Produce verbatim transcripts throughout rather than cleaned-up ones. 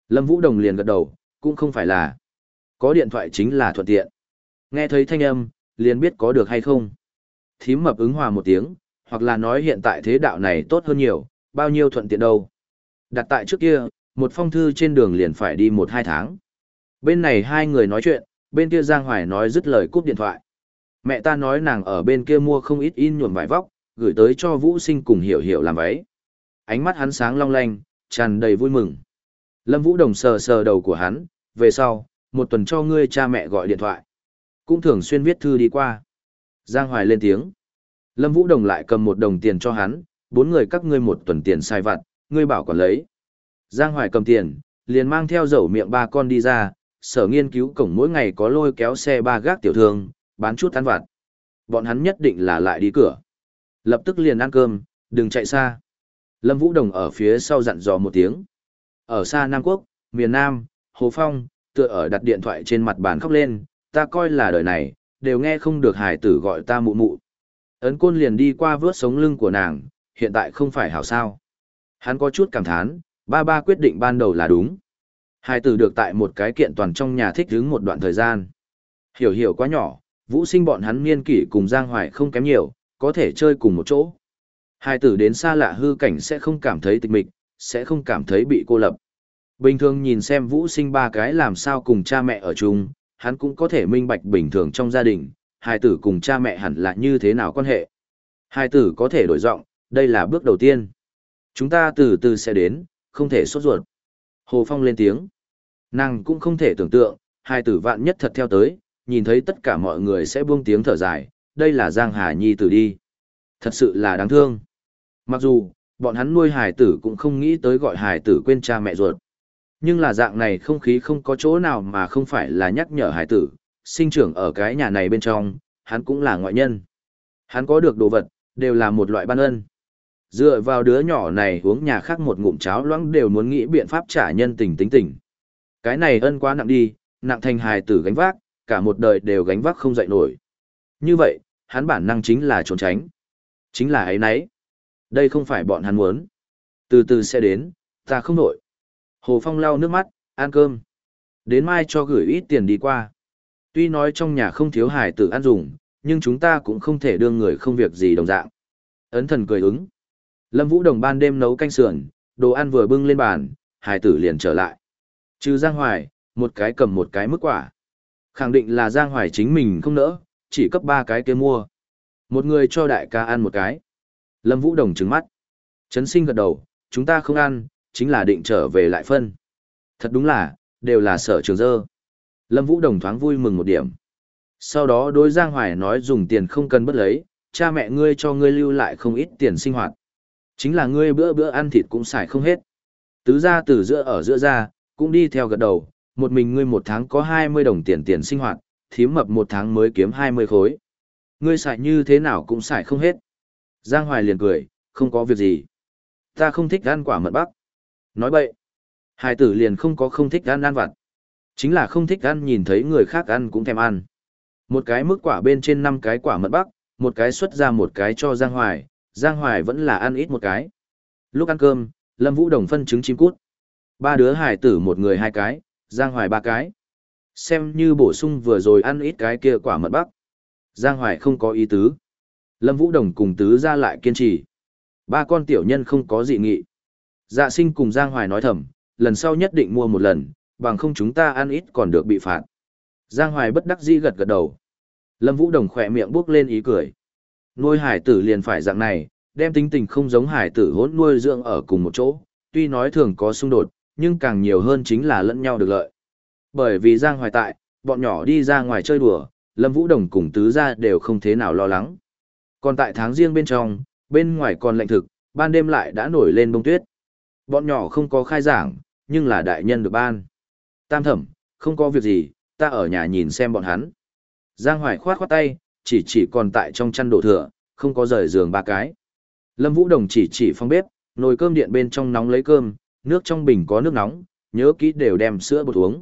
Lâm Vũ Đồng liền gật đầu, cũng không phải là. Có điện thoại chính là thuận tiện. Nghe thấy thanh âm, liền biết có được hay không. Thím mập ứng hòa một tiếng, hoặc là nói hiện tại thế đạo này tốt hơn nhiều, bao nhiêu thuận tiện đâu. Đặt tại trước kia, một phong thư trên đường liền phải đi một hai tháng. Bên này hai người nói chuyện, bên kia Giang Hoài nói dứt lời cúp điện thoại. Mẹ ta nói nàng ở bên kia mua không ít in nhuộm vải vóc, gửi tới cho Vũ Sinh cùng Hiểu Hiểu làm váy. Ánh mắt hắn sáng long lanh, tràn đầy vui mừng. Lâm Vũ Đồng sờ sờ đầu của hắn, về sau, một tuần cho ngươi cha mẹ gọi điện thoại. Cũng thường xuyên viết thư đi qua. Giang Hoài lên tiếng. Lâm Vũ Đồng lại cầm một đồng tiền cho hắn, bốn người các ngươi một tuần tiền sai vặt, ngươi bảo quản lấy. Giang Hoài cầm tiền, liền mang theo dầu miệng ba con đi ra, sở nghiên cứu cổng mỗi ngày có lôi kéo xe ba gác tiểu thương, bán chút ăn vặt. Bọn hắn nhất định là lại đi cửa. Lập tức liền ăn cơm, đừng chạy xa. Lâm Vũ Đồng ở phía sau dặn dò một tiếng. Ở xa Nam Quốc, miền Nam, Hồ Phong, tựa ở đặt điện thoại trên mặt bàn khóc lên, ta coi là đời này, đều nghe không được hải tử gọi ta mụ mụ. Ấn Côn liền đi qua vướt sống lưng của nàng, hiện tại không phải hảo sao. Hắn có chút cảm thán, ba ba quyết định ban đầu là đúng. Hải tử được tại một cái kiện toàn trong nhà thích đứng một đoạn thời gian. Hiểu Hiểu quá nhỏ, Vũ Sinh bọn hắn niên kỷ cùng Giang Hoài không kém nhiều, có thể chơi cùng một chỗ. Hải tử đến xa lạ hư cảnh sẽ không cảm thấy tịch mịch, sẽ không cảm thấy bị cô lập. Bình thường nhìn xem Vũ Sinh ba cái làm sao cùng cha mẹ ở chung, hắn cũng có thể minh bạch bình thường trong gia đình, hài tử cùng cha mẹ hẳn là như thế nào quan hệ. Hài tử có thể đổi giọng, đây là bước đầu tiên. Chúng ta từ từ sẽ đến, không thể sốt ruột. Hồ Phong lên tiếng. Nàng cũng không thể tưởng tượng, hài tử vạn nhất thật theo tới, nhìn thấy tất cả mọi người sẽ buông tiếng thở dài, đây là Giang Hà Nhi tử đi. Thật sự là đáng thương. Mặc dù, bọn hắn nuôi hài tử cũng không nghĩ tới gọi hài tử quên cha mẹ ruột. Nhưng là dạng này không khí không có chỗ nào mà không phải là nhắc nhở hài tử, sinh trưởng ở cái nhà này bên trong, hắn cũng là ngoại nhân. Hắn có được đồ vật, đều là một loại ban ân. Dựa vào đứa nhỏ này uống nhà khác một ngụm cháo loãng đều muốn nghĩ biện pháp trả nhân tình tính tình. Cái này ân quá nặng đi, nặng thành hài tử gánh vác, cả một đời đều gánh vác không dậy nổi. Như vậy, hắn bản năng chính là trốn tránh. Chính là ấy nấy. Đây không phải bọn hắn muốn. Từ từ sẽ đến, ta không nổi. Hồ Phong lau nước mắt, ăn cơm. Đến mai cho gửi ít tiền đi qua. Tuy nói trong nhà không thiếu hài tử ăn dùng, nhưng chúng ta cũng không thể đương người không việc gì đồng dạng. Ấn Thần cười ứng. Lâm Vũ Đồng ban đêm nấu canh sườn, đồ ăn vừa bưng lên bàn, hài tử liền trở lại. Trừ Giang Hoài, một cái cầm một cái mức quả. Khẳng định là Giang Hoài chính mình không nỡ, chỉ cấp ba cái kia mua. Một người cho đại ca ăn một cái. Lâm Vũ Đồng trừng mắt. Trấn Sinh gật đầu, chúng ta không ăn, chính là định trở về lại phân. Thật đúng là, đều là sở trường dơ. Lâm Vũ Đồng thoáng vui mừng một điểm. Sau đó đối Giang Hoài nói dùng tiền không cần bất lấy, cha mẹ ngươi cho ngươi lưu lại không ít tiền sinh hoạt. Chính là ngươi bữa bữa ăn thịt cũng xài không hết. Tứ gia từ giữa ở giữa ra, cũng đi theo gật đầu, một mình ngươi một tháng có hai mươi đồng tiền tiền sinh hoạt, thím mập một tháng mới kiếm hai mươi khối. Ngươi xài như thế nào cũng xài không hết. Giang Hoài liền cười, không có việc gì. Ta không thích ăn quả mận bắc. Nói bậy. Hải tử liền không có không thích ăn ăn vặt. Chính là không thích ăn nhìn thấy người khác ăn cũng thèm ăn. Một cái mức quả bên trên năm cái quả mận bắc, một cái xuất ra một cái cho Giang Hoài, Giang Hoài vẫn là ăn ít một cái. Lúc ăn cơm, Lâm Vũ Đồng phân trứng chim cút. Ba đứa hải tử một người hai cái, Giang Hoài ba cái. Xem như bổ sung vừa rồi ăn ít cái kia quả mận bắc. Giang Hoài không có ý tứ. Lâm Vũ Đồng cùng tứ ra lại kiên trì. Ba con tiểu nhân không có dị nghị. Dạ Sinh cùng Giang Hoài nói thầm, lần sau nhất định mua một lần, bằng không chúng ta ăn ít còn được bị phạt. Giang Hoài bất đắc dĩ gật gật đầu. Lâm Vũ Đồng khỏe miệng bước lên ý cười. Nuôi hải tử liền phải dạng này, đem tính tình không giống hải tử hỗn nuôi dưỡng ở cùng một chỗ, tuy nói thường có xung đột, nhưng càng nhiều hơn chính là lẫn nhau được lợi. Bởi vì Giang Hoài tại, bọn nhỏ đi ra ngoài chơi đùa, Lâm Vũ Đồng cùng tứ gia đều không thế nào lo lắng. Còn tại tháng riêng bên trong, bên ngoài còn lạnh thực, ban đêm lại đã nổi lên bông tuyết. Bọn nhỏ không có khai giảng, nhưng là đại nhân được ban. Tam thẩm, không có việc gì, ta ở nhà nhìn xem bọn hắn. Giang Hoài khoát khoát tay, chỉ chỉ còn tại trong chăn đổ thừa, không có rời giường ba cái. Lâm Vũ Đồng chỉ chỉ phòng bếp, nồi cơm điện bên trong nóng lấy cơm, nước trong bình có nước nóng, nhớ kỹ đều đem sữa bột uống.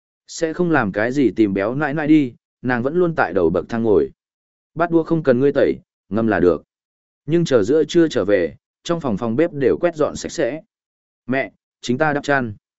Sẽ không làm cái gì tìm béo nãi nãi đi, nàng vẫn luôn tại đầu bậc thang ngồi. Bát đũa không cần ngươi tẩy, ngâm là được. Nhưng chờ giữa trưa trở về, trong phòng phòng bếp đều quét dọn sạch sẽ. Mẹ, chính ta đắp chăn.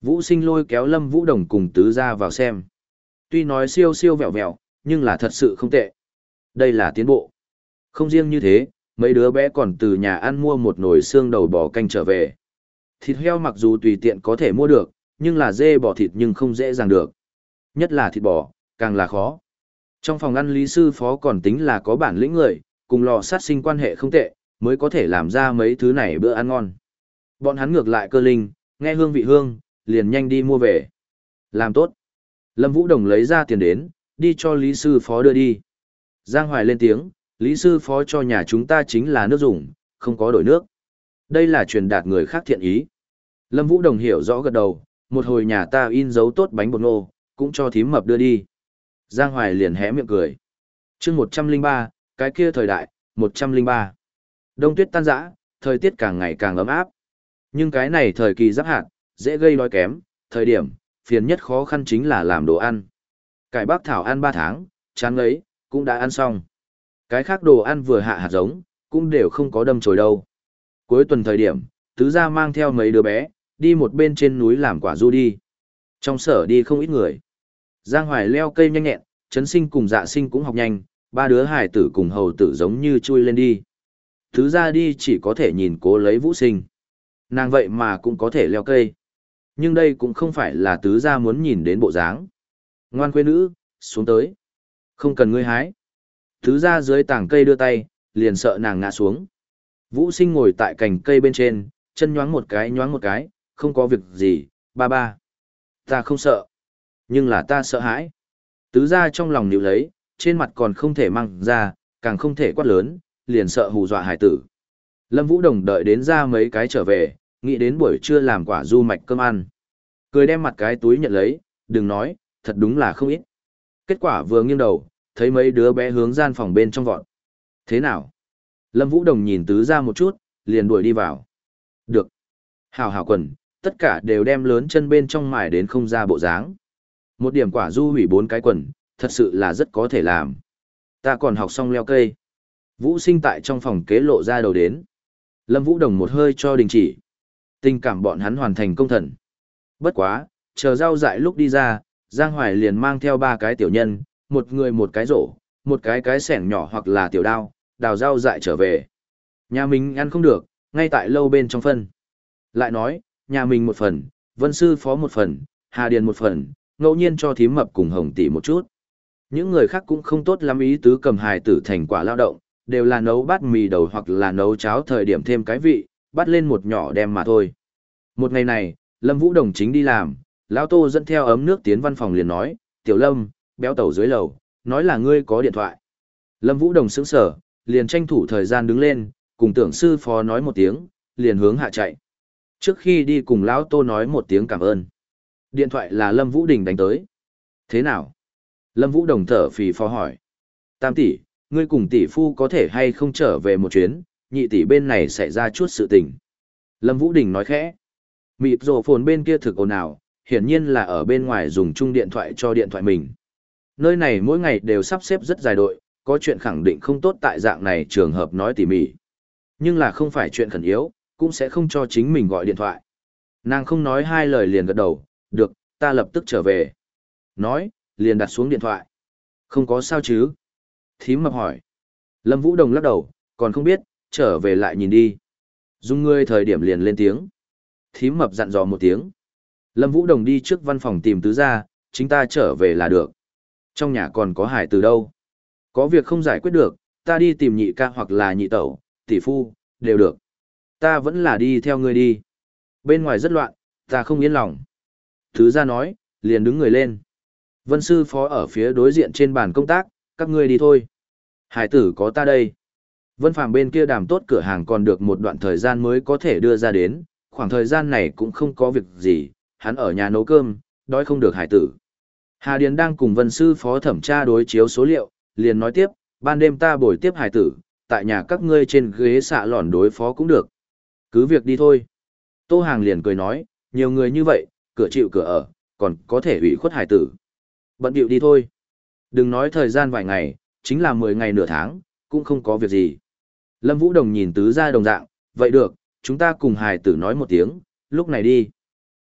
Vũ Sinh lôi kéo Lâm Vũ Đồng cùng tứ gia vào xem. Tuy nói siêu siêu vẹo vẹo, nhưng là thật sự không tệ. Đây là tiến bộ. Không riêng như thế, mấy đứa bé còn từ nhà ăn mua một nồi xương đầu bò canh trở về. Thịt heo mặc dù tùy tiện có thể mua được, nhưng là dê bò thịt nhưng không dễ dàng được. Nhất là thịt bò, càng là khó. Trong phòng ăn Lý Sư Phó còn tính là có bản lĩnh người, cùng lò sát sinh quan hệ không tệ, mới có thể làm ra mấy thứ này bữa ăn ngon. Bọn hắn ngược lại cơ linh, nghe hương vị hương, liền nhanh đi mua về. Làm tốt. Lâm Vũ Đồng lấy ra tiền đến, đi cho Lý Sư Phó đưa đi. Giang Hoài lên tiếng, Lý Sư Phó cho nhà chúng ta chính là nước dùng, không có đổi nước. Đây là truyền đạt người khác thiện ý. Lâm Vũ Đồng hiểu rõ gật đầu, một hồi nhà ta in dấu tốt bánh bột nô, cũng cho thím mập đưa đi. Giang Hoài liền hé miệng cười. chương một trăm linh ba, cái kia thời đại, một trăm linh ba. Đông tuyết tan rã, thời tiết càng ngày càng ấm áp. Nhưng cái này thời kỳ giáp hạt, dễ gây đói kém, thời điểm, phiền nhất khó khăn chính là làm đồ ăn. Cải bác thảo ăn ba tháng, chán ấy, cũng đã ăn xong. Cái khác đồ ăn vừa hạ hạt giống, cũng đều không có đâm chồi đâu. Cuối tuần thời điểm, tứ gia mang theo mấy đứa bé, đi một bên trên núi làm quả du đi. Trong sở đi không ít người. Giang Hoài leo cây nhanh nhẹn, Trấn Sinh cùng Dạ Sinh cũng học nhanh, ba đứa hài tử cùng hầu tử giống như chui lên đi. Tứ gia đi chỉ có thể nhìn cố lấy Vũ Sinh. Nàng vậy mà cũng có thể leo cây. Nhưng đây cũng không phải là tứ gia muốn nhìn đến bộ dáng. Ngoan khuê nữ, xuống tới. Không cần ngươi hái. Tứ gia dưới tảng cây đưa tay, liền sợ nàng ngã xuống. Vũ Sinh ngồi tại cành cây bên trên, chân nhoáng một cái nhoáng một cái, không có việc gì, ba ba. Ta không sợ. Nhưng là ta sợ hãi. Tứ gia trong lòng níu lấy, trên mặt còn không thể mang ra, càng không thể quát lớn, liền sợ hù dọa hải tử. Lâm Vũ Đồng đợi đến ra mấy cái trở về, nghĩ đến buổi trưa làm quả du mạch cơm ăn. Cười đem mặt cái túi nhận lấy, đừng nói, thật đúng là không ít. Kết quả vừa nghiêng đầu, thấy mấy đứa bé hướng gian phòng bên trong vọt. Thế nào? Lâm Vũ Đồng nhìn tứ gia một chút, liền đuổi đi vào. Được. Hào hào quần, tất cả đều đem lớn chân bên trong mài đến không ra bộ dáng. Một điểm quả du hủy bốn cái quần, thật sự là rất có thể làm. Ta còn học xong leo cây. Vũ Sinh tại trong phòng kế lộ ra đầu đến. Lâm Vũ Đồng một hơi cho đình chỉ. Tình cảm bọn hắn hoàn thành công thần. Bất quá, chờ rau dại lúc đi ra, Giang Hoài liền mang theo ba cái tiểu nhân, một người một cái rổ, một cái cái sẻng nhỏ hoặc là tiểu đao, đào rau dại trở về. Nhà mình ăn không được, ngay tại lâu bên trong phân. Lại nói, nhà mình một phần, Vân Sư Phó một phần, Hà Điền một phần, ngẫu nhiên cho thím mập cùng Hồng Tỷ một chút. Những người khác cũng không tốt lắm ý tứ cầm hài tử thành quả lao động, đều là nấu bát mì đầu hoặc là nấu cháo thời điểm thêm cái vị, bắt lên một nhỏ đem mà thôi. Một ngày này, Lâm Vũ Đồng chính đi làm, lão Tô dẫn theo ấm nước tiến văn phòng liền nói, Tiểu Lâm, béo tẩu dưới lầu, nói là ngươi có điện thoại. Lâm Vũ Đồng sững sở, liền tranh thủ thời gian đứng lên, cùng Tưởng Sư Phó nói một tiếng, liền hướng hạ chạy. Trước khi đi cùng lão Tô nói một tiếng cảm ơn. Điện thoại là Lâm Vũ Đình đánh tới. Thế nào? Lâm Vũ Đồng thở phì phò hỏi. Tam tỷ, ngươi cùng tỷ phu có thể hay không trở về một chuyến, nhị tỷ bên này xảy ra chút sự tình. Lâm Vũ Đình nói khẽ. Mịt rổ phồn bên kia thực ồn ào, hiển nhiên là ở bên ngoài dùng chung điện thoại cho điện thoại mình. Nơi này mỗi ngày đều sắp xếp rất dài đội, có chuyện khẳng định không tốt tại dạng này trường hợp nói tỉ mỉ. Nhưng là không phải chuyện khẩn yếu, cũng sẽ không cho chính mình gọi điện thoại. Nàng không nói hai lời liền gật đầu, được, ta lập tức trở về. Nói, liền đặt xuống điện thoại. Không có sao chứ? Thím mập hỏi. Lâm Vũ Đồng lắc đầu, còn không biết, trở về lại nhìn đi. Dung ngươi thời điểm liền lên tiếng. Thím mập dặn dò một tiếng. Lâm Vũ Đồng đi trước văn phòng tìm tứ gia, chính ta trở về là được. Trong nhà còn có hải từ đâu. Có việc không giải quyết được, ta đi tìm nhị ca hoặc là nhị tẩu, tỷ phu, đều được. Ta vẫn là đi theo ngươi đi. Bên ngoài rất loạn, ta không yên lòng. Tứ gia nói, liền đứng người lên. Vân Sư Phó ở phía đối diện trên bàn công tác, các ngươi đi thôi. Hải tử có ta đây. Vân Phàm bên kia đàm tốt cửa hàng còn được một đoạn thời gian mới có thể đưa ra đến, khoảng thời gian này cũng không có việc gì, hắn ở nhà nấu cơm, đói không được hải tử. Hà Điền đang cùng Vân Sư Phó thẩm tra đối chiếu số liệu, liền nói tiếp, ban đêm ta bồi tiếp hải tử, tại nhà các ngươi trên ghế xạ lòn đối phó cũng được. Cứ việc đi thôi. Tô Hàng liền cười nói, nhiều người như vậy, cửa chịu cửa ở, còn có thể ủy khuất hải tử. Bận điệu đi thôi. Đừng nói thời gian vài ngày, chính là mười ngày nửa tháng, cũng không có việc gì. Lâm Vũ Đồng nhìn tứ gia đồng dạng, vậy được, chúng ta cùng hài tử nói một tiếng, lúc này đi.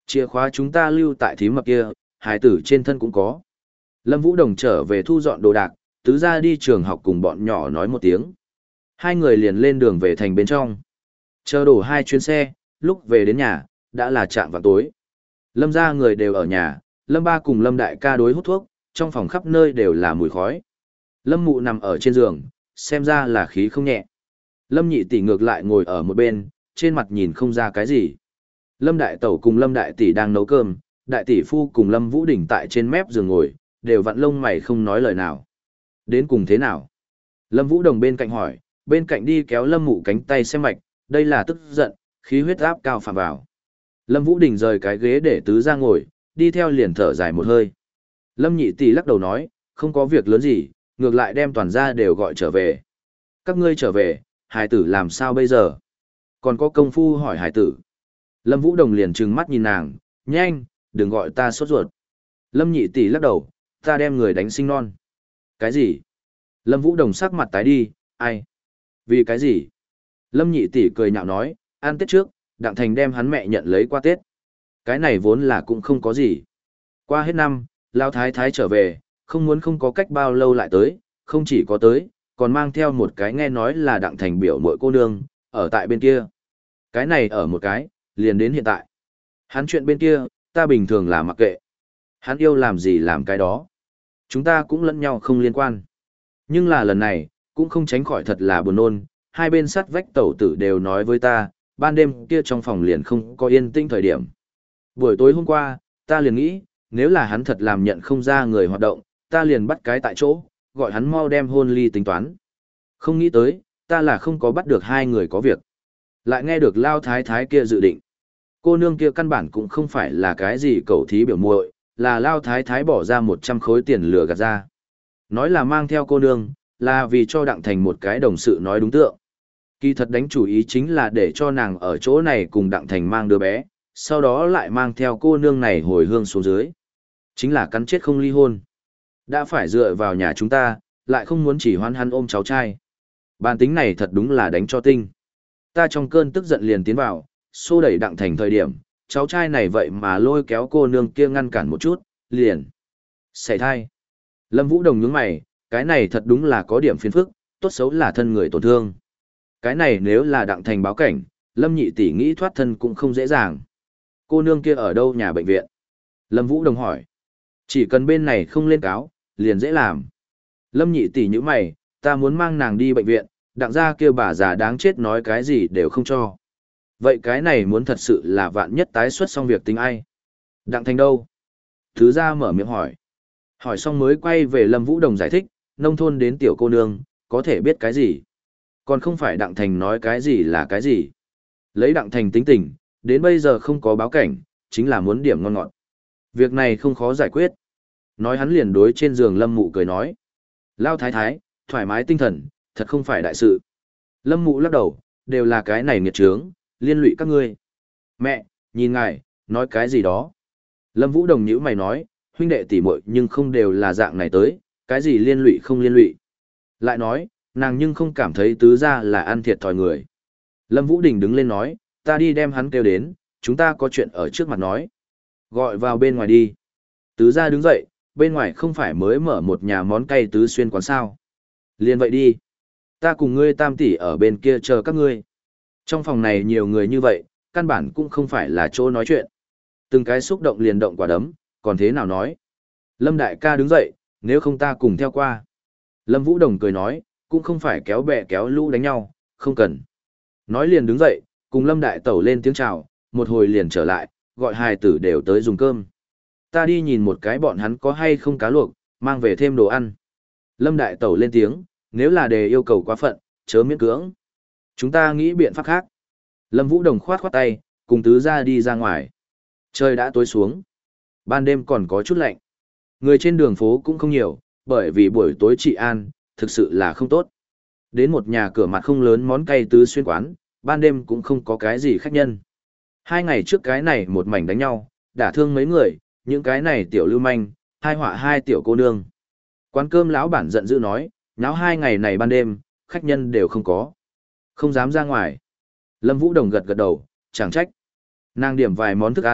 Chìa khóa chúng ta lưu tại thím mập kia, hài tử trên thân cũng có. Lâm Vũ Đồng trở về thu dọn đồ đạc, tứ ra đi trường học cùng bọn nhỏ nói một tiếng. Hai người liền lên đường về thành bên trong. Chờ đổ hai chuyến xe, lúc về đến nhà, đã là trạm vào tối. Lâm ra người đều ở nhà, Lâm ba cùng Lâm đại ca đối hút thuốc, trong phòng khắp nơi đều là mùi khói. Lâm mụ nằm ở trên giường, xem ra là khí không nhẹ. Lâm nhị tỷ ngược lại ngồi ở một bên, trên mặt nhìn không ra cái gì. Lâm đại tẩu cùng Lâm đại tỷ đang nấu cơm, đại tỷ phu cùng Lâm Vũ Đình tại trên mép giường ngồi, đều vặn lông mày không nói lời nào. Đến cùng thế nào? Lâm Vũ Đồng bên cạnh hỏi, bên cạnh đi kéo Lâm mụ cánh tay xem mạch, đây là tức giận, khí huyết áp cao phạm vào. Lâm Vũ Đình rời cái ghế để tứ ra ngồi, đi theo liền thở dài một hơi. Lâm nhị tỷ lắc đầu nói, không có việc lớn gì, ngược lại đem toàn gia đều gọi trở về. Các ngươi trở về, hài tử làm sao bây giờ? Còn có công phu hỏi hài tử. Lâm Vũ Đồng liền trừng mắt nhìn nàng, nhanh, đừng gọi ta sốt ruột. Lâm nhị tỷ lắc đầu, ta đem người đánh sinh non. Cái gì? Lâm Vũ Đồng sắc mặt tái đi, ai? Vì cái gì? Lâm nhị tỷ cười nhạo nói, ăn Tết trước, Đặng Thành đem hắn mẹ nhận lấy qua Tết. Cái này vốn là cũng không có gì. Qua hết năm, Lao Thái Thái trở về, không muốn không có cách bao lâu lại tới, không chỉ có tới, còn mang theo một cái nghe nói là Đặng Thành biểu muội cô nương, ở tại bên kia. Cái này ở một cái, liền đến hiện tại. Hắn chuyện bên kia, ta bình thường là mặc kệ. Hắn yêu làm gì làm cái đó. Chúng ta cũng lẫn nhau không liên quan. Nhưng là lần này, cũng không tránh khỏi thật là buồn nôn, hai bên sắt vách tẩu tử đều nói với ta, ban đêm kia trong phòng liền không có yên tĩnh thời điểm. Buổi tối hôm qua, ta liền nghĩ, nếu là hắn thật làm nhận không ra người hoạt động, ta liền bắt cái tại chỗ, gọi hắn mau đem hôn ly tính toán. Không nghĩ tới, ta là không có bắt được hai người có việc. Lại nghe được Lao Thái Thái kia dự định. Cô nương kia căn bản cũng không phải là cái gì cậu thí biểu muội, là Lao Thái Thái bỏ ra một trăm khối tiền lừa gạt ra. Nói là mang theo cô nương, là vì cho Đặng Thành một cái đồng sự nói đúng tượng. Kỳ thật đánh chủ ý chính là để cho nàng ở chỗ này cùng Đặng Thành mang đứa bé, sau đó lại mang theo cô nương này hồi hương xuống dưới. Chính là cắn chết không ly hôn. Đã phải dựa vào nhà chúng ta, lại không muốn chỉ hoan hắn ôm cháu trai. Bản tính này thật đúng là đánh cho tinh. Ta trong cơn tức giận liền tiến vào, xô đẩy Đặng Thành thời điểm, cháu trai này vậy mà lôi kéo cô nương kia ngăn cản một chút, liền. Xảy thai. Lâm Vũ Đồng nhướng mày, cái này thật đúng là có điểm phiền phức, tốt xấu là thân người tổn thương. Cái này nếu là Đặng Thành báo cảnh, Lâm nhị tỷ nghĩ thoát thân cũng không dễ dàng. Cô nương kia ở đâu nhà bệnh viện? Lâm Vũ Đồng hỏi. Chỉ cần bên này không lên cáo, liền dễ làm. Lâm nhị tỷ như mày, ta muốn mang nàng đi bệnh viện, Đặng gia kia bà già đáng chết nói cái gì đều không cho. Vậy cái này muốn thật sự là vạn nhất tái xuất xong việc tính ai? Đặng Thành đâu? Thứ gia mở miệng hỏi. Hỏi xong mới quay về Lâm Vũ Đồng giải thích, nông thôn đến tiểu cô nương, có thể biết cái gì? Còn không phải Đặng Thành nói cái gì là cái gì? Lấy Đặng Thành tính tình, đến bây giờ không có báo cảnh, chính là muốn điểm ngon ngọt. Việc này không khó giải quyết. Nói hắn liền đối trên giường Lâm Mụ cười nói. Lao thái thái, thoải mái tinh thần, thật không phải đại sự. Lâm Mụ lắc đầu, đều là cái này nghiệt trướng, liên lụy các ngươi. Mẹ, nhìn ngài, nói cái gì đó. Lâm Vũ Đồng nhữ mày nói, huynh đệ tỷ muội nhưng không đều là dạng này tới, cái gì liên lụy không liên lụy. Lại nói, nàng nhưng không cảm thấy tứ gia là ăn thiệt thòi người. Lâm Vũ Đình đứng lên nói, ta đi đem hắn kêu đến, chúng ta có chuyện ở trước mặt nói. Gọi vào bên ngoài đi. Tứ gia đứng dậy, bên ngoài không phải mới mở một nhà món cay tứ xuyên quán sao. Liên vậy đi. Ta cùng ngươi tam tỷ ở bên kia chờ các ngươi. Trong phòng này nhiều người như vậy, căn bản cũng không phải là chỗ nói chuyện. Từng cái xúc động liền động quả đấm, còn thế nào nói. Lâm đại ca đứng dậy, nếu không ta cùng theo qua. Lâm Vũ Đồng cười nói, cũng không phải kéo bè kéo lũ đánh nhau, không cần. Nói liền đứng dậy, cùng Lâm đại tẩu lên tiếng chào, một hồi liền trở lại, gọi hài tử đều tới dùng cơm. Ta đi nhìn một cái bọn hắn có hay không cá luộc, mang về thêm đồ ăn. Lâm đại tẩu lên tiếng, nếu là đề yêu cầu quá phận, chớ miễn cưỡng. Chúng ta nghĩ biện pháp khác. Lâm Vũ Đồng khoát khoát tay, cùng tứ gia đi ra ngoài. Trời đã tối xuống. Ban đêm còn có chút lạnh. Người trên đường phố cũng không nhiều, bởi vì buổi tối trị an, thực sự là không tốt. Đến một nhà cửa mặt không lớn món cay tứ xuyên quán, ban đêm cũng không có cái gì khách nhân. Hai ngày trước cái này một mảnh đánh nhau, đả thương mấy người, những cái này tiểu lưu manh, hai họa hai tiểu cô nương. Quán cơm lão bản giận dữ nói, nháo hai ngày này ban đêm, khách nhân đều không có. Không dám ra ngoài. Lâm Vũ Đồng gật gật đầu, chẳng trách. Nàng điểm vài món thức ăn,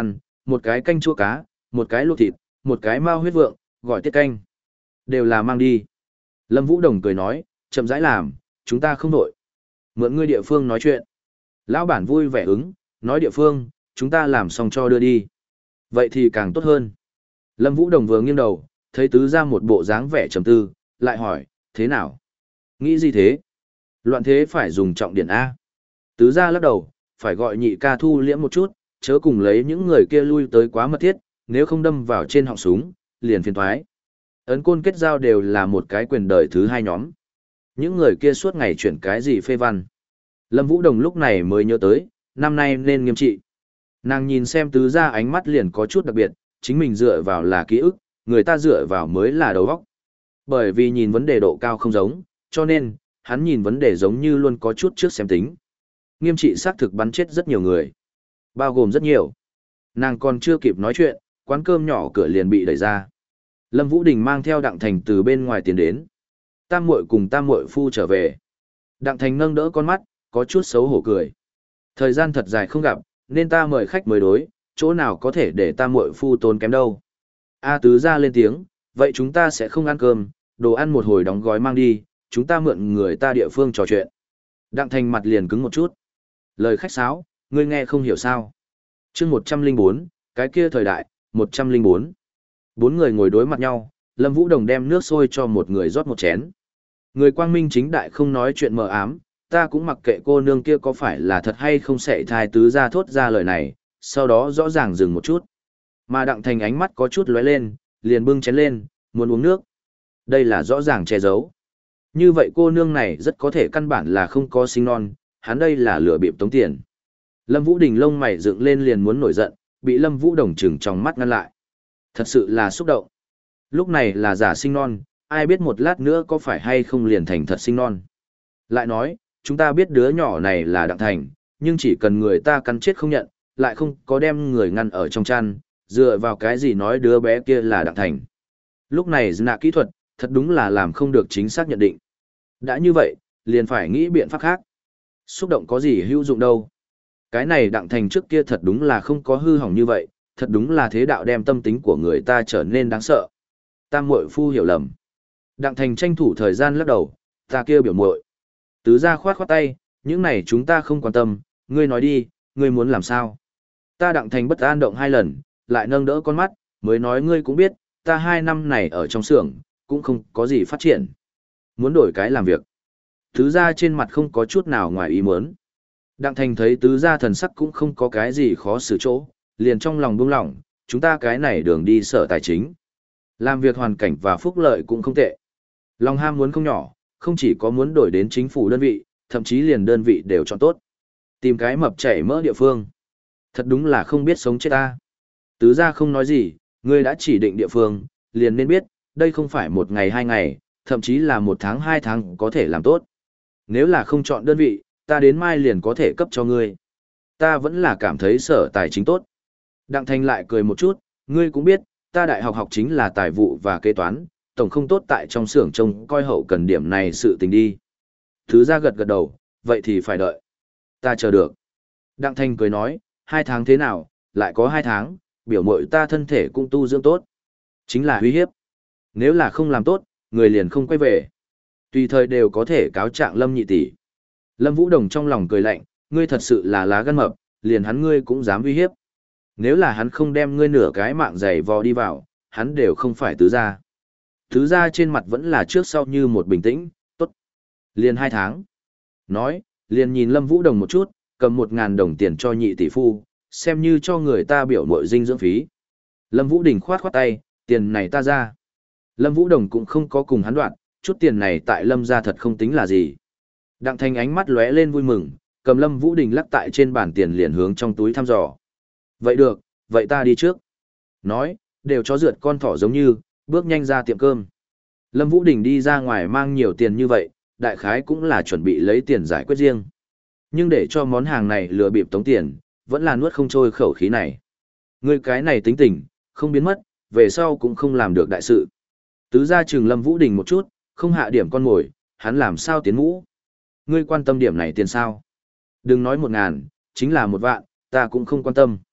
một cái canh chua cá, một cái luộc thịt, một cái mao huyết vượng, gọi tiết canh. Đều là mang đi. Lâm Vũ Đồng cười nói, chậm rãi làm, chúng ta không đổi. Mượn ngươi địa phương nói chuyện. Lão bản vui vẻ ứng, nói địa phương, chúng ta làm xong cho đưa đi. Vậy thì càng tốt hơn. Lâm Vũ Đồng vừa nghiêng đầu, thấy tứ ra một bộ dáng vẻ trầm tư, lại hỏi, thế nào? Nghĩ gì thế? Loạn thế phải dùng trọng điện A. Tứ ra lắc đầu, phải gọi nhị ca thu liễm một chút, chớ cùng lấy những người kia lui tới quá mật thiết, nếu không đâm vào trên họng súng, liền phiền thoái. Ấn côn kết giao đều là một cái quyền đời thứ hai nhóm. Những người kia suốt ngày chuyển cái gì phê văn. Lâm Vũ Đồng lúc này mới nhớ tới, năm nay nên nghiêm trị. Nàng nhìn xem tứ ra ánh mắt liền có chút đặc biệt, chính mình dựa vào là ký ức, người ta dựa vào mới là đầu óc. Bởi vì nhìn vấn đề độ cao không giống, cho nên, hắn nhìn vấn đề giống như luôn có chút trước xem tính. Nghiêm trị xác thực bắn chết rất nhiều người. Bao gồm rất nhiều. Nàng còn chưa kịp nói chuyện, quán cơm nhỏ cửa liền bị đẩy ra. Lâm Vũ Đình mang theo Đặng Thành từ bên ngoài tiến đến. Tam muội cùng Tam muội phu trở về. Đặng Thành nâng đỡ con mắt, có chút xấu hổ cười. Thời gian thật dài không gặp, nên ta mời khách mới đối, chỗ nào có thể để Tam muội phu tốn kém đâu. A Tứ ra lên tiếng, vậy chúng ta sẽ không ăn cơm, đồ ăn một hồi đóng gói mang đi, chúng ta mượn người ta địa phương trò chuyện. Đặng Thành mặt liền cứng một chút. Lời khách sáo, ngươi nghe không hiểu sao. chương một trăm linh bốn, cái kia thời đại, một trăm linh bốn. Bốn người ngồi đối mặt nhau, Lâm Vũ Đồng đem nước sôi cho một người rót một chén. Người quang minh chính đại không nói chuyện mờ ám, ta cũng mặc kệ cô nương kia có phải là thật hay không sệ thai tứ ra thốt ra lời này, sau đó rõ ràng dừng một chút. Mà Đặng Thành ánh mắt có chút lóe lên, liền bưng chén lên, muốn uống nước. Đây là rõ ràng che giấu. Như vậy cô nương này rất có thể căn bản là không có sinh non, hắn đây là lừa bịp tống tiền. Lâm Vũ Đình lông mày dựng lên liền muốn nổi giận, bị Lâm Vũ Đồng trừng trong mắt ngăn lại. Thật sự là xúc động. Lúc này là giả sinh non, ai biết một lát nữa có phải hay không liền thành thật sinh non. Lại nói, chúng ta biết đứa nhỏ này là Đặng Thành, nhưng chỉ cần người ta cắn chết không nhận, lại không có đem người ngăn ở trong chăn, dựa vào cái gì nói đứa bé kia là Đặng Thành. Lúc này nạ kỹ thuật, thật đúng là làm không được chính xác nhận định. Đã như vậy, liền phải nghĩ biện pháp khác. Xúc động có gì hữu dụng đâu. Cái này Đặng Thành trước kia thật đúng là không có hư hỏng như vậy, thật đúng là thế đạo đem tâm tính của người ta trở nên đáng sợ. Tam muội phu hiểu lầm. Đặng Thành tranh thủ thời gian lắc đầu, ta kêu biểu muội. Tứ ra khoát khoát tay, những này chúng ta không quan tâm, ngươi nói đi, ngươi muốn làm sao? Ta Đặng Thành bất an động hai lần, lại nâng đỡ con mắt, mới nói ngươi cũng biết, ta hai năm này ở trong xưởng, cũng không có gì phát triển. Muốn đổi cái làm việc. Tứ ra trên mặt không có chút nào ngoài ý muốn. Đặng Thành thấy tứ ra thần sắc cũng không có cái gì khó xử chỗ, liền trong lòng buông lỏng, chúng ta cái này đường đi sở tài chính. Làm việc hoàn cảnh và phúc lợi cũng không tệ. Lòng ham muốn không nhỏ, không chỉ có muốn đổi đến chính phủ đơn vị, thậm chí liền đơn vị đều chọn tốt. Tìm cái mập chảy mỡ địa phương. Thật đúng là không biết sống chết ta. Tứ ra không nói gì, ngươi đã chỉ định địa phương, liền nên biết, đây không phải một ngày hai ngày, thậm chí là một tháng hai tháng có thể làm tốt. Nếu là không chọn đơn vị, ta đến mai liền có thể cấp cho ngươi. Ta vẫn là cảm thấy sở tài chính tốt. Đặng Thành lại cười một chút, ngươi cũng biết, ta đại học học chính là tài vụ và kế toán, tổng không tốt tại trong xưởng trông coi hậu cần điểm này sự tình đi. Thứ ra gật gật đầu, vậy thì phải đợi. Ta chờ được. Đặng Thành cười nói, hai tháng thế nào, lại có hai tháng, biểu mội ta thân thể cũng tu dưỡng tốt. Chính là uy hiếp. Nếu là không làm tốt, người liền không quay về. Tùy thời đều có thể cáo trạng Lâm nhị tỷ. Lâm Vũ Đồng trong lòng cười lạnh, ngươi thật sự là lá gan mập, liền hắn ngươi cũng dám uy hiếp. Nếu là hắn không đem ngươi nửa cái mạng giày vò đi vào, hắn đều không phải tứ gia. Tứ gia trên mặt vẫn là trước sau như một bình tĩnh, tốt. Liền hai tháng. Nói, liền nhìn Lâm Vũ Đồng một chút, cầm một ngàn đồng tiền cho nhị tỷ phu, xem như cho người ta biểu mội dinh dưỡng phí. Lâm Vũ Đình khoát khoát tay, tiền này ta ra. Lâm Vũ Đồng cũng không có cùng hắn đoạn, chút tiền này tại Lâm gia thật không tính là gì. Đặng Thành ánh mắt lóe lên vui mừng, cầm Lâm Vũ Đình lắc tại trên bàn tiền liền hướng trong túi thăm dò. Vậy được, vậy ta đi trước. Nói, đều chó rượt con thỏ giống như, bước nhanh ra tiệm cơm. Lâm Vũ Đình đi ra ngoài mang nhiều tiền như vậy, đại khái cũng là chuẩn bị lấy tiền giải quyết riêng. Nhưng để cho món hàng này lừa bịp tống tiền, vẫn là nuốt không trôi khẩu khí này. Ngươi cái này tính tình, không biến mất, về sau cũng không làm được đại sự. Tứ gia trừng Lâm Vũ Đình một chút, không hạ điểm con mồi, hắn làm sao tiến ngũ. Ngươi quan tâm điểm này tiền sao? Đừng nói một ngàn, chính là một vạn, ta cũng không quan tâm.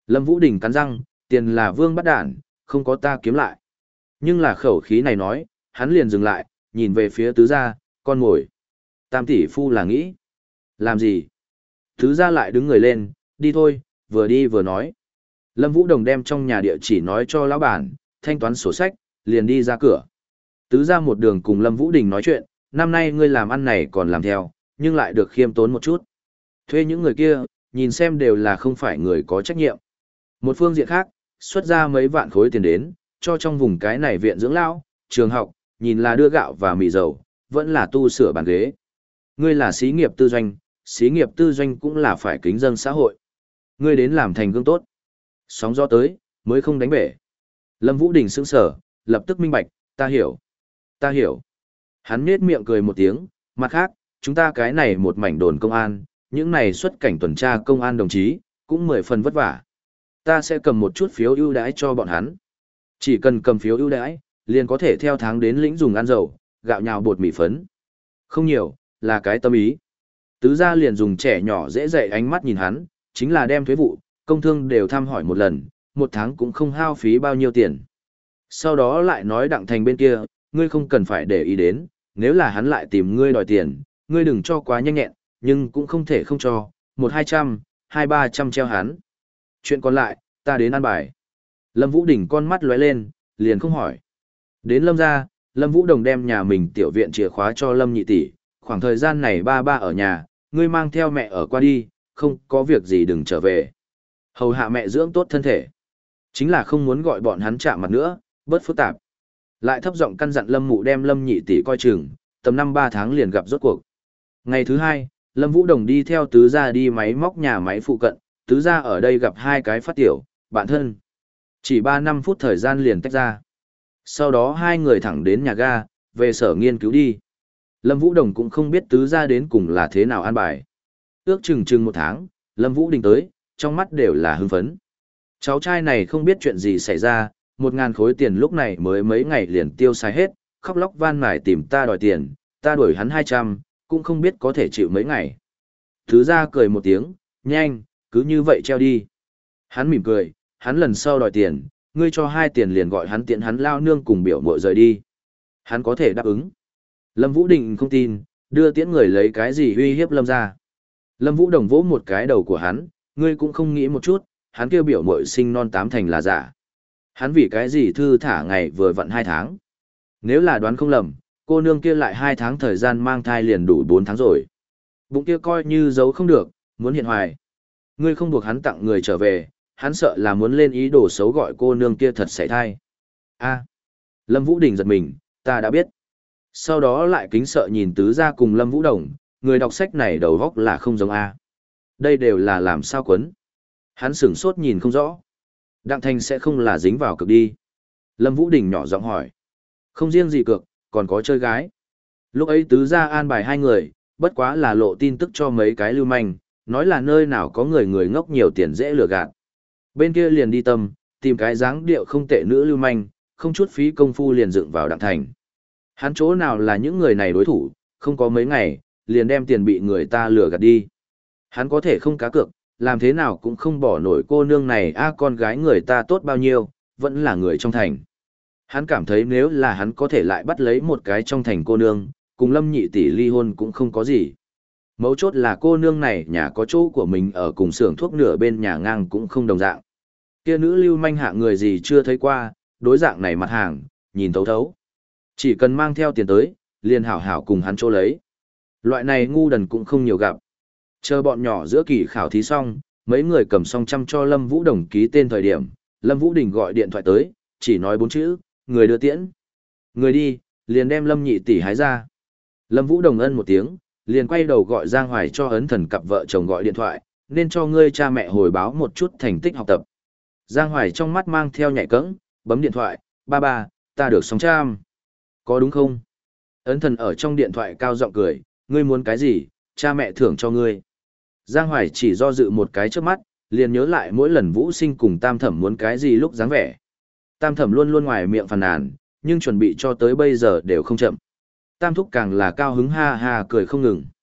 Lâm Vũ Đình cắn răng, tiền là vương bắt đản, không có ta kiếm lại. Nhưng là khẩu khí này nói, hắn liền dừng lại, nhìn về phía tứ gia, con ngồi. Tam tỷ phu là nghĩ. Làm gì? Tứ gia lại đứng người lên, đi thôi, vừa đi vừa nói. Lâm Vũ Đồng đem trong nhà địa chỉ nói cho lão bản, thanh toán sổ sách, liền đi ra cửa. Tứ gia một đường cùng Lâm Vũ Đình nói chuyện, năm nay ngươi làm ăn này còn làm theo, nhưng lại được khiêm tốn một chút. Thuê những người kia, nhìn xem đều là không phải người có trách nhiệm. Một phương diện khác, xuất ra mấy vạn khối tiền đến, cho trong vùng cái này viện dưỡng lão, trường học, nhìn là đưa gạo và mì dầu, vẫn là tu sửa bàn ghế. Ngươi là xí nghiệp tư doanh, xí nghiệp tư doanh cũng là phải kính dân xã hội. Ngươi đến làm thành gương tốt. Sóng gió tới, mới không đánh bể. Lâm Vũ Đình sững sờ, lập tức minh bạch, ta hiểu. Ta hiểu. Hắn nết miệng cười một tiếng, mặt khác, chúng ta cái này một mảnh đồn công an, những này xuất cảnh tuần tra công an đồng chí, cũng mười phần vất vả. Ta sẽ cầm một chút phiếu ưu đãi cho bọn hắn. Chỉ cần cầm phiếu ưu đãi, liền có thể theo tháng đến lĩnh dùng ăn dầu, gạo nhào bột mì phấn. Không nhiều, là cái tâm ý. Tứ gia liền dùng trẻ nhỏ dễ dạy ánh mắt nhìn hắn, chính là đem thuế vụ, công thương đều thăm hỏi một lần, một tháng cũng không hao phí bao nhiêu tiền. Sau đó lại nói Đặng Thành bên kia, ngươi không cần phải để ý đến, nếu là hắn lại tìm ngươi đòi tiền, ngươi đừng cho quá nhanh nhẹn, nhưng cũng không thể không cho, một hai trăm, hai ba trăm treo hắn. Chuyện còn lại, ta đến ăn bài. Lâm Vũ Đình con mắt lóe lên, liền không hỏi. Đến Lâm gia, Lâm Vũ Đồng đem nhà mình tiểu viện chìa khóa cho Lâm nhị tỷ, khoảng thời gian này ba ba ở nhà, ngươi mang theo mẹ ở qua đi, không có việc gì đừng trở về. Hầu hạ mẹ dưỡng tốt thân thể. Chính là không muốn gọi bọn hắn chạm mặt nữa, bớt phức tạp. Lại thấp giọng căn dặn Lâm Mụ đem Lâm nhị tỷ coi chừng, tầm năm ba tháng liền gặp rốt cuộc. Ngày thứ hai, Lâm Vũ Đồng đi theo tứ gia đi máy móc nhà máy phụ cận, tứ gia ở đây gặp hai cái phát tiểu, bạn thân. Chỉ ba năm phút thời gian liền tách ra. Sau đó hai người thẳng đến nhà ga, về sở nghiên cứu đi. Lâm Vũ Đồng cũng không biết tứ gia đến cùng là thế nào an bài. Ước chừng chừng một tháng, Lâm Vũ Đình tới, trong mắt đều là hưng phấn. Cháu trai này không biết chuyện gì xảy ra, một ngàn khối tiền lúc này mới mấy ngày liền tiêu xài hết, khóc lóc van nài tìm ta đòi tiền, ta đuổi hắn hai trăm, cũng không biết có thể chịu mấy ngày. Tứ gia cười một tiếng, nhanh, cứ như vậy treo đi. Hắn mỉm cười, hắn lần sau đòi tiền, ngươi cho hai tiền liền gọi hắn tiện hắn lao nương cùng biểu muội rời đi. Hắn có thể đáp ứng. Lâm Vũ Đình không tin, đưa tiễn người lấy cái gì uy hiếp Lâm ra. Lâm Vũ Đồng vỗ một cái đầu của hắn, ngươi cũng không nghĩ một chút, hắn kêu biểu muội sinh non tám thành là giả. Hắn vì cái gì thư thả ngày vừa vặn hai tháng. Nếu là đoán không lầm, cô nương kia lại hai tháng thời gian mang thai liền đủ bốn tháng rồi. Bụng kia coi như giấu không được, muốn hiện hoài. Ngươi không buộc hắn tặng người trở về, hắn sợ là muốn lên ý đồ xấu gọi cô nương kia thật sảy thai. A. Lâm Vũ Đình giật mình, ta đã biết. Sau đó lại kính sợ nhìn tứ gia cùng Lâm Vũ Đồng, người đọc sách này đầu góc là không giống A. Đây đều là làm sao quấn. Hắn sửng sốt nhìn không rõ. Đặng Thành sẽ không là dính vào cực đi. Lâm Vũ Đình nhỏ giọng hỏi. Không riêng gì cực, còn có chơi gái. Lúc ấy tứ gia an bài hai người, bất quá là lộ tin tức cho mấy cái lưu manh, nói là nơi nào có người người ngốc nhiều tiền dễ lừa gạt. Bên kia liền đi tâm, tìm cái dáng điệu không tệ nữ lưu manh, không chút phí công phu liền dựng vào Đặng Thành. Hắn chỗ nào là những người này đối thủ, không có mấy ngày, liền đem tiền bị người ta lừa gạt đi. Hắn có thể không cá cược, làm thế nào cũng không bỏ nổi cô nương này a con gái người ta tốt bao nhiêu, vẫn là người trong thành. Hắn cảm thấy nếu là hắn có thể lại bắt lấy một cái trong thành cô nương, cùng Lâm nhị tỷ ly hôn cũng không có gì. Mấu chốt là cô nương này nhà có chỗ của mình ở cùng xưởng thuốc nửa bên nhà ngang cũng không đồng dạng. Kia nữ lưu manh hạ người gì chưa thấy qua, đối dạng này mặt hàng, nhìn thấu thấu. Chỉ cần mang theo tiền tới, liền hảo hảo cùng hắn chỗ lấy. Loại này ngu đần cũng không nhiều gặp. Chờ bọn nhỏ giữa kỳ khảo thí xong, mấy người cầm song chăm cho Lâm Vũ Đồng ký tên thời điểm, Lâm Vũ Đình gọi điện thoại tới, chỉ nói bốn chữ, người đưa tiễn. Người đi, liền đem Lâm nhị tỷ hái ra. Lâm Vũ Đồng ân một tiếng, liền quay đầu gọi Giang Hoài cho ấn thần cặp vợ chồng gọi điện thoại, nên cho ngươi cha mẹ hồi báo một chút thành tích học tập. Giang Hoài trong mắt mang theo nhạy cẫng, bấm điện thoại, ba ba, ta được song trăm. Có đúng không? Ấn thần ở trong điện thoại cao giọng cười, ngươi muốn cái gì, cha mẹ thưởng cho ngươi. Giang Hoài chỉ do dự một cái trước mắt, liền nhớ lại mỗi lần Vũ Sinh cùng Tam Thẩm muốn cái gì lúc dáng vẻ. Tam Thẩm luôn luôn ngoài miệng phàn nàn, nhưng chuẩn bị cho tới bây giờ đều không chậm. Tam Thúc càng là cao hứng ha ha cười không ngừng.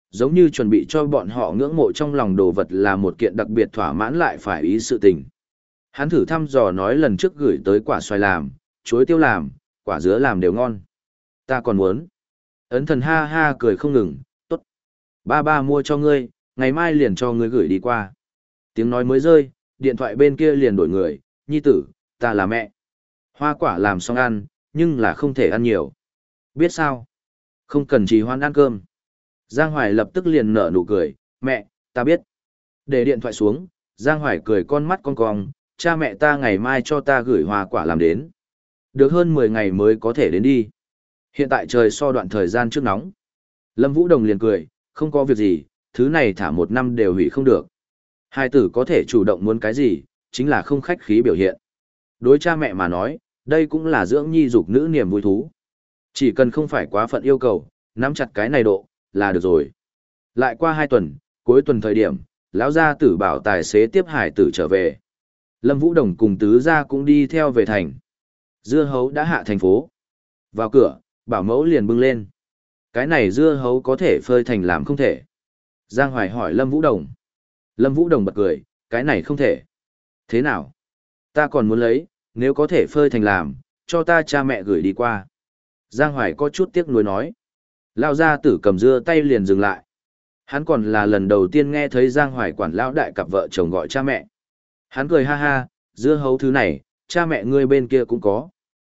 giống như chuẩn bị cho bọn họ ngưỡng mộ trong lòng đồ vật là một kiện đặc biệt thỏa mãn lại phải ý sự tình. Hắn thử thăm dò nói lần trước gửi tới quả xoài làm, chuối tiêu làm, quả dứa làm đều ngon. Ta còn muốn. Ấn thần ha ha cười không ngừng, tốt. Ba ba mua cho ngươi, ngày mai liền cho ngươi gửi đi qua. Tiếng nói mới rơi, điện thoại bên kia liền đổi người, nhi tử, ta là mẹ. Hoa quả làm xong ăn, nhưng là không thể ăn nhiều. Biết sao? Không cần trì hoãn ăn cơm. Giang Hoài lập tức liền nở nụ cười, mẹ, ta biết. Để điện thoại xuống, Giang Hoài cười con mắt con cong, cha mẹ ta ngày mai cho ta gửi hoa quả làm đến. Được hơn mười ngày mới có thể đến đi. Hiện tại trời so đoạn thời gian trước nóng. Lâm Vũ Đồng liền cười, không có việc gì, thứ này thả một năm đều hủy không được. Hai tử có thể chủ động muốn cái gì, chính là không khách khí biểu hiện. Đối cha mẹ mà nói, đây cũng là dưỡng nhi dục nữ niềm vui thú. Chỉ cần không phải quá phận yêu cầu, nắm chặt cái này độ, là được rồi. Lại qua hai tuần, cuối tuần thời điểm, lão gia tử bảo tài xế tiếp hải tử trở về. Lâm Vũ Đồng cùng tứ gia cũng đi theo về thành. Dưa hấu đã hạ thành phố. Vào cửa, bảo mẫu liền bưng lên. Cái này dưa hấu có thể phơi thành làm không thể. Giang Hoài hỏi Lâm Vũ Đồng. Lâm Vũ Đồng bật cười, cái này không thể. Thế nào? Ta còn muốn lấy, nếu có thể phơi thành làm, cho ta cha mẹ gửi đi qua. Giang Hoài có chút tiếc nuối nói. Lão gia tử cầm dưa tay liền dừng lại. Hắn còn là lần đầu tiên nghe thấy Giang Hoài quản lão đại cặp vợ chồng gọi cha mẹ. Hắn cười ha ha, dưa hấu thứ này, cha mẹ ngươi bên kia cũng có.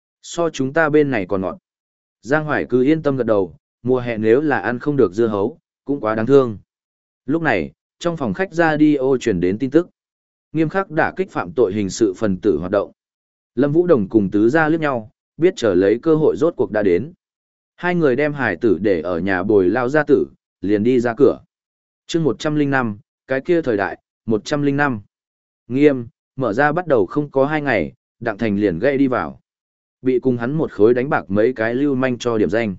So chúng ta bên này còn ngọt. Giang Hoài cứ yên tâm gật đầu, mùa hè nếu là ăn không được dưa hấu, cũng quá đáng thương. Lúc này, trong phòng khách radio truyền đến tin tức. Nghiêm khắc đả kích phạm tội hình sự phần tử hoạt động. Lâm Vũ Đồng cùng tứ gia liếc nhau, biết trở lấy cơ hội rốt cuộc đã đến. Hai người đem hải tử để ở nhà bồi lao gia tử, liền đi ra cửa. chương một trăm linh năm, cái kia thời đại, một trăm linh năm. Nghiêm, mở ra bắt đầu không có hai ngày, Đặng Thành liền gây đi vào. Bị cùng hắn một khối đánh bạc mấy cái lưu manh cho điểm danh.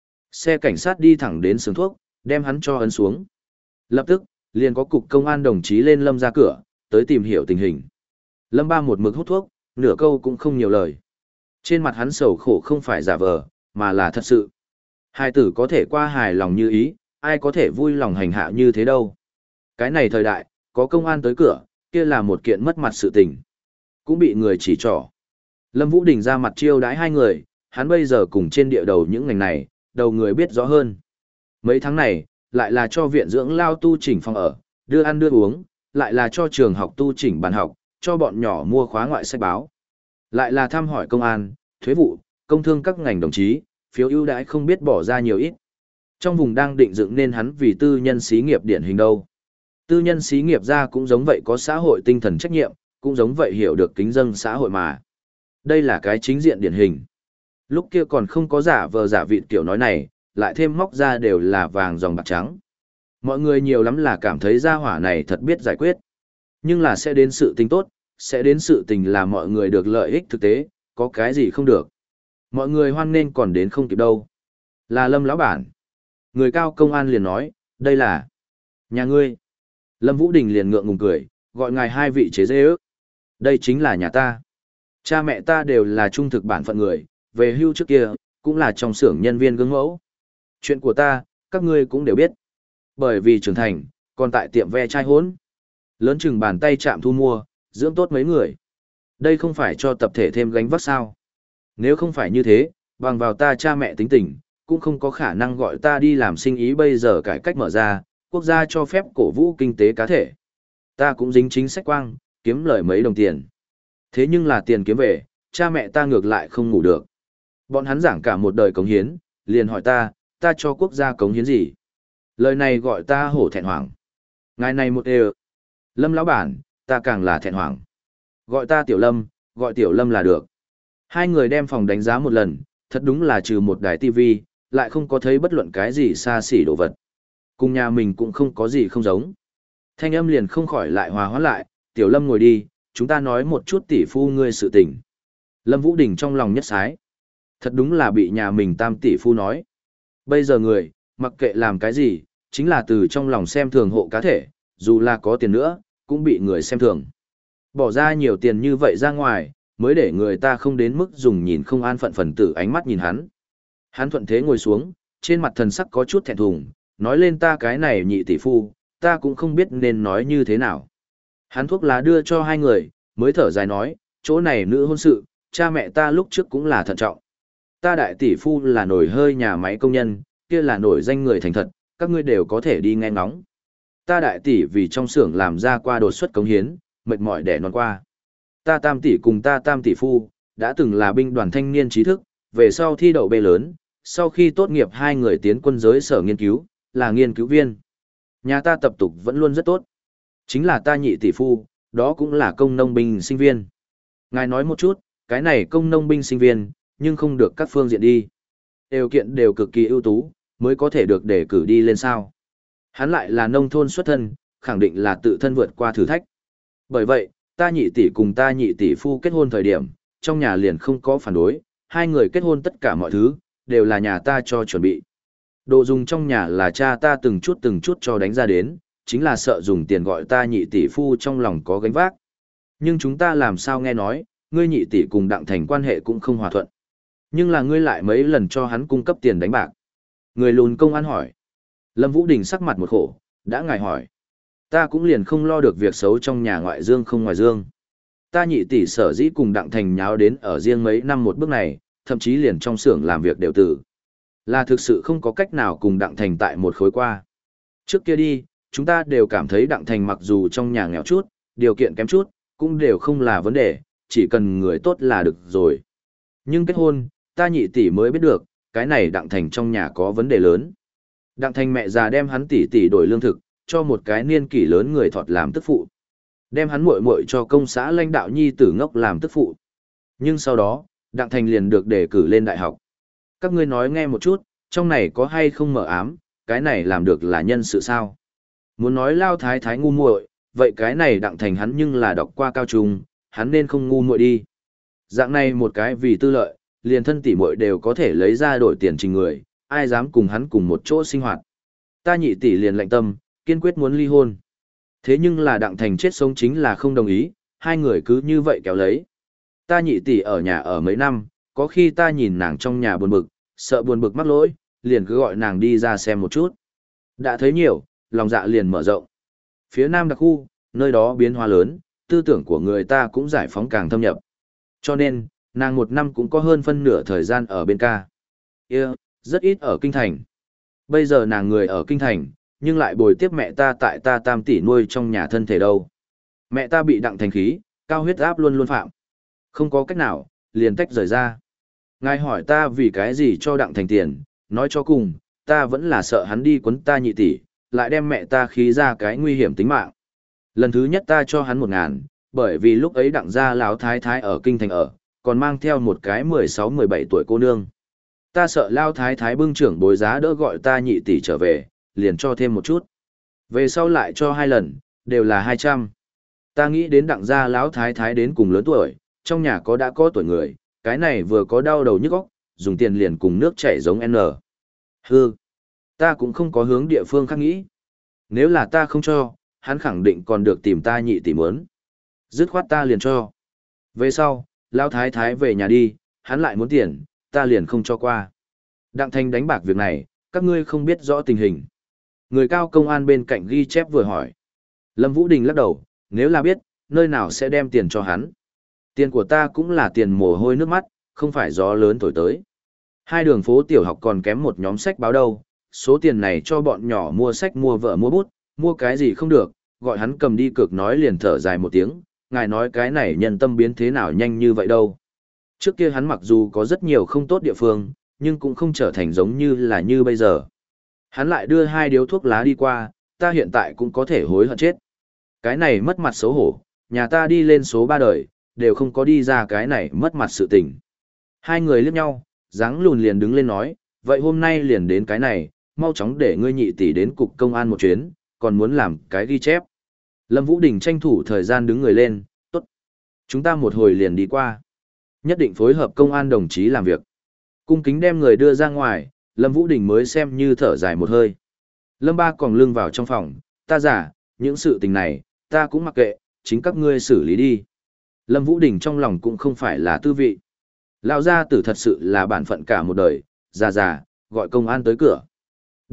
Xe cảnh sát đi thẳng đến xưởng thuốc, đem hắn cho ấn xuống. Lập tức, liền có cục công an đồng chí lên Lâm ra cửa, tới tìm hiểu tình hình. Lâm Ba một mực hút thuốc, nửa câu cũng không nhiều lời. Trên mặt hắn sầu khổ không phải giả vờ, mà là thật sự. Hai tử có thể qua hài lòng như ý, ai có thể vui lòng hành hạ như thế đâu. Cái này thời đại, có công an tới cửa, kia là một kiện mất mặt sự tình. Cũng bị người chỉ trỏ. Lâm Vũ Đình ra mặt chiêu đãi hai người, hắn bây giờ cùng trên địa đầu những ngành này, đầu người biết rõ hơn. Mấy tháng này, lại là cho viện dưỡng lao tu chỉnh phòng ở, đưa ăn đưa uống, lại là cho trường học tu chỉnh bàn học, cho bọn nhỏ mua khóa ngoại sách báo. Lại là thăm hỏi công an, thuế vụ, công thương các ngành đồng chí, phiếu ưu đãi không biết bỏ ra nhiều ít. Trong vùng đang định dựng nên hắn vì tư nhân xí nghiệp điển hình đâu. Tư nhân xí nghiệp ra cũng giống vậy có xã hội tinh thần trách nhiệm, cũng giống vậy hiểu được kính dâng xã hội mà. Đây là cái chính diện điển hình. Lúc kia còn không có giả vờ giả vịt kiểu nói này, lại thêm móc ra đều là vàng dòng bạc trắng. Mọi người nhiều lắm là cảm thấy gia hỏa này thật biết giải quyết. Nhưng là sẽ đến sự tình tốt, sẽ đến sự tình là mọi người được lợi ích thực tế, có cái gì không được. Mọi người hoan nên còn đến không kịp đâu. Là Lâm lão bản. Người cao công an liền nói, đây là nhà ngươi. Lâm Vũ Đình liền ngượng ngùng cười, gọi ngài hai vị chế dê ước. Đây chính là nhà ta. Cha mẹ ta đều là trung thực bản phận người, về hưu trước kia, cũng là trong xưởng nhân viên gương mẫu. Chuyện của ta, các ngươi cũng đều biết. Bởi vì trưởng thành, còn tại tiệm ve chai hốn. Lớn chừng bàn tay chạm thu mua, dưỡng tốt mấy người. Đây không phải cho tập thể thêm gánh vác sao. Nếu không phải như thế, bằng vào ta cha mẹ tính tình, cũng không có khả năng gọi ta đi làm sinh ý bây giờ cải cách mở ra, quốc gia cho phép cổ vũ kinh tế cá thể. Ta cũng dính chính sách quang, kiếm lời mấy đồng tiền. Thế nhưng là tiền kiếm về, cha mẹ ta ngược lại không ngủ được. Bọn hắn giảng cả một đời cống hiến, liền hỏi ta, ta cho quốc gia cống hiến gì? Lời này gọi ta hổ thẹn hoảng. Ngài này một đều. Lâm lão bản, ta càng là thẹn hoảng. Gọi ta Tiểu Lâm, gọi Tiểu Lâm là được. Hai người đem phòng đánh giá một lần, thật đúng là trừ một đài tivi, lại không có thấy bất luận cái gì xa xỉ đồ vật. Cùng nhà mình cũng không có gì không giống. Thanh âm liền không khỏi lại hòa hoãn lại, Tiểu Lâm ngồi đi, chúng ta nói một chút tỷ phu ngươi sự tình. Lâm Vũ Đình trong lòng nhất sái. Thật đúng là bị nhà mình tam tỷ phu nói. Bây giờ người, mặc kệ làm cái gì, chính là từ trong lòng xem thường hộ cá thể, dù là có tiền nữa, cũng bị người xem thường. Bỏ ra nhiều tiền như vậy ra ngoài, mới để người ta không đến mức dùng nhìn không an phận phần tử ánh mắt nhìn hắn. Hắn thuận thế ngồi xuống, trên mặt thần sắc có chút thẹn thùng, nói lên ta cái này nhị tỷ phu, ta cũng không biết nên nói như thế nào. Hắn thuốc lá đưa cho hai người, mới thở dài nói, chỗ này nữ hôn sự, cha mẹ ta lúc trước cũng là thận trọng. Ta đại tỷ phu là nổi hơi nhà máy công nhân, kia là nổi danh người thành thật, các ngươi đều có thể đi nghe ngóng. Ta đại tỷ vì trong xưởng làm ra qua đột xuất cống hiến, mệt mỏi đẻ non qua. Ta tam tỷ cùng ta tam tỷ phu, đã từng là binh đoàn thanh niên trí thức, về sau thi đậu bê lớn, sau khi tốt nghiệp hai người tiến quân giới sở nghiên cứu, là nghiên cứu viên. Nhà ta tập tục vẫn luôn rất tốt. Chính là ta nhị tỷ phu, đó cũng là công nông binh sinh viên. Ngài nói một chút, cái này công nông binh sinh viên, nhưng không được các phương diện đi. Điều kiện đều cực kỳ ưu tú, mới có thể được đề cử đi lên sao. Hắn lại là nông thôn xuất thân, khẳng định là tự thân vượt qua thử thách. Bởi vậy, ta nhị tỷ cùng ta nhị tỷ phu kết hôn thời điểm, trong nhà liền không có phản đối, hai người kết hôn tất cả mọi thứ, đều là nhà ta cho chuẩn bị. Đồ dùng trong nhà là cha ta từng chút từng chút cho đánh ra đến, chính là sợ dùng tiền gọi ta nhị tỷ phu trong lòng có gánh vác. Nhưng chúng ta làm sao nghe nói, ngươi nhị tỷ cùng Đặng Thành quan hệ cũng không hòa thuận. Nhưng là ngươi lại mấy lần cho hắn cung cấp tiền đánh bạc. Người lùn công an hỏi. Lâm Vũ Đình sắc mặt một khổ, đã ngài hỏi. Ta cũng liền không lo được việc xấu trong nhà ngoại dương không ngoài dương. Ta nhị tỷ sở dĩ cùng Đặng Thành nháo đến ở riêng mấy năm một bước này, thậm chí liền trong xưởng làm việc đều tử. Là thực sự không có cách nào cùng Đặng Thành tại một khối qua. Trước kia đi, chúng ta đều cảm thấy Đặng Thành mặc dù trong nhà nghèo chút, điều kiện kém chút, cũng đều không là vấn đề, chỉ cần người tốt là được rồi. Nhưng kết hôn, ta nhị tỷ mới biết được, cái này Đặng Thành trong nhà có vấn đề lớn. Đặng Thành mẹ già đem hắn tỷ tỷ đổi lương thực, cho một cái niên kỷ lớn người thọt làm tức phụ. Đem hắn muội muội cho công xã lãnh đạo nhi tử ngốc làm tức phụ. Nhưng sau đó, Đặng Thành liền được đề cử lên đại học. Các ngươi nói nghe một chút, trong này có hay không mở ám, cái này làm được là nhân sự sao? Muốn nói lao thái thái ngu muội, vậy cái này Đặng Thành hắn nhưng là đọc qua cao trung, hắn nên không ngu muội đi. Dạng này một cái vì tư lợi, liền thân tỷ muội đều có thể lấy ra đổi tiền trình người, ai dám cùng hắn cùng một chỗ sinh hoạt. Ta nhị tỷ liền lạnh tâm, kiên quyết muốn ly hôn. Thế nhưng là Đặng Thành chết sống chính là không đồng ý, hai người cứ như vậy kéo lấy. Ta nhị tỷ ở nhà ở mấy năm, có khi ta nhìn nàng trong nhà buồn bực, sợ buồn bực mắc lỗi, liền cứ gọi nàng đi ra xem một chút. Đã thấy nhiều, lòng dạ liền mở rộng. Phía nam đặc khu, nơi đó biến hóa lớn, tư tưởng của người ta cũng giải phóng càng thâm nhập. Cho nên, nàng một năm cũng có hơn phân nửa thời gian ở bên ca. Yeah, rất ít ở kinh thành. Bây giờ nàng người ở kinh thành, nhưng lại bồi tiếp mẹ ta tại ta tam tỷ nuôi trong nhà thân thể đâu. Mẹ ta bị Đặng Thành khí, cao huyết áp luôn luôn phạm. Không có cách nào, liền tách rời ra. Ngài hỏi ta vì cái gì cho Đặng Thành tiền, nói cho cùng, ta vẫn là sợ hắn đi quấn ta nhị tỷ, lại đem mẹ ta khí ra cái nguy hiểm tính mạng. Lần thứ nhất ta cho hắn một ngàn, bởi vì lúc ấy Đặng gia lão thái thái ở kinh thành ở, còn mang theo một cái mười sáu mười bảy tuổi cô nương. Ta sợ lao thái thái bưng trưởng bối giá đỡ gọi ta nhị tỷ trở về, liền cho thêm một chút. Về sau lại cho hai lần, đều là hai trăm. Ta nghĩ đến Đặng gia lão thái thái đến cùng lớn tuổi, trong nhà có đã có tuổi người, cái này vừa có đau đầu nhức óc, dùng tiền liền cùng nước chảy giống N. Hư. Ta cũng không có hướng địa phương khác nghĩ. Nếu là ta không cho, hắn khẳng định còn được tìm ta nhị tỷ muốn. Dứt khoát ta liền cho. Về sau, lão thái thái về nhà đi, hắn lại muốn tiền, ta liền không cho qua. Đặng Thành đánh bạc việc này, các ngươi không biết rõ tình hình. Người cao công an bên cạnh ghi chép vừa hỏi. Lâm Vũ Đình lắc đầu, nếu là biết, nơi nào sẽ đem tiền cho hắn. Tiền của ta cũng là tiền mồ hôi nước mắt, không phải gió lớn thổi tới. Hai đường phố tiểu học còn kém một nhóm sách báo đâu, số tiền này cho bọn nhỏ mua sách mua vợ mua bút, mua cái gì không được, gọi hắn cầm đi cược nói liền thở dài một tiếng, ngài nói cái này nhân tâm biến thế nào nhanh như vậy đâu. Trước kia hắn mặc dù có rất nhiều không tốt địa phương, nhưng cũng không trở thành giống như là như bây giờ. Hắn lại đưa hai điếu thuốc lá đi qua, ta hiện tại cũng có thể hối hận chết. Cái này mất mặt xấu hổ, nhà ta đi lên số ba đời, đều không có đi ra cái này mất mặt sự tình. Hai người liếc nhau, dáng lùn liền đứng lên nói, vậy hôm nay liền đến cái này, mau chóng để ngươi nhị tỷ đến cục công an một chuyến, còn muốn làm cái ghi chép. Lâm Vũ Đình tranh thủ thời gian đứng người lên, tốt. Chúng ta một hồi liền đi qua. Nhất định phối hợp công an đồng chí làm việc. Cung kính đem người đưa ra ngoài, Lâm Vũ Đình mới xem như thở dài một hơi. Lâm Ba còn lưng vào trong phòng, ta giả, những sự tình này, ta cũng mặc kệ, chính các ngươi xử lý đi. Lâm Vũ Đình trong lòng cũng không phải là tư vị. Lão gia tử thật sự là bản phận cả một đời, già già, gọi công an tới cửa.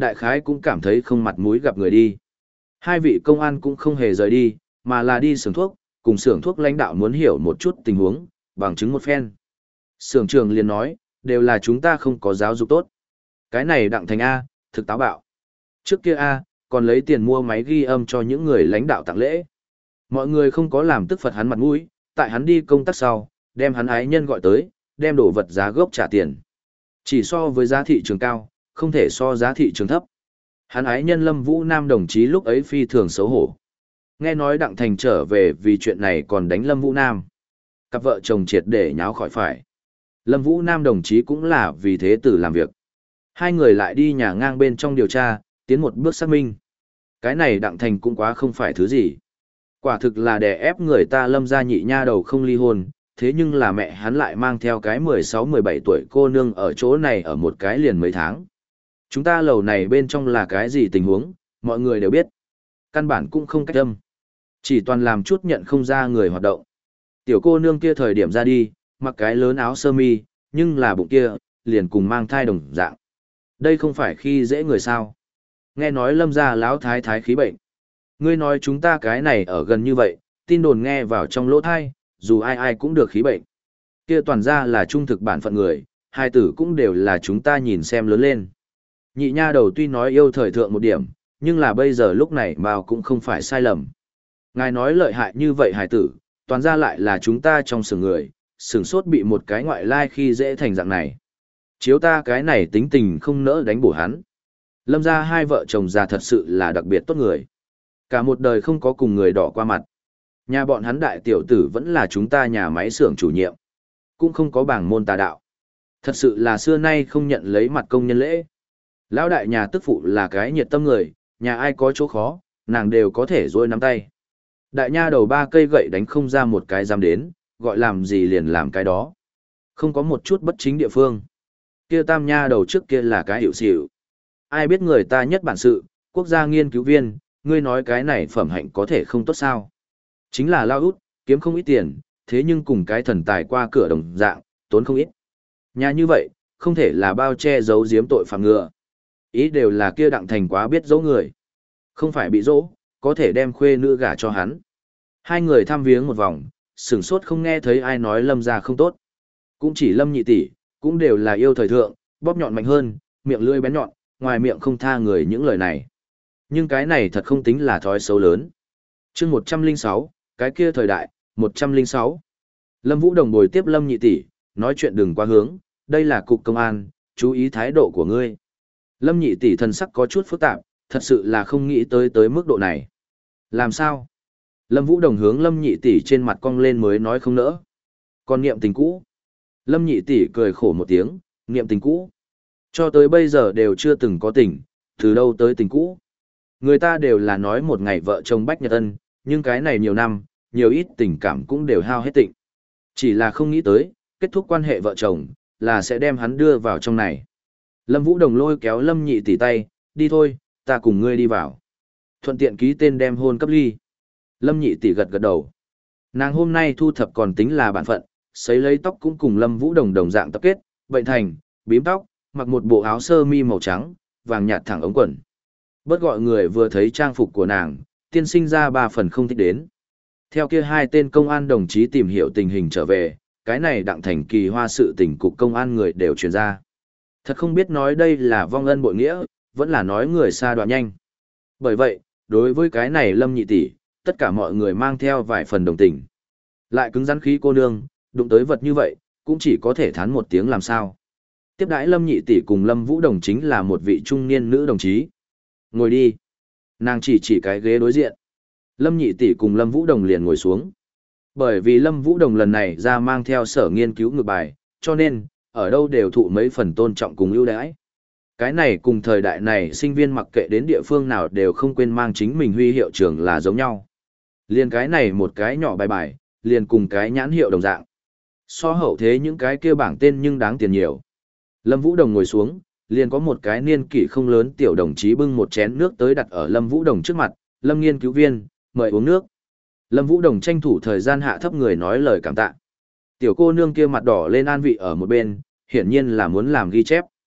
đại khái cũng cảm thấy không mặt mũi gặp người đi. Hai vị công an cũng không hề rời đi, mà là đi xưởng thuốc, cùng xưởng thuốc lãnh đạo muốn hiểu một chút tình huống, bằng chứng một phen. Xưởng trưởng liền nói, đều là chúng ta không có giáo dục tốt. Cái này Đặng Thành A, thực táo bạo. Trước kia A, còn lấy tiền mua máy ghi âm cho những người lãnh đạo tặng lễ. Mọi người không có làm tức phật hắn mặt mũi, tại hắn đi công tác sau, đem hắn ái nhân gọi tới, đem đồ vật giá gốc trả tiền. Chỉ so với giá thị trường cao, không thể so giá thị trường thấp. Hắn ái nhân Lâm Vũ Nam đồng chí lúc ấy phi thường xấu hổ. Nghe nói Đặng Thành trở về vì chuyện này còn đánh Lâm Vũ Nam. Cặp vợ chồng triệt để nháo khỏi phải. Lâm Vũ Nam đồng chí cũng là vì thế tử làm việc. Hai người lại đi nhà ngang bên trong điều tra, tiến một bước xác minh. Cái này Đặng Thành cũng quá không phải thứ gì. Quả thực là đè ép người ta Lâm gia nhị nha đầu không ly hôn, thế nhưng là mẹ hắn lại mang theo cái mười sáu mười bảy tuổi cô nương ở chỗ này ở một cái liền mấy tháng. Chúng ta lầu này bên trong là cái gì tình huống, mọi người đều biết. Căn bản cũng không cách âm. Chỉ toàn làm chút nhận không ra người hoạt động. Tiểu cô nương kia thời điểm ra đi, mặc cái lớn áo sơ mi, nhưng là bụng kia, liền cùng mang thai đồng dạng. Đây không phải khi dễ người sao. Nghe nói Lâm gia lão thái thái khí bệnh. Ngươi nói chúng ta cái này ở gần như vậy, tin đồn nghe vào trong lỗ thai, dù ai ai cũng được khí bệnh. Kia toàn ra là trung thực bản phận người, hai tử cũng đều là chúng ta nhìn xem lớn lên. Nhị nha đầu tuy nói yêu thời thượng một điểm, nhưng là bây giờ lúc này mà cũng không phải sai lầm. Ngài nói lợi hại như vậy hài tử, toàn ra lại là chúng ta trong sừng người, sừng sốt bị một cái ngoại lai khi dễ thành dạng này. Chiếu ta cái này tính tình không nỡ đánh bổ hắn. Lâm ra hai vợ chồng già thật sự là đặc biệt tốt người. Cả một đời không có cùng người đỏ qua mặt. Nhà bọn hắn đại tiểu tử vẫn là chúng ta nhà máy xưởng chủ nhiệm. Cũng không có bảng môn tà đạo. Thật sự là xưa nay không nhận lấy mặt công nhân lễ. Lão đại nhà tức phụ là cái nhiệt tâm người, nhà ai có chỗ khó, nàng đều có thể rôi nắm tay. Đại nha đầu ba cây gậy đánh không ra một cái dám đến, gọi làm gì liền làm cái đó. Không có một chút bất chính địa phương. Kia tam nha đầu trước kia là cái hiệu xỉu. Ai biết người ta nhất bản sự, quốc gia nghiên cứu viên, ngươi nói cái này phẩm hạnh có thể không tốt sao. Chính là lao út, kiếm không ít tiền, thế nhưng cùng cái thần tài qua cửa đồng dạng, tốn không ít. Nhà như vậy, không thể là bao che giấu giếm tội phạm ngựa. Ý đều là kia Đặng Thành quá biết dỗ người. Không phải bị dỗ, có thể đem khuê nữ gả cho hắn. Hai người thăm viếng một vòng, sửng sốt không nghe thấy ai nói Lâm gia không tốt. Cũng chỉ Lâm nhị tỷ, cũng đều là yêu thời thượng, bóp nhọn mạnh hơn, miệng lưỡi bén nhọn, ngoài miệng không tha người những lời này. Nhưng cái này thật không tính là thói xấu lớn. Chương một trăm lẻ sáu, cái kia thời đại, một trăm lẻ sáu. Lâm Vũ Đồng bồi tiếp Lâm nhị tỷ, nói chuyện đừng quá hướng, đây là cục công an, chú ý thái độ của ngươi. Lâm nhị tỷ thần sắc có chút phức tạp, thật sự là không nghĩ tới tới mức độ này. Làm sao? Lâm Vũ Đồng hướng Lâm nhị tỷ trên mặt cong lên mới nói không nỡ. Còn niệm tình cũ. Lâm nhị tỷ cười khổ một tiếng, niệm tình cũ. Cho tới bây giờ đều chưa từng có tình, từ đâu tới tình cũ. Người ta đều là nói một ngày vợ chồng bách nhật ân, nhưng cái này nhiều năm, nhiều ít tình cảm cũng đều hao hết tịnh. Chỉ là không nghĩ tới, kết thúc quan hệ vợ chồng, là sẽ đem hắn đưa vào trong này. Lâm Vũ Đồng lôi kéo Lâm nhị tỷ tay, đi thôi, ta cùng ngươi đi vào. Thuận tiện ký tên đem hôn cấp ly. Lâm nhị tỷ gật gật đầu. Nàng hôm nay thu thập còn tính là bản phận, sấy lấy tóc cũng cùng Lâm Vũ Đồng đồng dạng tập kết, bệnh thành, bím tóc, mặc một bộ áo sơ mi màu trắng, vàng nhạt thẳng ống quần. Bớt gọi người vừa thấy trang phục của nàng, tiên sinh ra ba phần không thích đến. Theo kia hai tên công an đồng chí tìm hiểu tình hình trở về, cái này Đặng Thành kỳ hoa sự tình cục công an người đều truyền ra. Thật không biết nói đây là vong ân bội nghĩa, vẫn là nói người xa đoạn nhanh. Bởi vậy, đối với cái này Lâm nhị tỷ, tất cả mọi người mang theo vài phần đồng tình. Lại cứng rắn khí cô nương, đụng tới vật như vậy, cũng chỉ có thể thán một tiếng làm sao. Tiếp đãi Lâm nhị tỷ cùng Lâm Vũ Đồng chính là một vị trung niên nữ đồng chí. Ngồi đi. Nàng chỉ chỉ cái ghế đối diện. Lâm nhị tỷ cùng Lâm Vũ Đồng liền ngồi xuống. Bởi vì Lâm Vũ Đồng lần này ra mang theo sở nghiên cứu ngược bài, cho nên, ở đâu đều thụ mấy phần tôn trọng cùng ưu đãi. Cái này cùng thời đại này sinh viên mặc kệ đến địa phương nào đều không quên mang chính mình huy hiệu trường là giống nhau. Liền cái này một cái nhỏ bài bài, liền cùng cái nhãn hiệu đồng dạng. So hậu thế những cái kia bảng tên nhưng đáng tiền nhiều. Lâm Vũ Đồng ngồi xuống, liền có một cái niên kỷ không lớn tiểu đồng chí bưng một chén nước tới đặt ở Lâm Vũ Đồng trước mặt, Lâm nghiên cứu viên, mời uống nước. Lâm Vũ Đồng tranh thủ thời gian hạ thấp người nói lời cảm tạ. Tiểu cô nương kia mặt đỏ lên an vị ở một bên, hiển nhiên là muốn làm ghi chép.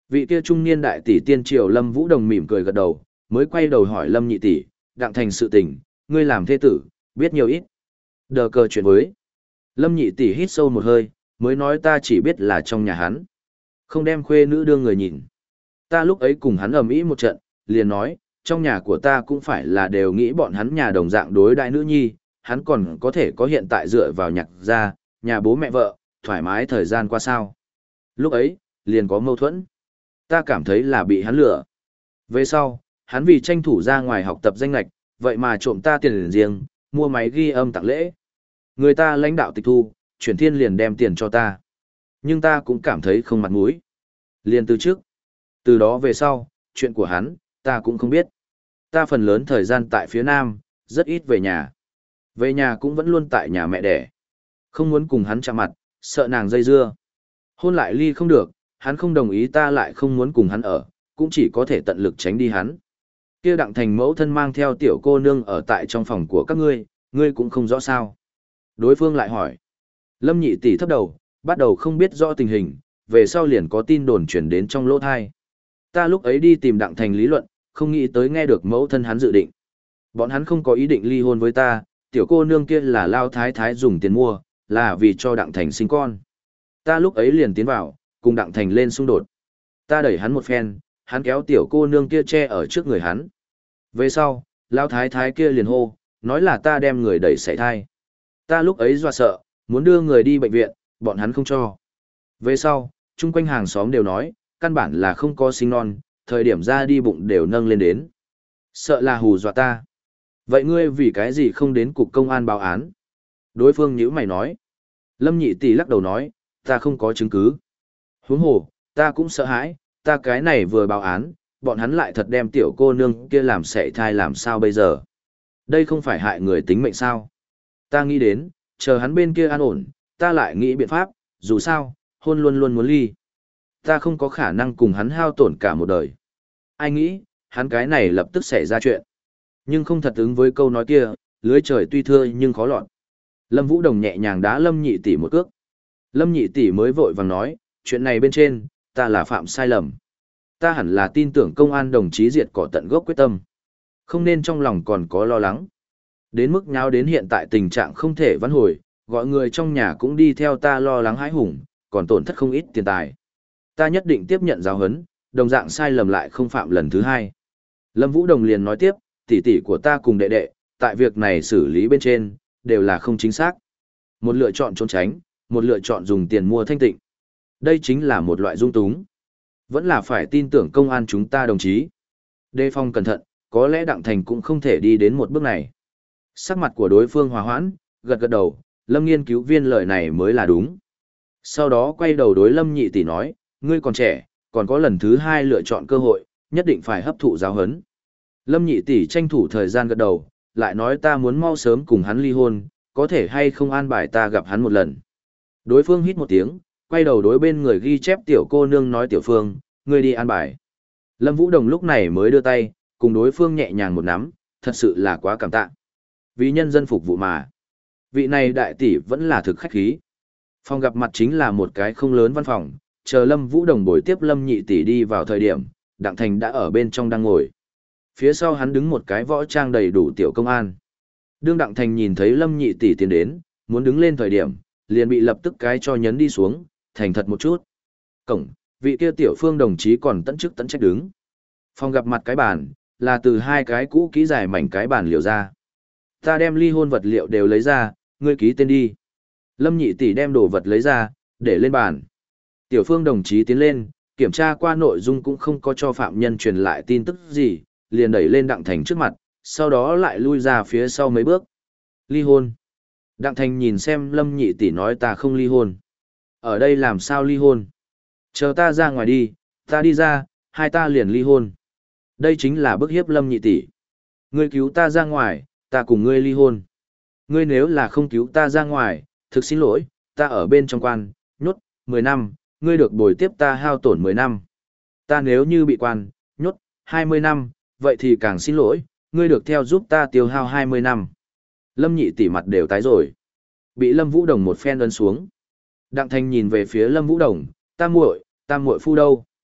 Vị kia trung niên đại tỷ tiên triều Lâm Vũ Đồng mỉm cười gật đầu, mới quay đầu hỏi Lâm nhị tỷ, đặng thành sự tình, ngươi làm thê tử, biết nhiều ít. Đờ cờ chuyện với. Lâm nhị tỷ hít sâu một hơi, mới nói ta chỉ biết là trong nhà hắn. Không đem khuê nữ đưa người nhìn. Ta lúc ấy cùng hắn ầm ĩ một trận, liền nói, trong nhà của ta cũng phải là đều nghĩ bọn hắn nhà đồng dạng đối đại nữ nhi, hắn còn có thể có hiện tại dựa vào nhạc gia, nhà bố mẹ vợ, thoải mái thời gian qua sao. Lúc ấy, liền có mâu thuẫn. Ta cảm thấy là bị hắn lừa. Về sau, hắn vì tranh thủ ra ngoài học tập danh lạch, vậy mà trộm ta tiền riêng, mua máy ghi âm tặng lễ. Người ta lãnh đạo tịch thu, chuyển thiên liền đem tiền cho ta. Nhưng ta cũng cảm thấy không mặt mũi. Liền từ trước. Từ đó về sau, chuyện của hắn, ta cũng không biết. Ta phần lớn thời gian tại phía Nam, rất ít về nhà. Về nhà cũng vẫn luôn tại nhà mẹ đẻ. Không muốn cùng hắn chạm mặt, sợ nàng dây dưa. Hôn lại ly không được, hắn không đồng ý ta lại không muốn cùng hắn ở, cũng chỉ có thể tận lực tránh đi hắn. Kia đặng thành mẫu thân mang theo tiểu cô nương ở tại trong phòng của các ngươi, ngươi cũng không rõ sao. Đối phương lại hỏi. Lâm nhị tỷ thấp đầu, bắt đầu không biết rõ tình hình, về sau liền có tin đồn chuyển đến trong lỗ thai. Ta lúc ấy đi tìm đặng thành lý luận, không nghĩ tới nghe được mẫu thân hắn dự định. Bọn hắn không có ý định ly hôn với ta, tiểu cô nương kia là lao thái thái dùng tiền mua, là vì cho đặng thành sinh con. Ta lúc ấy liền tiến vào, cùng đặng thành lên xung đột. Ta đẩy hắn một phen, hắn kéo tiểu cô nương kia che ở trước người hắn. Về sau, lao thái thái kia liền hô, nói là ta đem người đẩy sảy thai. Ta lúc ấy dọa sợ, muốn đưa người đi bệnh viện, bọn hắn không cho. Về sau, chung quanh hàng xóm đều nói, căn bản là không có sinh non, thời điểm ra đi bụng đều nâng lên đến. Sợ là hù dọa ta. Vậy ngươi vì cái gì không đến cục công an báo án? Đối phương nhíu mày nói. Lâm nhị tỷ lắc đầu nói, ta không có chứng cứ. Huống hồ, ta cũng sợ hãi, ta cái này vừa báo án, bọn hắn lại thật đem tiểu cô nương kia làm sảy thai làm sao bây giờ? Đây không phải hại người tính mệnh sao? Ta nghĩ đến, chờ hắn bên kia an ổn, ta lại nghĩ biện pháp, dù sao, hôn luôn luôn muốn ly. Ta không có khả năng cùng hắn hao tổn cả một đời. Ai nghĩ, hắn cái này lập tức xảy ra chuyện. Nhưng không thật ứng với câu nói kia, lưới trời tuy thưa nhưng khó lọt. Lâm Vũ Đồng nhẹ nhàng đá Lâm nhị tỷ một cước. Lâm nhị tỷ mới vội vàng nói, chuyện này bên trên, ta là phạm sai lầm. Ta hẳn là tin tưởng công an đồng chí diệt cỏ tận gốc quyết tâm. Không nên trong lòng còn có lo lắng. Đến mức nháo đến hiện tại tình trạng không thể vãn hồi, gọi người trong nhà cũng đi theo ta lo lắng hãi hùng, còn tổn thất không ít tiền tài. Ta nhất định tiếp nhận giáo huấn, đồng dạng sai lầm lại không phạm lần thứ hai. Lâm Vũ Đồng liền nói tiếp, tỷ tỷ của ta cùng đệ đệ, tại việc này xử lý bên trên, đều là không chính xác. Một lựa chọn trốn tránh, một lựa chọn dùng tiền mua thanh tịnh. Đây chính là một loại dung túng. Vẫn là phải tin tưởng công an chúng ta đồng chí. Đề phòng cẩn thận, có lẽ Đặng Thành cũng không thể đi đến một bước này. Sắc mặt của đối phương hòa hoãn, gật gật đầu, Lâm nghiên cứu viên lời này mới là đúng. Sau đó quay đầu đối Lâm nhị tỷ nói, ngươi còn trẻ, còn có lần thứ hai lựa chọn cơ hội, nhất định phải hấp thụ giáo huấn. Lâm nhị tỷ tranh thủ thời gian gật đầu, lại nói ta muốn mau sớm cùng hắn ly hôn, có thể hay không an bài ta gặp hắn một lần. Đối phương hít một tiếng, quay đầu đối bên người ghi chép tiểu cô nương nói tiểu phương, ngươi đi an bài. Lâm Vũ Đồng lúc này mới đưa tay, cùng đối phương nhẹ nhàng một nắm, thật sự là quá cảm tạ. Vì nhân dân phục vụ mà. Vị này đại tỷ vẫn là thực khách khí. Phòng gặp mặt chính là một cái không lớn văn phòng, chờ Lâm Vũ Đồng bồi tiếp Lâm nhị tỷ đi vào thời điểm, Đặng Thành đã ở bên trong đang ngồi. Phía sau hắn đứng một cái võ trang đầy đủ tiểu công an. Đương Đặng Thành nhìn thấy Lâm nhị tỷ tiến đến, muốn đứng lên thời điểm, liền bị lập tức cái cho nhấn đi xuống, thành thật một chút. Cổng, vị kia tiểu phương đồng chí còn tận chức tận trách đứng. Phòng gặp mặt cái bàn, là từ hai cái cũ kỹ dài mảnh cái bàn liều ra. Ta đem ly hôn vật liệu đều lấy ra, ngươi ký tên đi. Lâm nhị tỷ đem đồ vật lấy ra, để lên bàn. Tiểu phương đồng chí tiến lên, kiểm tra qua nội dung cũng không có cho phạm nhân truyền lại tin tức gì, liền đẩy lên Đặng Thành trước mặt, sau đó lại lui ra phía sau mấy bước. Ly hôn. Đặng Thành nhìn xem Lâm nhị tỷ nói ta không ly hôn. Ở đây làm sao ly hôn? Chờ ta ra ngoài đi, ta đi ra, hai ta liền ly hôn. Đây chính là bức hiếp Lâm nhị tỷ. Ngươi cứu ta ra ngoài, ta cùng ngươi ly hôn. Ngươi nếu là không cứu ta ra ngoài, thực xin lỗi, ta ở bên trong quan, nhốt, mười năm, ngươi được bồi tiếp ta hao tổn mười năm. Ta nếu như bị quan, nhốt, hai mươi năm, vậy thì càng xin lỗi, ngươi được theo giúp ta tiêu hao hai mươi năm. Lâm nhị tỷ mặt đều tái rồi. Bị Lâm Vũ Đồng một phen ấn xuống. Đặng Thành nhìn về phía Lâm Vũ Đồng, ta muội, ta muội phu đâu?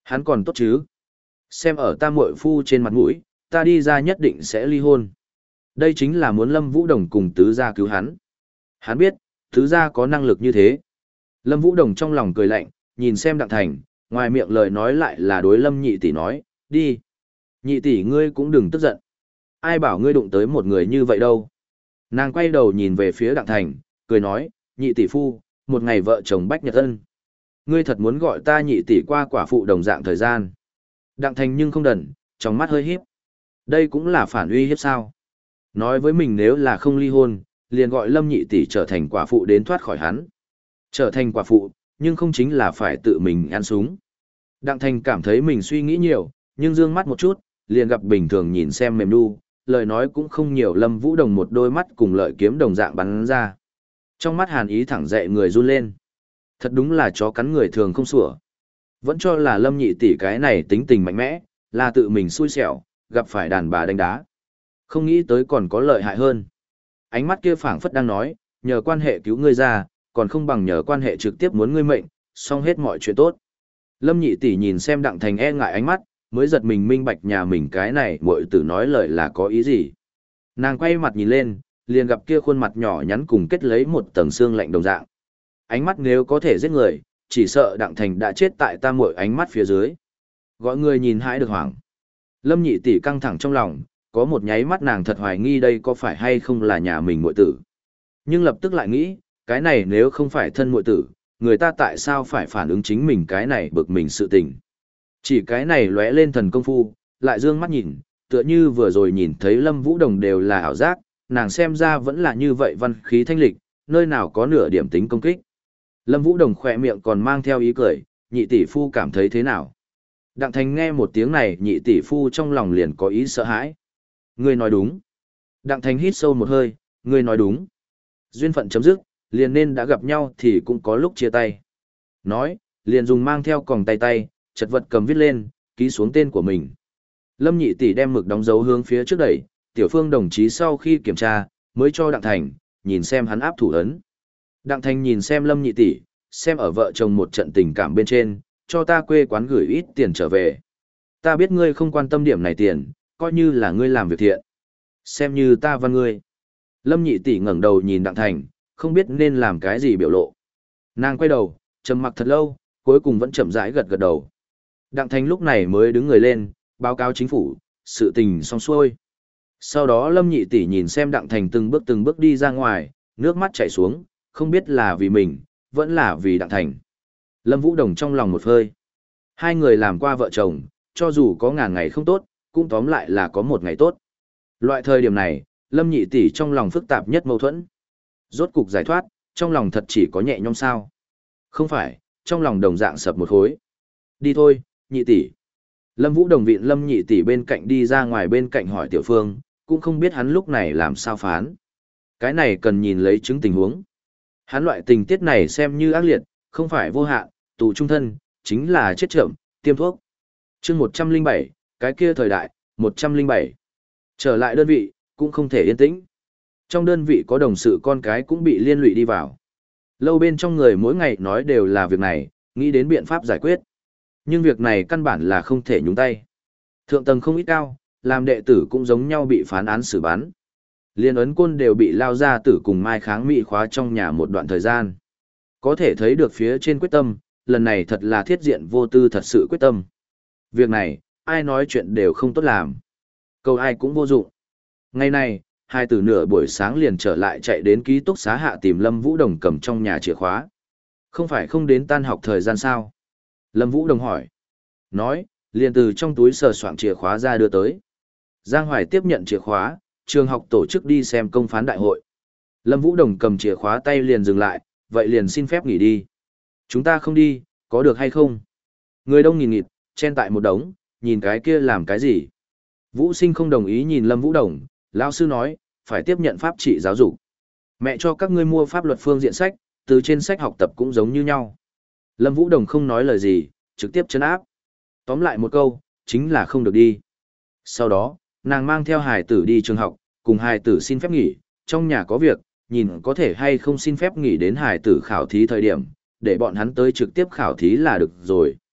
Hắn còn tốt chứ? Xem ở ta muội phu trên mặt mũi, ta đi ra nhất định sẽ ly hôn. Đây chính là muốn Lâm Vũ Đồng cùng tứ gia cứu hắn. Hắn biết, tứ gia có năng lực như thế. Lâm Vũ Đồng trong lòng cười lạnh, nhìn xem Đặng Thành, ngoài miệng lời nói lại là đối Lâm nhị tỷ nói, đi. Nhị tỷ ngươi cũng đừng tức giận. Ai bảo ngươi đụng tới một người như vậy đâu. Nàng quay đầu nhìn về phía Đặng Thành, cười nói, nhị tỷ phu, một ngày vợ chồng bách nhật ân. Ngươi thật muốn gọi ta nhị tỷ qua quả phụ đồng dạng thời gian. Đặng Thành nhưng không đần, trong mắt hơi híp. Đây cũng là phản uy hiếp sao. Nói với mình nếu là không ly hôn, liền gọi Lâm nhị tỷ trở thành quả phụ đến thoát khỏi hắn. Trở thành quả phụ, nhưng không chính là phải tự mình ăn súng. Đặng Thành cảm thấy mình suy nghĩ nhiều, nhưng dương mắt một chút, liền gặp bình thường nhìn xem mềm nu, lời nói cũng không nhiều. Lâm Vũ Đồng một đôi mắt cùng lợi kiếm đồng dạng bắn ra. Trong mắt hàn ý thẳng dậy người run lên. Thật đúng là chó cắn người thường không sủa. Vẫn cho là Lâm nhị tỷ cái này tính tình mạnh mẽ, là tự mình xui xẻo, gặp phải đàn bà đánh đá. Không nghĩ tới còn có lợi hại hơn. Ánh mắt kia phảng phất đang nói, nhờ quan hệ cứu ngươi ra, còn không bằng nhờ quan hệ trực tiếp muốn ngươi mệnh, xong hết mọi chuyện tốt. Lâm nhị tỷ nhìn xem Đặng Thành e ngại ánh mắt, mới giật mình minh bạch nhà mình cái này muội tử nói lời là có ý gì. Nàng quay mặt nhìn lên, liền gặp kia khuôn mặt nhỏ nhắn cùng kết lấy một tầng xương lạnh đồng dạng. Ánh mắt nếu có thể giết người, chỉ sợ Đặng Thành đã chết tại ta muội ánh mắt phía dưới. Gọi người nhìn hãi được hoảng. Lâm nhị tỷ căng thẳng trong lòng, có một nháy mắt nàng thật hoài nghi đây có phải hay không là nhà mình muội tử. Nhưng lập tức lại nghĩ, cái này nếu không phải thân muội tử, người ta tại sao phải phản ứng chính mình cái này bực mình sự tình. Chỉ cái này lóe lên thần công phu, lại dương mắt nhìn, tựa như vừa rồi nhìn thấy Lâm Vũ Đồng đều là ảo giác, nàng xem ra vẫn là như vậy văn khí thanh lịch, nơi nào có nửa điểm tính công kích. Lâm Vũ Đồng khỏe miệng còn mang theo ý cười, nhị tỷ phu cảm thấy thế nào? Đặng Thành nghe một tiếng này, nhị tỷ phu trong lòng liền có ý sợ hãi. Ngươi nói đúng. Đặng Thành hít sâu một hơi, ngươi nói đúng. Duyên phận chấm dứt, liền nên đã gặp nhau thì cũng có lúc chia tay. Nói, liền dùng mang theo còng tay tay, chật vật cầm viết lên, ký xuống tên của mình. Lâm nhị tỷ đem mực đóng dấu hướng phía trước đẩy, Tiểu Phương đồng chí sau khi kiểm tra, mới cho Đặng Thành, nhìn xem hắn áp thủ ấn. Đặng Thành nhìn xem Lâm nhị tỷ, xem ở vợ chồng một trận tình cảm bên trên, cho ta quê quán gửi ít tiền trở về. Ta biết ngươi không quan tâm điểm này tiền, coi như là ngươi làm việc thiện. Xem như ta văn ngươi. Lâm nhị tỷ ngẩng đầu nhìn Đặng Thành, không biết nên làm cái gì biểu lộ. Nàng quay đầu, trầm mặc thật lâu, cuối cùng vẫn chậm rãi gật gật đầu. Đặng Thành lúc này mới đứng người lên, báo cáo chính phủ, sự tình xong xuôi. Sau đó Lâm nhị tỷ nhìn xem Đặng Thành từng bước từng bước đi ra ngoài, nước mắt chảy xuống, không biết là vì mình, vẫn là vì Đặng Thành. Lâm Vũ Đồng trong lòng một hơi. Hai người làm qua vợ chồng, cho dù có ngàn ngày không tốt, cũng tóm lại là có một ngày tốt. Loại thời điểm này, Lâm nhị tỷ trong lòng phức tạp nhất mâu thuẫn. Rốt cục giải thoát, trong lòng thật chỉ có nhẹ nhõm sao. Không phải, trong lòng đồng dạng sập một khối. Đi thôi, nhị tỷ. Lâm Vũ Đồng viện Lâm nhị tỷ bên cạnh đi ra ngoài bên cạnh hỏi Tiểu Phương, cũng không biết hắn lúc này làm sao phán. Cái này cần nhìn lấy chứng tình huống. Hắn loại tình tiết này xem như ác liệt, không phải vô hạn, tù trung thân, chính là chết chậm, tiêm thuốc. chương một trăm linh bảy, cái kia thời đại, một trăm linh bảy. Trở lại đơn vị, cũng không thể yên tĩnh. Trong đơn vị có đồng sự con cái cũng bị liên lụy đi vào. Lâu bên trong người mỗi ngày nói đều là việc này, nghĩ đến biện pháp giải quyết. Nhưng việc này căn bản là không thể nhúng tay. Thượng tầng không ít cao, làm đệ tử cũng giống nhau bị phán án xử bắn. Liên ấn côn đều bị lao ra tử cùng mai kháng mỹ khóa trong nhà một đoạn thời gian. Có thể thấy được phía trên quyết tâm, lần này thật là thiết diện vô tư thật sự quyết tâm. Việc này, ai nói chuyện đều không tốt làm. Câu ai cũng vô dụng. Ngày nay, hai tử nửa buổi sáng liền trở lại chạy đến ký túc xá hạ tìm Lâm Vũ Đồng cầm trong nhà chìa khóa. Không phải không đến tan học thời gian sao? Lâm Vũ Đồng hỏi. Nói, liền từ trong túi sờ soạng chìa khóa ra đưa tới. Giang Hoài tiếp nhận chìa khóa, trường học tổ chức đi xem công phán đại hội. Lâm Vũ Đồng cầm chìa khóa tay liền dừng lại, vậy liền xin phép nghỉ đi. Chúng ta không đi, có được hay không? Người đông nghìn nghịt, chen tại một đống, nhìn cái kia làm cái gì? Vũ Sinh không đồng ý nhìn Lâm Vũ Đồng, lão sư nói, phải tiếp nhận pháp trị giáo dục. Mẹ cho các ngươi mua pháp luật phương diện sách, từ trên sách học tập cũng giống như nhau. Lâm Vũ Đồng không nói lời gì, trực tiếp trấn áp. Tóm lại một câu, chính là không được đi. Sau đó, nàng mang theo hài tử đi trường học, cùng hài tử xin phép nghỉ, trong nhà có việc, nhìn có thể hay không xin phép nghỉ đến hài tử khảo thí thời điểm, để bọn hắn tới trực tiếp khảo thí là được rồi.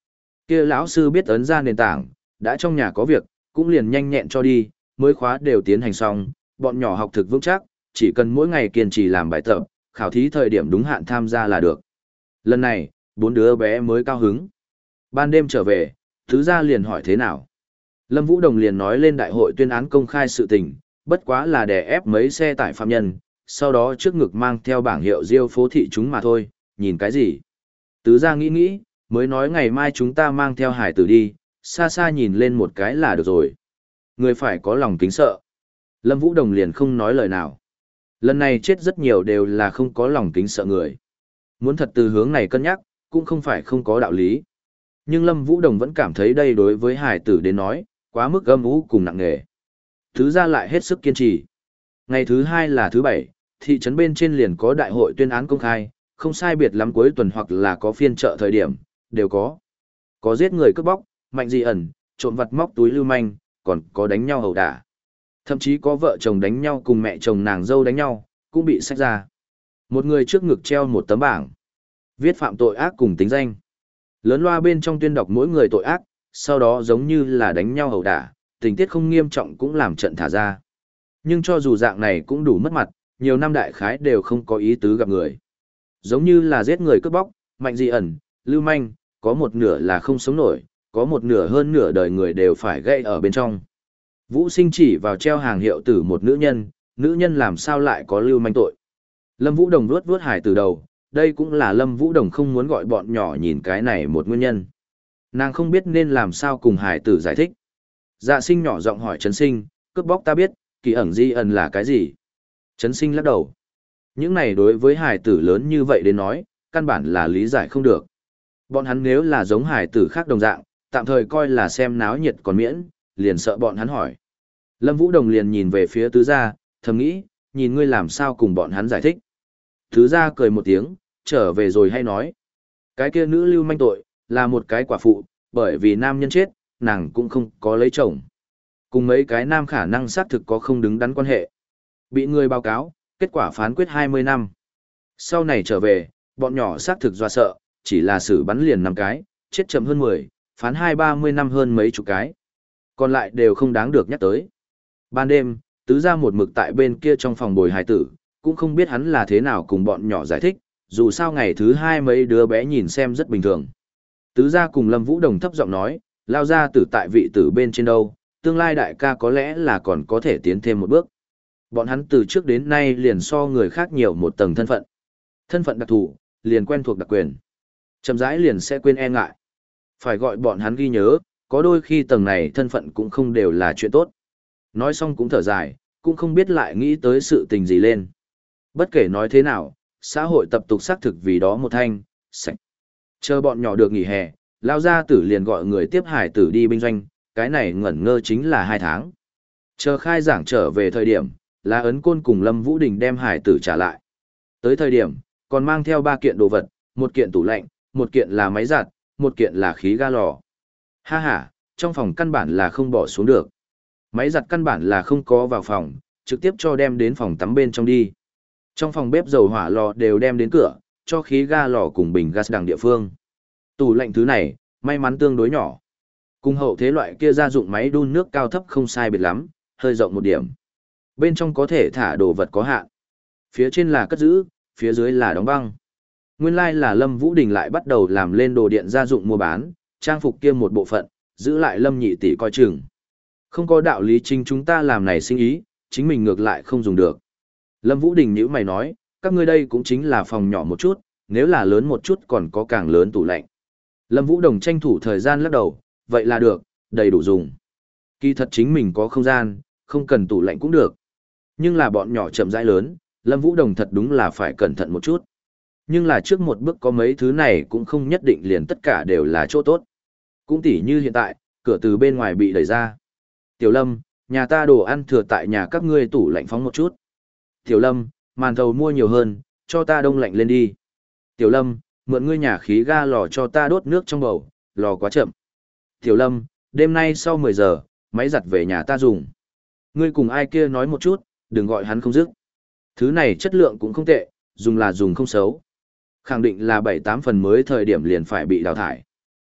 Kia lão sư biết ấn ra nền tảng, đã trong nhà có việc, cũng liền nhanh nhẹn cho đi, mới khóa đều tiến hành xong, bọn nhỏ học thực vững chắc, chỉ cần mỗi ngày kiên trì làm bài tập, khảo thí thời điểm đúng hạn tham gia là được. Lần này, bốn đứa bé mới cao hứng. Ban đêm trở về, Tứ gia liền hỏi thế nào. Lâm Vũ Đồng liền nói lên đại hội tuyên án công khai sự tình, bất quá là đè ép mấy xe tải phạm nhân, sau đó trước ngực mang theo bảng hiệu Diêu phố thị chúng mà thôi, nhìn cái gì. Tứ gia nghĩ nghĩ, mới nói ngày mai chúng ta mang theo hải tử đi, xa xa nhìn lên một cái là được rồi. Người phải có lòng kính sợ. Lâm Vũ Đồng liền không nói lời nào. Lần này chết rất nhiều đều là không có lòng kính sợ người. Muốn thật từ hướng này cân nhắc, cũng không phải không có đạo lý. Nhưng Lâm Vũ Đồng vẫn cảm thấy đây đối với hải tử đến nói, quá mức gâm ú cùng nặng nề. Thứ ra lại hết sức kiên trì. Ngày thứ hai là thứ bảy, thị trấn bên trên liền có đại hội tuyên án công khai, không sai biệt lắm cuối tuần hoặc là có phiên chợ thời điểm, đều có. Có giết người cướp bóc, mạnh dị ẩn, trộm vặt móc túi lưu manh, còn có đánh nhau ẩu đả. Thậm chí có vợ chồng đánh nhau cùng mẹ chồng nàng dâu đánh nhau, cũng bị sách ra. Một người trước ngực treo một tấm bảng, viết phạm tội ác cùng tính danh. Lớn loa bên trong tuyên đọc mỗi người tội ác, sau đó giống như là đánh nhau ẩu đả, tình tiết không nghiêm trọng cũng làm trận thả ra. Nhưng cho dù dạng này cũng đủ mất mặt, nhiều năm đại khái đều không có ý tứ gặp người. Giống như là giết người cướp bóc, mạnh dị ẩn, lưu manh, có một nửa là không sống nổi, có một nửa hơn nửa đời người đều phải gây ở bên trong. Vũ Sinh chỉ vào treo hàng hiệu tử một nữ nhân, nữ nhân làm sao lại có lưu manh tội. Lâm Vũ Đồng vuốt vuốt hải từ đầu, đây cũng là Lâm Vũ Đồng không muốn gọi bọn nhỏ nhìn cái này một nguyên nhân. Nàng không biết nên làm sao cùng hải tử giải thích. Dạ Sinh nhỏ giọng hỏi Trấn Sinh, cướp bóc ta biết, kỳ ẩn di ẩn là cái gì? Trấn Sinh lắc đầu. Những này đối với hải tử lớn như vậy đến nói, căn bản là lý giải không được. Bọn hắn nếu là giống hải tử khác đồng dạng, tạm thời coi là xem náo nhiệt còn miễn, liền sợ bọn hắn hỏi. Lâm Vũ Đồng liền nhìn về phía tứ gia, thầm nghĩ, nhìn ngươi làm sao cùng bọn hắn giải thích. Tứ gia cười một tiếng, trở về rồi hay nói. Cái kia nữ lưu manh tội, là một cái quả phụ, bởi vì nam nhân chết, nàng cũng không có lấy chồng. Cùng mấy cái nam khả năng xác thực có không đứng đắn quan hệ. Bị người báo cáo, kết quả phán quyết hai mươi năm. Sau này trở về, bọn nhỏ xác thực dọa sợ, chỉ là xử bắn liền năm cái, chết chậm hơn mười, phán hai ba mươi năm hơn mấy chục cái. Còn lại đều không đáng được nhắc tới. Ban đêm, tứ gia một mực tại bên kia trong phòng bồi hài tử, cũng không biết hắn là thế nào cùng bọn nhỏ giải thích, dù sao ngày thứ hai mấy đứa bé nhìn xem rất bình thường. Tứ gia cùng Lâm Vũ Đồng thấp giọng nói, lao ra tử tại vị tử bên trên đâu, tương lai đại ca có lẽ là còn có thể tiến thêm một bước. Bọn hắn từ trước đến nay liền so người khác nhiều một tầng thân phận. Thân phận đặc thù, liền quen thuộc đặc quyền. Chậm rãi liền sẽ quên e ngại. Phải gọi bọn hắn ghi nhớ, có đôi khi tầng này thân phận cũng không đều là chuyện tốt. Nói xong cũng thở dài, cũng không biết lại nghĩ tới sự tình gì lên. Bất kể nói thế nào, xã hội tập tục xác thực vì đó một thanh, sạch. Chờ bọn nhỏ được nghỉ hè, lao gia tử liền gọi người tiếp hải tử đi binh doanh, cái này ngẩn ngơ chính là hai tháng. Chờ khai giảng trở về thời điểm, là Ấn Côn cùng Lâm Vũ Đình đem hải tử trả lại. Tới thời điểm, còn mang theo ba kiện đồ vật, một kiện tủ lạnh, một kiện là máy giặt, một kiện là khí ga lò. Ha ha, trong phòng căn bản là không bỏ xuống được. Máy giặt căn bản là không có vào phòng, trực tiếp cho đem đến phòng tắm bên trong đi. Trong phòng bếp dầu hỏa lò đều đem đến cửa, cho khí ga lò cùng bình gas đằng địa phương. Tủ lạnh thứ này, may mắn tương đối nhỏ. Cùng hậu thế loại kia gia dụng máy đun nước cao thấp không sai biệt lắm, hơi rộng một điểm. Bên trong có thể thả đồ vật có hạn. Phía trên là cất giữ, phía dưới là đóng băng. Nguyên lai like là Lâm Vũ Đình lại bắt đầu làm lên đồ điện gia dụng mua bán, trang phục kia một bộ phận, giữ lại Lâm nhị tỷ coi chừng. Không có đạo lý chính chúng ta làm này sinh ý, chính mình ngược lại không dùng được. Lâm Vũ Đình nhíu mày nói, các ngươi đây cũng chính là phòng nhỏ một chút, nếu là lớn một chút còn có càng lớn tủ lạnh. Lâm Vũ Đồng tranh thủ thời gian lắc đầu, vậy là được, đầy đủ dùng. Kỳ thật chính mình có không gian, không cần tủ lạnh cũng được. Nhưng là bọn nhỏ chậm rãi lớn, Lâm Vũ Đồng thật đúng là phải cẩn thận một chút. Nhưng là trước một bước có mấy thứ này cũng không nhất định liền tất cả đều là chỗ tốt. Cũng tỉ như hiện tại, cửa từ bên ngoài bị đẩy ra. Tiểu Lâm, nhà ta đồ ăn thừa tại nhà các ngươi tủ lạnh phóng một chút. Tiểu Lâm, màn thầu mua nhiều hơn, cho ta đông lạnh lên đi. Tiểu Lâm, mượn ngươi nhà khí ga lò cho ta đốt nước trong bầu, lò quá chậm. Tiểu Lâm, đêm nay sau mười giờ, máy giặt về nhà ta dùng. Ngươi cùng ai kia nói một chút, đừng gọi hắn không dứt. Thứ này chất lượng cũng không tệ, dùng là dùng không xấu. Khẳng định là bảy tám phần mới thời điểm liền phải bị đào thải.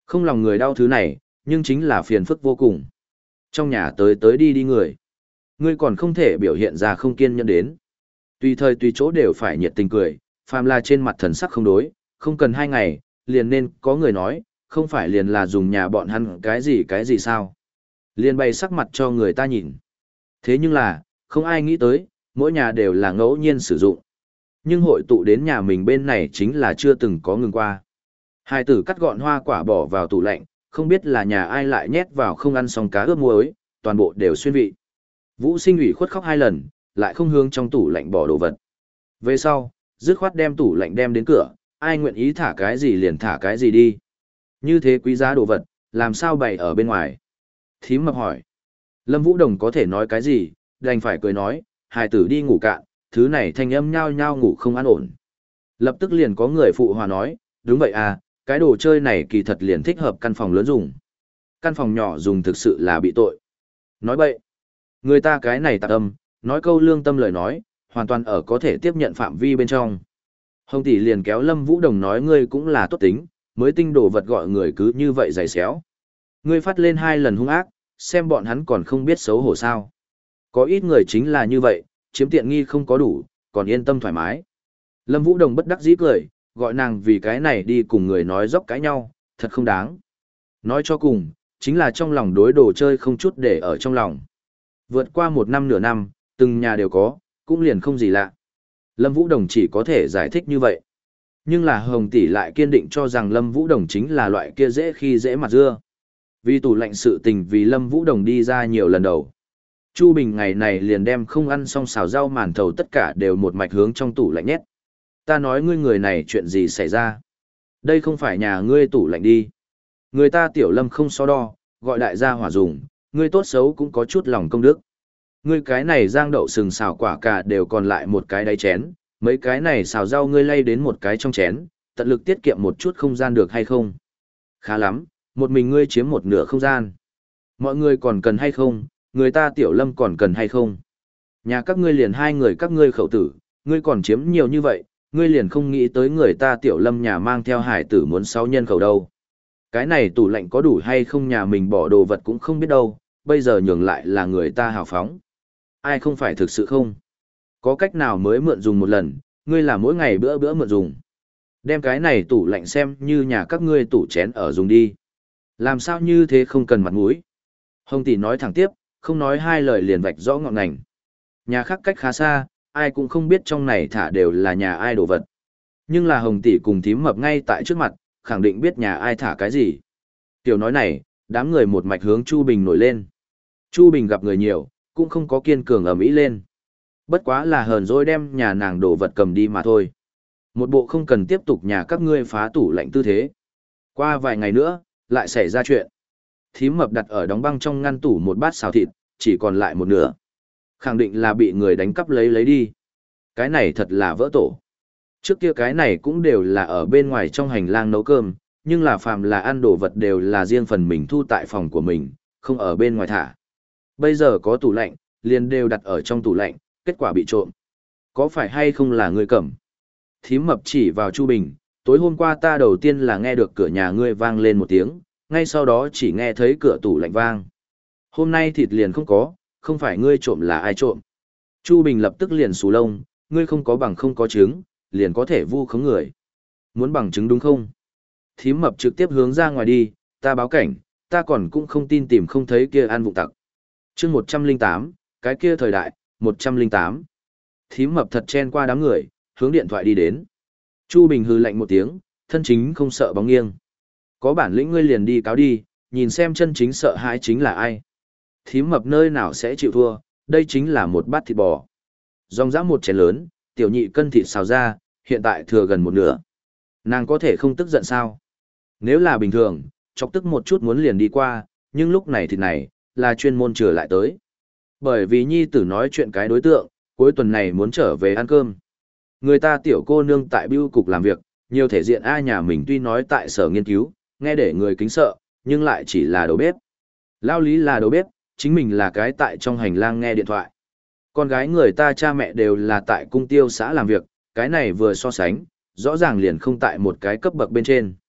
Không lòng người đau thứ này, nhưng chính là phiền phức vô cùng. Trong nhà tới tới đi đi người. Ngươi còn không thể biểu hiện ra không kiên nhẫn đến. Tùy thời tùy chỗ đều phải nhiệt tình cười, phàm là trên mặt thần sắc không đối, không cần hai ngày, liền nên có người nói, không phải liền là dùng nhà bọn hắn cái gì cái gì sao. Liền bày sắc mặt cho người ta nhìn. Thế nhưng là, không ai nghĩ tới, mỗi nhà đều là ngẫu nhiên sử dụng. Nhưng hội tụ đến nhà mình bên này chính là chưa từng có ngừng qua. Hai tử cắt gọn hoa quả bỏ vào tủ lạnh, không biết là nhà ai lại nhét vào không ăn xong cá ướp muối, toàn bộ đều xuyên vị. Vũ Sinh ủy khuất khóc hai lần, lại không hướng trong tủ lạnh bỏ đồ vật. Về sau, dứt khoát đem tủ lạnh đem đến cửa, ai nguyện ý thả cái gì liền thả cái gì đi. Như thế quý giá đồ vật, làm sao bày ở bên ngoài? Thím mập hỏi. Lâm Vũ Đồng có thể nói cái gì, đành phải cười nói, hài tử đi ngủ cạn, thứ này thanh âm nhao nhao ngủ không an ổn. Lập tức liền có người phụ hòa nói, đúng vậy à, cái đồ chơi này kỳ thật liền thích hợp căn phòng lớn dùng. Căn phòng nhỏ dùng thực sự là bị tội. Nói bậy. Người ta cái này tạc âm, nói câu lương tâm lời nói, hoàn toàn ở có thể tiếp nhận phạm vi bên trong. Hồng tỷ liền kéo Lâm Vũ Đồng nói ngươi cũng là tốt tính, mới tinh đồ vật gọi người cứ như vậy giày xéo. Ngươi phát lên hai lần hung ác, xem bọn hắn còn không biết xấu hổ sao. Có ít người chính là như vậy, chiếm tiện nghi không có đủ, còn yên tâm thoải mái. Lâm Vũ Đồng bất đắc dĩ cười, gọi nàng vì cái này đi cùng người nói dốc cãi nhau, thật không đáng. Nói cho cùng, chính là trong lòng đối đồ chơi không chút để ở trong lòng. Vượt qua một năm nửa năm, từng nhà đều có, cũng liền không gì lạ. Lâm Vũ Đồng chỉ có thể giải thích như vậy. Nhưng là Hồng tỷ lại kiên định cho rằng Lâm Vũ Đồng chính là loại kia dễ khi dễ mặt dưa. Vì tủ lạnh sự tình vì Lâm Vũ Đồng đi ra nhiều lần đầu. Chu Bình ngày này liền đem không ăn xong xào rau màn thầu tất cả đều một mạch hướng trong tủ lạnh nhét. Ta nói ngươi người này chuyện gì xảy ra? Đây không phải nhà ngươi tủ lạnh đi. Người ta tiểu Lâm không so đo, gọi đại gia hỏa dùng, ngươi tốt xấu cũng có chút lòng công đức. Ngươi cái này rang đậu sừng xào quả cà đều còn lại một cái đáy chén, mấy cái này xào rau ngươi lay đến một cái trong chén, tận lực tiết kiệm một chút không gian được hay không? Khá lắm, một mình ngươi chiếm một nửa không gian. Mọi người còn cần hay không, người ta tiểu Lâm còn cần hay không? Nhà các ngươi liền hai người các ngươi khẩu tử, ngươi còn chiếm nhiều như vậy, ngươi liền không nghĩ tới người ta tiểu Lâm nhà mang theo hải tử muốn sáu nhân khẩu đâu. Cái này tủ lạnh có đủ hay không nhà mình bỏ đồ vật cũng không biết đâu, bây giờ nhường lại là người ta hào phóng. Ai không phải thực sự không? Có cách nào mới mượn dùng một lần, ngươi là mỗi ngày bữa bữa mượn dùng. Đem cái này tủ lạnh xem như nhà các ngươi tủ chén ở dùng đi. Làm sao như thế không cần mặt mũi. Hồng tỷ nói thẳng tiếp, không nói hai lời liền vạch rõ ngọn ngành. Nhà khác cách khá xa, ai cũng không biết trong này thả đều là nhà ai đồ vật. Nhưng là Hồng tỷ cùng thím mập ngay tại trước mặt, khẳng định biết nhà ai thả cái gì. Tiểu nói này, đám người một mạch hướng Chu Bình nổi lên. Chu Bình gặp người nhiều, cũng không có kiên cường ầm ĩ lên. Bất quá là hờn dỗi đem nhà nàng đồ vật cầm đi mà thôi. Một bộ không cần tiếp tục nhà các ngươi phá tủ lạnh tư thế. Qua vài ngày nữa, lại xảy ra chuyện. Thím mập đặt ở đóng băng trong ngăn tủ một bát xào thịt, chỉ còn lại một nửa. Khẳng định là bị người đánh cắp lấy lấy đi. Cái này thật là vỡ tổ. Trước kia cái này cũng đều là ở bên ngoài trong hành lang nấu cơm, nhưng là phàm là ăn đồ vật đều là riêng phần mình thu tại phòng của mình, không ở bên ngoài thả. Bây giờ có tủ lạnh, liền đều đặt ở trong tủ lạnh, kết quả bị trộm. Có phải hay không là ngươi cầm? Thím mập chỉ vào Chu Bình, tối hôm qua ta đầu tiên là nghe được cửa nhà ngươi vang lên một tiếng, ngay sau đó chỉ nghe thấy cửa tủ lạnh vang. Hôm nay thịt liền không có, không phải ngươi trộm là ai trộm. Chu Bình lập tức liền xù lông, ngươi không có bằng không có chứng, liền có thể vu khống người. Muốn bằng chứng đúng không? Thím mập trực tiếp hướng ra ngoài đi, ta báo cảnh, ta còn cũng không tin tìm không thấy kia ăn vụng tặc. chương một trăm lẻ tám, cái kia thời đại, một trăm lẻ tám. Thím mập thật chen qua đám người, hướng điện thoại đi đến. Chu Bình hừ lạnh một tiếng, thân chính không sợ bóng nghiêng. Có bản lĩnh ngươi liền đi cáo đi, nhìn xem chân chính sợ hãi chính là ai. Thím mập nơi nào sẽ chịu thua, đây chính là một bát thịt bò. Dòng dã một chén lớn, tiểu nhị cân thịt xào ra, hiện tại thừa gần một nửa. Nàng có thể không tức giận sao? Nếu là bình thường, chọc tức một chút muốn liền đi qua, nhưng lúc này thịt này, là chuyên môn trở lại tới. Bởi vì nhi tử nói chuyện cái đối tượng, cuối tuần này muốn trở về ăn cơm. Người ta tiểu cô nương tại bưu cục làm việc, nhiều thể diện ai nhà mình tuy nói tại sở nghiên cứu, nghe để người kính sợ, nhưng lại chỉ là đầu bếp. Lao lý là đầu bếp, chính mình là cái tại trong hành lang nghe điện thoại. Con gái người ta cha mẹ đều là tại cung tiêu xã làm việc, cái này vừa so sánh, rõ ràng liền không tại một cái cấp bậc bên trên.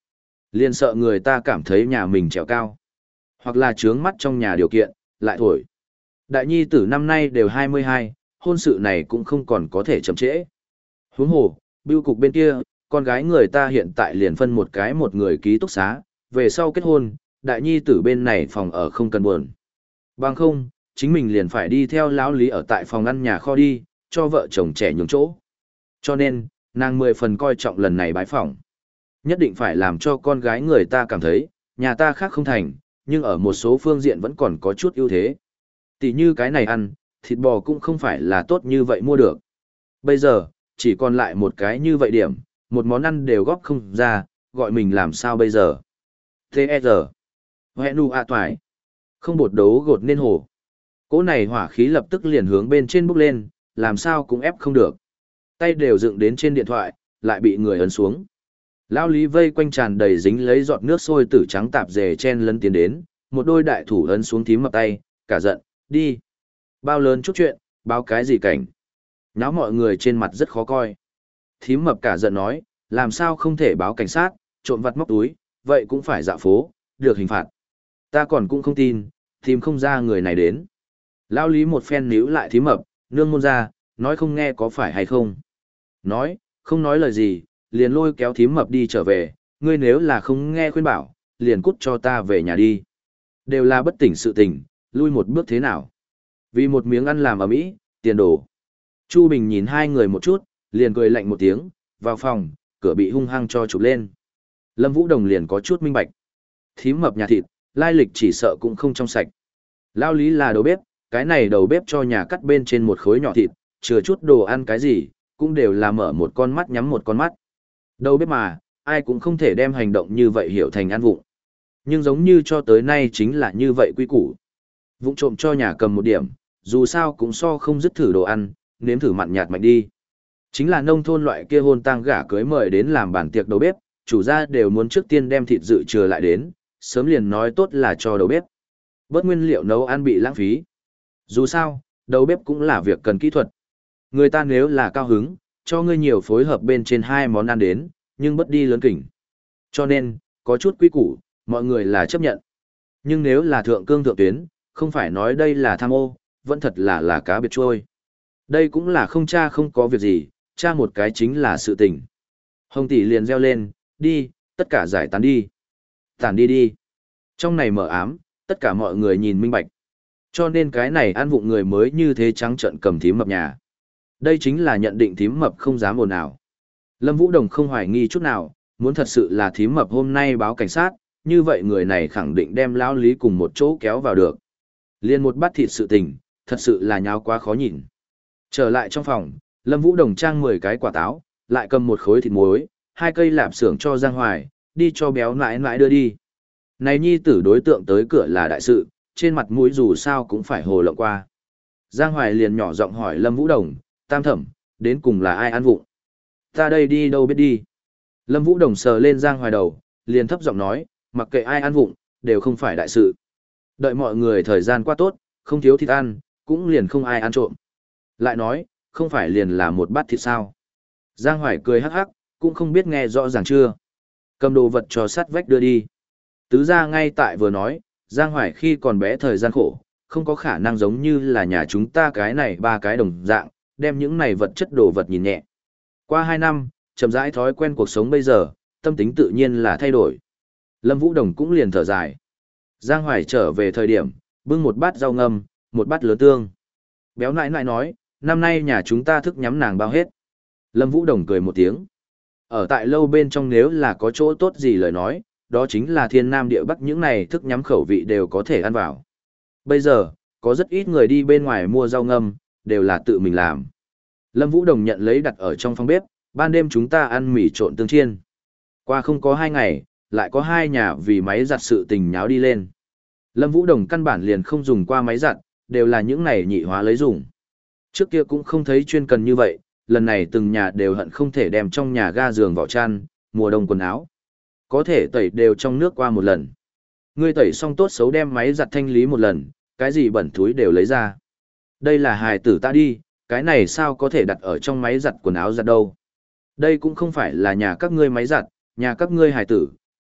Liền sợ người ta cảm thấy nhà mình trèo cao. Hoặc là trướng mắt trong nhà điều kiện, lại thổi. Đại nhi tử năm nay đều hai mươi hai, hôn sự này cũng không còn có thể chậm trễ. Huống hồ, bưu cục bên kia, con gái người ta hiện tại liền phân một cái một người ký túc xá, về sau kết hôn, đại nhi tử bên này phòng ở không cần buồn. Bằng không, chính mình liền phải đi theo lão lý ở tại phòng ăn nhà kho đi, cho vợ chồng trẻ nhường chỗ. Cho nên, nàng mười phần coi trọng lần này bái phỏng. Nhất định phải làm cho con gái người ta cảm thấy, nhà ta khác không thành, nhưng ở một số phương diện vẫn còn có chút ưu thế. Tỷ như cái này ăn, thịt bò cũng không phải là tốt như vậy mua được. Bây giờ, chỉ còn lại một cái như vậy điểm, một món ăn đều góp không ra, gọi mình làm sao bây giờ. tê e rờ. Hệ nụ ạ toài. Không bột đấu gột nên hổ. Cỗ này hỏa khí lập tức liền hướng bên trên bốc lên, làm sao cũng ép không được. Tay đều dựng đến trên điện thoại, lại bị người ấn xuống. Lão Lý vây quanh tràn đầy dính lấy giọt nước sôi tử trắng tạp dề chen lấn tiến đến, một đôi đại thủ ấn xuống thím mập tay, cả giận, đi. Bao lớn chút chuyện, báo cái gì cảnh. Nháo mọi người trên mặt rất khó coi. Thím mập cả giận nói, làm sao không thể báo cảnh sát, trộm vặt móc túi, vậy cũng phải dạo phố, được hình phạt. Ta còn cũng không tin, tìm không ra người này đến. Lão Lý một phen níu lại thím mập, nương môn ra, nói không nghe có phải hay không. Nói, không nói lời gì, liền lôi kéo thím mập đi trở về, ngươi nếu là không nghe khuyên bảo, liền cút cho ta về nhà đi. Đều là bất tỉnh sự tình, lui một bước thế nào. Vì một miếng ăn làm ở mỹ, tiền đồ. Chu Bình nhìn hai người một chút, liền cười lạnh một tiếng, vào phòng, cửa bị hung hăng cho chụp lên. Lâm Vũ Đồng liền có chút minh bạch. Thím mập nhà thịt, lai lịch chỉ sợ cũng không trong sạch. Lao Lý là đầu bếp, cái này đầu bếp cho nhà cắt bên trên một khối nhỏ thịt, chừa chút đồ ăn cái gì, cũng đều là mở một con mắt nhắm một con mắt. Đầu bếp mà, ai cũng không thể đem hành động như vậy hiểu thành ăn vụng. Nhưng giống như cho tới nay chính là như vậy quy củ. Vụng trộm cho nhà cầm một điểm, dù sao cũng so không dứt thử đồ ăn, nếm thử mặn nhạt mạnh đi. Chính là nông thôn loại kia hôn tang gả cưới mời đến làm bàn tiệc đầu bếp, chủ gia đều muốn trước tiên đem thịt dự trừ lại đến, sớm liền nói tốt là cho đầu bếp. Bớt nguyên liệu nấu ăn bị lãng phí. Dù sao, đầu bếp cũng là việc cần kỹ thuật. Người ta nếu là cao hứng, cho ngươi nhiều phối hợp bên trên hai món ăn đến, nhưng bất đi lớn kỉnh. Cho nên, có chút quý củ, mọi người là chấp nhận. Nhưng nếu là thượng cương thượng tuyến, không phải nói đây là tham ô, vẫn thật là là cá biệt trôi. Đây cũng là không cha không có việc gì, cha một cái chính là sự tình. Hồng tỷ liền reo lên, đi, tất cả giải tán đi. Tản đi đi. Trong này mở ám, tất cả mọi người nhìn minh bạch. Cho nên cái này ăn vụng người mới như thế trắng trợn cầm thím mập nhà. Đây chính là nhận định thím mập không dám ồn ào. Lâm Vũ Đồng không hoài nghi chút nào, muốn thật sự là thím mập hôm nay báo cảnh sát, như vậy người này khẳng định đem lão Lý cùng một chỗ kéo vào được. Liên một bát thịt sự tình, thật sự là nháo quá khó nhìn. Trở lại trong phòng, Lâm Vũ Đồng trang mười cái quả táo, lại cầm một khối thịt muối, hai cây lạp xưởng cho Giang Hoài, đi cho béo nãi nãi đưa đi. Này nhi tử đối tượng tới cửa là đại sự, trên mặt mũi dù sao cũng phải hồ lộng qua. Giang Hoài liền nhỏ giọng hỏi Lâm Vũ Đồng, tam thẩm, đến cùng là ai ăn vụng? Ta đây đi đâu biết đi. Lâm Vũ Đồng sờ lên Giang Hoài đầu, liền thấp giọng nói, mặc kệ ai ăn vụng, đều không phải đại sự. Đợi mọi người thời gian qua tốt, không thiếu thịt ăn, cũng liền không ai ăn trộm. Lại nói, không phải liền là một bát thịt sao. Giang Hoài cười hắc hắc, cũng không biết nghe rõ ràng chưa. Cầm đồ vật cho sát vách đưa đi. Tứ ra ngay tại vừa nói, Giang Hoài khi còn bé thời gian khổ, không có khả năng giống như là nhà chúng ta cái này ba cái đồng dạng, đem những này vật chất đồ vật nhìn nhẹ. Qua hai năm, chậm rãi thói quen cuộc sống bây giờ, tâm tính tự nhiên là thay đổi. Lâm Vũ Đồng cũng liền thở dài. Giang Hoài trở về thời điểm, bưng một bát rau ngâm, một bát lớn tương. Béo nãi nãi nói, năm nay nhà chúng ta thức nhắm nàng bao hết. Lâm Vũ Đồng cười một tiếng. Ở tại lâu bên trong nếu là có chỗ tốt gì lời nói, đó chính là thiên nam địa bắc những này thức nhắm khẩu vị đều có thể ăn vào. Bây giờ, có rất ít người đi bên ngoài mua rau ngâm, đều là tự mình làm. Lâm Vũ Đồng nhận lấy đặt ở trong phòng bếp, ban đêm chúng ta ăn mì trộn tương chiên. Qua không có hai ngày, lại có hai nhà vì máy giặt sự tình nháo đi lên. Lâm Vũ Đồng căn bản liền không dùng qua máy giặt, đều là những này nhị hóa lấy dùng. Trước kia cũng không thấy chuyên cần như vậy, lần này từng nhà đều hận không thể đem trong nhà ga giường vỏ chăn, mùa đông quần áo. Có thể tẩy đều trong nước qua một lần. Ngươi tẩy xong tốt xấu đem máy giặt thanh lý một lần, cái gì bẩn thúi đều lấy ra. Đây là hài tử ta đi, cái này sao có thể đặt ở trong máy giặt quần áo giặt đâu. Đây cũng không phải là nhà các ngươi máy giặt, nhà các ngươi hài tử,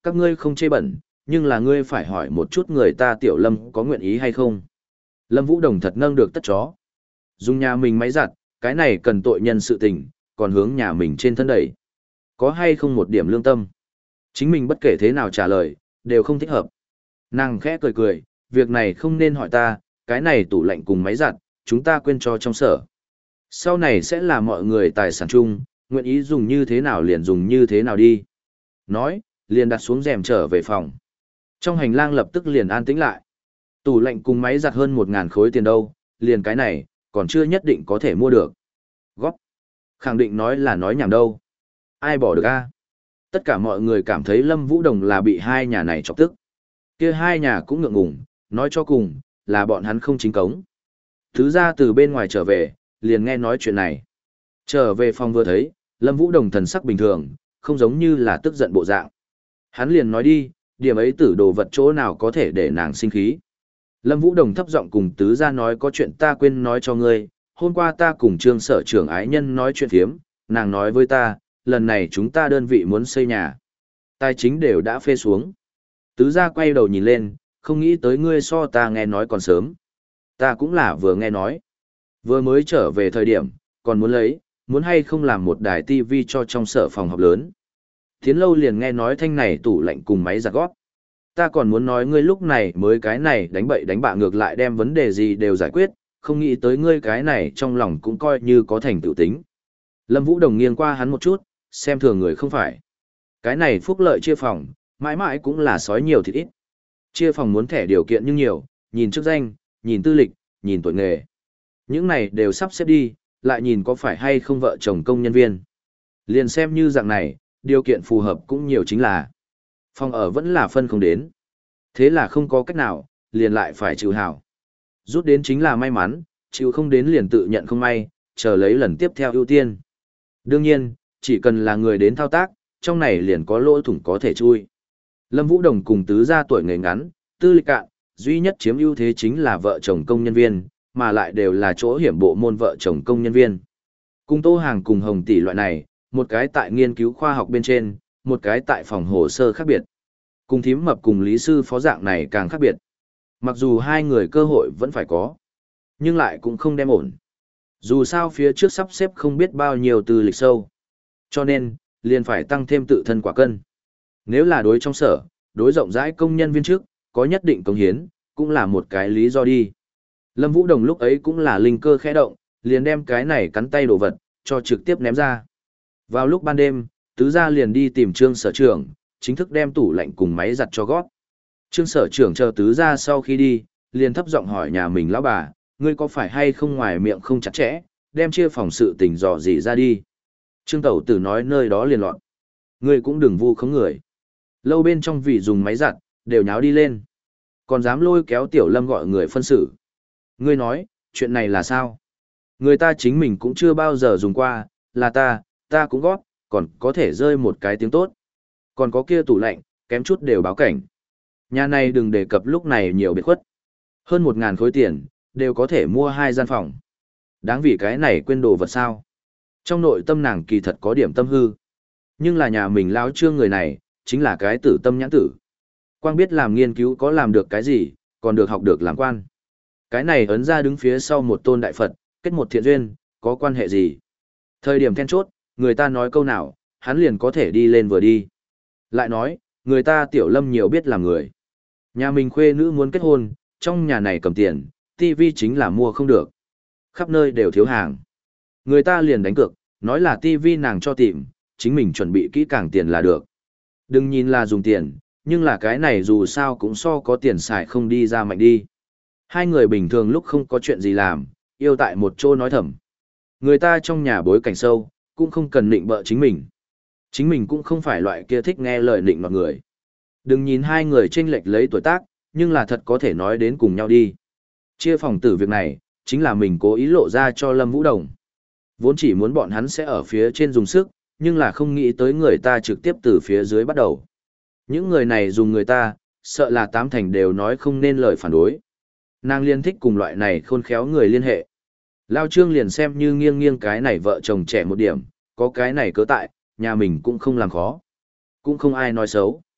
Các ngươi không chê bẩn, nhưng là ngươi phải hỏi một chút người ta Tiểu Lâm có nguyện ý hay không. Lâm Vũ Đồng thật nâng được tất chó. Dùng nhà mình máy giặt, cái này cần tội nhân sự tình, còn hướng nhà mình trên thân đẩy. Có hay không một điểm lương tâm? Chính mình bất kể thế nào trả lời, đều không thích hợp. Nàng khẽ cười cười, việc này không nên hỏi ta, cái này tủ lạnh cùng máy giặt, chúng ta quên cho trong sở. Sau này sẽ là mọi người tài sản chung, nguyện ý dùng như thế nào liền dùng như thế nào đi. Nói, liền đặt xuống rèm trở về phòng. Trong hành lang lập tức liền an tĩnh lại. Tủ lạnh cùng máy giặt hơn một ngàn khối tiền đâu, liền cái này, còn chưa nhất định có thể mua được. Góp. Khẳng định nói là nói nhảm đâu. Ai bỏ được a? Tất cả mọi người cảm thấy Lâm Vũ Đồng là bị hai nhà này chọc tức. Kia hai nhà cũng ngượng ngùng, nói cho cùng, là bọn hắn không chính cống. Thứ ra từ bên ngoài trở về, liền nghe nói chuyện này. Trở về phòng vừa thấy, Lâm Vũ Đồng thần sắc bình thường, không giống như là tức giận bộ dạng. Hắn liền nói đi, điểm ấy tử đồ vật chỗ nào có thể để nàng sinh khí. Lâm Vũ Đồng thấp giọng cùng tứ gia nói có chuyện ta quên nói cho ngươi, hôm qua ta cùng trương sở trưởng ái nhân nói chuyện thiếm, nàng nói với ta, lần này chúng ta đơn vị muốn xây nhà. Tài chính đều đã phê xuống. Tứ gia quay đầu nhìn lên, không nghĩ tới ngươi so ta nghe nói còn sớm. Ta cũng là vừa nghe nói. Vừa mới trở về thời điểm, còn muốn lấy, muốn hay không làm một đài tivi cho trong sở phòng học lớn. Tiến lâu liền nghe nói thanh này tủ lạnh cùng máy giặt góp. Ta còn muốn nói ngươi lúc này mới cái này đánh bậy đánh bạ ngược lại đem vấn đề gì đều giải quyết, không nghĩ tới ngươi cái này trong lòng cũng coi như có thành tựu tính. Lâm Vũ Đồng nghiêng qua hắn một chút, xem thường người không phải. Cái này phúc lợi chia phòng, mãi mãi cũng là sói nhiều thịt ít. Chia phòng muốn thẻ điều kiện nhưng nhiều, nhìn chức danh, nhìn tư lịch, nhìn tuổi nghề. Những này đều sắp xếp đi, lại nhìn có phải hay không vợ chồng công nhân viên. Liền xem như dạng này, điều kiện phù hợp cũng nhiều chính là phòng ở vẫn là phân không đến. Thế là không có cách nào, liền lại phải chịu hảo. Rút đến chính là may mắn, chịu không đến liền tự nhận không may, chờ lấy lần tiếp theo ưu tiên. Đương nhiên, chỉ cần là người đến thao tác, trong này liền có lỗ thủng có thể chui. Lâm Vũ Đồng cùng tứ gia tuổi người ngắn, tư lịch cạn, duy nhất chiếm ưu thế chính là vợ chồng công nhân viên, mà lại đều là chỗ hiểm bộ môn vợ chồng công nhân viên. Cùng Tô Hàng cùng Hồng Tỷ loại này, một cái tại nghiên cứu khoa học bên trên, một cái tại phòng hồ sơ khác biệt. Cùng Thím Mập cùng Lý Sư Phó dạng này càng khác biệt. Mặc dù hai người cơ hội vẫn phải có, nhưng lại cũng không đem ổn. Dù sao phía trước sắp xếp không biết bao nhiêu từ lịch sâu. Cho nên, liền phải tăng thêm tự thân quả cân. Nếu là đối trong sở, đối rộng rãi công nhân viên trước, có nhất định công hiến, cũng là một cái lý do đi. Lâm Vũ Đồng lúc ấy cũng là linh cơ khẽ động, liền đem cái này cắn tay đồ vật, cho trực tiếp ném ra. Vào lúc ban đêm, tứ gia liền đi tìm trương sở trưởng, chính thức đem tủ lạnh cùng máy giặt cho gót. Trương sở trưởng chờ tứ gia sau khi đi, liền thấp giọng hỏi nhà mình lão bà, ngươi có phải hay không ngoài miệng không chặt chẽ, đem chia phòng sự tình dò gì ra đi. Trương tẩu tử nói nơi đó liền loạn. Ngươi cũng đừng vu khống người. Lâu bên trong vì dùng máy giặt, đều nháo đi lên. Còn dám lôi kéo tiểu lâm gọi người phân xử. Ngươi nói, chuyện này là sao? Người ta chính mình cũng chưa bao giờ dùng qua, là ta, ta cũng gót, còn có thể rơi một cái tiếng tốt. Còn có kia tủ lạnh, kém chút đều báo cảnh. Nhà này đừng đề cập lúc này nhiều biệt khuất. Hơn một ngàn khối tiền, đều có thể mua hai gian phòng. Đáng vì cái này quên đồ vật sao. Trong nội tâm nàng kỳ thật có điểm tâm hư. Nhưng là nhà mình lão trương người này, chính là cái tử tâm nhãn tử. Quang biết làm nghiên cứu có làm được cái gì, còn được học được làm quan. Cái này ấn ra đứng phía sau một tôn đại Phật, kết một thiện duyên, có quan hệ gì? Thời điểm then chốt, người ta nói câu nào, hắn liền có thể đi lên vừa đi. Lại nói, người ta tiểu lâm nhiều biết làm người. Nhà mình khuê nữ muốn kết hôn, trong nhà này cầm tiền, tivi chính là mua không được. Khắp nơi đều thiếu hàng. Người ta liền đánh cược, nói là tivi nàng cho tìm, chính mình chuẩn bị kỹ càng tiền là được. Đừng nhìn là dùng tiền, nhưng là cái này dù sao cũng so có tiền xài không đi ra mạnh đi. Hai người bình thường lúc không có chuyện gì làm, yêu tại một chỗ nói thầm. Người ta trong nhà bối cảnh sâu, cũng không cần nịnh bợ chính mình. Chính mình cũng không phải loại kia thích nghe lời nịnh mọi người. Đừng nhìn hai người chênh lệch lấy tuổi tác, nhưng là thật có thể nói đến cùng nhau đi. Chia phòng tử việc này, chính là mình cố ý lộ ra cho Lâm Vũ Đồng. Vốn chỉ muốn bọn hắn sẽ ở phía trên dùng sức, nhưng là không nghĩ tới người ta trực tiếp từ phía dưới bắt đầu. Những người này dùng người ta, sợ là tám thành đều nói không nên lời phản đối. Nàng liên thích cùng loại này khôn khéo người liên hệ. Lao Trương liền xem như nghiêng nghiêng cái này vợ chồng trẻ một điểm, có cái này cớ tại, nhà mình cũng không làm khó. Cũng không ai nói xấu.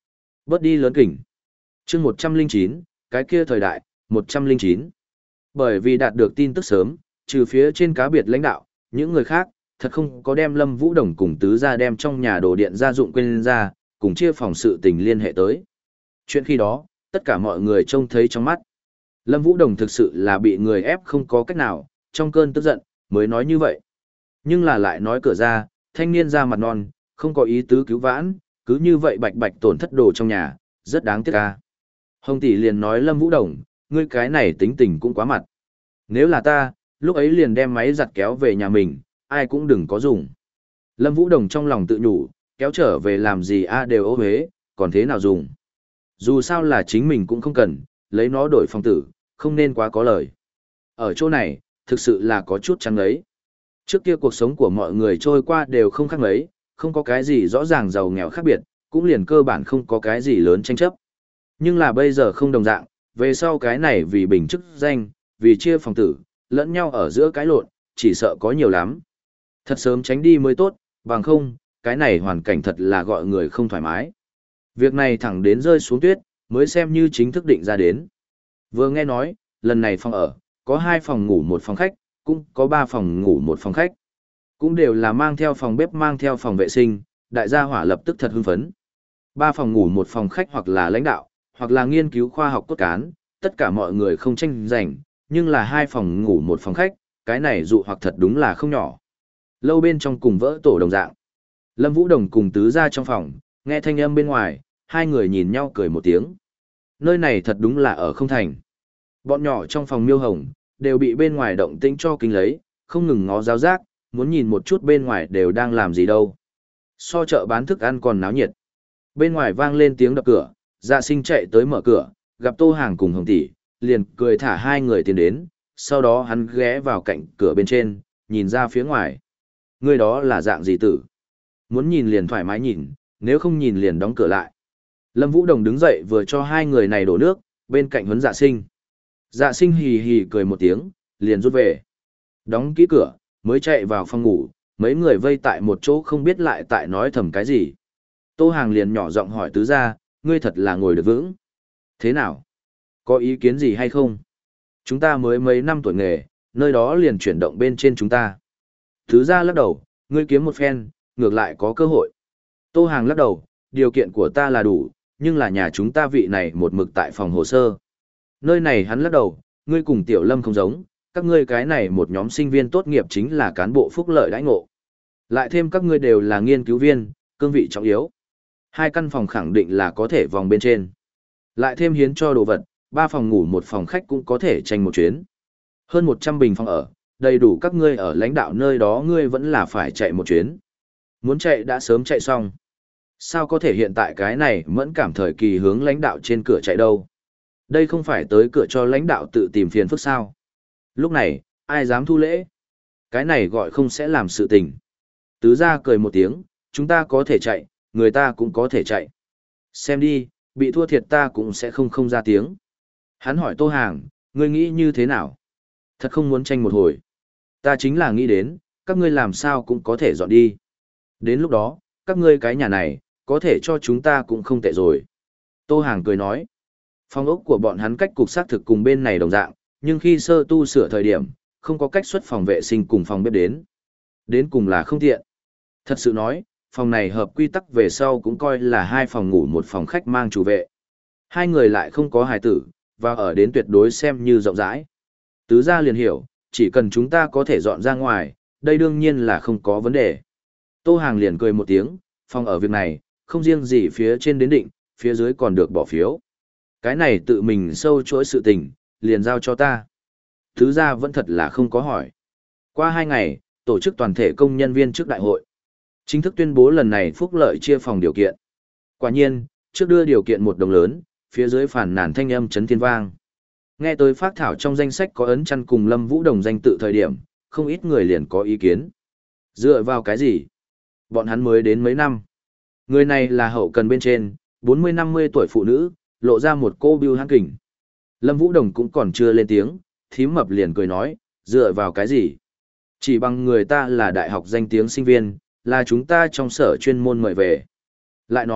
Bớt đi lớn kỉnh. chương một trăm linh chín, cái kia thời đại, một trăm linh chín. Bởi vì đạt được tin tức sớm, trừ phía trên cá biệt lãnh đạo, những người khác, thật không có đem Lâm Vũ Đồng cùng tứ gia đem trong nhà đồ điện gia dụng quên ra, cùng chia phòng sự tình liên hệ tới. Chuyện khi đó, tất cả mọi người trông thấy trong mắt. Lâm Vũ Đồng thực sự là bị người ép không có cách nào, trong cơn tức giận, mới nói như vậy. Nhưng là lại nói cửa ra, thanh niên ra mặt non, không có ý tứ cứu vãn, cứ như vậy bạch bạch tổn thất đồ trong nhà, rất đáng tiếc ca. Hồng tỷ liền nói Lâm Vũ Đồng, ngươi cái này tính tình cũng quá mặt. Nếu là ta, lúc ấy liền đem máy giặt kéo về nhà mình, ai cũng đừng có dùng. Lâm Vũ Đồng trong lòng tự nhủ, kéo trở về làm gì a đều ố huế, còn thế nào dùng. Dù sao là chính mình cũng không cần, lấy nó đổi phong tử, không nên quá có lời. Ở chỗ này, thực sự là có chút chăng ấy. Trước kia cuộc sống của mọi người trôi qua đều không khác mấy, không có cái gì rõ ràng giàu nghèo khác biệt, cũng liền cơ bản không có cái gì lớn tranh chấp. Nhưng là bây giờ không đồng dạng, về sau cái này vì bình chức danh, vì chia phòng tử, lẫn nhau ở giữa cái lộn, chỉ sợ có nhiều lắm. Thật sớm tránh đi mới tốt, bằng không, cái này hoàn cảnh thật là gọi người không thoải mái. Việc này thẳng đến rơi xuống tuyết, mới xem như chính thức định ra đến. Vừa nghe nói, lần này phòng ở, có hai phòng ngủ một phòng khách, cũng có ba phòng ngủ một phòng khách. Cũng đều là mang theo phòng bếp mang theo phòng vệ sinh, đại gia hỏa lập tức thật hưng phấn. Ba phòng ngủ một phòng khách hoặc là lãnh đạo, hoặc là nghiên cứu khoa học cốt cán, tất cả mọi người không tranh giành, nhưng là hai phòng ngủ một phòng khách, cái này dụ hoặc thật đúng là không nhỏ. Lâu bên trong cùng vỡ tổ đồng dạng. Lâm Vũ Đồng cùng tứ ra trong phòng, nghe thanh âm bên ngoài, hai người nhìn nhau cười một tiếng. Nơi này thật đúng là ở không thành. Bọn nhỏ trong phòng miêu hồng, đều bị bên ngoài động tĩnh cho kinh lấy, không ngừng ngó giáo giác, muốn nhìn một chút bên ngoài đều đang làm gì đâu. So chợ bán thức ăn còn náo nhiệt. Bên ngoài vang lên tiếng đập cửa, Dạ Sinh chạy tới mở cửa, gặp Tô Hàng cùng Hồng tỷ, liền cười thả hai người tiến đến, sau đó hắn ghé vào cạnh cửa bên trên, nhìn ra phía ngoài. Người đó là dạng gì tử? Muốn nhìn liền thoải mái nhìn, nếu không nhìn liền đóng cửa lại. Lâm Vũ Đồng đứng dậy vừa cho hai người này đổ nước, bên cạnh huấn Dạ Sinh. Dạ Sinh hì hì cười một tiếng, liền rút về. Đóng kỹ cửa, mới chạy vào phòng ngủ, mấy người vây tại một chỗ không biết lại tại nói thầm cái gì. Tô Hàng liền nhỏ giọng hỏi tứ gia, ngươi thật là ngồi được vững. Thế nào? Có ý kiến gì hay không? Chúng ta mới mấy năm tuổi nghề, nơi đó liền chuyển động bên trên chúng ta. Tứ gia lắc đầu, ngươi kiếm một phen, ngược lại có cơ hội. Tô Hàng lắc đầu, điều kiện của ta là đủ, nhưng là nhà chúng ta vị này một mực tại phòng hồ sơ. Nơi này hắn lắc đầu, ngươi cùng Tiểu Lâm không giống, các ngươi cái này một nhóm sinh viên tốt nghiệp chính là cán bộ phúc lợi đãi ngộ. Lại thêm các ngươi đều là nghiên cứu viên, cương vị trọng yếu. Hai căn phòng khẳng định là có thể vòng bên trên. Lại thêm hiến cho đồ vật, ba phòng ngủ một phòng khách cũng có thể tranh một chuyến. Hơn một trăm bình phòng ở, đầy đủ các ngươi ở lãnh đạo nơi đó ngươi vẫn là phải chạy một chuyến. Muốn chạy đã sớm chạy xong. Sao có thể hiện tại cái này mẫn cảm thời kỳ hướng lãnh đạo trên cửa chạy đâu? Đây không phải tới cửa cho lãnh đạo tự tìm phiền phức sao? Lúc này, ai dám thu lễ? Cái này gọi không sẽ làm sự tình. Tứ gia cười một tiếng, chúng ta có thể chạy, người ta cũng có thể chạy. Xem đi, bị thua thiệt ta cũng sẽ không không ra tiếng. Hắn hỏi Tô Hàng, ngươi nghĩ như thế nào? Thật không muốn tranh một hồi. Ta chính là nghĩ đến, các ngươi làm sao cũng có thể dọn đi. Đến lúc đó, các ngươi cái nhà này, có thể cho chúng ta cũng không tệ rồi. Tô Hàng cười nói, phòng ốc của bọn hắn cách cục xác thực cùng bên này đồng dạng, nhưng khi sơ tu sửa thời điểm, không có cách xuất phòng vệ sinh cùng phòng bếp đến. Đến cùng là không tiện. Thật sự nói, phòng này hợp quy tắc về sau cũng coi là hai phòng ngủ một phòng khách mang chủ vệ. Hai người lại không có hài tử, và ở đến tuyệt đối xem như rộng rãi. Tứ gia liền hiểu, chỉ cần chúng ta có thể dọn ra ngoài, đây đương nhiên là không có vấn đề. Tô Hàng liền cười một tiếng, phòng ở việc này, không riêng gì phía trên đến định, phía dưới còn được bỏ phiếu. Cái này tự mình sâu chuỗi sự tình, liền giao cho ta. Tứ gia vẫn thật là không có hỏi. Qua hai ngày, tổ chức toàn thể công nhân viên trước đại hội. Chính thức tuyên bố lần này phúc lợi chia phòng điều kiện. Quả nhiên, trước đưa điều kiện một đồng lớn, phía dưới phản nàn thanh âm chấn thiên vang. Nghe tới phát thảo trong danh sách có ấn chăn cùng Lâm Vũ Đồng danh tự thời điểm, không ít người liền có ý kiến. Dựa vào cái gì? Bọn hắn mới đến mấy năm. Người này là hậu cần bên trên, bốn mươi năm mươi tuổi phụ nữ, lộ ra một cô bưu hãn kình. Lâm Vũ Đồng cũng còn chưa lên tiếng, thím mập liền cười nói, dựa vào cái gì? Chỉ bằng người ta là đại học danh tiếng sinh viên, là chúng ta trong sở chuyên môn mời về. Lại nói,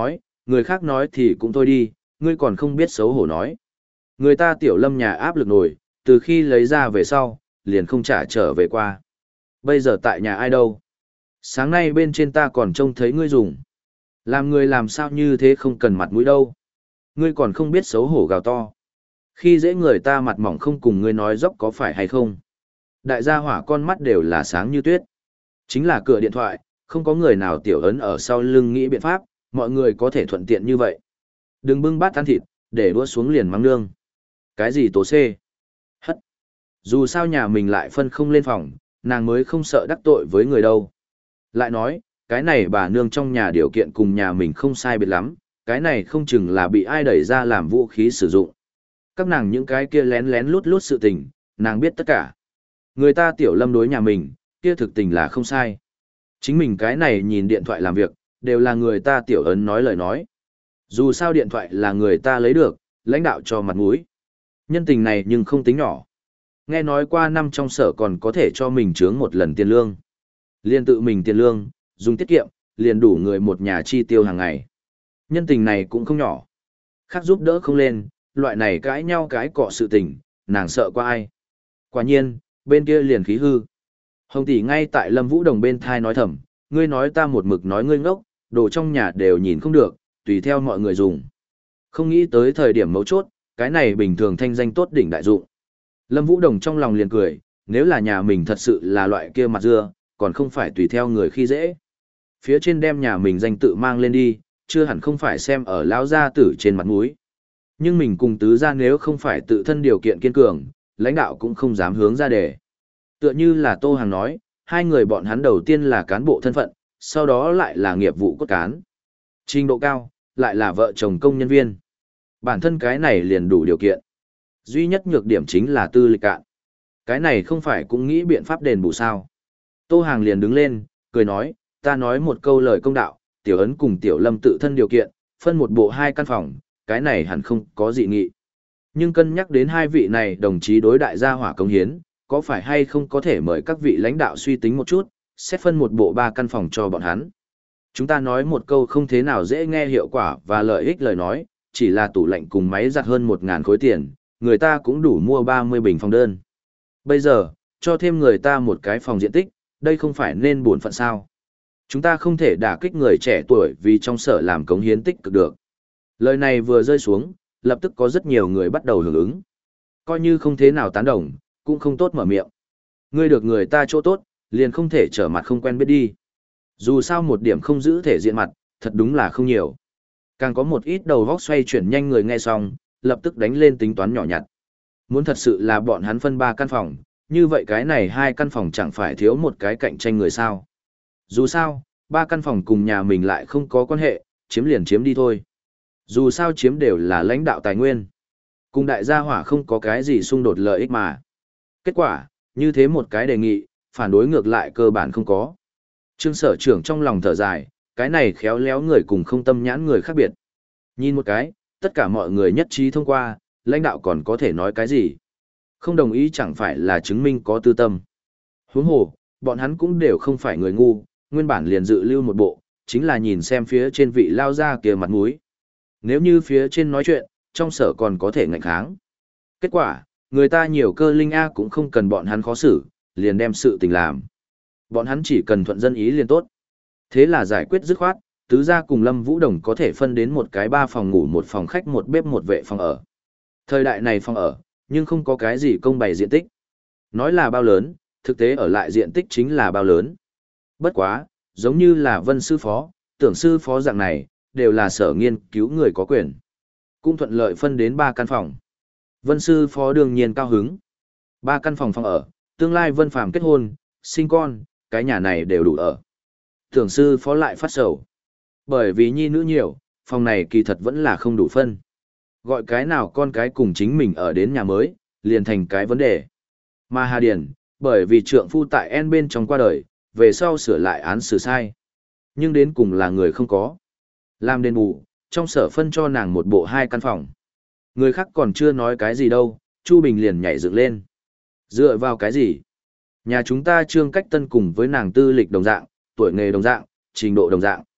Người khác nói thì cũng thôi đi, ngươi còn không biết xấu hổ nói. Người ta tiểu lâm nhà áp lực nổi, từ khi lấy ra về sau, liền không trả trở về qua. Bây giờ tại nhà ai đâu? Sáng nay bên trên ta còn trông thấy ngươi dùng. Làm người làm sao như thế không cần mặt mũi đâu. Ngươi còn không biết xấu hổ gào to. Khi dễ người ta mặt mỏng không cùng ngươi nói dốc có phải hay không. Đại gia hỏa con mắt đều là sáng như tuyết. Chính là cửa điện thoại, không có người nào tiểu ấn ở sau lưng nghĩ biện pháp, mọi người có thể thuận tiện như vậy. Đừng bưng bát ăn thịt, để đua xuống liền mắng nương. Cái gì tố xê? Hất. Dù sao nhà mình lại phân không lên phòng, nàng mới không sợ đắc tội với người đâu. Lại nói, cái này bà nương trong nhà điều kiện cùng nhà mình không sai biệt lắm, cái này không chừng là bị ai đẩy ra làm vũ khí sử dụng. Các nàng những cái kia lén lén lút lút sự tình, nàng biết tất cả. Người ta tiểu lâm đối nhà mình, kia thực tình là không sai. Chính mình cái này nhìn điện thoại làm việc, đều là người ta tiểu ấn nói lời nói. Dù sao điện thoại là người ta lấy được, lãnh đạo cho mặt mũi. Nhân tình này nhưng không tính nhỏ. Nghe nói qua năm trong sở còn có thể cho mình trướng một lần tiền lương. Liên tự mình tiền lương, dùng tiết kiệm, liền đủ người một nhà chi tiêu hàng ngày. Nhân tình này cũng không nhỏ. Khác giúp đỡ không lên, loại này cãi nhau cái cọ sự tình, nàng sợ qua ai. Quả nhiên, bên kia liền khí hư. Hồng tỷ ngay tại Lâm Vũ Đồng bên thai nói thầm, ngươi nói ta một mực nói ngươi ngốc, đồ trong nhà đều nhìn không được, tùy theo mọi người dùng. Không nghĩ tới thời điểm mấu chốt, cái này bình thường thanh danh tốt đỉnh đại dụng. Lâm Vũ Đồng trong lòng liền cười, nếu là nhà mình thật sự là loại kia mặt dưa, còn không phải tùy theo người khi dễ. Phía trên đem nhà mình danh tự mang lên đi, chưa hẳn không phải xem ở lão gia tử trên mặt mũi. Nhưng mình cùng tứ gia nếu không phải tự thân điều kiện kiên cường, lãnh đạo cũng không dám hướng ra đề. Tựa như là Tô Hàng nói, hai người bọn hắn đầu tiên là cán bộ thân phận, sau đó lại là nghiệp vụ cốt cán. Trình độ cao, lại là vợ chồng công nhân viên. Bản thân cái này liền đủ điều kiện. Duy nhất nhược điểm chính là tư lịch cạn. Cái này không phải cũng nghĩ biện pháp đền bù sao. Tô Hàng liền đứng lên, cười nói, ta nói một câu lời công đạo, tiểu ấn cùng tiểu lâm tự thân điều kiện, phân một bộ hai căn phòng, cái này hẳn không có dị nghị. Nhưng cân nhắc đến hai vị này đồng chí đối đại gia hỏa công hiến, có phải hay không có thể mời các vị lãnh đạo suy tính một chút, xét phân một bộ ba căn phòng cho bọn hắn. Chúng ta nói một câu không thế nào dễ nghe hiệu quả và lợi ích lời nói, chỉ là tủ lạnh cùng máy giặt hơn một ngàn khối tiền, người ta cũng đủ mua ba mươi bình phòng đơn. Bây giờ, cho thêm người ta một cái phòng diện tích, đây không phải nên buồn phận sao. Chúng ta không thể đả kích người trẻ tuổi vì trong sở làm cống hiến tích cực được. Lời này vừa rơi xuống, lập tức có rất nhiều người bắt đầu hưởng ứng. Coi như không thế nào tán đồng, cũng không tốt mở miệng. Ngươi được người ta chỗ tốt, liền không thể trở mặt không quen biết đi. Dù sao một điểm không giữ thể diện mặt, thật đúng là không nhiều. Càng có một ít đầu vóc xoay chuyển nhanh người nghe xong, lập tức đánh lên tính toán nhỏ nhặt. Muốn thật sự là bọn hắn phân ba căn phòng, như vậy cái này hai căn phòng chẳng phải thiếu một cái cạnh tranh người sao. Dù sao, ba căn phòng cùng nhà mình lại không có quan hệ, chiếm liền chiếm đi thôi. Dù sao chiếm đều là lãnh đạo tài nguyên. Cùng đại gia hỏa không có cái gì xung đột lợi ích mà. Kết quả, như thế một cái đề nghị, phản đối ngược lại cơ bản không có. Trương sở trưởng trong lòng thở dài, cái này khéo léo người cùng không tâm nhãn người khác biệt. Nhìn một cái, tất cả mọi người nhất trí thông qua, lãnh đạo còn có thể nói cái gì. Không đồng ý chẳng phải là chứng minh có tư tâm. Huống hồ, bọn hắn cũng đều không phải người ngu, nguyên bản liền dự lưu một bộ, chính là nhìn xem phía trên vị lao ra kia mặt mũi. Nếu như phía trên nói chuyện, trong sở còn có thể ngạnh kháng. Kết quả, người ta nhiều cơ linh A cũng không cần bọn hắn khó xử, liền đem sự tình làm. Bọn hắn chỉ cần thuận dân ý liền tốt. Thế là giải quyết dứt khoát, tứ gia cùng Lâm Vũ Đồng có thể phân đến một cái ba phòng ngủ một phòng khách một bếp một vệ phòng ở. Thời đại này phòng ở, nhưng không có cái gì công bày diện tích. Nói là bao lớn, thực tế ở lại diện tích chính là bao lớn. Bất quá, giống như là Vân sư phó, Tưởng sư phó dạng này, đều là sở nghiên cứu người có quyền. Cũng thuận lợi phân đến ba căn phòng. Vân sư phó đương nhiên cao hứng. Ba căn phòng phòng ở, tương lai Vân Phàm kết hôn, sinh con, cái nhà này đều đủ ở. Tưởng sư phó lại phát sầu. Bởi vì nhi nữ nhiều, phòng này kỳ thật vẫn là không đủ phân. Gọi cái nào con cái cùng chính mình ở đến nhà mới, liền thành cái vấn đề. Mà Hà Điền, bởi vì trượng phu tại En bên trong qua đời, về sau sửa lại án xử sai. Nhưng đến cùng là người không có. Làm đền bù, trong sở phân cho nàng một bộ hai căn phòng. Người khác còn chưa nói cái gì đâu, Chu Bình liền nhảy dựng lên. Dựa vào cái gì? Nhà chúng ta Trương Cách Tân cùng với nàng tư lịch đồng dạng, tuổi nghề đồng dạng, trình độ đồng dạng.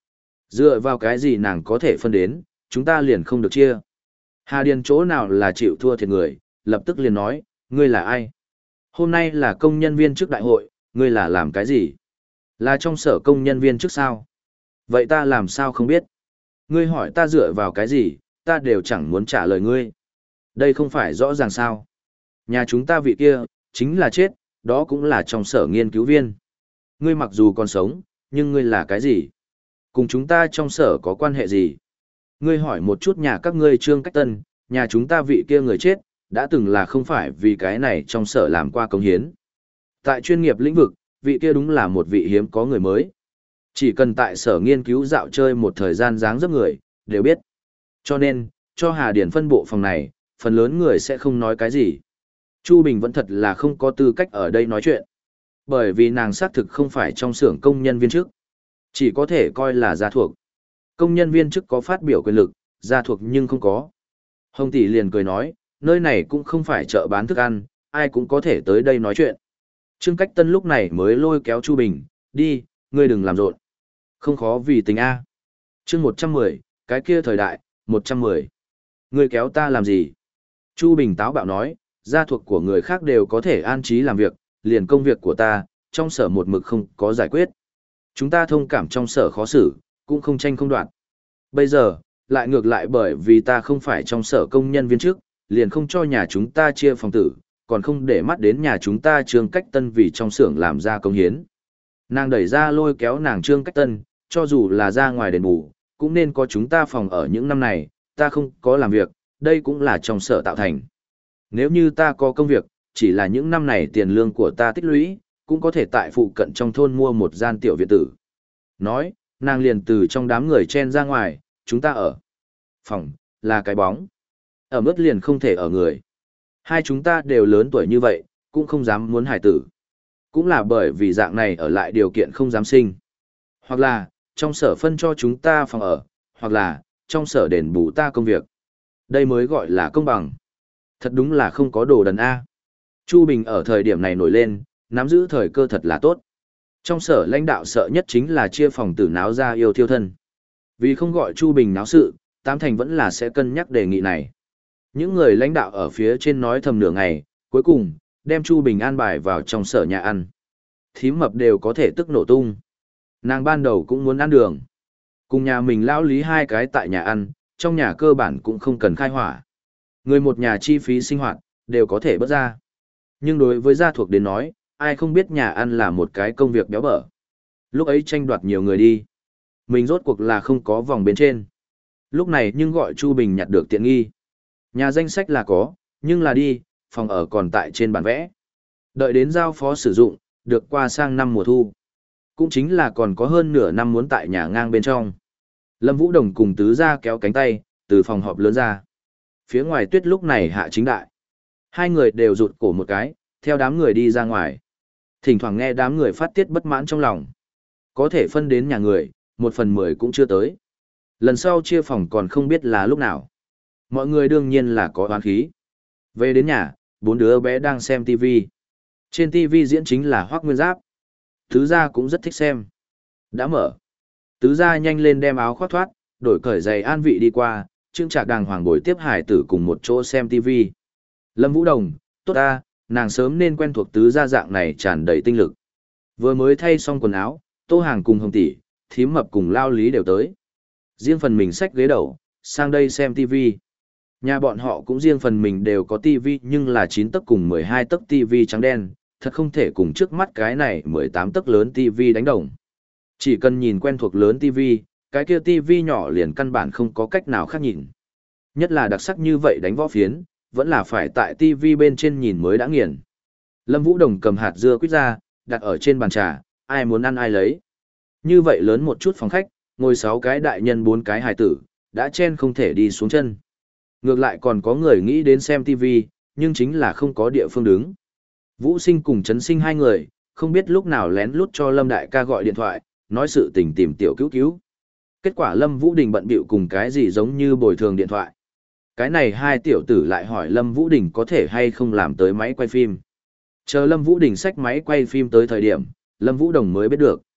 Dựa vào cái gì nàng có thể phân đến, chúng ta liền không được chia. Hà Điền chỗ nào là chịu thua thiệt người, lập tức liền nói, ngươi là ai? Hôm nay là công nhân viên chức đại hội, ngươi là làm cái gì? Là trong sở công nhân viên chức sao? Vậy ta làm sao không biết? Ngươi hỏi ta dựa vào cái gì, ta đều chẳng muốn trả lời ngươi. Đây không phải rõ ràng sao? Nhà chúng ta vị kia, chính là chết, đó cũng là trong sở nghiên cứu viên. Ngươi mặc dù còn sống, nhưng ngươi là cái gì? Cùng chúng ta trong sở có quan hệ gì? Ngươi hỏi một chút nhà các ngươi Trương Cách Tân, nhà chúng ta vị kia người chết, đã từng là không phải vì cái này trong sở làm qua công hiến. Tại chuyên nghiệp lĩnh vực, vị kia đúng là một vị hiếm có người mới. Chỉ cần tại sở nghiên cứu dạo chơi một thời gian dáng dấp người, đều biết. Cho nên, cho Hà Điền phân bộ phòng này, phần lớn người sẽ không nói cái gì. Chu Bình vẫn thật là không có tư cách ở đây nói chuyện. Bởi vì nàng xác thực không phải trong xưởng công nhân viên chức. Chỉ có thể coi là gia thuộc. Công nhân viên chức có phát biểu quyền lực, gia thuộc nhưng không có. Hồng Tỷ liền cười nói, nơi này cũng không phải chợ bán thức ăn, ai cũng có thể tới đây nói chuyện. Trương Cách Tân lúc này mới lôi kéo Chu Bình, đi, ngươi đừng làm rộn. Không khó vì tình A. Chương một trăm mười, cái kia thời đại, một trăm mười. Ngươi kéo ta làm gì? Chu Bình táo bạo nói, gia thuộc của người khác đều có thể an trí làm việc, liền công việc của ta, trong sở một mực không có giải quyết. Chúng ta thông cảm trong sở khó xử, cũng không tranh không đoạt. Bây giờ, lại ngược lại bởi vì ta không phải trong sở công nhân viên chức, liền không cho nhà chúng ta chia phòng tử, còn không để mắt đến nhà chúng ta Trương Cách Tân vì trong xưởng làm ra công hiến. Nàng đẩy ra lôi kéo nàng Trương Cách Tân, cho dù là ra ngoài đền bù, cũng nên có chúng ta phòng ở những năm này, ta không có làm việc, đây cũng là trong sở tạo thành. Nếu như ta có công việc, chỉ là những năm này tiền lương của ta tích lũy, cũng có thể tại phụ cận trong thôn mua một gian tiểu viện tử. Nói, nàng liền từ trong đám người chen ra ngoài, chúng ta ở phòng, là cái bóng. Ở mức liền không thể ở người. Hai chúng ta đều lớn tuổi như vậy, cũng không dám muốn hài tử. Cũng là bởi vì dạng này ở lại điều kiện không dám sinh. Hoặc là, trong sở phân cho chúng ta phòng ở, hoặc là, trong sở đền bù ta công việc. Đây mới gọi là công bằng. Thật đúng là không có đồ đần A. Chu Bình ở thời điểm này nổi lên, nắm giữ thời cơ thật là tốt. Trong sở lãnh đạo sợ nhất chính là chia phòng tử náo ra yêu thiêu thân. Vì không gọi Chu Bình náo sự, Tám Thành vẫn là sẽ cân nhắc đề nghị này. Những người lãnh đạo ở phía trên nói thầm nửa ngày, cuối cùng, đem Chu Bình an bài vào trong sở nhà ăn. Thím mập đều có thể tức nổ tung. Nàng ban đầu cũng muốn ăn đường. Cùng nhà mình lão lý hai cái tại nhà ăn, trong nhà cơ bản cũng không cần khai hỏa. Người một nhà chi phí sinh hoạt, đều có thể bớt ra. Nhưng đối với gia thuộc đến nói, ai không biết nhà ăn là một cái công việc béo bở. Lúc ấy tranh đoạt nhiều người đi. Mình rốt cuộc là không có vòng bên trên. Lúc này nhưng gọi Chu Bình nhặt được tiện nghi. Nhà danh sách là có, nhưng là đi, phòng ở còn tại trên bản vẽ. Đợi đến giao phó sử dụng, được qua sang năm mùa thu. Cũng chính là còn có hơn nửa năm muốn tại nhà ngang bên trong. Lâm Vũ Đồng cùng tứ gia kéo cánh tay, từ phòng họp lớn ra. Phía ngoài tuyết lúc này hạ chính đại. Hai người đều rụt cổ một cái, theo đám người đi ra ngoài. Thỉnh thoảng nghe đám người phát tiết bất mãn trong lòng. Có thể phân đến nhà người, một phần mười cũng chưa tới. Lần sau chia phòng còn không biết là lúc nào. Mọi người đương nhiên là có oán khí. Về đến nhà, bốn đứa bé đang xem ti vi. Trên ti vi diễn chính là Hoác Nguyên Giáp. Tứ gia cũng rất thích xem. Đã mở. Tứ gia nhanh lên đem áo khoác thoát, đổi cởi giày an vị đi qua, trương trạc đàng hoàng bồi tiếp hải tử cùng một chỗ xem ti vi. Lâm Vũ Đồng, tốt ta, nàng sớm nên quen thuộc tứ gia dạng này tràn đầy tinh lực. Vừa mới thay xong quần áo, Tô Hàng cùng Hồng Tỷ, Thím Mập cùng Lao Lý đều tới. Riêng phần mình xách ghế đầu, sang đây xem ti vi. Nhà bọn họ cũng riêng phần mình đều có ti vi nhưng là chín tấc cùng mười hai tấc ti vi trắng đen, thật không thể cùng trước mắt cái này mười tám tấc lớn ti vi đánh đồng. Chỉ cần nhìn quen thuộc lớn ti vi, cái kia ti vi nhỏ liền căn bản không có cách nào khác nhìn. Nhất là đặc sắc như vậy đánh võ phiến, vẫn là phải tại ti vi bên trên nhìn mới đã nghiền. Lâm Vũ Đồng cầm hạt dưa quýt ra, đặt ở trên bàn trà, ai muốn ăn ai lấy. Như vậy lớn một chút phòng khách, ngồi sáu cái đại nhân bốn cái hài tử, đã chen không thể đi xuống chân. Ngược lại còn có người nghĩ đến xem ti vi, nhưng chính là không có địa phương đứng. Vũ Sinh cùng Trấn Sinh hai người, không biết lúc nào lén lút cho Lâm Đại ca gọi điện thoại, nói sự tình tìm tiểu cứu cứu. Kết quả Lâm Vũ Đình bận bịu cùng cái gì giống như bồi thường điện thoại. Cái này hai tiểu tử lại hỏi Lâm Vũ Đình có thể hay không làm tới máy quay phim. Chờ Lâm Vũ Đình xách máy quay phim tới thời điểm, Lâm Vũ Đồng mới biết được.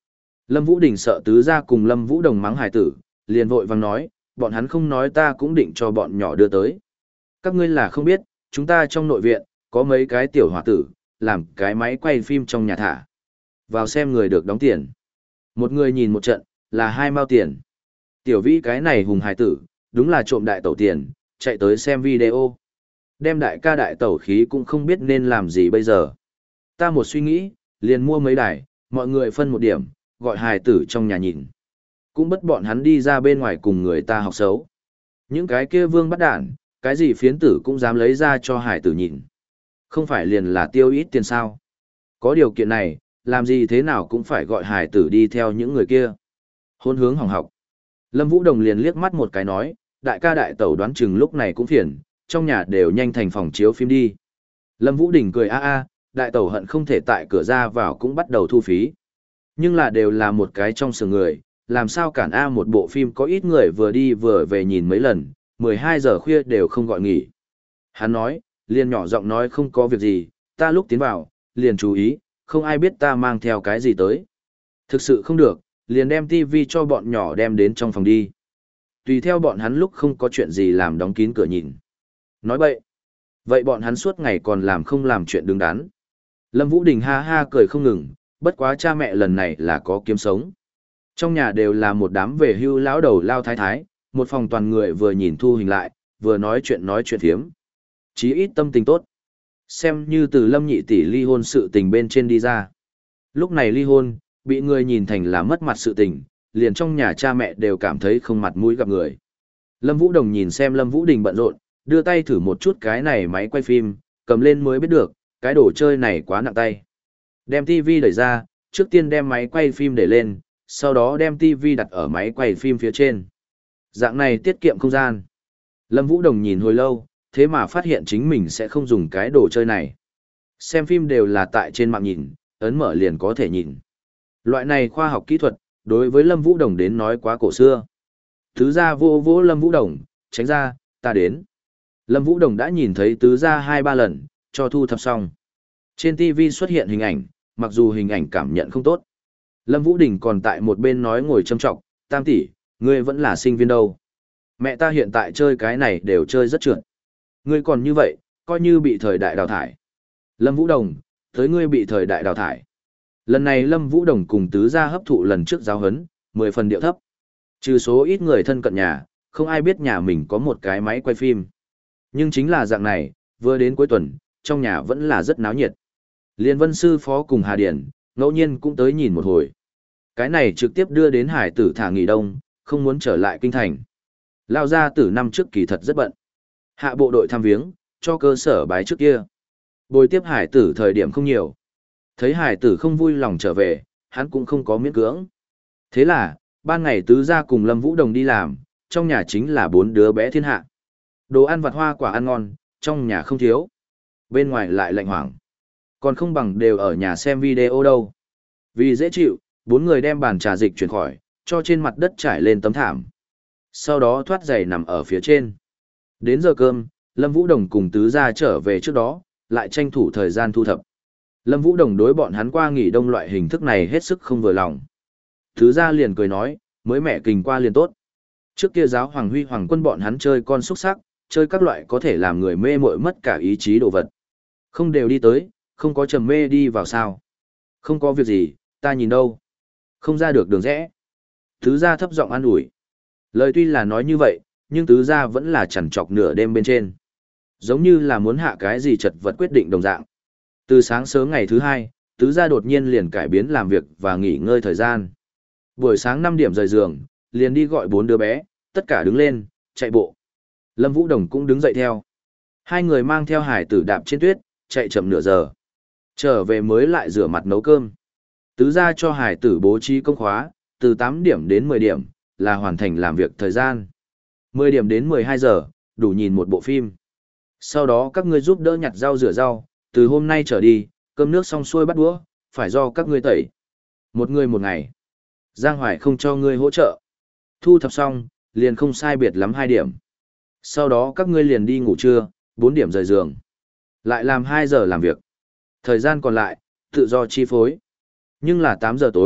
Lâm Vũ Đình sợ tứ gia cùng Lâm Vũ Đồng mắng hải tử, liền vội vàng nói, bọn hắn không nói ta cũng định cho bọn nhỏ đưa tới. Các ngươi là không biết, chúng ta trong nội viện, có mấy cái tiểu hòa tử, làm cái máy quay phim trong nhà thả. Vào xem người được đóng tiền. Một người nhìn một trận, là hai mao tiền. Tiểu vĩ cái này hùng hải tử, đúng là trộm đại tẩu tiền, chạy tới xem video. Đem đại ca đại tẩu khí cũng không biết nên làm gì bây giờ. Ta một suy nghĩ, liền mua mấy đài, mọi người phân một điểm, gọi hài tử trong nhà nhìn. Cũng bất bọn hắn đi ra bên ngoài cùng người ta học xấu. Những cái kia vương bắt đản, cái gì phiến tử cũng dám lấy ra cho hài tử nhìn. Không phải liền là tiêu ít tiền sao. Có điều kiện này, làm gì thế nào cũng phải gọi hài tử đi theo những người kia. Hôn hướng hỏng học. Lâm Vũ Đồng liền liếc mắt một cái nói, đại ca đại tẩu đoán chừng lúc này cũng phiền, trong nhà đều nhanh thành phòng chiếu phim đi. Lâm Vũ Đình cười a a, đại tẩu hận không thể tại cửa ra vào cũng bắt đầu thu phí. Nhưng là đều là một cái trong sườn người, làm sao cản A một bộ phim có ít người vừa đi vừa về nhìn mấy lần, mười hai giờ khuya đều không gọi nghỉ. Hắn nói, liền nhỏ giọng nói không có việc gì, ta lúc tiến vào, liền chú ý, không ai biết ta mang theo cái gì tới. Thực sự không được, liền đem tivi cho bọn nhỏ đem đến trong phòng đi. Tùy theo bọn hắn lúc không có chuyện gì làm đóng kín cửa nhìn. Nói bậy. Vậy bọn hắn suốt ngày còn làm không làm chuyện đứng đắn. Lâm Vũ Đình ha ha cười không ngừng, bất quá cha mẹ lần này là có kiếm sống. Trong nhà đều là một đám về hưu lão đầu lao thái thái, một phòng toàn người vừa nhìn thu hình lại, vừa nói chuyện nói chuyện thiếm. Chí ít tâm tình tốt. Xem như từ Lâm nhị tỷ ly hôn sự tình bên trên đi ra. Lúc này ly hôn, bị người nhìn thành là mất mặt sự tình, liền trong nhà cha mẹ đều cảm thấy không mặt mũi gặp người. Lâm Vũ Đồng nhìn xem Lâm Vũ Đình bận rộn, đưa tay thử một chút cái này máy quay phim, cầm lên mới biết được, cái đồ chơi này quá nặng tay. Đem tivi đẩy ra, trước tiên đem máy quay phim để lên, sau đó đem tivi đặt ở máy quay phim phía trên. Dạng này tiết kiệm không gian. Lâm Vũ Đồng nhìn hồi lâu, thế mà phát hiện chính mình sẽ không dùng cái đồ chơi này. Xem phim đều là tại trên mạng nhìn, ấn mở liền có thể nhìn. Loại này khoa học kỹ thuật, đối với Lâm Vũ Đồng đến nói quá cổ xưa. Tứ gia vô vô Lâm Vũ Đồng, tránh ra, ta đến. Lâm Vũ Đồng đã nhìn thấy tứ gia hai ba lần, cho thu thập xong. Trên ti vi xuất hiện hình ảnh, mặc dù hình ảnh cảm nhận không tốt. Lâm Vũ Đình còn tại một bên nói ngồi châm trọng, tam tỷ, ngươi vẫn là sinh viên đâu. Mẹ ta hiện tại chơi cái này đều chơi rất trượt. Ngươi còn như vậy, coi như bị thời đại đào thải. Lâm Vũ Đồng, tới ngươi bị thời đại đào thải. Lần này Lâm Vũ Đồng cùng tứ gia hấp thụ lần trước giáo huấn, mười phần điệu thấp. Trừ số ít người thân cận nhà, không ai biết nhà mình có một cái máy quay phim. Nhưng chính là dạng này, vừa đến cuối tuần, trong nhà vẫn là rất náo nhiệt. Liên Vân sư phó cùng Hà Điển, ngẫu nhiên cũng tới nhìn một hồi. Cái này trực tiếp đưa đến hải tử thả nghỉ đông, không muốn trở lại kinh thành. Lao ra từ năm trước kỳ thật rất bận. Hạ bộ đội thăm viếng, cho cơ sở bái trước kia. Bồi tiếp hải tử thời điểm không nhiều. Thấy hải tử không vui lòng trở về, hắn cũng không có miễn cưỡng. Thế là, ban ngày tứ gia cùng Lâm Vũ Đồng đi làm, trong nhà chính là bốn đứa bé thiên hạ. Đồ ăn vặt hoa quả ăn ngon, trong nhà không thiếu. Bên ngoài lại lạnh hoảng. Còn không bằng đều ở nhà xem video đâu. Vì dễ chịu, bốn người đem bàn trà dịch chuyển khỏi, cho trên mặt đất trải lên tấm thảm. Sau đó thoát giày nằm ở phía trên. Đến giờ cơm, Lâm Vũ Đồng cùng tứ gia trở về trước đó, lại tranh thủ thời gian thu thập. Lâm Vũ Đồng đối bọn hắn qua nghỉ đông loại hình thức này hết sức không vừa lòng. Tứ gia liền cười nói, mới mẹ kình qua liền tốt. Trước kia giáo Hoàng Huy Hoàng quân bọn hắn chơi con xúc sắc, chơi các loại có thể làm người mê muội mất cả ý chí đồ vật. Không đều đi tới, không có trầm mê đi vào sao. Không có việc gì, ta nhìn đâu. Không ra được đường rẽ. Tứ gia thấp giọng an ủi. Lời tuy là nói như vậy, nhưng tứ gia vẫn là chằn trọc nửa đêm bên trên. Giống như là muốn hạ cái gì chật vật quyết định đồng dạng. Từ sáng sớm ngày thứ hai, tứ gia đột nhiên liền cải biến làm việc và nghỉ ngơi thời gian. Buổi sáng năm điểm rời giường, liền đi gọi bốn đứa bé, tất cả đứng lên, chạy bộ. Lâm Vũ Đồng cũng đứng dậy theo. Hai người mang theo hải tử đạp trên tuyết, chạy chậm nửa giờ. Trở về mới lại rửa mặt nấu cơm. Tứ gia cho hải tử bố trí công khóa, từ tám điểm đến mười điểm, là hoàn thành làm việc thời gian. mười điểm đến mười hai giờ, đủ nhìn một bộ phim. Sau đó các ngươi giúp đỡ nhặt rau rửa rau, từ hôm nay trở đi, cơm nước xong xuôi bắt đũa, phải do các ngươi tẩy. Một người một ngày. Giang Hoài không cho ngươi hỗ trợ. Thu thập xong, liền không sai biệt lắm hai điểm. Sau đó các ngươi liền đi ngủ trưa, bốn điểm rời giường. Lại làm hai giờ làm việc. Thời gian còn lại, tự do chi phối. Nhưng là tám giờ tối,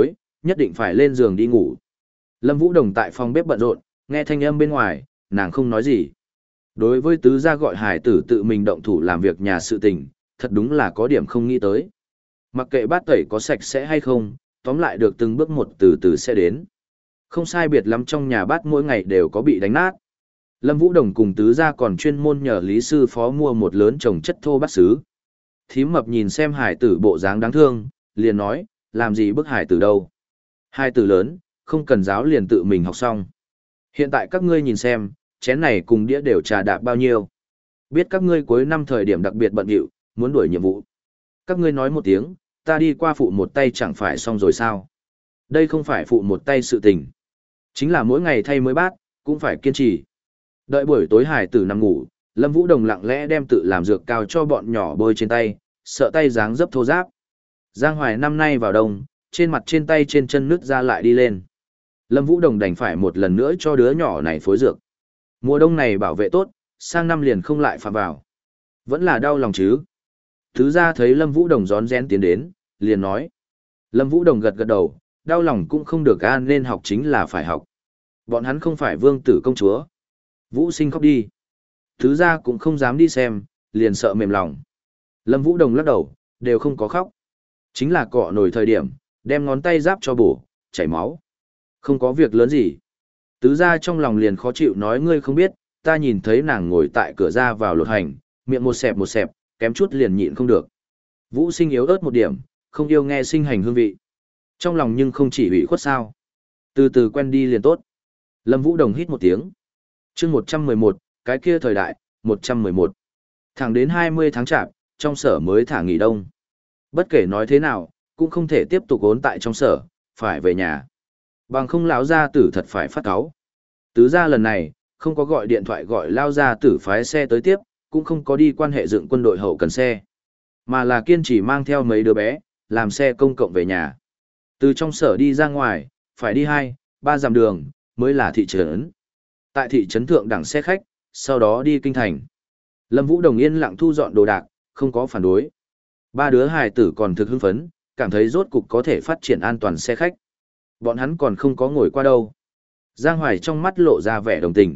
nhất định phải lên giường đi ngủ. Lâm Vũ Đồng tại phòng bếp bận rộn, nghe thanh âm bên ngoài, nàng không nói gì. Đối với tứ gia gọi hải tử tự mình động thủ làm việc nhà sự tình, thật đúng là có điểm không nghĩ tới. Mặc kệ bát tẩy có sạch sẽ hay không, tóm lại được từng bước một từ từ sẽ đến. Không sai biệt lắm trong nhà bát mỗi ngày đều có bị đánh nát. Lâm Vũ Đồng cùng tứ gia còn chuyên môn nhờ lý sư phó mua một lớn chồng chất thô bát sứ. Thím mập nhìn xem hải tử bộ dáng đáng thương, liền nói, làm gì bức hải tử đâu. Hải tử lớn, không cần giáo liền tự mình học xong. Hiện tại các ngươi nhìn xem, chén này cùng đĩa đều trà đạp bao nhiêu. Biết các ngươi cuối năm thời điểm đặc biệt bận rộn, muốn đuổi nhiệm vụ. Các ngươi nói một tiếng, ta đi qua phụ một tay chẳng phải xong rồi sao. Đây không phải phụ một tay sự tình. Chính là mỗi ngày thay mới bát, cũng phải kiên trì. Đợi buổi tối hải tử nằm ngủ, Lâm Vũ Đồng lặng lẽ đem tự làm dược cao cho bọn nhỏ bôi trên tay, sợ tay dáng dấp thô ráp. Giang Hoài năm nay vào đông, trên mặt trên tay trên chân nứt ra lại đi lên. Lâm Vũ Đồng đành phải một lần nữa cho đứa nhỏ này phối dược. Mùa đông này bảo vệ tốt, sang năm liền không lại phạm vào. Vẫn là đau lòng chứ. Thứ ra thấy Lâm Vũ Đồng rón rén tiến đến, liền nói. Lâm Vũ Đồng gật gật đầu, đau lòng cũng không được an nên học chính là phải học. Bọn hắn không phải vương tử công chúa. Vũ Sinh khóc đi. Thứ ra cũng không dám đi xem, liền sợ mềm lòng. Lâm Vũ Đồng lắc đầu, đều không có khóc. Chính là cọ nổi thời điểm, đem ngón tay giáp cho bổ, chảy máu. Không có việc lớn gì. Tứ ra trong lòng liền khó chịu nói ngươi không biết, ta nhìn thấy nàng ngồi tại cửa ra vào lột hành, miệng một xẹp một xẹp, kém chút liền nhịn không được. Vũ Sinh yếu ớt một điểm, không yêu nghe sinh hành hương vị. Trong lòng nhưng không chỉ ủy khuất sao. Từ từ quen đi liền tốt. Lâm Vũ Đồng hít một tiếng. chương một trăm mười một, cái kia thời đại, một trăm mười một. Thẳng đến hai mươi tháng chạp, trong sở mới thả nghỉ đông. Bất kể nói thế nào, cũng không thể tiếp tục ốn tại trong sở, phải về nhà. Bằng không lão gia tử thật phải phát cáu. Tứ gia lần này, không có gọi điện thoại gọi lao gia tử phái xe tới tiếp, cũng không có đi quan hệ dựng quân đội hậu cần xe. Mà là kiên trì mang theo mấy đứa bé, làm xe công cộng về nhà. Từ trong sở đi ra ngoài, phải đi hai, ba dặm đường, mới là thị trấn. Tại thị trấn thượng đẳng xe khách, sau đó đi kinh thành. Lâm Vũ Đồng yên lặng thu dọn đồ đạc, không có phản đối. Ba đứa hài tử còn thực hưng phấn, cảm thấy rốt cục có thể phát triển an toàn xe khách. Bọn hắn còn không có ngồi qua đâu. Giang Hoài trong mắt lộ ra vẻ đồng tình.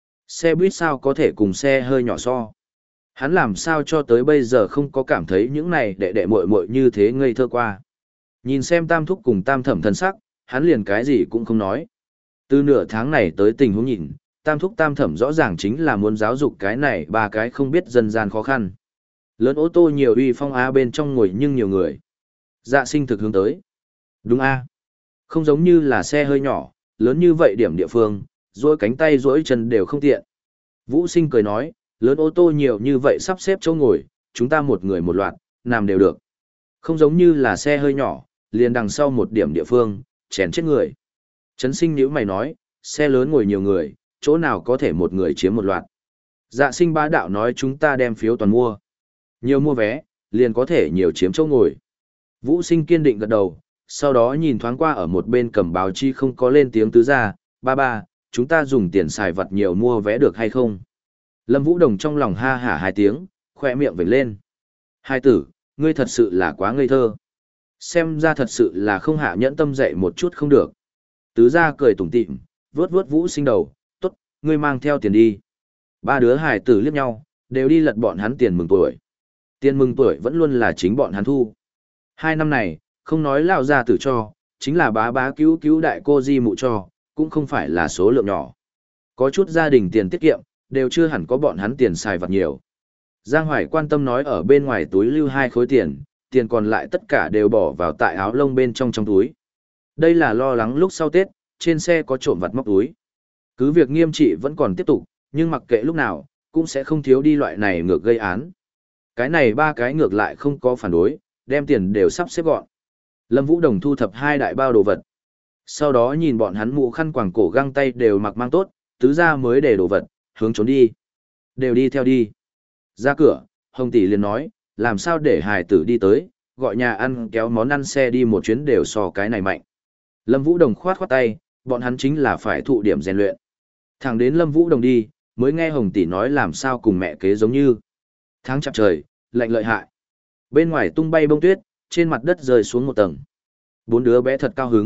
Xe buýt sao có thể cùng xe hơi nhỏ so. Hắn làm sao cho tới bây giờ không có cảm thấy những này đệ đệ muội muội như thế ngây thơ qua. Nhìn xem tam thúc cùng tam thẩm thân sắc, hắn liền cái gì cũng không nói. Từ nửa tháng này tới tình huống nhìn, tam thúc tam thẩm rõ ràng chính là muốn giáo dục cái này ba cái không biết dân gian khó khăn. Lớn ô tô nhiều uy phong A bên trong ngồi nhưng nhiều người. Dạ sinh thực hướng tới. Đúng A. Không giống như là xe hơi nhỏ, lớn như vậy điểm địa phương, duỗi cánh tay duỗi chân đều không tiện. Vũ Sinh cười nói, lớn ô tô nhiều như vậy sắp xếp chỗ ngồi, chúng ta một người một loạt, làm đều được. Không giống như là xe hơi nhỏ, liền đằng sau một điểm địa phương, chèn chết người. Trấn Sinh nhíu mày nói, xe lớn ngồi nhiều người, chỗ nào có thể một người chiếm một loạt. Dạ sinh bá đạo nói chúng ta đem phiếu toàn mua. Nhiều mua vé, liền có thể nhiều chiếm chỗ ngồi. Vũ Sinh kiên định gật đầu, sau đó nhìn thoáng qua ở một bên cầm báo chi không có lên tiếng tứ ra, ba ba, chúng ta dùng tiền xài vật nhiều mua vé được hay không? Lâm Vũ Đồng trong lòng ha hả hai tiếng, khoe miệng vểnh lên. Hai tử, ngươi thật sự là quá ngây thơ. Xem ra thật sự là không hạ nhẫn tâm dạy một chút không được. Tứ ra cười tủm tỉm, vướt vướt Vũ Sinh đầu, tốt, ngươi mang theo tiền đi. Ba đứa hài tử liếc nhau, đều đi lật bọn hắn tiền mừng tuổi. Tiền mừng tuổi vẫn luôn là chính bọn hắn thu. Hai năm này, không nói lao ra tử cho, chính là bá bá cứu cứu đại cô di mụ cho, cũng không phải là số lượng nhỏ. Có chút gia đình tiền tiết kiệm, đều chưa hẳn có bọn hắn tiền xài vặt nhiều. Giang Hoài quan tâm nói ở bên ngoài túi lưu hai khối tiền, tiền còn lại tất cả đều bỏ vào tại áo lông bên trong trong túi. Đây là lo lắng lúc sau Tết, trên xe có trộm vặt móc túi. Cứ việc nghiêm trị vẫn còn tiếp tục, nhưng mặc kệ lúc nào, cũng sẽ không thiếu đi loại này ngược gây án. Cái này ba cái ngược lại không có phản đối, đem tiền đều sắp xếp gọn. Lâm Vũ Đồng thu thập hai đại bao đồ vật. Sau đó nhìn bọn hắn mũ khăn quàng cổ găng tay đều mặc mang tốt, tứ ra mới để đồ vật, hướng trốn đi. Đều đi theo đi. Ra cửa, Hồng Tỷ liền nói, làm sao để hài tử đi tới, gọi nhà ăn kéo món ăn xe đi một chuyến đều so cái này mạnh. Lâm Vũ Đồng khoát khoát tay, bọn hắn chính là phải thụ điểm rèn luyện. Thẳng đến Lâm Vũ Đồng đi, mới nghe Hồng Tỷ nói làm sao cùng mẹ kế giống như. Tháng chạp trời, lạnh lợi hại. Bên ngoài tung bay bông tuyết, trên mặt đất rơi xuống một tầng. Bốn đứa bé thật cao hứng,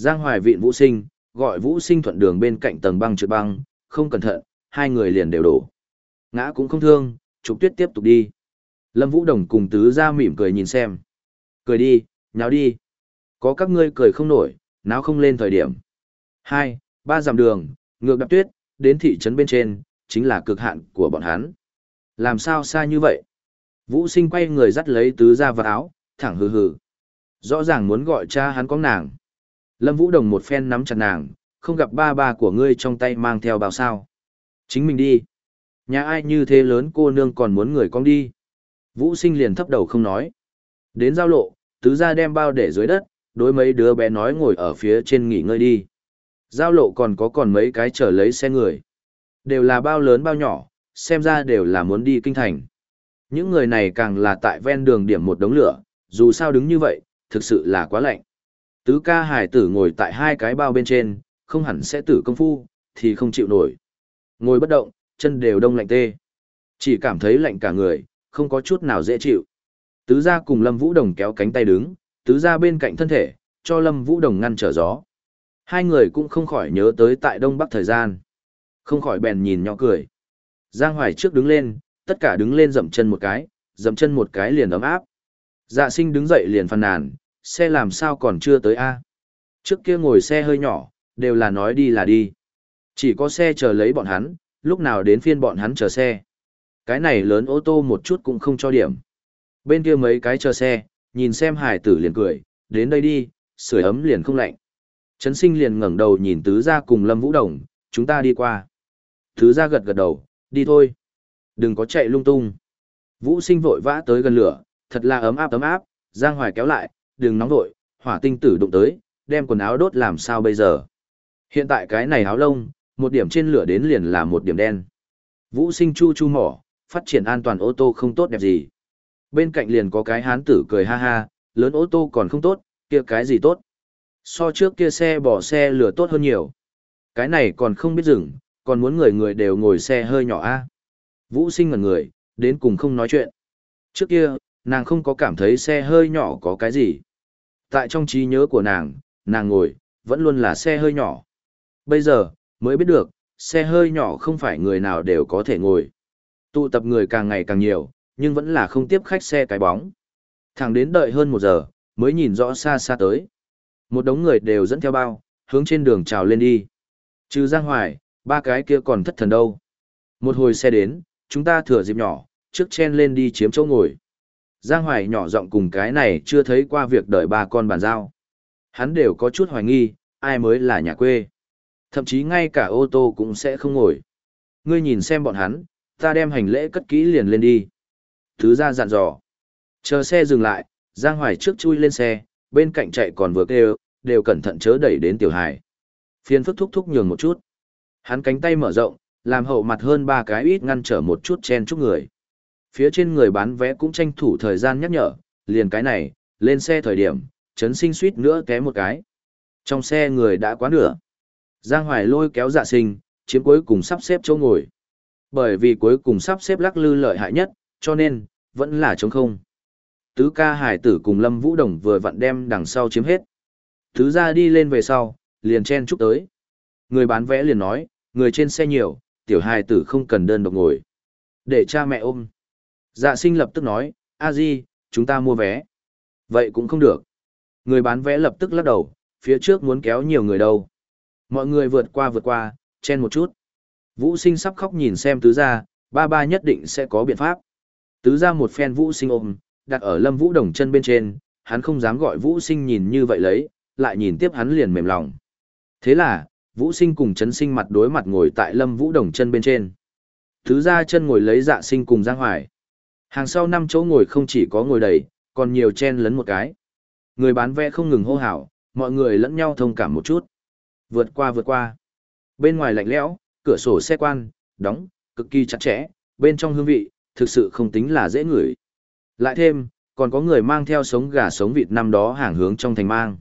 Giang Hoài vịn Vũ Sinh, gọi Vũ Sinh thuận đường bên cạnh tầng băng trượt băng, không cẩn thận, hai người liền đều đổ. Ngã cũng không thương, Trục Tuyết tiếp tục đi. Lâm Vũ Đồng cùng Tứ Gia mỉm cười nhìn xem. Cười đi, nháo đi. Có các ngươi cười không nổi, náo không lên thời điểm. Hai, ba dặm đường, ngược đạp tuyết, đến thị trấn bên trên, chính là cực hạn của bọn hắn. Làm sao xa như vậy? Vũ Sinh quay người dắt lấy Tứ Gia vào áo, thẳng hừ hừ. Rõ ràng muốn gọi cha hắn có nàng. Lâm Vũ Đồng một phen nắm chặt nàng, không gặp ba ba của ngươi trong tay mang theo bao sao. Chính mình đi. Nhà ai như thế lớn cô nương còn muốn người con đi. Vũ Sinh liền thấp đầu không nói. Đến giao lộ, Tứ Gia đem bao để dưới đất, đối mấy đứa bé nói ngồi ở phía trên nghỉ ngơi đi. Giao lộ còn có còn mấy cái chờ lấy xe người. Đều là bao lớn bao nhỏ, xem ra đều là muốn đi kinh thành. Những người này càng là tại ven đường điểm một đống lửa, dù sao đứng như vậy, thực sự là quá lạnh. Tứ ca hải tử ngồi tại hai cái bao bên trên, không hẳn sẽ tử công phu, thì không chịu nổi. Ngồi bất động, chân đều đông lạnh tê. Chỉ cảm thấy lạnh cả người, không có chút nào dễ chịu. Tứ gia cùng Lâm Vũ Đồng kéo cánh tay đứng, tứ gia bên cạnh thân thể, cho Lâm Vũ Đồng ngăn trở gió. Hai người cũng không khỏi nhớ tới tại Đông Bắc thời gian. Không khỏi bèn nhìn nhỏ cười. Giang Hoài trước đứng lên, tất cả đứng lên dậm chân một cái, dậm chân một cái liền ấm áp. Dạ Sinh đứng dậy liền phàn nàn, xe làm sao còn chưa tới a? Trước kia ngồi xe hơi nhỏ, đều là nói đi là đi. Chỉ có xe chờ lấy bọn hắn, lúc nào đến phiên bọn hắn chờ xe. Cái này lớn ô tô một chút cũng không cho điểm. Bên kia mấy cái chờ xe, nhìn xem hải tử liền cười, đến đây đi, sưởi ấm liền không lạnh. Trấn Sinh liền ngẩng đầu nhìn Tứ Gia cùng Lâm Vũ Đồng, chúng ta đi qua. Tứ Gia gật gật đầu, đi thôi. Đừng có chạy lung tung. Vũ Sinh vội vã tới gần lửa, thật là ấm áp ấm áp, Giang Hoài kéo lại, đừng nóng vội, hỏa tinh tử đụng tới, đem quần áo đốt làm sao bây giờ. Hiện tại cái này áo lông, một điểm trên lửa đến liền là một điểm đen. Vũ Sinh chu chu mỏ, phát triển an toàn ô tô không tốt đẹp gì. Bên cạnh liền có cái hán tử cười ha ha, lớn ô tô còn không tốt, kia cái gì tốt. So trước kia xe bỏ xe lửa tốt hơn nhiều. Cái này còn không biết dừng, còn muốn người người đều ngồi xe hơi nhỏ a. Vũ Sinh ngẩn người, đến cùng không nói chuyện. Trước kia, nàng không có cảm thấy xe hơi nhỏ có cái gì. Tại trong trí nhớ của nàng, nàng ngồi, vẫn luôn là xe hơi nhỏ. Bây giờ, mới biết được, xe hơi nhỏ không phải người nào đều có thể ngồi. Tụ tập người càng ngày càng nhiều, nhưng vẫn là không tiếp khách xe cái bóng. Thẳng đến đợi hơn một giờ, mới nhìn rõ xa xa tới. Một đống người đều dẫn theo bao, hướng trên đường trào lên đi. Trừ Giang Hoài, ba cái kia còn thất thần đâu. Một hồi xe đến, chúng ta thừa dịp nhỏ, trước chen lên đi chiếm chỗ ngồi. Giang Hoài nhỏ giọng cùng cái này chưa thấy qua việc đợi ba con bàn giao. Hắn đều có chút hoài nghi, ai mới là nhà quê. Thậm chí ngay cả ô tô cũng sẽ không ngồi. Ngươi nhìn xem bọn hắn, ta đem hành lễ cất kỹ liền lên đi. Thứ ra dặn dò. Chờ xe dừng lại, Giang Hoài trước chui lên xe, bên cạnh chạy còn vừa kêu, đều cẩn thận chớ đẩy đến Tiểu Hải. Phiền phức thúc thúc nhường một chút. Hắn cánh tay mở rộng, làm hậu mặt hơn ba cái ít ngăn trở một chút chen chúc người. Phía trên người bán vé cũng tranh thủ thời gian nhắc nhở, liền cái này, lên xe thời điểm, Trấn Sinh suýt nữa té một cái. Trong xe người đã quá nửa. Giang Hoài lôi kéo Dạ Sinh, chiếm cuối cùng sắp xếp chỗ ngồi. Bởi vì cuối cùng sắp xếp lắc lư lợi hại nhất, cho nên, vẫn là trống không. Tứ ca hải tử cùng Lâm Vũ Đồng vừa vặn đem đằng sau chiếm hết. Tứ gia đi lên về sau, liền chen chúc tới. Người bán vé liền nói, người trên xe nhiều, tiểu hài tử không cần đơn độc ngồi. Để cha mẹ ôm. Dạ Sinh lập tức nói, a di, chúng ta mua vé. Vậy cũng không được. Người bán vé lập tức lắc đầu, phía trước muốn kéo nhiều người đâu. Mọi người vượt qua vượt qua, chen một chút. Vũ Sinh sắp khóc nhìn xem tứ gia, ba ba nhất định sẽ có biện pháp. Tứ gia một phen Vũ Sinh ôm, đặt ở Lâm Vũ Đồng chân bên trên, hắn không dám gọi Vũ Sinh nhìn như vậy lấy, lại nhìn tiếp hắn liền mềm lòng. Thế là, Vũ Sinh cùng Trấn Sinh mặt đối mặt ngồi tại Lâm Vũ Đồng chân bên trên. Tứ gia chân ngồi lấy Dạ Sinh cùng Giang Hoài. Hàng sau năm chỗ ngồi không chỉ có ngồi đầy, còn nhiều chen lấn một cái. Người bán vé không ngừng hô hào, mọi người lẫn nhau thông cảm một chút. Vượt qua vượt qua. Bên ngoài lạnh lẽo, cửa sổ xe quan, đóng, cực kỳ chặt chẽ, bên trong hương vị, thực sự không tính là dễ ngửi. Lại thêm, còn có người mang theo sống gà sống vịt năm đó hàng hướng trong thành mang.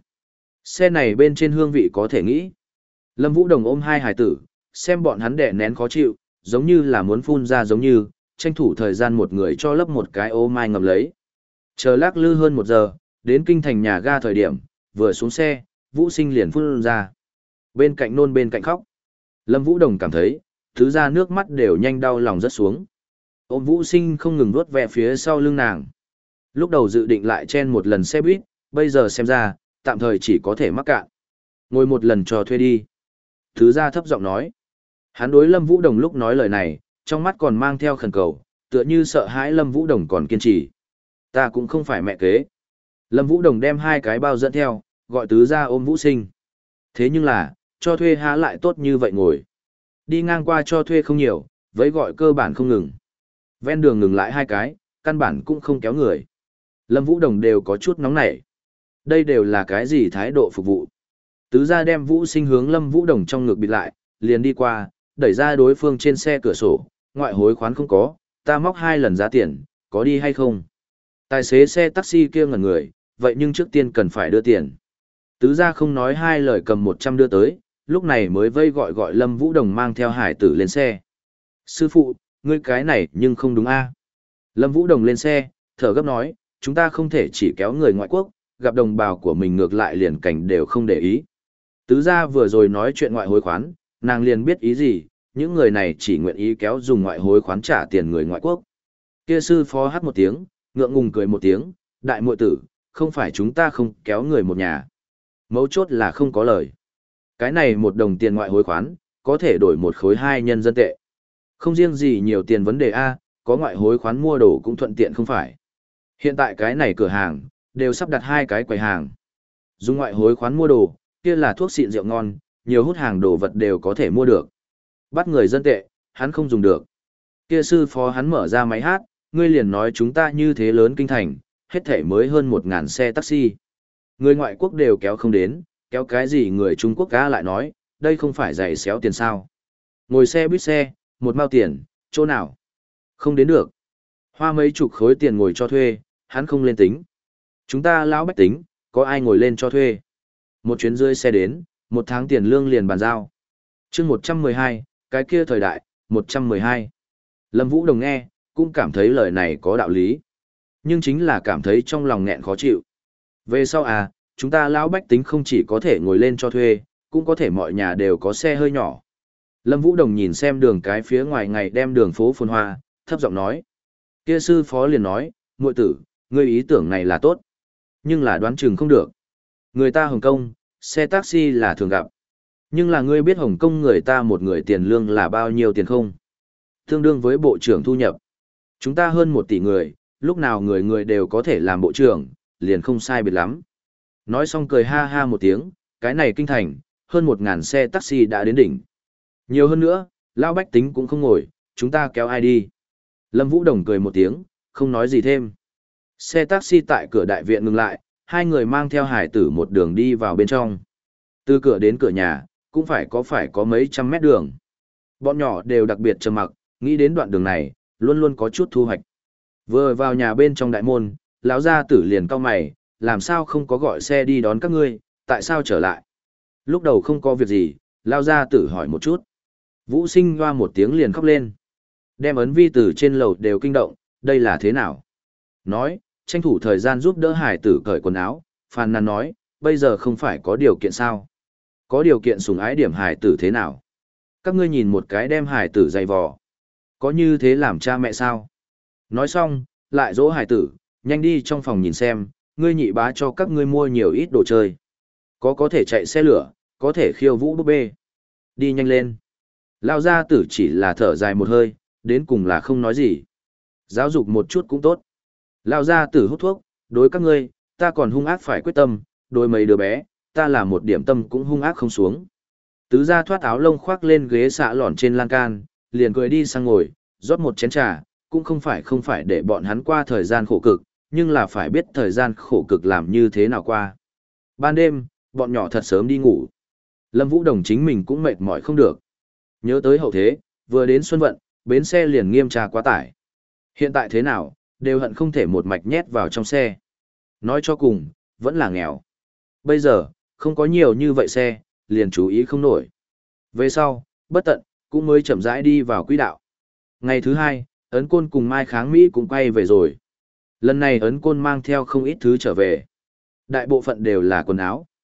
Xe này bên trên hương vị có thể nghĩ. Lâm Vũ Đồng ôm hai hải tử, xem bọn hắn đẻ nén khó chịu, giống như là muốn phun ra giống như, tranh thủ thời gian một người cho lấp một cái ô mai ngầm lấy. Chờ lắc lư hơn một giờ, đến kinh thành nhà ga thời điểm, vừa xuống xe, Vũ Sinh liền phun ra. Bên cạnh nôn bên cạnh khóc. Lâm Vũ Đồng cảm thấy, thứ ra nước mắt đều nhanh đau lòng rớt xuống. Ôm Vũ Sinh không ngừng vuốt ve phía sau lưng nàng. Lúc đầu dự định lại chen một lần xe buýt, bây giờ xem ra, tạm thời chỉ có thể mắc cạn. Ngồi một lần cho thuê đi. Thứ ra thấp giọng nói. Hắn đối Lâm Vũ Đồng lúc nói lời này, trong mắt còn mang theo khẩn cầu, tựa như sợ hãi Lâm Vũ Đồng còn kiên trì. Ta cũng không phải mẹ kế. Lâm Vũ Đồng đem hai cái bao dẫn theo, gọi tứ ra ôm Vũ Sinh. Thế nhưng là, cho thuê há lại tốt như vậy ngồi. Đi ngang qua cho thuê không nhiều, với gọi cơ bản không ngừng. Ven đường ngừng lại hai cái, căn bản cũng không kéo người. Lâm Vũ Đồng đều có chút nóng nảy. Đây đều là cái gì thái độ phục vụ. Tứ ra đem Vũ Sinh hướng Lâm Vũ Đồng trong ngực bịt lại, liền đi qua, đẩy ra đối phương trên xe cửa sổ, ngoại hối khoán không có, ta móc hai lần giá tiền, có đi hay không? Tài xế xe taxi kia ngẩn người, vậy nhưng trước tiên cần phải đưa tiền. Tứ ra không nói hai lời cầm một trăm đưa tới, lúc này mới vây gọi gọi Lâm Vũ Đồng mang theo hải tử lên xe. Sư phụ, ngươi cái này nhưng không đúng a. Lâm Vũ Đồng lên xe, thở gấp nói, chúng ta không thể chỉ kéo người ngoại quốc, gặp đồng bào của mình ngược lại liền cảnh đều không để ý. Tứ gia vừa rồi nói chuyện ngoại hối khoán, nàng liền biết ý gì, những người này chỉ nguyện ý kéo dùng ngoại hối khoán trả tiền người ngoại quốc. Kia sư phó hát một tiếng, ngượng ngùng cười một tiếng, đại muội tử, không phải chúng ta không kéo người một nhà. Mấu chốt là không có lời. Cái này một đồng tiền ngoại hối khoán, có thể đổi một khối hai nhân dân tệ. Không riêng gì nhiều tiền vấn đề A, có ngoại hối khoán mua đồ cũng thuận tiện không phải. Hiện tại cái này cửa hàng, đều sắp đặt hai cái quầy hàng. Dùng ngoại hối khoán mua đồ, kia là thuốc xịn rượu ngon, nhiều hút hàng đồ vật đều có thể mua được. Bắt người dân tệ, hắn không dùng được. Kia sư phó hắn mở ra máy hát, ngươi liền nói chúng ta như thế lớn kinh thành, hết thể mới hơn một ngàn xe taxi. Người ngoại quốc đều kéo không đến, kéo cái gì người Trung Quốc cá lại nói, đây không phải giày xéo tiền sao. Ngồi xe buýt xe, một mao tiền, chỗ nào? Không đến được. Hoa mấy chục khối tiền ngồi cho thuê, hắn không lên tính. Chúng ta lão bách tính, có ai ngồi lên cho thuê? Một chuyến rưỡi xe đến, một tháng tiền lương liền bàn giao. chương một trăm mười hai, cái kia thời đại, một trăm mười hai. Lâm Vũ Đồng nghe, cũng cảm thấy lời này có đạo lý. Nhưng chính là cảm thấy trong lòng nghẹn khó chịu. Về sau à, chúng ta lão bách tính không chỉ có thể ngồi lên cho thuê, cũng có thể mọi nhà đều có xe hơi nhỏ. Lâm Vũ Đồng nhìn xem đường cái phía ngoài ngày đem đường phố phồn hoa, thấp giọng nói. Kia sư phó liền nói, muội tử, ngươi ý tưởng này là tốt. Nhưng là đoán chừng không được. Người ta Hồng Kông, xe taxi là thường gặp. Nhưng là ngươi biết Hồng Kông người ta một người tiền lương là bao nhiêu tiền không? Tương đương với bộ trưởng thu nhập. Chúng ta hơn một tỷ người, lúc nào người người đều có thể làm bộ trưởng, liền không sai biệt lắm. Nói xong cười ha ha một tiếng, cái này kinh thành, hơn một ngàn xe taxi đã đến đỉnh. Nhiều hơn nữa, lão bách tính cũng không ngồi, chúng ta kéo ai đi. Lâm Vũ Đồng cười một tiếng, không nói gì thêm. Xe taxi tại cửa đại viện ngừng lại, hai người mang theo hải tử một đường đi vào bên trong. Từ cửa đến cửa nhà, cũng phải có phải có mấy trăm mét đường. Bọn nhỏ đều đặc biệt trầm mặc, nghĩ đến đoạn đường này, luôn luôn có chút thu hoạch. Vừa vào nhà bên trong đại môn, lão gia tử liền cau mày, làm sao không có gọi xe đi đón các ngươi, tại sao trở lại? Lúc đầu không có việc gì, lão gia tử hỏi một chút. Vũ Sinh hoa một tiếng liền khóc lên. Đem ấn vi từ trên lầu đều kinh động, đây là thế nào? Nói, tranh thủ thời gian giúp đỡ hải tử cởi quần áo, phàn nàn nói, bây giờ không phải có điều kiện sao? Có điều kiện sủng ái điểm hải tử thế nào? Các ngươi nhìn một cái đem hải tử dày vò. Có như thế làm cha mẹ sao? Nói xong, lại dỗ hải tử, nhanh đi trong phòng nhìn xem, ngươi nhị bá cho các ngươi mua nhiều ít đồ chơi. Có có thể chạy xe lửa, có thể khiêu vũ búp bê. Đi nhanh lên. Lao gia tử chỉ là thở dài một hơi, đến cùng là không nói gì. Giáo dục một chút cũng tốt. Lao gia tử hút thuốc, đối các ngươi, ta còn hung ác phải quyết tâm, đối mấy đứa bé, ta là một điểm tâm cũng hung ác không xuống. Tứ gia thoát áo lông khoác lên ghế xạ lỏn trên lan can, liền cười đi sang ngồi, rót một chén trà, cũng không phải không phải để bọn hắn qua thời gian khổ cực, nhưng là phải biết thời gian khổ cực làm như thế nào qua. Ban đêm, bọn nhỏ thật sớm đi ngủ. Lâm Vũ Đồng chính mình cũng mệt mỏi không được. Nhớ tới hậu thế, vừa đến Xuân Vận, bến xe liền nghiêm tra quá tải. Hiện tại thế nào, đều hận không thể một mạch nhét vào trong xe. Nói cho cùng, vẫn là nghèo. Bây giờ, không có nhiều như vậy xe, liền chú ý không nổi. Về sau, bất tận, cũng mới chậm rãi đi vào quỹ đạo. Ngày thứ hai, Ấn Côn cùng Mai Kháng Mỹ cũng quay về rồi. Lần này Ấn Côn mang theo không ít thứ trở về. Đại bộ phận đều là quần áo.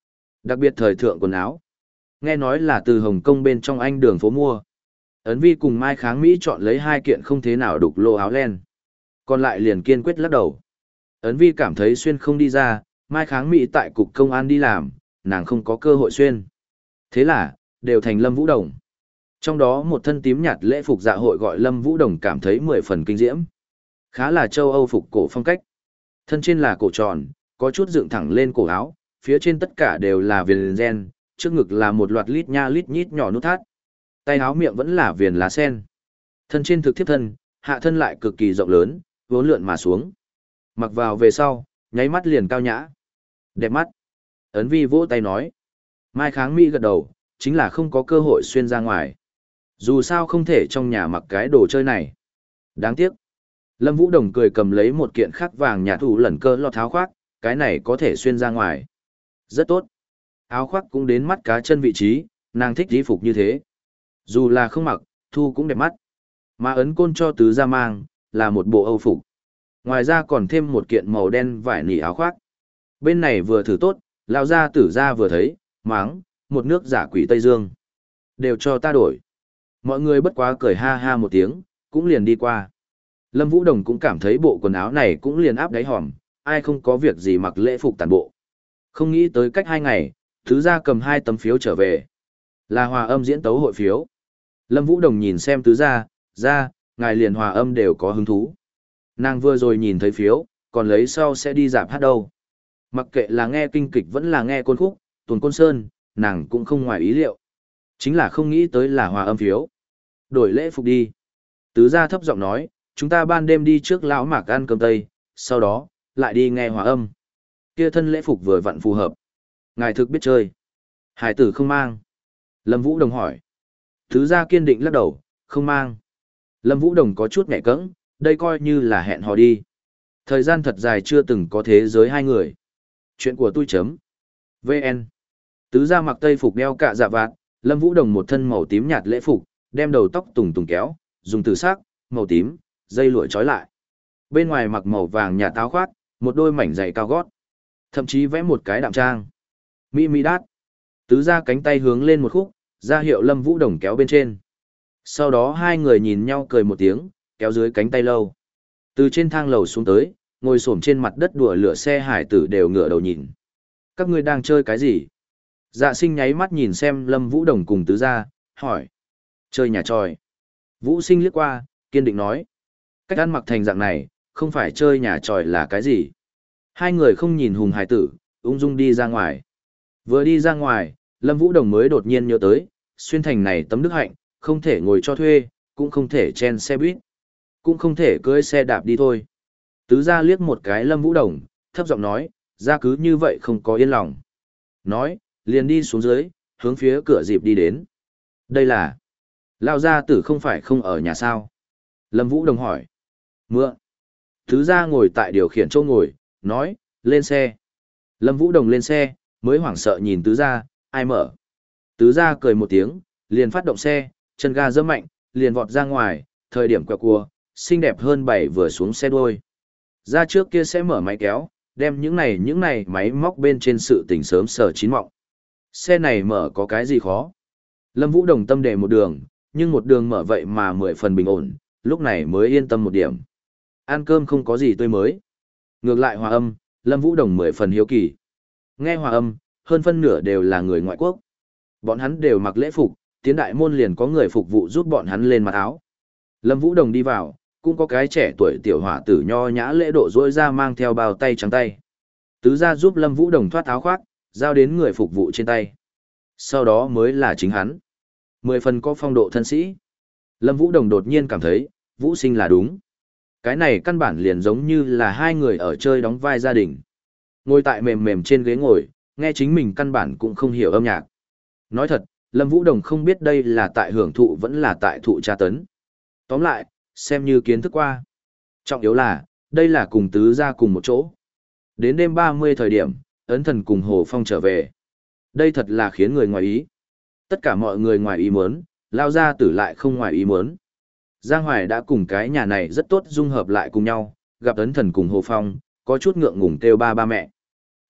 Đặc biệt thời thượng quần áo. Nghe nói là từ Hồng Kông bên trong Anh đường phố mua. Ấn Vi cùng Mai Kháng Mỹ chọn lấy hai kiện không thế nào đục lỗ áo len. Còn lại liền kiên quyết lắc đầu. Ấn Vi cảm thấy xuyên không đi ra, Mai Kháng Mỹ tại cục công an đi làm, nàng không có cơ hội xuyên. Thế là, đều thành Lâm Vũ Đồng. Trong đó một thân tím nhạt lễ phục dạ hội gọi Lâm Vũ Đồng cảm thấy mười phần kinh diễm. Khá là châu Âu phục cổ phong cách. Thân trên là cổ tròn, có chút dựng thẳng lên cổ áo, phía trên tất cả đều là viền ren, trước ngực là một loạt lít nha lít nhít nhỏ nút thắt. Tay áo miệng vẫn là viền lá sen. Thân trên thực thiếp thân, hạ thân lại cực kỳ rộng lớn, vốn lượn mà xuống. Mặc vào về sau, nháy mắt liền cao nhã. Đẹp mắt. Ấn Vi vỗ tay nói. Mai Kháng Mỹ gật đầu, chính là không có cơ hội xuyên ra ngoài. Dù sao không thể trong nhà mặc cái đồ chơi này. Đáng tiếc. Lâm Vũ Đồng cười cầm lấy một kiện khắc vàng nhà thủ lẩn cơ lọt áo khoác, cái này có thể xuyên ra ngoài. Rất tốt. Áo khoác cũng đến mắt cá chân vị trí, nàng thích y phục như thế. Dù là không mặc, thu cũng đẹp mắt. Mà ấn côn cho tứ gia mang, là một bộ Âu phục. Ngoài ra còn thêm một kiện màu đen vải nỉ áo khoác. Bên này vừa thử tốt, lao ra tử ra vừa thấy, máng, một nước giả quỷ Tây Dương. Đều cho ta đổi. Mọi người bất quá cười ha ha một tiếng, cũng liền đi qua. Lâm Vũ Đồng cũng cảm thấy bộ quần áo này cũng liền áp đáy hòm, ai không có việc gì mặc lễ phục tàn bộ. Không nghĩ tới cách hai ngày, thứ ra cầm hai tấm phiếu trở về. Là hòa âm diễn tấu hội phiếu. Lâm Vũ Đồng nhìn xem tứ gia, ra, ngài liền hòa âm đều có hứng thú. Nàng vừa rồi nhìn thấy phiếu, còn lấy sau sẽ đi dạp hát đâu. Mặc kệ là nghe kinh kịch vẫn là nghe côn khúc, tuần côn sơn, nàng cũng không ngoài ý liệu. Chính là không nghĩ tới là hòa âm phiếu. Đổi lễ phục đi. Tứ gia thấp giọng nói, chúng ta ban đêm đi trước lão mạc ăn cơm tây, sau đó, lại đi nghe hòa âm. Kia thân lễ phục vừa vặn phù hợp. Ngài thực biết chơi. Hải tử không mang. Lâm Vũ Đồng hỏi. Tứ gia kiên định lắc đầu, không mang. Lâm Vũ Đồng có chút nhẹ cẫng, đây coi như là hẹn hò đi. Thời gian thật dài chưa từng có thế giới hai người. Chuyện của tôi chấm. vê en. Tứ gia mặc tây phục đeo cạ dạ vạt, Lâm Vũ Đồng một thân màu tím nhạt lễ phục, đem đầu tóc tùng tùng kéo, dùng từ sắc, màu tím, dây lụa trói lại. Bên ngoài mặc màu vàng nhạt áo khoác, một đôi mảnh giày cao gót. Thậm chí vẽ một cái đạm trang. Mỹ mỹ đát. Tứ gia cánh tay hướng lên một khúc, ra hiệu Lâm Vũ Đồng kéo bên trên. Sau đó hai người nhìn nhau cười một tiếng, kéo dưới cánh tay lâu. Từ trên thang lầu xuống tới, ngồi xổm trên mặt đất đùa lửa xe hải tử đều ngửa đầu nhìn. Các ngươi đang chơi cái gì? Dạ sinh nháy mắt nhìn xem Lâm Vũ Đồng cùng tứ gia, hỏi. Chơi nhà tròi. Vũ sinh liếc qua, kiên định nói. Cách ăn mặc thành dạng này, không phải chơi nhà tròi là cái gì? Hai người không nhìn hùng hải tử, ung dung đi ra ngoài. Vừa đi ra ngoài, Lâm Vũ Đồng mới đột nhiên nhớ tới, xuyên thành này tấm đức hạnh, không thể ngồi cho thuê, cũng không thể chen xe buýt, cũng không thể cưỡi xe đạp đi thôi. Tứ gia liếc một cái Lâm Vũ Đồng, thấp giọng nói, ra cứ như vậy không có yên lòng. Nói, liền đi xuống dưới, hướng phía cửa dịp đi đến. Đây là, Lao gia tử không phải không ở nhà sao? Lâm Vũ Đồng hỏi. Mượn. Tứ gia ngồi tại điều khiển chỗ ngồi, nói, lên xe. Lâm Vũ Đồng lên xe, mới hoảng sợ nhìn tứ gia, ai mở. Tứ gia cười một tiếng, liền phát động xe, chân ga giẫm mạnh, liền vọt ra ngoài, thời điểm quẹo cua, xinh đẹp hơn bảy vừa xuống xe đuôi. Ra trước kia sẽ mở máy kéo, đem những này những này máy móc bên trên sự tình sớm sở chín mọng. Xe này mở có cái gì khó? Lâm Vũ Đồng tâm đề một đường, nhưng một đường mở vậy mà mười phần bình ổn, lúc này mới yên tâm một điểm. Ăn cơm không có gì tươi mới. Ngược lại hòa âm, Lâm Vũ Đồng mười phần hiếu kỳ. Nghe hòa âm, hơn phân nửa đều là người ngoại quốc. Bọn hắn đều mặc lễ phục, tiến đại môn liền có người phục vụ giúp bọn hắn lên mặt áo. Lâm Vũ Đồng đi vào, cũng có cái trẻ tuổi tiểu hỏa tử nho nhã lễ độ rỗi ra mang theo bao tay trắng tay. Tứ gia giúp Lâm Vũ Đồng thoát áo khoác, giao đến người phục vụ trên tay. Sau đó mới là chính hắn. Mười phần có phong độ thân sĩ. Lâm Vũ Đồng đột nhiên cảm thấy, Vũ Sinh là đúng. Cái này căn bản liền giống như là hai người ở chơi đóng vai gia đình. Ngồi tại mềm mềm trên ghế ngồi, nghe chính mình căn bản cũng không hiểu âm nhạc. Nói thật, Lâm Vũ Đồng không biết đây là tại hưởng thụ vẫn là tại thụ tra tấn. Tóm lại, xem như kiến thức qua. Trọng yếu là, đây là cùng tứ gia cùng một chỗ. Đến đêm ba mươi thời điểm, ấn thần cùng Hồ Phong trở về. Đây thật là khiến người ngoài ý. Tất cả mọi người ngoài ý muốn, Lao gia tử lại không ngoài ý muốn. Giang Hoài đã cùng cái nhà này rất tốt dung hợp lại cùng nhau, gặp ấn thần cùng Hồ Phong, có chút ngượng ngùng kêu ba ba mẹ.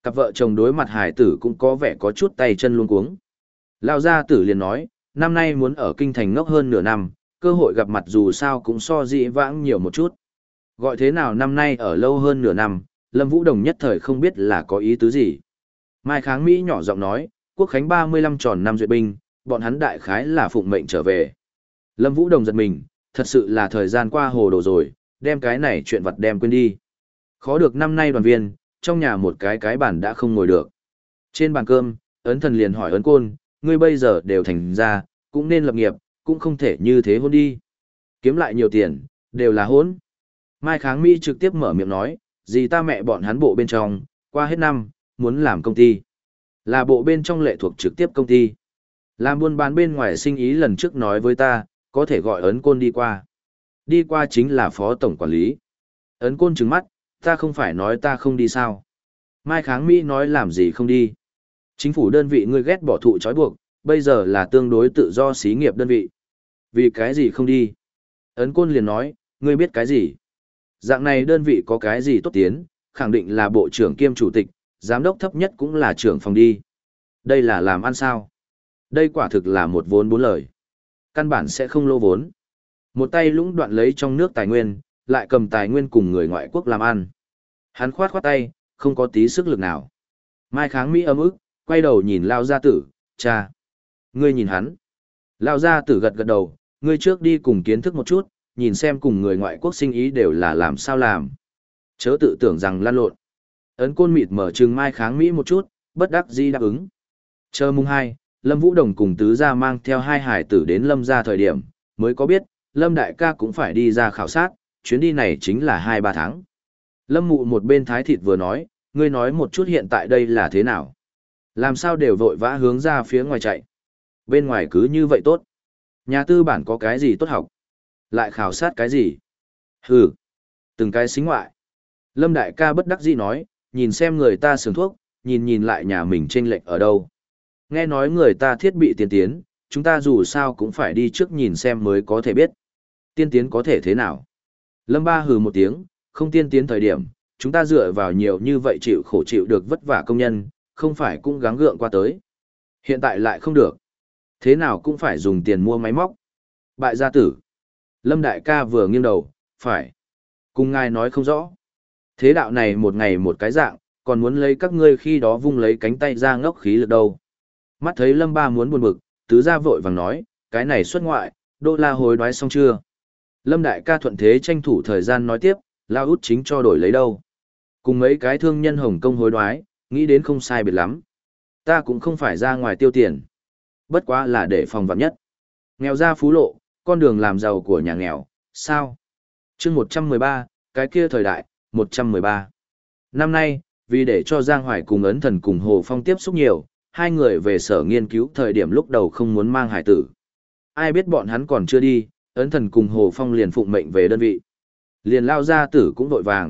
Cặp vợ chồng đối mặt hải tử cũng có vẻ có chút tay chân luống cuống. Lao gia tử liền nói, năm nay muốn ở kinh thành ngốc hơn nửa năm, cơ hội gặp mặt dù sao cũng so dĩ vãng nhiều một chút. Gọi thế nào năm nay ở lâu hơn nửa năm, Lâm Vũ Đồng nhất thời không biết là có ý tứ gì. Mai Kháng Mỹ nhỏ giọng nói, Quốc khánh ba mươi lăm tròn năm duyệt binh, bọn hắn đại khái là phụng mệnh trở về. Lâm Vũ Đồng giật mình, thật sự là thời gian qua hồ đồ rồi, đem cái này chuyện vặt đem quên đi. Khó được năm nay đoàn viên, trong nhà một cái cái bàn đã không ngồi được. Trên bàn cơm, ấn thần liền hỏi ấn côn, ngươi bây giờ đều thành ra, cũng nên lập nghiệp, cũng không thể như thế hôn đi. Kiếm lại nhiều tiền, đều là hôn. Mai Kháng Mỹ trực tiếp mở miệng nói, gì ta mẹ bọn hắn bộ bên trong, qua hết năm, muốn làm công ty. Là bộ bên trong lệ thuộc trực tiếp công ty. Làm buôn bán bên ngoài sinh ý lần trước nói với ta, có thể gọi ấn côn đi qua. Đi qua chính là phó tổng quản lý. Ấn côn trừng mắt, ta không phải nói ta không đi sao. Mai Kháng Mỹ nói làm gì không đi. Chính phủ đơn vị ngươi ghét bỏ thụ trói buộc, bây giờ là tương đối tự do xí nghiệp đơn vị. Vì cái gì không đi? Ấn côn liền nói, ngươi biết cái gì? Dạng này đơn vị có cái gì tốt tiến, khẳng định là bộ trưởng kiêm chủ tịch, giám đốc thấp nhất cũng là trưởng phòng đi. Đây là làm ăn sao? Đây quả thực là một vốn bốn lời. Căn bản sẽ không lô vốn. Một tay lũng đoạn lấy trong nước tài nguyên, lại cầm tài nguyên cùng người ngoại quốc làm ăn. Hắn khoát khoát tay, không có tí sức lực nào. Mai Kháng Mỹ ấm ức, quay đầu nhìn Lao Gia Tử, cha. Ngươi nhìn hắn. Lao Gia Tử gật gật đầu, ngươi trước đi cùng kiến thức một chút, nhìn xem cùng người ngoại quốc sinh ý đều là làm sao làm. Chớ tự tưởng rằng lan lộn. Ấn côn mịt mở trừng Mai Kháng Mỹ một chút, bất đắc dĩ đáp ứng. Chờ mùng hai, Lâm Vũ Đồng cùng tứ gia mang theo hai hải tử đến Lâm gia thời điểm, mới có biết, Lâm đại ca cũng phải đi ra khảo sát, chuyến đi này chính là hai ba tháng. Lâm mụ một bên thái thịt vừa nói, ngươi nói một chút hiện tại đây là thế nào? Làm sao đều vội vã hướng ra phía ngoài chạy? Bên ngoài cứ như vậy tốt. Nhà tư bản có cái gì tốt học? Lại khảo sát cái gì? Hừ, từng cái xính ngoại. Lâm đại ca bất đắc dĩ nói, nhìn xem người ta sướng thuốc, nhìn nhìn lại nhà mình chênh lệch ở đâu. Nghe nói người ta thiết bị tiên tiến, chúng ta dù sao cũng phải đi trước nhìn xem mới có thể biết. Tiên tiến có thể thế nào? Lâm ba hừ một tiếng, không tiên tiến thời điểm, chúng ta dựa vào nhiều như vậy chịu khổ chịu được vất vả công nhân, không phải cũng gắng gượng qua tới. Hiện tại lại không được. Thế nào cũng phải dùng tiền mua máy móc. Bại gia tử. Lâm đại ca vừa nghiêng đầu, phải. Cùng ngài nói không rõ. Thế đạo này một ngày một cái dạng, còn muốn lấy các ngươi khi đó vung lấy cánh tay ra ngốc khí lực đâu. Mắt thấy Lâm ba muốn buồn bực, tứ gia vội vàng nói, cái này xuất ngoại, đô la hối đoái xong chưa? Lâm đại ca thuận thế tranh thủ thời gian nói tiếp, lao út chính cho đổi lấy đâu. Cùng mấy cái thương nhân Hồng Kông hối đoái, nghĩ đến không sai biệt lắm. Ta cũng không phải ra ngoài tiêu tiền. Bất quá là để phòng vạn nhất. Nghèo ra phú lộ, con đường làm giàu của nhà nghèo, sao? chương một trăm mười ba, cái kia thời đại, một trăm mười ba. Năm nay, vì để cho Giang Hoài cùng ấn thần cùng Hồ Phong tiếp xúc nhiều, hai người về sở nghiên cứu thời điểm lúc đầu không muốn mang hải tử. Ai biết bọn hắn còn chưa đi, ấn thần cùng Hồ Phong liền phụng mệnh về đơn vị. Liền lao ra tử cũng vội vàng.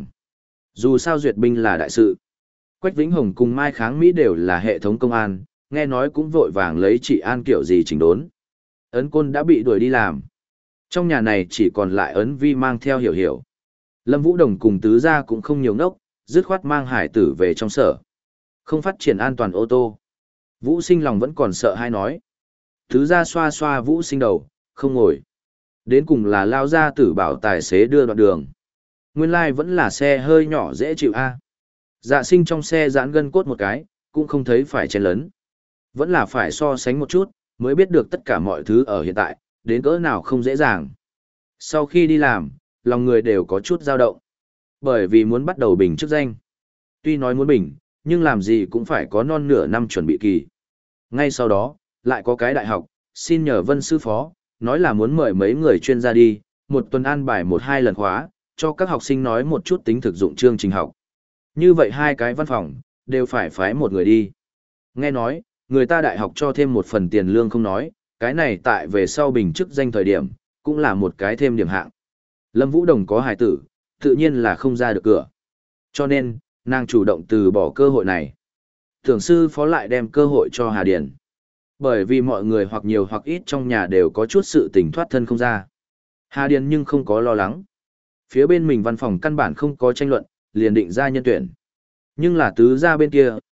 Dù sao duyệt binh là đại sự. Quách Vĩnh Hồng cùng Mai Kháng Mỹ đều là hệ thống công an, nghe nói cũng vội vàng lấy trị an kiểu gì chỉnh đốn. Ấn Côn đã bị đuổi đi làm. Trong nhà này chỉ còn lại Ấn Vi mang theo hiểu hiểu. Lâm Vũ Đồng cùng tứ gia cũng không nhiều ngốc, dứt khoát mang hải tử về trong sở. Không phát triển an toàn ô tô. Vũ Sinh lòng vẫn còn sợ hay nói. Tứ gia xoa xoa Vũ Sinh đầu, không ngồi. Đến cùng là lao ra tử bảo tài xế đưa đoạn đường. Nguyên lai like vẫn là xe hơi nhỏ dễ chịu a. Dạ Sinh trong xe giãn gân cốt một cái, cũng không thấy phải chen lấn. Vẫn là phải so sánh một chút, mới biết được tất cả mọi thứ ở hiện tại, đến cỡ nào không dễ dàng. Sau khi đi làm, lòng người đều có chút dao động. Bởi vì muốn bắt đầu bình chức danh. Tuy nói muốn bình, nhưng làm gì cũng phải có non nửa năm chuẩn bị kỳ. Ngay sau đó, lại có cái đại học, xin nhờ Vân sư phó, nói là muốn mời mấy người chuyên gia đi, một tuần an bài một hai lần khóa, cho các học sinh nói một chút tính thực dụng chương trình học. Như vậy hai cái văn phòng, đều phải phái một người đi. Nghe nói, người ta đại học cho thêm một phần tiền lương không nói, cái này tại về sau bình chức danh thời điểm, cũng là một cái thêm điểm hạng. Lâm Vũ Đồng có hài tử, tự nhiên là không ra được cửa. Cho nên, nàng chủ động từ bỏ cơ hội này. Tưởng sư phó lại đem cơ hội cho Hà Điền. Bởi vì mọi người hoặc nhiều hoặc ít trong nhà đều có chút sự tình thoát thân không ra. Hà Điền nhưng không có lo lắng. Phía bên mình văn phòng căn bản không có tranh luận, liền định ra nhân tuyển. Nhưng là tứ gia bên kia,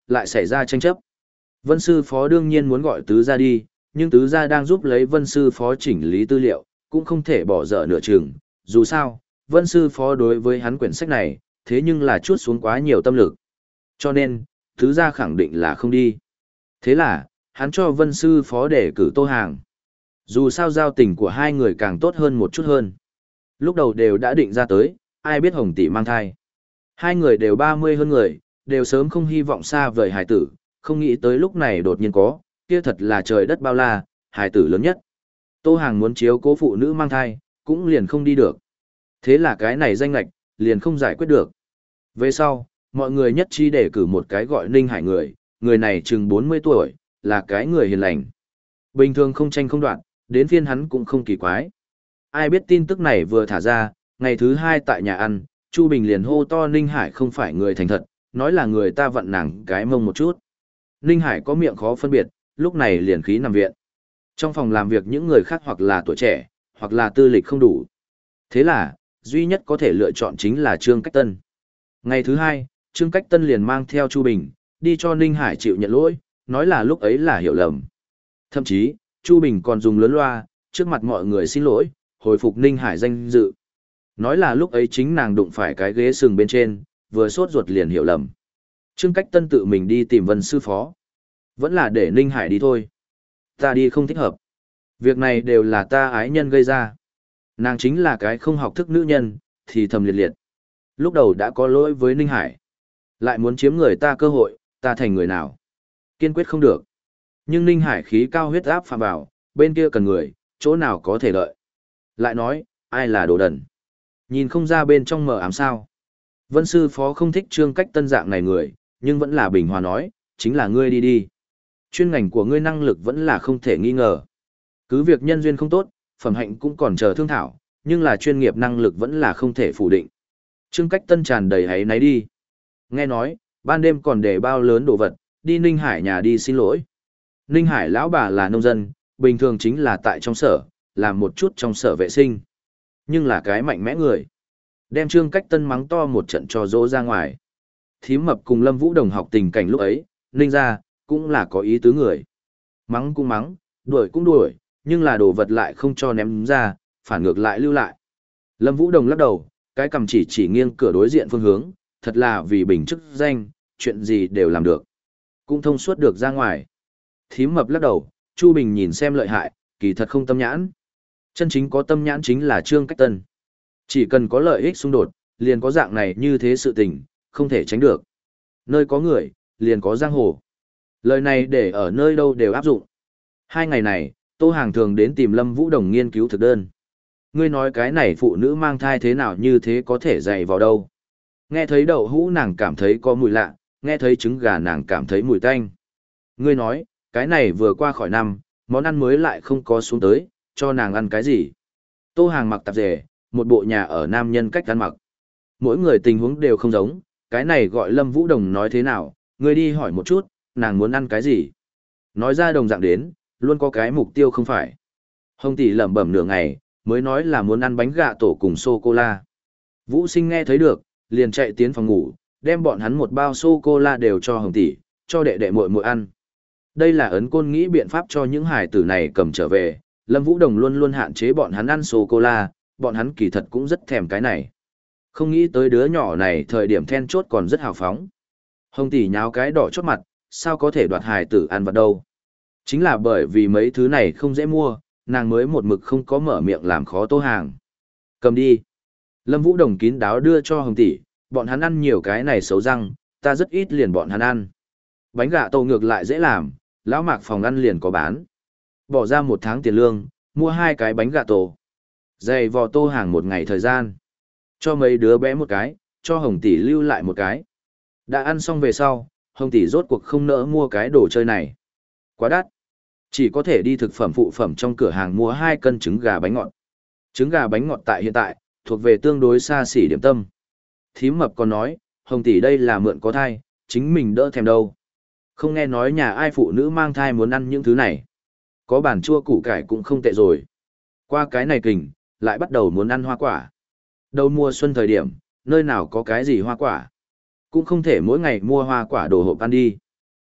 lại xảy ra tranh chấp. Vân sư phó đương nhiên muốn gọi tứ gia đi, nhưng tứ gia đang giúp lấy vân sư phó chỉnh lý tư liệu, cũng không thể bỏ dở nửa chừng. Dù sao, vân sư phó đối với hắn quyển sách này, thế nhưng là chuốt xuống quá nhiều tâm lực. Cho nên, tứ gia khẳng định là không đi. Thế là, hắn cho vân sư phó để cử Tô Hàng. Dù sao giao tình của hai người càng tốt hơn một chút hơn. Lúc đầu đều đã định ra tới, ai biết Hồng Tỷ mang thai. Hai người đều ba mươi hơn người, đều sớm không hy vọng xa vời hài tử, không nghĩ tới lúc này đột nhiên có, kia thật là trời đất bao la, hài tử lớn nhất. Tô Hàng muốn chiếu cố phụ nữ mang thai, cũng liền không đi được. Thế là cái này danh lạch, liền không giải quyết được. Về sau, mọi người nhất trí để cử một cái gọi Ninh Hải người, người này chừng bốn mươi tuổi, là cái người hiền lành. Bình thường không tranh không đoạn, đến phiên hắn cũng không kỳ quái. Ai biết tin tức này vừa thả ra, ngày thứ hai tại nhà ăn, Chu Bình liền hô to Ninh Hải không phải người thành thật, nói là người ta vặn nàng cái mông một chút. Ninh Hải có miệng khó phân biệt, lúc này liền khí nằm viện. Trong phòng làm việc những người khác hoặc là tuổi trẻ, hoặc là tư lịch không đủ. Thế là, duy nhất có thể lựa chọn chính là Trương Cách Tân. Ngày thứ hai, Trương Cách Tân liền mang theo Chu Bình, đi cho Ninh Hải chịu nhận lỗi, nói là lúc ấy là hiểu lầm. Thậm chí, Chu Bình còn dùng lớn loa, trước mặt mọi người xin lỗi, hồi phục Ninh Hải danh dự. Nói là lúc ấy chính nàng đụng phải cái ghế sừng bên trên, vừa sốt ruột liền hiểu lầm. Trương Cách Tân tự mình đi tìm Vân sư phó. Vẫn là để Ninh Hải đi thôi. Ta đi không thích hợp. Việc này đều là ta ái nhân gây ra. Nàng chính là cái không học thức nữ nhân, thì thầm liệt liệt. Lúc đầu đã có lỗi với Ninh Hải. Lại muốn chiếm người ta cơ hội, ta thành người nào. Kiên quyết không được. Nhưng Ninh Hải khí cao huyết áp phạm vào, bên kia cần người, chỗ nào có thể lợi. Lại nói, ai là đồ đần. Nhìn không ra bên trong mờ ám sao. Vân sư phó không thích Trương Cách Tân dạng này người, nhưng vẫn là bình hòa nói, chính là ngươi đi đi. Chuyên ngành của ngươi năng lực vẫn là không thể nghi ngờ. Cứ việc nhân duyên không tốt, phẩm hạnh cũng còn chờ thương thảo, nhưng là chuyên nghiệp năng lực vẫn là không thể phủ định. Trương Cách Tân tràn đầy hấy náy đi. Nghe nói, ban đêm còn để bao lớn đồ vật, đi Ninh Hải nhà đi xin lỗi. Ninh Hải lão bà là nông dân, bình thường chính là tại trong sở, làm một chút trong sở vệ sinh. Nhưng là cái mạnh mẽ người. Đem Trương Cách Tân mắng to một trận cho dỗ ra ngoài. Thím Mập cùng Lâm Vũ Đồng học tình cảnh lúc ấy, Ninh ra, cũng là có ý tứ người. Mắng cũng mắng, đuổi cũng đuổi, nhưng là đồ vật lại không cho ném ra, phản ngược lại lưu lại. Lâm Vũ Đồng lắc đầu, cái cầm chỉ chỉ nghiêng cửa đối diện phương hướng, thật là vì bình chức danh, chuyện gì đều làm được. Cũng thông suốt được ra ngoài. Thím Mập lắc đầu, Chu Bình nhìn xem lợi hại, kỳ thật không tâm nhãn. Chân chính có tâm nhãn chính là Trương Cách Tân. Chỉ cần có lợi ích xung đột, liền có dạng này như thế sự tình, không thể tránh được. Nơi có người, liền có giang hồ. Lời này để ở nơi đâu đều áp dụng. Hai ngày này, Tô Hàng thường đến tìm Lâm Vũ Đồng nghiên cứu thực đơn. Ngươi nói cái này phụ nữ mang thai thế nào như thế có thể dạy vào đâu. Nghe thấy đậu hũ nàng cảm thấy có mùi lạ, nghe thấy trứng gà nàng cảm thấy mùi tanh. Ngươi nói, cái này vừa qua khỏi năm, món ăn mới lại không có xuống tới, cho nàng ăn cái gì. Tô Hàng mặc tạp dề, một bộ nhà ở nam nhân cách ăn mặc. Mỗi người tình huống đều không giống, cái này gọi Lâm Vũ Đồng nói thế nào, ngươi đi hỏi một chút, nàng muốn ăn cái gì. Nói ra đồng dạng đến, luôn có cái mục tiêu không phải. Hồng Tỷ lẩm bẩm nửa ngày, mới nói là muốn ăn bánh gạ tổ cùng sô-cô-la. Vũ Sinh nghe thấy được, liền chạy tiến phòng ngủ, đem bọn hắn một bao sô-cô-la đều cho Hồng Tỷ, cho đệ đệ muội muội ăn. Đây là ấn côn nghĩ biện pháp cho những hải tử này cầm trở về, Lâm Vũ Đồng luôn luôn hạn chế bọn hắn ăn sô-cô-la, bọn hắn kỳ thật cũng rất thèm cái này. Không nghĩ tới đứa nhỏ này thời điểm then chốt còn rất hào phóng. Hồng Tỷ nháo cái đỏ chót mặt, sao có thể đoạt hải tử ăn vật đâu. Chính là bởi vì mấy thứ này không dễ mua, nàng mới một mực không có mở miệng làm khó Tô Hàng. Cầm đi. Lâm Vũ Đồng kín đáo đưa cho Hồng Tỷ, bọn hắn ăn nhiều cái này xấu răng, ta rất ít liền bọn hắn ăn. Bánh gạ tổ ngược lại dễ làm, lão Mạc phòng ăn liền có bán. Bỏ ra một tháng tiền lương, mua hai cái bánh gạ tổ. Dày vò Tô Hàng một ngày thời gian. Cho mấy đứa bé một cái, cho Hồng Tỷ lưu lại một cái. Đã ăn xong về sau, Hồng Tỷ rốt cuộc không nỡ mua cái đồ chơi này. Quá đắt. Chỉ có thể đi thực phẩm phụ phẩm trong cửa hàng mua hai cân trứng gà bánh ngọt. Trứng gà bánh ngọt tại hiện tại, thuộc về tương đối xa xỉ điểm tâm. Thím Mập còn nói, Hồng Tỷ đây là mượn có thai, chính mình đỡ thèm đâu. Không nghe nói nhà ai phụ nữ mang thai muốn ăn những thứ này. Có bản chua củ cải cũng không tệ rồi. Qua cái này kình, lại bắt đầu muốn ăn hoa quả. Đầu mùa xuân thời điểm, nơi nào có cái gì hoa quả. Cũng không thể mỗi ngày mua hoa quả đồ hộp ăn đi.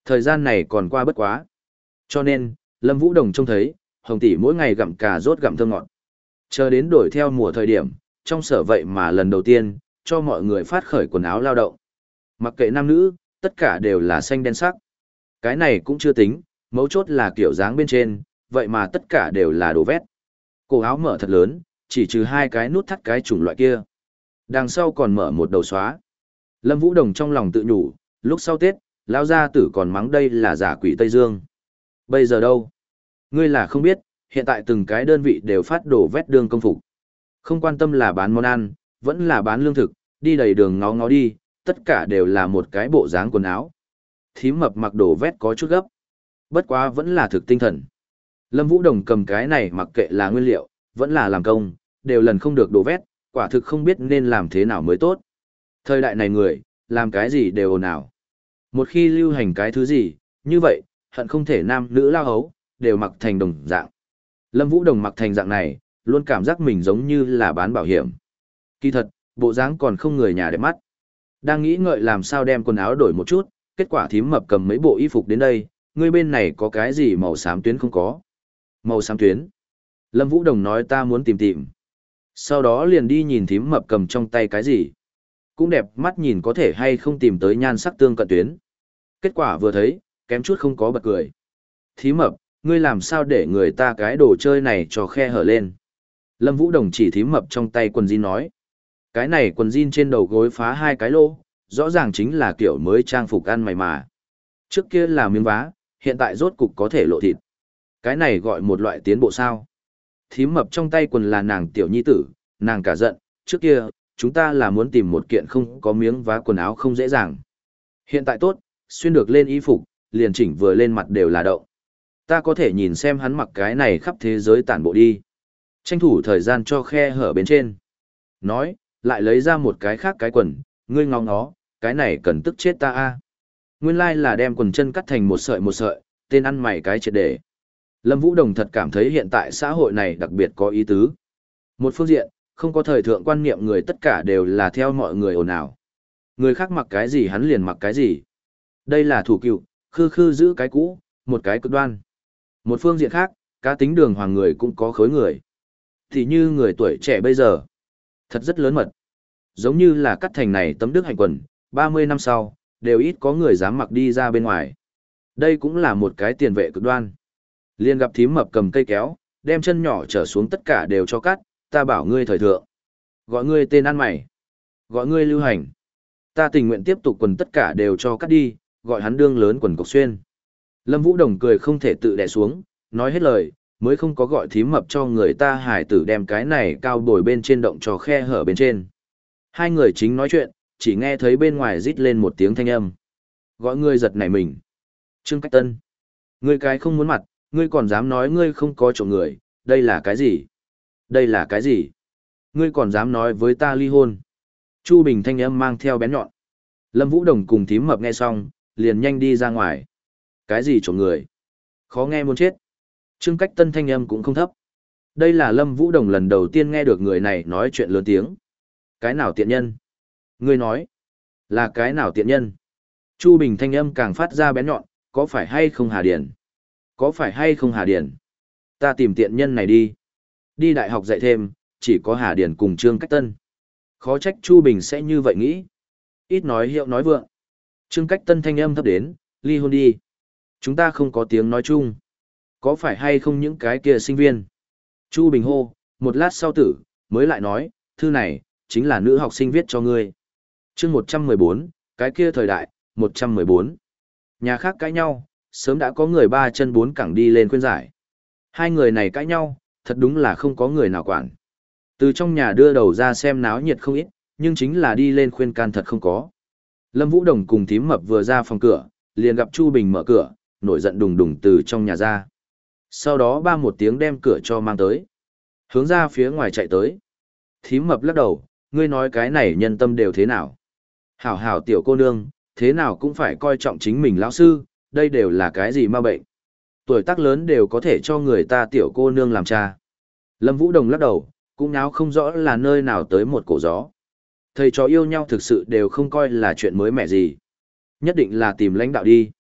Thời gian này còn qua bất quá. Cho nên, Lâm Vũ Đồng trông thấy, Hồng tỷ mỗi ngày gặm cà rốt gặm thơm ngọt. Chờ đến đổi theo mùa thời điểm, trong sở vậy mà lần đầu tiên, cho mọi người phát khởi quần áo lao động. Mặc kệ nam nữ, tất cả đều là xanh đen sắc. Cái này cũng chưa tính, mấu chốt là kiểu dáng bên trên, vậy mà tất cả đều là đồ vét. Cổ áo mở thật lớn, chỉ trừ hai cái nút thắt cái chủng loại kia. Đằng sau còn mở một đầu xóa. Lâm Vũ Đồng trong lòng tự nhủ, lúc sau Tết, lão gia tử còn mắng đây là giả quỷ Tây Dương. Bây giờ đâu? Ngươi là không biết, hiện tại từng cái đơn vị đều phát đồ vét đường công phục. Không quan tâm là bán món ăn, vẫn là bán lương thực, đi đầy đường ngó ngó đi, tất cả đều là một cái bộ dáng quần áo. Thím mập mặc đồ vét có chút gấp. Bất quá vẫn là thực tinh thần. Lâm Vũ Đồng cầm cái này mặc kệ là nguyên liệu, vẫn là làm công, đều lần không được đồ vét, quả thực không biết nên làm thế nào mới tốt. Thời đại này người, làm cái gì đều ồn ào. Một khi lưu hành cái thứ gì, như vậy, hận không thể nam nữ lao hấu, đều mặc thành đồng dạng. Lâm Vũ Đồng mặc thành dạng này, luôn cảm giác mình giống như là bán bảo hiểm. Kỳ thật, bộ dáng còn không người nhà đẹp mắt. Đang nghĩ ngợi làm sao đem quần áo đổi một chút, kết quả thím mập cầm mấy bộ y phục đến đây, ngươi bên này có cái gì màu xám tuyến không có? Màu xám tuyến. Lâm Vũ Đồng nói ta muốn tìm tìm. Sau đó liền đi nhìn thím mập cầm trong tay cái gì. Cũng đẹp mắt nhìn có thể hay không tìm tới nhan sắc tương cận tuyến. Kết quả vừa thấy, kém chút không có bật cười. Thím mập, ngươi làm sao để người ta cái đồ chơi này cho khe hở lên. Lâm Vũ Đồng chỉ thím mập trong tay quần jean nói. Cái này quần jean trên đầu gối phá hai cái lỗ, rõ ràng chính là kiểu mới trang phục ăn mày mà. Trước kia là miếng vá, hiện tại rốt cục có thể lộ thịt. Cái này gọi một loại tiến bộ sao. Thím mập trong tay quần là nàng tiểu nhi tử, nàng cả giận, trước kia, chúng ta là muốn tìm một kiện không có miếng vá quần áo không dễ dàng. Hiện tại tốt, xuyên được lên y phục, liền chỉnh vừa lên mặt đều là đậu. Ta có thể nhìn xem hắn mặc cái này khắp thế giới tản bộ đi. Tranh thủ thời gian cho khe hở bên trên. Nói, lại lấy ra một cái khác cái quần, ngươi ngóng nó, cái này cần tức chết ta a. Nguyên lai là đem quần chân cắt thành một sợi một sợi, tên ăn mày cái triệt để. Lâm Vũ Đồng thật cảm thấy hiện tại xã hội này đặc biệt có ý tứ. Một phương diện, không có thời thượng quan niệm người tất cả đều là theo mọi người ồn ào. Người khác mặc cái gì hắn liền mặc cái gì. Đây là thủ cựu, khư khư giữ cái cũ, một cái cực đoan. Một phương diện khác, cá tính đường hoàng người cũng có khối người. Thì như người tuổi trẻ bây giờ, thật rất lớn mật. Giống như là cắt thành này tấm đức hạnh quần, ba mươi năm sau, đều ít có người dám mặc đi ra bên ngoài. Đây cũng là một cái tiền vệ cực đoan. Liên gặp thím mập cầm cây kéo, đem chân nhỏ trở xuống tất cả đều cho cắt, ta bảo ngươi thời thượng. Gọi ngươi tên ăn mày. Gọi ngươi lưu hành. Ta tình nguyện tiếp tục quần tất cả đều cho cắt đi, gọi hắn đương lớn quần cộc xuyên. Lâm Vũ Đồng cười không thể tự đè xuống, nói hết lời, mới không có gọi thím mập cho người ta hải tử đem cái này cao bồi bên trên động cho khe hở bên trên. Hai người chính nói chuyện, chỉ nghe thấy bên ngoài rít lên một tiếng thanh âm. Gọi ngươi giật nảy mình. Trương Cách Tân. Ngươi cái không muốn mặt, ngươi còn dám nói ngươi không có trộm người, đây là cái gì? Đây là cái gì? Ngươi còn dám nói với ta ly hôn. Chu Bình thanh âm mang theo bén nhọn. Lâm Vũ Đồng cùng thím mập nghe xong, liền nhanh đi ra ngoài. Cái gì trộm người? Khó nghe muốn chết. Trương Cách Tân thanh âm cũng không thấp. Đây là Lâm Vũ Đồng lần đầu tiên nghe được người này nói chuyện lớn tiếng. Cái nào tiện nhân? Ngươi nói. Là cái nào tiện nhân? Chu Bình thanh âm càng phát ra bén nhọn, có phải hay không Hà Điền? Có phải hay không Hà Điền? Ta tìm tiện nhân này đi. Đi đại học dạy thêm, chỉ có Hà Điền cùng Trương Cách Tân. Khó trách Chu Bình sẽ như vậy nghĩ. Ít nói hiệu nói vượng. Trương Cách Tân thanh âm thấp đến, ly hôn đi. Chúng ta không có tiếng nói chung. Có phải hay không những cái kia sinh viên? Chu Bình hô, một lát sau tử, mới lại nói, thư này, chính là nữ học sinh viết cho ngươi. chương một trăm mười bốn, cái kia thời đại, một trăm mười bốn. Nhà khác cãi nhau, sớm đã có người ba chân bốn cẳng đi lên khuyên giải. Hai người này cãi nhau, thật đúng là không có người nào quản. Từ trong nhà đưa đầu ra xem náo nhiệt không ít, nhưng chính là đi lên khuyên can thật không có. Lâm Vũ Đồng cùng thím mập vừa ra phòng cửa, liền gặp Chu Bình mở cửa, nổi giận đùng đùng từ trong nhà ra. Sau đó ba một tiếng đem cửa cho mang tới. Hướng ra phía ngoài chạy tới. Thím mập lắc đầu, ngươi nói cái này nhân tâm đều thế nào. Hảo hảo tiểu cô nương, thế nào cũng phải coi trọng chính mình lão sư, đây đều là cái gì ma bệnh. Tuổi tác lớn đều có thể cho người ta tiểu cô nương làm cha. Lâm Vũ Đồng lắc đầu, cũng náo không rõ là nơi nào tới một cổ gió. Thầy trò yêu nhau thực sự đều không coi là chuyện mới mẻ gì. Nhất định là tìm lãnh đạo đi.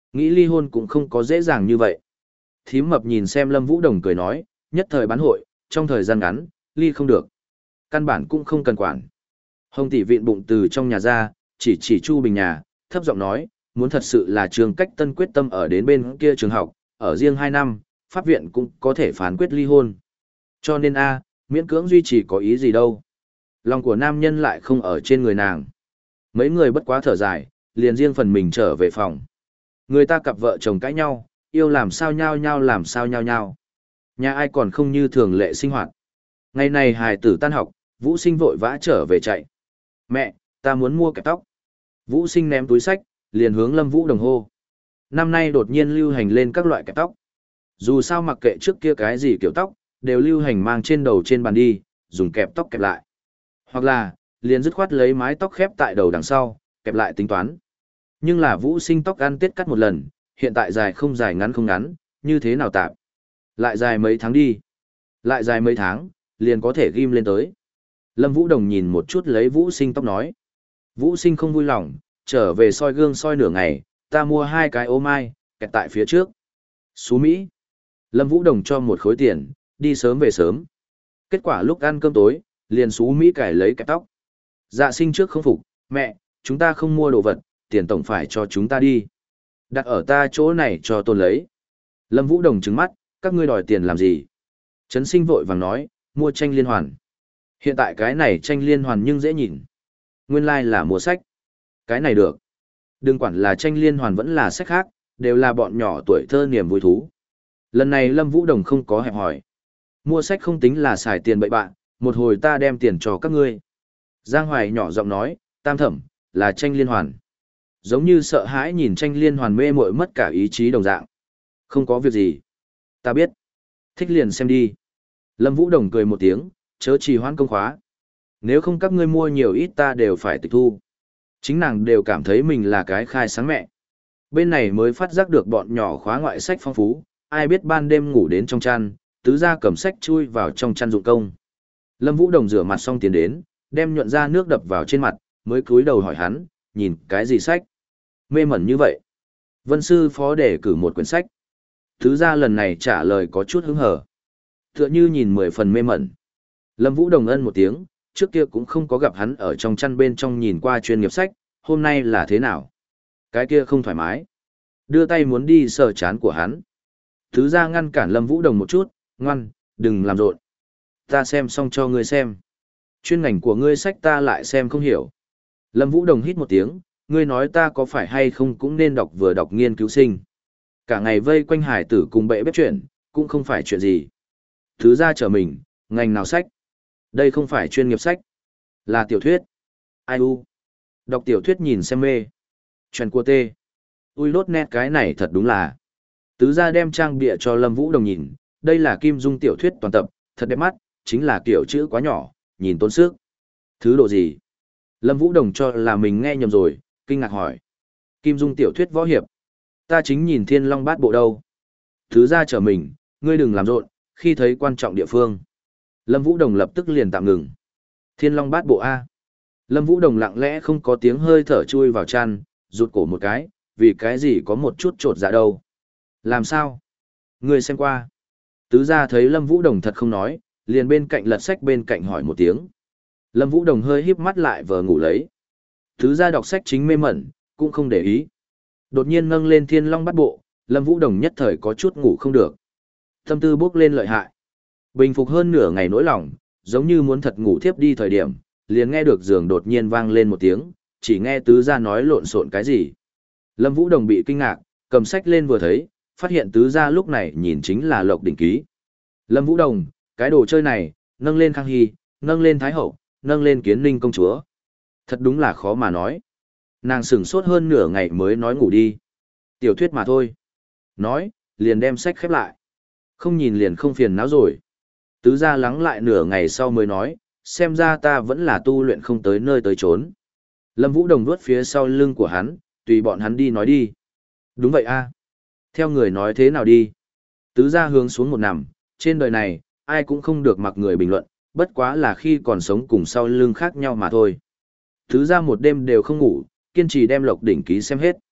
Nghĩ ly hôn cũng không có dễ dàng như vậy. Thím mập nhìn xem Lâm Vũ Đồng cười nói, nhất thời bán hội, trong thời gian ngắn, ly không được. Căn bản cũng không cần quản. Hồng tỷ vịn bụng từ trong nhà ra, chỉ chỉ Chu Bình nhà, thấp giọng nói, muốn thật sự là trường cách tân quyết tâm ở đến bên kia trường học, ở riêng hai năm, pháp viện cũng có thể phán quyết ly hôn. Cho nên a, miễn cưỡng duy trì có ý gì đâu. Lòng của nam nhân lại không ở trên người nàng. Mấy người bất quá thở dài, liền riêng phần mình trở về phòng. Người ta cặp vợ chồng cãi nhau, yêu làm sao nhau nhau làm sao nhau nhau. Nhà ai còn không như thường lệ sinh hoạt. Ngày này hài tử tan học, Vũ Sinh vội vã trở về chạy. Mẹ, ta muốn mua kẹp tóc. Vũ Sinh ném túi sách, liền hướng Lâm Vũ Đồng hô. Năm nay đột nhiên lưu hành lên các loại kẹp tóc. Dù sao mặc kệ trước kia cái gì kiểu tóc, đều lưu hành mang trên đầu trên bàn đi, dùng kẹp tóc kẹp lại. Hoặc là, liền dứt khoát lấy mái tóc khép tại đầu đằng sau, kẹp lại tính toán. Nhưng là Vũ Sinh tóc ăn tết cắt một lần, hiện tại dài không dài ngắn không ngắn, như thế nào tạm? Lại dài mấy tháng đi. Lại dài mấy tháng, liền có thể ghim lên tới. Lâm Vũ Đồng nhìn một chút lấy Vũ Sinh tóc nói. Vũ Sinh không vui lòng, trở về soi gương soi nửa ngày, ta mua hai cái ô mai, kẹt tại phía trước. Xú Mỹ. Lâm Vũ Đồng cho một khối tiền, đi sớm về sớm. Kết quả lúc ăn cơm tối, liền Xú Mỹ cải lấy kẹp tóc. Dạ Sinh trước không phục, mẹ, chúng ta không mua đồ vật, tiền tổng phải cho chúng ta đi. Đặt ở ta chỗ này cho tôi lấy. Lâm Vũ Đồng trừng mắt, các ngươi đòi tiền làm gì? Trấn Sinh vội vàng nói, mua tranh liên hoàn. Hiện tại cái này tranh liên hoàn nhưng dễ nhìn. Nguyên lai like là mua sách. Cái này được. Đừng quản là tranh liên hoàn vẫn là sách khác, đều là bọn nhỏ tuổi thơ niềm vui thú. Lần này Lâm Vũ Đồng không có hẹp hỏi. Mua sách không tính là xài tiền bậy bạn, một hồi ta đem tiền cho các ngươi. Giang Hoài nhỏ giọng nói, tam thẩm, là tranh liên hoàn. Giống như sợ hãi nhìn tranh liên hoàn mê muội mất cả ý chí đồng dạng. Không có việc gì. Ta biết. Thích liền xem đi. Lâm Vũ Đồng cười một tiếng, chớ trì hoãn công khóa. Nếu không các ngươi mua nhiều ít ta đều phải tịch thu. Chính nàng đều cảm thấy mình là cái khai sáng mẹ. Bên này mới phát giác được bọn nhỏ khóa ngoại sách phong phú, ai biết ban đêm ngủ đến trong chăn, tứ ra cầm sách chui vào trong chăn dụng công. Lâm Vũ Đồng rửa mặt xong tiến đến, đem nhuận ra nước đập vào trên mặt, mới cúi đầu hỏi hắn, nhìn cái gì sách? Mê mẩn như vậy. Vân sư phó để cử một quyển sách. Tứ ra lần này trả lời có chút hứng hở. Tựa như nhìn mười phần mê mẩn. Lâm Vũ Đồng ân một tiếng, trước kia cũng không có gặp hắn ở trong chăn bên trong nhìn qua chuyên nghiệp sách, hôm nay là thế nào? Cái kia không thoải mái. Đưa tay muốn đi sờ chán của hắn. Thứ ra ngăn cản Lâm Vũ Đồng một chút, ngoan, đừng làm rộn. Ta xem xong cho ngươi xem. Chuyên ngành của ngươi sách ta lại xem không hiểu. Lâm Vũ Đồng hít một tiếng, ngươi nói ta có phải hay không cũng nên đọc vừa đọc nghiên cứu sinh. Cả ngày vây quanh hải tử cùng bệ bếp chuyện, cũng không phải chuyện gì. Thứ ra trở mình, ngành nào sách? Đây không phải chuyên nghiệp sách, là tiểu thuyết. Ai u? Đọc tiểu thuyết nhìn xem mê. Chuyện của tê. Ui lốt nét cái này thật đúng là. Tứ gia đem trang bịa cho Lâm Vũ Đồng nhìn, đây là Kim Dung tiểu thuyết toàn tập, thật đẹp mắt, chính là kiểu chữ quá nhỏ, nhìn tốn sức. Thứ độ gì? Lâm Vũ Đồng cho là mình nghe nhầm rồi, kinh ngạc hỏi. Kim Dung tiểu thuyết võ hiệp. Ta chính nhìn Thiên Long Bát Bộ đâu. Tứ gia trở mình, ngươi đừng làm rộn, khi thấy quan trọng địa phương. Lâm Vũ Đồng lập tức liền tạm ngừng. Thiên Long Bát Bộ A. Lâm Vũ Đồng lặng lẽ không có tiếng hơi thở chui vào chăn, rụt cổ một cái, vì cái gì có một chút trột dạ đâu. Làm sao? Ngươi xem qua. Tứ gia thấy Lâm Vũ Đồng thật không nói, liền bên cạnh lật sách bên cạnh hỏi một tiếng. Lâm Vũ Đồng hơi híp mắt lại vờ ngủ lấy. Tứ gia đọc sách chính mê mẩn, cũng không để ý. Đột nhiên nâng lên Thiên Long Bát Bộ, Lâm Vũ Đồng nhất thời có chút ngủ không được. Tâm tư bốc lên lợi hại. Bình phục hơn nửa ngày nỗi lòng, giống như muốn thật ngủ thiếp đi thời điểm, liền nghe được giường đột nhiên vang lên một tiếng, chỉ nghe tứ gia nói lộn xộn cái gì. Lâm Vũ Đồng bị kinh ngạc, cầm sách lên vừa thấy, phát hiện tứ gia lúc này nhìn chính là Lộc Đỉnh Ký. Lâm Vũ Đồng, cái đồ chơi này, nâng lên Khang Hy, nâng lên Thái Hậu, nâng lên Kiến Ninh công chúa. Thật đúng là khó mà nói. Nàng sửng sốt hơn nửa ngày mới nói ngủ đi. Tiểu thuyết mà thôi. Nói, liền đem sách khép lại. Không nhìn liền không phiền não rồi. Tứ gia lắng lại nửa ngày sau mới nói, xem ra ta vẫn là tu luyện không tới nơi tới chốn. Lâm Vũ Đồng vuốt phía sau lưng của hắn, tùy bọn hắn đi nói đi. Đúng vậy a. Theo người nói thế nào đi. Tứ gia hướng xuống một nằm, trên đời này, ai cũng không được mặc người bình luận, bất quá là khi còn sống cùng sau lưng khác nhau mà thôi. Tứ gia một đêm đều không ngủ, kiên trì đem Lộc Đỉnh Ký xem hết.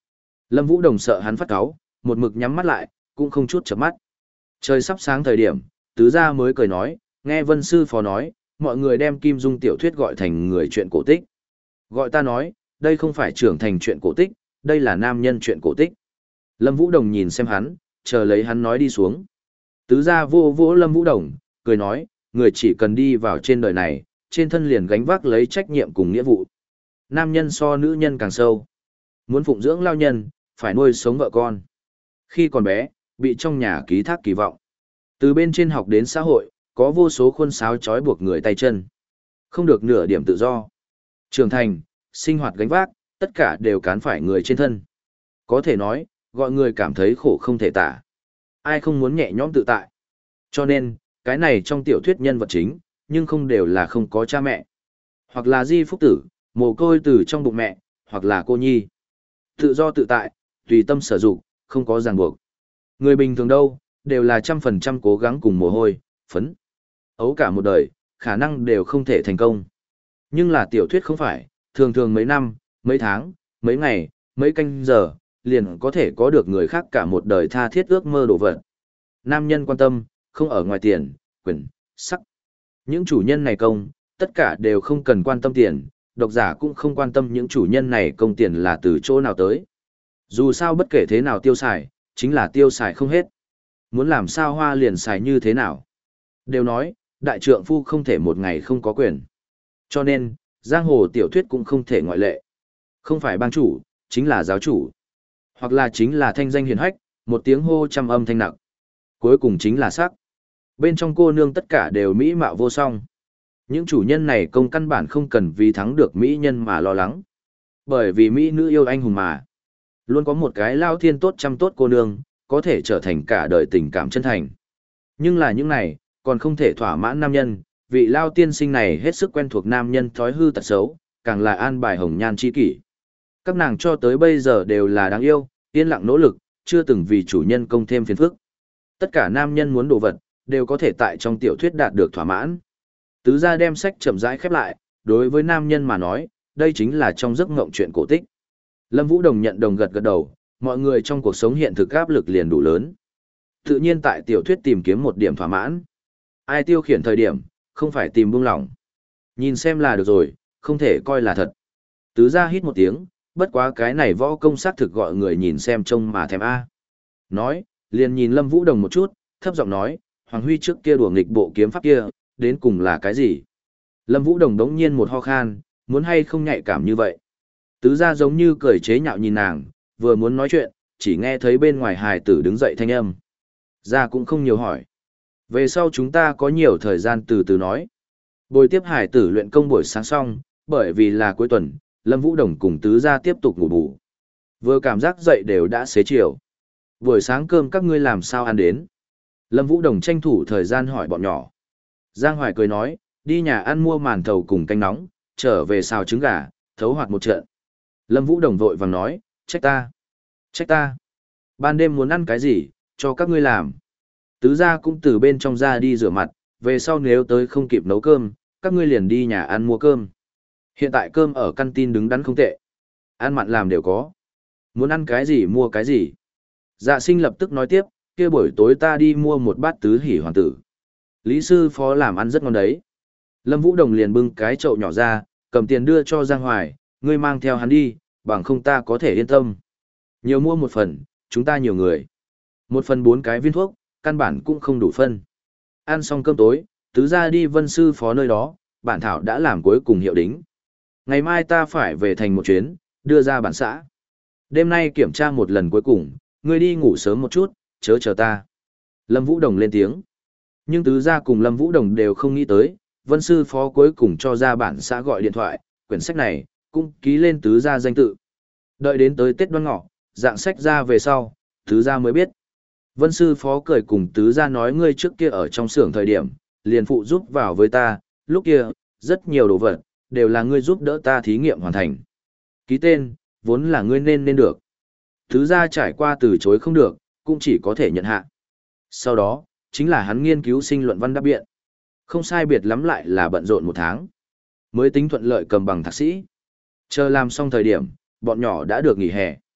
Lâm Vũ Đồng sợ hắn phát cáu, một mực nhắm mắt lại, cũng không chút chớp mắt. Trời sắp sáng thời điểm, tứ gia mới cười nói, nghe Vân sư phó nói, mọi người đem Kim Dung tiểu thuyết gọi thành người chuyện cổ tích. Gọi ta nói, đây không phải trưởng thành chuyện cổ tích, đây là nam nhân chuyện cổ tích. Lâm Vũ Đồng nhìn xem hắn, chờ lấy hắn nói đi xuống. Tứ gia vô vỗ Lâm Vũ Đồng, cười nói, người chỉ cần đi vào trên đời này, trên thân liền gánh vác lấy trách nhiệm cùng nghĩa vụ. Nam nhân so nữ nhân càng sâu. Muốn phụng dưỡng lao nhân, phải nuôi sống vợ con. Khi còn bé, bị trong nhà ký thác kỳ vọng. Từ bên trên học đến xã hội, có vô số khuôn sáo trói buộc người tay chân. Không được nửa điểm tự do. Trưởng thành, sinh hoạt gánh vác, tất cả đều cán phải người trên thân. Có thể nói, gọi người cảm thấy khổ không thể tả. Ai không muốn nhẹ nhõm tự tại. Cho nên, cái này trong tiểu thuyết nhân vật chính, nhưng không đều là không có cha mẹ. Hoặc là di phúc tử, mồ côi từ trong bụng mẹ, hoặc là cô nhi. Tự do tự tại, tùy tâm sở dụng, không có ràng buộc. Người bình thường đâu, đều là trăm phần trăm cố gắng cùng mồ hôi, phấn. Ấu cả một đời, khả năng đều không thể thành công. Nhưng là tiểu thuyết không phải, thường thường mấy năm, mấy tháng, mấy ngày, mấy canh giờ, liền có thể có được người khác cả một đời tha thiết ước mơ đồ vật. Nam nhân quan tâm, không ở ngoài tiền, quyền, sắc. Những chủ nhân này công, tất cả đều không cần quan tâm tiền, độc giả cũng không quan tâm những chủ nhân này công tiền là từ chỗ nào tới. Dù sao bất kể thế nào tiêu xài, chính là tiêu xài không hết. Muốn làm sao hoa liền xài như thế nào. Đều nói, đại trượng phu không thể một ngày không có quyền. Cho nên, giang hồ tiểu thuyết cũng không thể ngoại lệ. Không phải bang chủ, chính là giáo chủ. Hoặc là chính là thanh danh hiền hách, một tiếng hô trăm âm thanh nặng. Cuối cùng chính là sắc. Bên trong cô nương tất cả đều mỹ mạo vô song. Những chủ nhân này công căn bản không cần vì thắng được mỹ nhân mà lo lắng. Bởi vì mỹ nữ yêu anh hùng mà. Luôn có một cái lao thiên tốt chăm tốt cô nương, có thể trở thành cả đời tình cảm chân thành. Nhưng là những này, còn không thể thỏa mãn nam nhân, vị lao tiên sinh này hết sức quen thuộc nam nhân thói hư tật xấu, càng là an bài hồng nhan chi kỷ. Các nàng cho tới bây giờ đều là đáng yêu, yên lặng nỗ lực, chưa từng vì chủ nhân công thêm phiền phức. Tất cả nam nhân muốn đồ vật, đều có thể tại trong tiểu thuyết đạt được thỏa mãn. Tứ gia đem sách chậm rãi khép lại, đối với nam nhân mà nói, đây chính là trong giấc ngộng chuyện cổ tích. Lâm Vũ Đồng nhận đồng gật gật đầu, mọi người trong cuộc sống hiện thực áp lực liền đủ lớn. Tự nhiên tại tiểu thuyết tìm kiếm một điểm thỏa mãn. Ai tiêu khiển thời điểm, không phải tìm buông lỏng. Nhìn xem là được rồi, không thể coi là thật. Tứ gia hít một tiếng, bất quá cái này võ công xác thực gọi người nhìn xem trông mà thèm a. Nói, liền nhìn Lâm Vũ Đồng một chút, thấp giọng nói, Hoàng Huy trước kia đùa nghịch bộ kiếm pháp kia, đến cùng là cái gì? Lâm Vũ Đồng đống nhiên một ho khan, muốn hay không nhạy cảm như vậy. Tứ gia giống như cười chế nhạo nhìn nàng, vừa muốn nói chuyện, chỉ nghe thấy bên ngoài hài tử đứng dậy thanh âm. Gia cũng không nhiều hỏi. Về sau chúng ta có nhiều thời gian từ từ nói. Buổi tiếp hài tử luyện công buổi sáng xong, bởi vì là cuối tuần, Lâm Vũ Đồng cùng tứ gia tiếp tục ngủ bù. Vừa cảm giác dậy đều đã xế chiều. Buổi sáng cơm các ngươi làm sao ăn đến? Lâm Vũ Đồng tranh thủ thời gian hỏi bọn nhỏ. Giang Hoài cười nói, đi nhà ăn mua màn thầu cùng canh nóng, trở về xào trứng gà, thấu hoạt một trận. Lâm Vũ Đồng vội vàng nói, trách ta, trách ta. Ban đêm muốn ăn cái gì, cho các ngươi làm. Tứ gia cũng từ bên trong ra đi rửa mặt, về sau nếu tới không kịp nấu cơm, các ngươi liền đi nhà ăn mua cơm. Hiện tại cơm ở căn tin đứng đắn không tệ. Ăn mặn làm đều có. Muốn ăn cái gì mua cái gì. Dạ sinh lập tức nói tiếp, kia buổi tối ta đi mua một bát tứ hỉ hoàng tử. Lý sư phó làm ăn rất ngon đấy. Lâm Vũ Đồng liền bưng cái chậu nhỏ ra, cầm tiền đưa cho Giang Hoài, ngươi mang theo hắn đi, bằng không ta có thể yên tâm. Nhiều mua một phần, chúng ta nhiều người. Một phần bốn cái viên thuốc, căn bản cũng không đủ phân. Ăn xong cơm tối, tứ gia đi Vân sư phó nơi đó, bản thảo đã làm cuối cùng hiệu đính. Ngày mai ta phải về thành một chuyến, đưa ra bản xã. Đêm nay kiểm tra một lần cuối cùng, ngươi đi ngủ sớm một chút, chớ chờ ta. Lâm Vũ Đồng lên tiếng. Nhưng tứ gia cùng Lâm Vũ Đồng đều không nghĩ tới, Vân sư phó cuối cùng cho ra bản xã gọi điện thoại, quyển sách này cũng ký lên tứ gia danh tự. Đợi đến tới Tết Đoan Ngọ, dạng sách ra về sau, tứ gia mới biết. Vân sư phó cười cùng tứ gia nói ngươi trước kia ở trong xưởng thời điểm, liền phụ giúp vào với ta, lúc kia, rất nhiều đồ vật, đều là ngươi giúp đỡ ta thí nghiệm hoàn thành. Ký tên, vốn là ngươi nên nên được. Tứ gia trải qua từ chối không được, cũng chỉ có thể nhận hạ. Sau đó, chính là hắn nghiên cứu sinh luận văn đáp biện. Không sai biệt lắm lại là bận rộn một tháng. Mới tính thuận lợi cầm bằng thạc sĩ. Chờ làm xong thời điểm, bọn nhỏ đã được nghỉ hè.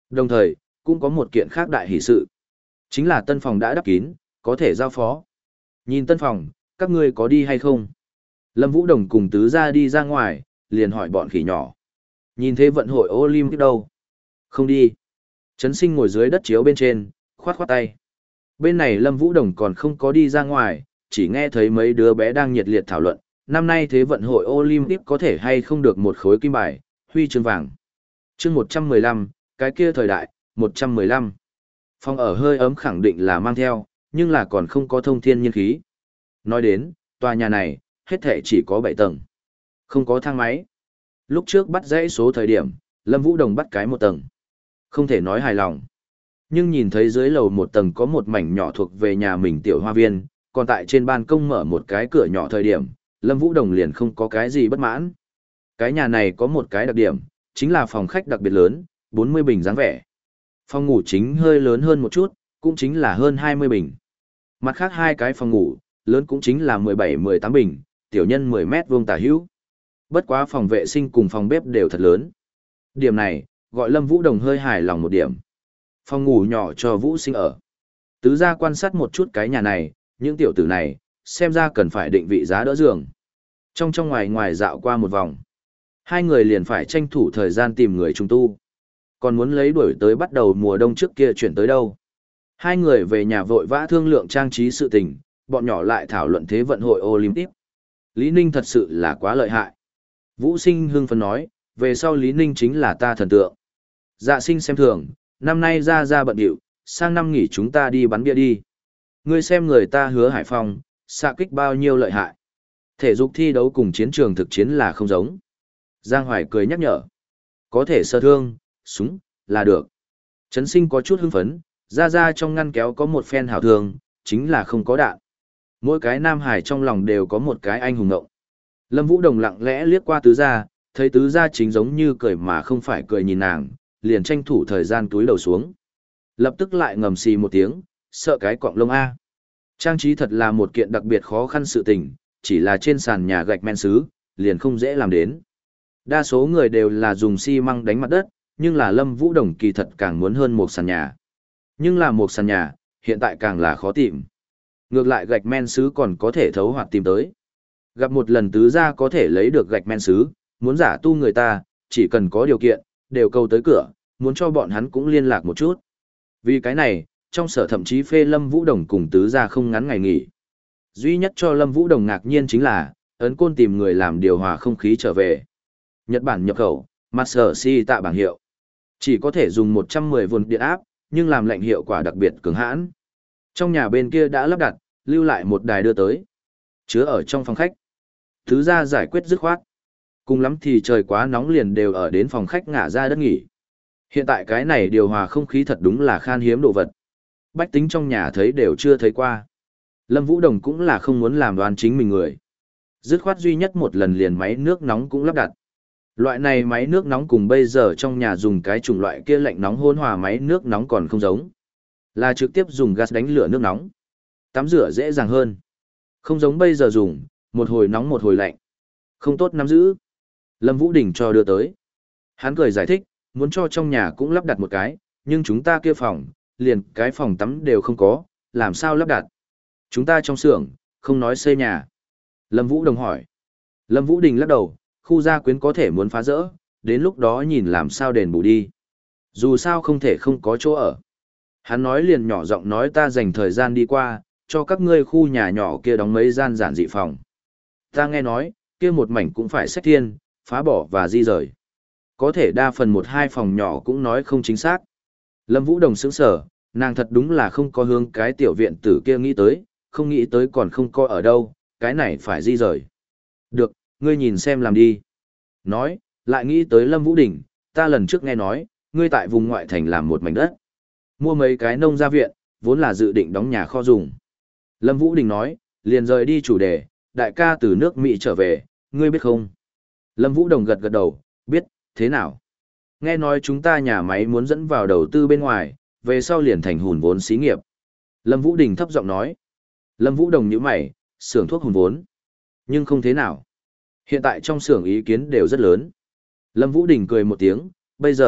Đồng thời, cũng có một kiện khác đại hỷ sự. Chính là tân phòng đã đắp kín, có thể giao phó. Nhìn tân phòng, các ngươi có đi hay không? Lâm Vũ Đồng cùng tứ gia đi ra ngoài, liền hỏi bọn khỉ nhỏ. Nhìn thế vận hội Olympic đâu? Không đi. Trấn Sinh ngồi dưới đất chiếu bên trên, khoát khoát tay. Bên này Lâm Vũ Đồng còn không có đi ra ngoài, chỉ nghe thấy mấy đứa bé đang nhiệt liệt thảo luận, năm nay thế vận hội Olympic có thể hay không được một khối kim bài, huy chương vàng. Chương một trăm mười lăm, cái kia thời đại, một trăm mười lăm. Phòng ở hơi ấm khẳng định là mang theo, nhưng là còn không có thông thiên nhiên khí. Nói đến, tòa nhà này, hết thể chỉ có bảy tầng. Không có thang máy. Lúc trước bắt dãy số thời điểm, Lâm Vũ Đồng bắt cái một tầng. Không thể nói hài lòng. Nhưng nhìn thấy dưới lầu một tầng có một mảnh nhỏ thuộc về nhà mình tiểu hoa viên, còn tại trên ban công mở một cái cửa nhỏ thời điểm, Lâm Vũ Đồng liền không có cái gì bất mãn. Cái nhà này có một cái đặc điểm, chính là phòng khách đặc biệt lớn, bốn mươi bình dáng vẻ. Phòng ngủ chính hơi lớn hơn một chút, cũng chính là hơn hai mươi bình. Mặt khác hai cái phòng ngủ, lớn cũng chính là mười bảy mười tám bình, tiểu nhân mười mét vuông tả hữu. Bất quá phòng vệ sinh cùng phòng bếp đều thật lớn. Điểm này, gọi Lâm Vũ Đồng hơi hài lòng một điểm. Phòng ngủ nhỏ cho Vũ Sinh ở. Tứ gia quan sát một chút cái nhà này, những tiểu tử này, xem ra cần phải định vị giá đỡ giường. Trong trong ngoài ngoài dạo qua một vòng. Hai người liền phải tranh thủ thời gian tìm người trùng tu. Còn muốn lấy đuổi tới bắt đầu mùa đông trước kia chuyển tới đâu. Hai người về nhà vội vã thương lượng trang trí sự tình, bọn nhỏ lại thảo luận thế vận hội Olympic. Lý Ninh thật sự là quá lợi hại. Vũ Sinh hưng phấn nói, về sau Lý Ninh chính là ta thần tượng. Dạ Sinh xem thường, năm nay ra ra bận điệu, sang năm nghỉ chúng ta đi bắn bia đi. Ngươi xem người ta Hứa Hải Phong, xạ kích bao nhiêu lợi hại. Thể dục thi đấu cùng chiến trường thực chiến là không giống. Giang Hoài cười nhắc nhở. Có thể sơ thương, súng, là được. Trấn Sinh có chút hưng phấn, ra ra trong ngăn kéo có một phen hảo thương, chính là không có đạn. Mỗi cái nam hải trong lòng đều có một cái anh hùng ngộng. Lâm Vũ Đồng lặng lẽ liếc qua tứ gia, thấy tứ gia chính giống như cười mà không phải cười nhìn nàng, liền tranh thủ thời gian túi đầu xuống. Lập tức lại ngầm xì một tiếng, sợ cái cọng lông A. Trang trí thật là một kiện đặc biệt khó khăn sự tình, chỉ là trên sàn nhà gạch men sứ, liền không dễ làm đến. Đa số người đều là dùng xi măng đánh mặt đất, nhưng là Lâm Vũ Đồng kỳ thật càng muốn hơn một sàn nhà. Nhưng là một sàn nhà, hiện tại càng là khó tìm. Ngược lại gạch men sứ còn có thể thấu hoạt tìm tới. Gặp một lần tứ gia có thể lấy được gạch men sứ, muốn giả tu người ta, chỉ cần có điều kiện, đều cầu tới cửa, muốn cho bọn hắn cũng liên lạc một chút. Vì cái này, trong sở thậm chí phê Lâm Vũ Đồng cùng tứ gia không ngắn ngày nghỉ. Duy nhất cho Lâm Vũ Đồng ngạc nhiên chính là, ấn côn tìm người làm điều hòa không khí trở về. Nhật Bản nhập khẩu, Master Si tạ bảng hiệu. Chỉ có thể dùng một trăm mười vôn điện áp, nhưng làm lệnh hiệu quả đặc biệt cứng hãn. Trong nhà bên kia đã lắp đặt, lưu lại một đài đưa tới. Chứa ở trong phòng khách. Thứ ra giải quyết dứt khoát. Cùng lắm thì trời quá nóng liền đều ở đến phòng khách ngả ra đất nghỉ. Hiện tại cái này điều hòa không khí thật đúng là khan hiếm đồ vật. Bách tính trong nhà thấy đều chưa thấy qua. Lâm Vũ Đồng cũng là không muốn làm đoan chính mình người. Dứt khoát duy nhất một lần liền máy nước nóng cũng lắp đặt. Loại này máy nước nóng cùng bây giờ trong nhà dùng cái chủng loại kia lạnh nóng hỗn hòa máy nước nóng còn không giống. Là trực tiếp dùng gas đánh lửa nước nóng. Tắm rửa dễ dàng hơn. Không giống bây giờ dùng, một hồi nóng một hồi lạnh. Không tốt nắm giữ. Lâm Vũ Đình cho đưa tới. Hắn cười giải thích, muốn cho trong nhà cũng lắp đặt một cái, nhưng chúng ta kia phòng, liền cái phòng tắm đều không có, làm sao lắp đặt. Chúng ta trong xưởng, không nói xây nhà. Lâm Vũ Đồng hỏi. Lâm Vũ Đình lắc đầu, khu gia quyến có thể muốn phá rỡ, đến lúc đó nhìn làm sao đền bù đi. Dù sao không thể không có chỗ ở. Hắn nói liền nhỏ giọng nói ta dành thời gian đi qua, cho các ngươi khu nhà nhỏ kia đóng mấy gian giản dị phòng. Ta nghe nói, kia một mảnh cũng phải xét thiên, phá bỏ và di rời. Có thể đa phần một hai phòng nhỏ cũng nói không chính xác. Lâm Vũ Đồng sững sở, nàng thật đúng là không có hướng cái tiểu viện tử kia nghĩ tới, không nghĩ tới còn không có ở đâu, cái này phải di rời. Được, ngươi nhìn xem làm đi. Nói, lại nghĩ tới Lâm Vũ Đình, ta lần trước nghe nói, ngươi tại vùng ngoại thành làm một mảnh đất. Mua mấy cái nông gia viện, vốn là dự định đóng nhà kho dùng. Lâm Vũ Đình nói, liền rời đi chủ đề, đại ca từ nước Mỹ trở về, ngươi biết không? Lâm Vũ Đồng gật gật đầu, biết, thế nào? Nghe nói chúng ta nhà máy muốn dẫn vào đầu tư bên ngoài, về sau liền thành hùn vốn xí nghiệp. Lâm Vũ Đình thấp giọng nói. Lâm Vũ Đồng nhíu mày, xưởng thuốc hùn vốn. Nhưng không thế nào. Hiện tại trong xưởng ý kiến đều rất lớn. Lâm Vũ Đình cười một tiếng, bây giờ,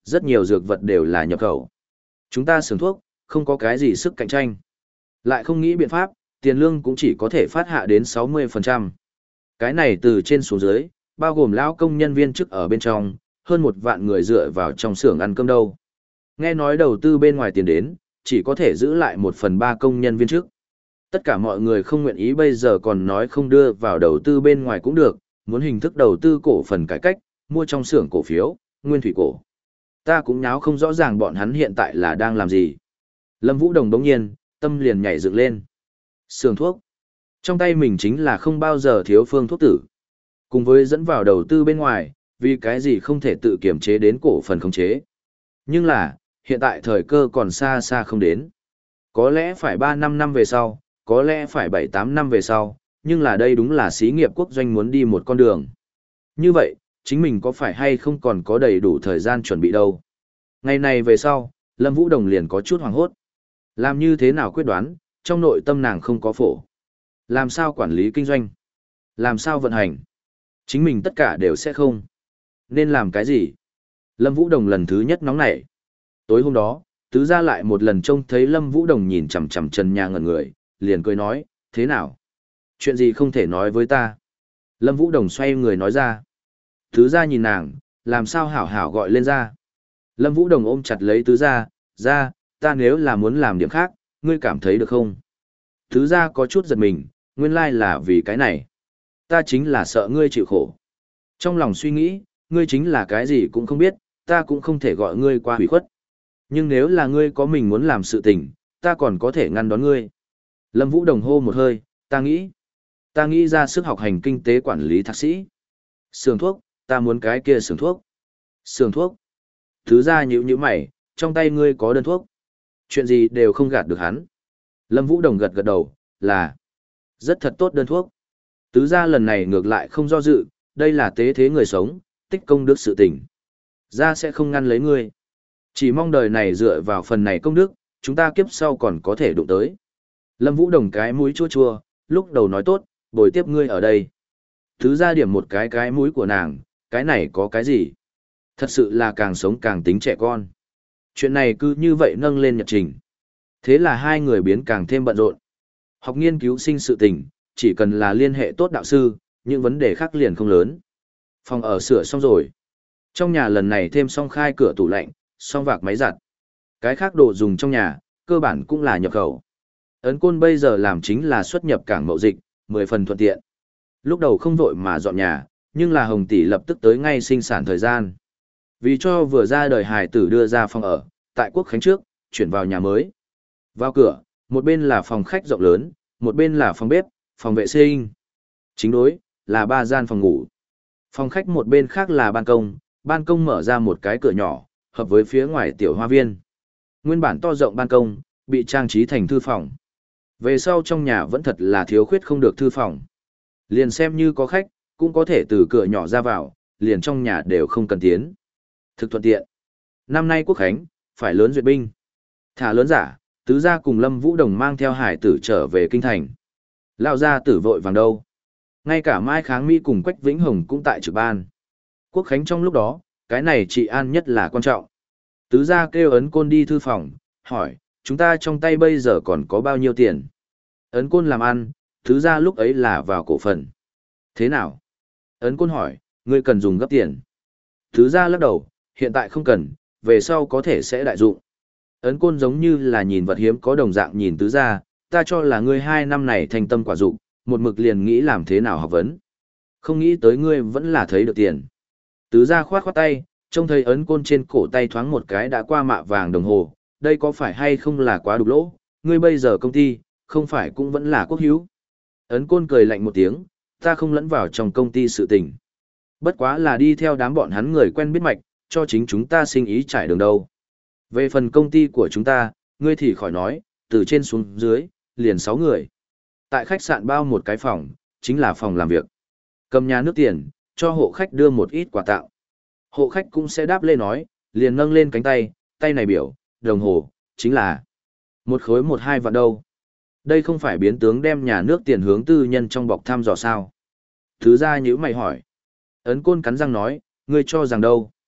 rất nhiều dược vật đều là nhập khẩu. Chúng ta xưởng thuốc, không có cái gì sức cạnh tranh. Lại không nghĩ biện pháp, tiền lương cũng chỉ có thể phát hạ đến sáu mươi phần trăm. Cái này từ trên xuống dưới, bao gồm lão công nhân viên chức ở bên trong, hơn một vạn người dựa vào trong xưởng ăn cơm đâu. Nghe nói đầu tư bên ngoài tiền đến, chỉ có thể giữ lại một phần ba công nhân viên chức. Tất cả mọi người không nguyện ý bây giờ còn nói không đưa vào đầu tư bên ngoài cũng được, muốn hình thức đầu tư cổ phần cải cách, mua trong xưởng cổ phiếu, nguyên thủy cổ. Ta cũng nháo không rõ ràng bọn hắn hiện tại là đang làm gì. Lâm Vũ Đồng đống nhiên, tâm liền nhảy dựng lên. Xưởng thuốc. Trong tay mình chính là không bao giờ thiếu phương thuốc tử. Cùng với dẫn vào đầu tư bên ngoài, vì cái gì không thể tự kiểm chế đến cổ phần khống chế. Nhưng là, hiện tại thời cơ còn xa xa không đến. Có lẽ phải ba năm năm về sau, có lẽ phải bảy tám năm về sau, nhưng là đây đúng là xí nghiệp quốc doanh muốn đi một con đường. Như vậy, chính mình có phải hay không còn có đầy đủ thời gian chuẩn bị đâu. Ngày này về sau, Lâm Vũ Đồng liền có chút hoảng hốt. Làm như thế nào quyết đoán, trong nội tâm nàng không có phổ. Làm sao quản lý kinh doanh? Làm sao vận hành? Chính mình tất cả đều sẽ không. Nên làm cái gì? Lâm Vũ Đồng lần thứ nhất nóng nảy. Tối hôm đó, tứ gia lại một lần trông thấy Lâm Vũ Đồng nhìn chằm chằm trần nhà ngẩn người, liền cười nói, thế nào? Chuyện gì không thể nói với ta? Lâm Vũ Đồng xoay người nói ra. Tứ gia nhìn nàng, làm sao hảo hảo gọi lên ra. Lâm Vũ Đồng ôm chặt lấy tứ gia, ra, ta nếu là muốn làm điểm khác, ngươi cảm thấy được không? Tứ gia có chút giật mình, nguyên lai là vì cái này. Ta chính là sợ ngươi chịu khổ. Trong lòng suy nghĩ, ngươi chính là cái gì cũng không biết, ta cũng không thể gọi ngươi qua hủy khuất. Nhưng nếu là ngươi có mình muốn làm sự tình, ta còn có thể ngăn đón ngươi. Lâm Vũ Đồng hô một hơi, ta nghĩ. Ta nghĩ ra sức học hành kinh tế quản lý thạc sĩ. Xưởng thuốc, ta muốn cái kia xưởng thuốc. Xưởng thuốc. Thứ ra nhữ nhữ mày, trong tay ngươi có đơn thuốc. Chuyện gì đều không gạt được hắn. Lâm Vũ Đồng gật gật đầu, là rất thật tốt đơn thuốc. Tứ gia lần này ngược lại không do dự, đây là tế thế người sống, tích công đức sự tình. Gia sẽ không ngăn lấy ngươi. Chỉ mong đời này dựa vào phần này công đức, chúng ta kiếp sau còn có thể đụng tới. Lâm Vũ Đồng cái mũi chua chua, lúc đầu nói tốt, bồi tiếp ngươi ở đây. Tứ gia điểm một cái cái mũi của nàng, cái này có cái gì? Thật sự là càng sống càng tính trẻ con. Chuyện này cứ như vậy nâng lên nhật trình. Thế là hai người biến càng thêm bận rộn. Học nghiên cứu sinh sự tình, chỉ cần là liên hệ tốt đạo sư, những vấn đề khác liền không lớn. Phòng ở sửa xong rồi. Trong nhà lần này thêm xong khai cửa tủ lạnh, xong vạc máy giặt. Cái khác đồ dùng trong nhà, cơ bản cũng là nhập khẩu. Ấn Côn bây giờ làm chính là xuất nhập cảng mậu dịch, mười phần thuận tiện. Lúc đầu không vội mà dọn nhà, nhưng là Hồng Tỷ lập tức tới ngay sinh sản thời gian. Vì cho vừa ra đời hài tử đưa ra phòng ở, tại Quốc Khánh trước, chuyển vào nhà mới. Vào cửa, một bên là phòng khách rộng lớn, một bên là phòng bếp, phòng vệ sinh. Chính đối, là ba gian phòng ngủ. Phòng khách một bên khác là ban công, ban công mở ra một cái cửa nhỏ, hợp với phía ngoài tiểu hoa viên. Nguyên bản to rộng ban công, bị trang trí thành thư phòng. Về sau trong nhà vẫn thật là thiếu khuyết không được thư phòng. Liền xem như có khách, cũng có thể từ cửa nhỏ ra vào, liền trong nhà đều không cần tiến. Thực thuận tiện. Năm nay Quốc Khánh, phải lớn duyệt binh. Thả lớn giả, tứ gia cùng Lâm Vũ Đồng mang theo hải tử trở về kinh thành. Lao gia tử vội vàng đâu. Ngay cả Mai Kháng Mỹ cùng Quách Vĩnh Hồng cũng tại trực ban. Quốc Khánh trong lúc đó, cái này trị an nhất là quan trọng. Tứ gia kêu Ấn Côn đi thư phòng, hỏi, chúng ta trong tay bây giờ còn có bao nhiêu tiền? Ấn Côn làm ăn, tứ gia lúc ấy là vào cổ phần. Thế nào? Ấn Côn hỏi, ngươi cần dùng gấp tiền. Tứ gia lắc đầu, hiện tại không cần, về sau có thể sẽ đại dụng. Ấn Côn giống như là nhìn vật hiếm có đồng dạng nhìn tứ gia, ta cho là ngươi hai năm này thành tâm quả dụng, một mực liền nghĩ làm thế nào học vấn. Không nghĩ tới ngươi vẫn là thấy được tiền. Tứ gia khoát khoát tay, trông thấy Ấn Côn trên cổ tay thoáng một cái đã qua mạ vàng đồng hồ, đây có phải hay không là quá đục lỗ, ngươi bây giờ công ty, không phải cũng vẫn là quốc hữu. Ấn Côn cười lạnh một tiếng, ta không lẫn vào trong công ty sự tình. Bất quá là đi theo đám bọn hắn người quen biết mạch, cho chính chúng ta sinh ý trải đường đâu. Về phần công ty của chúng ta, ngươi thì khỏi nói, từ trên xuống dưới, liền sáu người. Tại khách sạn bao một cái phòng, chính là phòng làm việc. Cầm nhà nước tiền, cho hộ khách đưa một ít quà tặng. Hộ khách cũng sẽ đáp lên nói, liền nâng lên cánh tay, tay này biểu, đồng hồ, chính là một khối một hai vạn đâu. Đây không phải biến tướng đem nhà nước tiền hướng tư nhân trong bọc thăm dò sao. Thứ ra nhữ mày hỏi. Ấn Côn cắn răng nói, ngươi cho rằng đâu.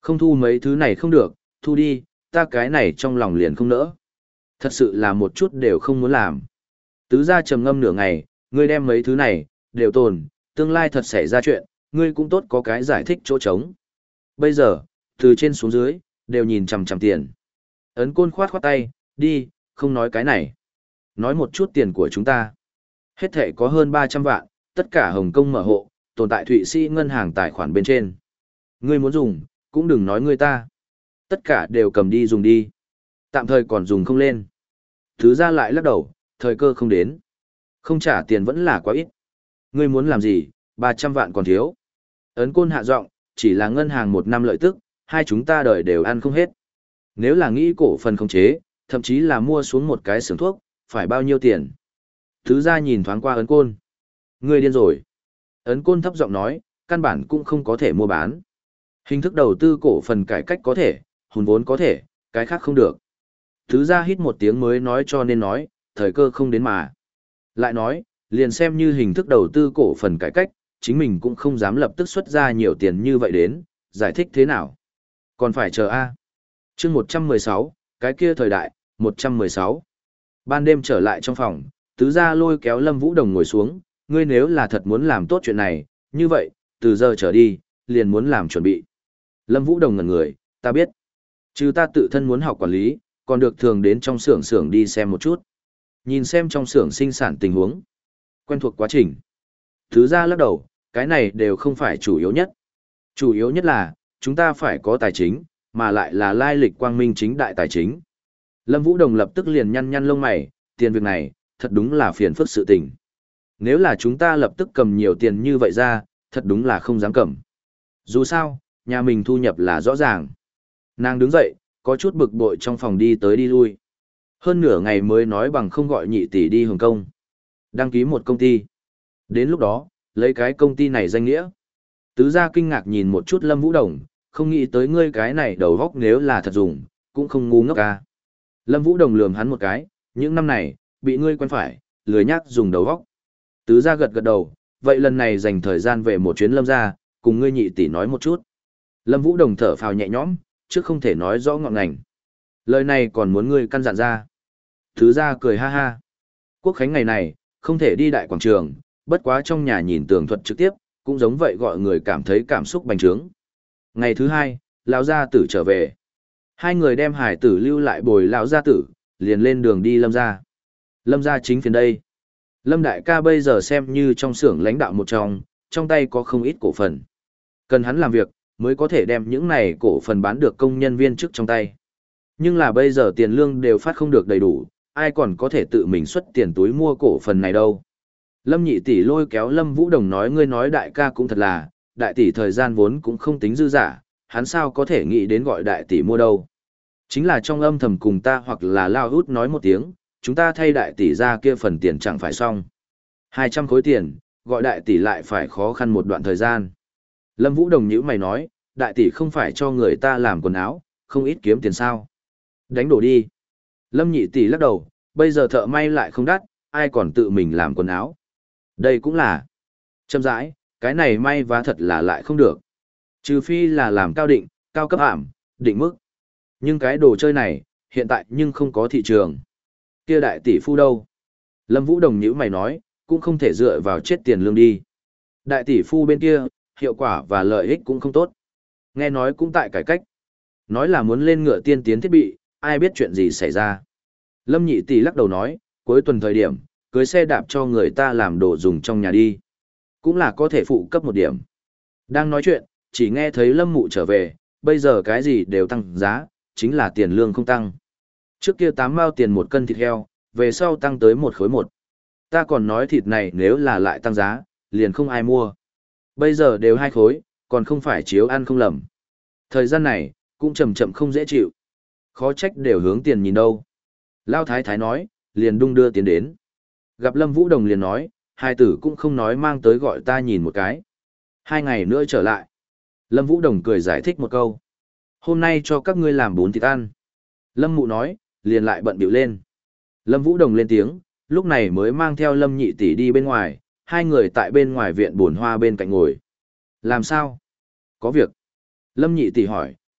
Không thu mấy thứ này không được, thu đi, ta cái này trong lòng liền không nỡ. Thật sự là một chút đều không muốn làm. Tứ gia trầm ngâm nửa ngày, ngươi đem mấy thứ này, đều tồn, tương lai thật xảy ra chuyện, ngươi cũng tốt có cái giải thích chỗ trống. Bây giờ, từ trên xuống dưới, đều nhìn chằm chằm tiền. Ấn Côn khoát khoát tay, đi, không nói cái này. Nói một chút tiền của chúng ta. Hết thể có hơn ba trăm vạn, tất cả Hồng Kông mở hộ, tồn tại Thụy Sĩ ngân hàng tài khoản bên trên. Ngươi muốn dùng, cũng đừng nói ngươi ta. Tất cả đều cầm đi dùng đi. Tạm thời còn dùng không lên. Thứ ra lại lắc đầu, thời cơ không đến. Không trả tiền vẫn là quá ít. Ngươi muốn làm gì, ba trăm vạn còn thiếu. Ấn Côn hạ giọng, chỉ là ngân hàng một năm lợi tức, hai chúng ta đời đều ăn không hết. Nếu là nghĩ cổ phần khống chế, thậm chí là mua xuống một cái xưởng thuốc, phải bao nhiêu tiền? Thứ ra nhìn thoáng qua Ấn Côn. Ngươi điên rồi. Ấn Côn thấp giọng nói, căn bản cũng không có thể mua bán. Hình thức đầu tư cổ phần cải cách có thể, hùn vốn có thể, cái khác không được. Thứ ra hít một tiếng mới nói cho nên nói, thời cơ không đến mà. Lại nói, liền xem như hình thức đầu tư cổ phần cải cách, chính mình cũng không dám lập tức xuất ra nhiều tiền như vậy đến, giải thích thế nào? Còn phải chờ A. chương một trăm mười sáu, cái kia thời đại, một trăm mười sáu. Ban đêm trở lại trong phòng, tứ gia lôi kéo Lâm Vũ Đồng ngồi xuống, ngươi nếu là thật muốn làm tốt chuyện này, như vậy, từ giờ trở đi, liền muốn làm chuẩn bị. Lâm Vũ Đồng ngẩn người, ta biết. Chứ ta tự thân muốn học quản lý, còn được thường đến trong xưởng xưởng đi xem một chút. Nhìn xem trong xưởng sinh sản tình huống. Quen thuộc quá trình. Tứ gia lắc đầu, cái này đều không phải chủ yếu nhất. Chủ yếu nhất là, chúng ta phải có tài chính, mà lại là lai lịch quang minh chính đại tài chính. Lâm Vũ Đồng lập tức liền nhăn nhăn lông mày, tiền việc này, thật đúng là phiền phức sự tình. Nếu là chúng ta lập tức cầm nhiều tiền như vậy ra, thật đúng là không dám cầm. Dù sao, nhà mình thu nhập là rõ ràng. Nàng đứng dậy, có chút bực bội trong phòng đi tới đi lui. Hơn nửa ngày mới nói bằng không gọi nhị tỷ đi Hồng Kông. Đăng ký một công ty. Đến lúc đó, lấy cái công ty này danh nghĩa. Tứ gia kinh ngạc nhìn một chút Lâm Vũ Đồng, không nghĩ tới ngươi cái này đầu góc nếu là thật dùng, cũng không ngu ngốc ca. Lâm Vũ Đồng lườm hắn một cái, những năm này, bị ngươi quen phải, lười nhác dùng đầu góc. Tứ gia gật gật đầu, vậy lần này dành thời gian về một chuyến Lâm gia, cùng ngươi nhị tỷ nói một chút. Lâm Vũ Đồng thở phào nhẹ nhõm, chứ không thể nói rõ ngọn ngành. Lời này còn muốn ngươi căn dặn ra. Tứ gia cười ha ha. Quốc khánh ngày này, không thể đi đại quảng trường, bất quá trong nhà nhìn tường thuật trực tiếp, cũng giống vậy gọi người cảm thấy cảm xúc bành trướng. Ngày thứ hai, lão gia tử trở về. Hai người đem hải tử lưu lại bồi lão gia tử, liền lên đường đi Lâm gia. Lâm gia chính phiền đây. Lâm đại ca bây giờ xem như trong xưởng lãnh đạo một trong, trong tay có không ít cổ phần. Cần hắn làm việc, mới có thể đem những này cổ phần bán được công nhân viên chức trong tay. Nhưng là bây giờ tiền lương đều phát không được đầy đủ, ai còn có thể tự mình xuất tiền túi mua cổ phần này đâu. Lâm nhị tỷ lôi kéo Lâm Vũ Đồng nói ngươi nói đại ca cũng thật là, đại tỷ thời gian vốn cũng không tính dư giả, hắn sao có thể nghĩ đến gọi đại tỷ mua đâu. Chính là trong âm thầm cùng ta hoặc là lao hút nói một tiếng, chúng ta thay đại tỷ ra kia phần tiền chẳng phải xong. hai trăm khối tiền, gọi đại tỷ lại phải khó khăn một đoạn thời gian. Lâm Vũ Đồng nhữ mày nói, đại tỷ không phải cho người ta làm quần áo, không ít kiếm tiền sao. Đánh đổ đi. Lâm nhị tỷ lắc đầu, bây giờ thợ may lại không đắt, ai còn tự mình làm quần áo. Đây cũng là. Châm rãi, cái này may vá thật là lại không được. Trừ phi là làm cao định, cao cấp ảm, định mức. Nhưng cái đồ chơi này, hiện tại nhưng không có thị trường. Kia đại tỷ phu đâu? Lâm Vũ Đồng nhữ mày nói, cũng không thể dựa vào chết tiền lương đi. Đại tỷ phu bên kia, hiệu quả và lợi ích cũng không tốt. Nghe nói cũng tại cải cách. Nói là muốn lên ngựa tiên tiến thiết bị, ai biết chuyện gì xảy ra. Lâm nhị tỷ lắc đầu nói, cuối tuần thời điểm, cưới xe đạp cho người ta làm đồ dùng trong nhà đi. Cũng là có thể phụ cấp một điểm. Đang nói chuyện, chỉ nghe thấy Lâm mụ trở về, bây giờ cái gì đều tăng giá, chính là tiền lương không tăng. Trước kia tám mao tiền một cân thịt heo, về sau tăng tới một khối một. Ta còn nói thịt này nếu là lại tăng giá, liền không ai mua. Bây giờ đều hai khối, còn không phải chiếu ăn không lầm. Thời gian này, cũng chậm chậm không dễ chịu. Khó trách đều hướng tiền nhìn đâu. Lao thái thái nói, liền đung đưa tiền đến. Gặp Lâm Vũ Đồng liền nói, hai tử cũng không nói mang tới gọi ta nhìn một cái. Hai ngày nữa trở lại. Lâm Vũ Đồng cười giải thích một câu. Hôm nay cho các ngươi làm bún thịt ăn. Lâm Mụ nói, liền lại bận bịu lên. Lâm Vũ Đồng lên tiếng, lúc này mới mang theo Lâm nhị tỷ đi bên ngoài, hai người tại bên ngoài viện bồn hoa bên cạnh ngồi. Làm sao? Có việc. Lâm nhị tỷ hỏi,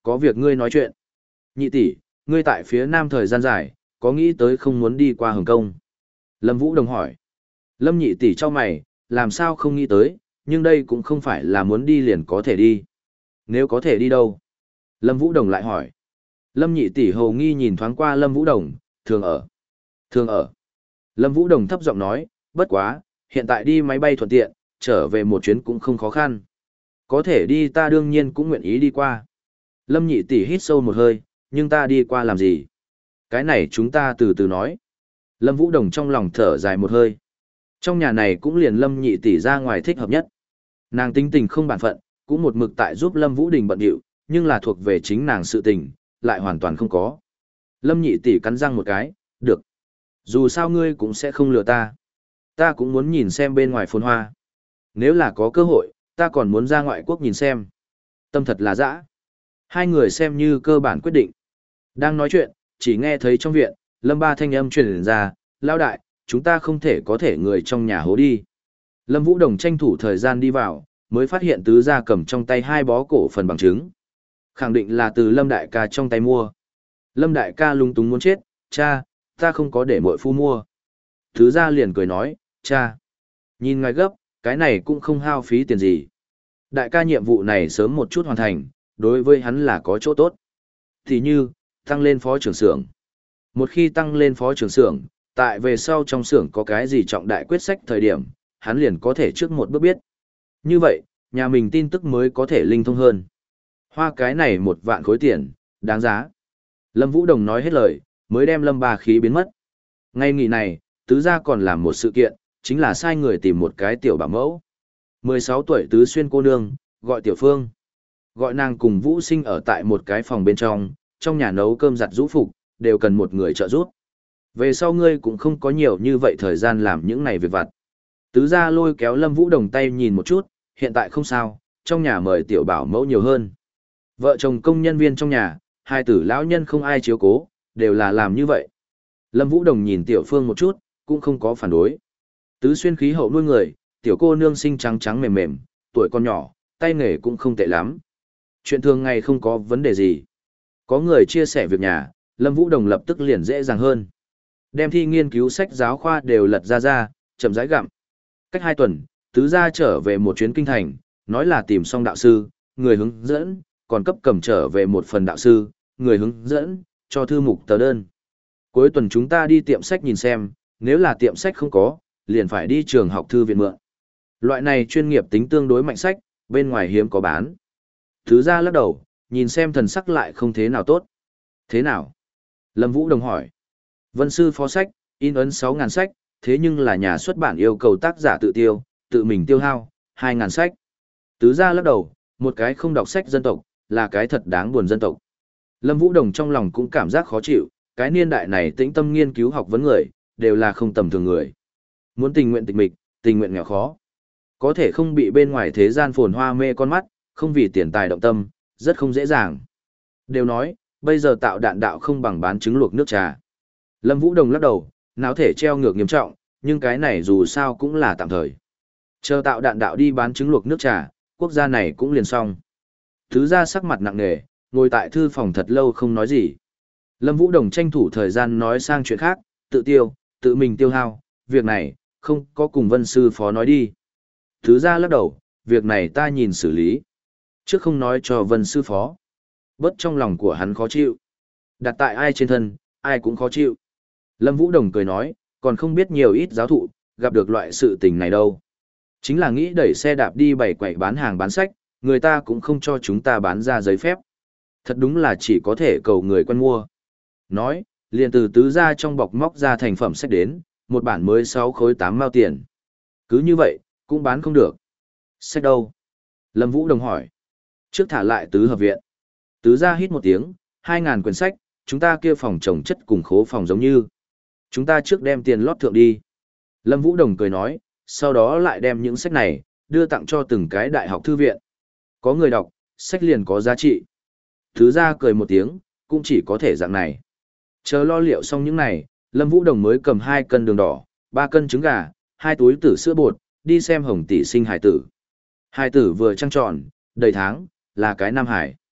có việc ngươi nói chuyện. Nhị tỷ, ngươi tại phía nam thời gian dài, có nghĩ tới không muốn đi qua Hồng Kông? Lâm Vũ Đồng hỏi. Lâm nhị tỷ cho mày, làm sao không nghĩ tới, nhưng đây cũng không phải là muốn đi liền có thể đi. Nếu có thể đi đâu? Lâm Vũ Đồng lại hỏi. Lâm nhị tỷ hầu nghi nhìn thoáng qua Lâm Vũ Đồng, thường ở. Thường ở. Lâm Vũ Đồng thấp giọng nói, bất quá, hiện tại đi máy bay thuận tiện, trở về một chuyến cũng không khó khăn. Có thể đi ta đương nhiên cũng nguyện ý đi qua. Lâm nhị tỷ hít sâu một hơi, nhưng ta đi qua làm gì? Cái này chúng ta từ từ nói. Lâm Vũ Đồng trong lòng thở dài một hơi. Trong nhà này cũng liền Lâm nhị tỷ ra ngoài thích hợp nhất. Nàng tính tình không bản phận, cũng một mực tại giúp Lâm Vũ Đình bận điệu, nhưng là thuộc về chính nàng sự tình, lại hoàn toàn không có. Lâm nhị tỷ cắn răng một cái, được. Dù sao ngươi cũng sẽ không lừa ta. Ta cũng muốn nhìn xem bên ngoài phồn hoa. Nếu là có cơ hội, ta còn muốn ra ngoại quốc nhìn xem. Tâm thật là dã. Hai người xem như cơ bản quyết định. Đang nói chuyện, chỉ nghe thấy trong viện, Lâm ba thanh âm truyền ra, lao đại, chúng ta không thể có thể người trong nhà hố đi. Lâm Vũ Đồng tranh thủ thời gian đi vào, mới phát hiện tứ gia cầm trong tay hai bó cổ phần bằng chứng. Khẳng định là từ Lâm đại ca trong tay mua. Lâm đại ca lung túng muốn chết, cha, ta không có để muội phu mua. Tứ gia liền cười nói, cha, nhìn ngài gấp, cái này cũng không hao phí tiền gì. Đại ca nhiệm vụ này sớm một chút hoàn thành, đối với hắn là có chỗ tốt. Thì như, tăng lên phó trưởng xưởng. Một khi tăng lên phó trưởng xưởng, tại về sau trong xưởng có cái gì trọng đại quyết sách thời điểm, hắn liền có thể trước một bước biết. Như vậy, nhà mình tin tức mới có thể linh thông hơn. Hoa cái này một vạn khối tiền, đáng giá. Lâm Vũ Đồng nói hết lời, mới đem Lâm Ba khí biến mất. Ngay nghỉ này, tứ gia còn làm một sự kiện, chính là sai người tìm một cái tiểu bảo mẫu. mười sáu tuổi tứ xuyên cô nương, gọi Tiểu Phương. Gọi nàng cùng Vũ Sinh ở tại một cái phòng bên trong, trong nhà nấu cơm giặt rũ phục, đều cần một người trợ giúp. Về sau ngươi cũng không có nhiều như vậy thời gian làm những này việc vặt. Tứ gia lôi kéo Lâm Vũ Đồng tay nhìn một chút, hiện tại không sao, trong nhà mời tiểu bảo mẫu nhiều hơn. Vợ chồng công nhân viên trong nhà, hai tử lão nhân không ai chiếu cố, đều là làm như vậy. Lâm Vũ Đồng nhìn Tiểu Phương một chút, cũng không có phản đối. Tứ xuyên khí hậu nuôi người, tiểu cô nương xinh trắng trắng mềm mềm, tuổi còn nhỏ, tay nghề cũng không tệ lắm. Chuyện thường ngày không có vấn đề gì. Có người chia sẻ việc nhà, Lâm Vũ Đồng lập tức liền dễ dàng hơn. Đem thi nghiên cứu sách giáo khoa đều lật ra ra, chậm rãi gặm. Cách hai tuần, tứ gia trở về một chuyến kinh thành, nói là tìm xong đạo sư, người hướng dẫn, còn cấp cầm trở về một phần đạo sư, người hướng dẫn, cho thư mục tờ đơn. Cuối tuần chúng ta đi tiệm sách nhìn xem, nếu là tiệm sách không có, liền phải đi trường học thư viện mượn. Loại này chuyên nghiệp tính tương đối mạnh sách, bên ngoài hiếm có bán. Tứ gia lắc đầu, nhìn xem thần sắc lại không thế nào tốt. Thế nào? Lâm Vũ Đồng hỏi. Vân sư phó sách, in ấn sáu ngàn sách, thế nhưng là nhà xuất bản yêu cầu tác giả tự tiêu, tự mình tiêu hao, hai ngàn sách. Tứ gia lắc đầu, một cái không đọc sách dân tộc, là cái thật đáng buồn dân tộc. Lâm Vũ Đồng trong lòng cũng cảm giác khó chịu, cái niên đại này tĩnh tâm nghiên cứu học vấn người, đều là không tầm thường người. Muốn tình nguyện tịch mịch, tình nguyện nghèo khó. Có thể không bị bên ngoài thế gian phồn hoa mê con mắt, không vì tiền tài động tâm, rất không dễ dàng. Đều nói, bây giờ tạo đạn đạo không bằng bán trứng luộc nước trà. Lâm Vũ Đồng lắc đầu, não thể treo ngược nghiêm trọng, nhưng cái này dù sao cũng là tạm thời. Chờ tạo đạn đạo đi bán trứng luộc nước trà, quốc gia này cũng liền xong. Thứ gia sắc mặt nặng nề, ngồi tại thư phòng thật lâu không nói gì. Lâm Vũ Đồng tranh thủ thời gian nói sang chuyện khác, tự tiêu, tự mình tiêu hao, việc này, không có cùng Vân sư phó nói đi. Thứ gia lắc đầu, việc này ta nhìn xử lý. Trước không nói cho Vân sư phó. Bớt trong lòng của hắn khó chịu. Đặt tại ai trên thân, ai cũng khó chịu. Lâm Vũ Đồng cười nói, còn không biết nhiều ít giáo thụ, gặp được loại sự tình này đâu. Chính là nghĩ đẩy xe đạp đi bày quậy bán hàng bán sách, người ta cũng không cho chúng ta bán ra giấy phép. Thật đúng là chỉ có thể cầu người quen mua. Nói, liền từ tứ ra trong bọc móc ra thành phẩm sách đến, một bản mới sáu khối tám mao tiền. Cứ như vậy, cũng bán không được. Sách đâu? Lâm Vũ Đồng hỏi. Trước thả lại tứ hợp viện. Tứ ra hít một tiếng, hai ngàn quyển sách, chúng ta kia phòng trồng chất cùng khố phòng giống như. Chúng ta trước đem tiền lót thượng đi. Lâm Vũ Đồng cười nói, sau đó lại đem những sách này, đưa tặng cho từng cái đại học thư viện. Có người đọc, sách liền có giá trị. Thứ ra cười một tiếng, cũng chỉ có thể dạng này. Chờ lo liệu xong những này, Lâm Vũ Đồng mới cầm hai cân đường đỏ, ba cân trứng gà, hai túi tử sữa bột, đi xem Hồng tỷ sinh hải tử. Hải tử vừa trăng tròn, đầy tháng, là cái nam hải.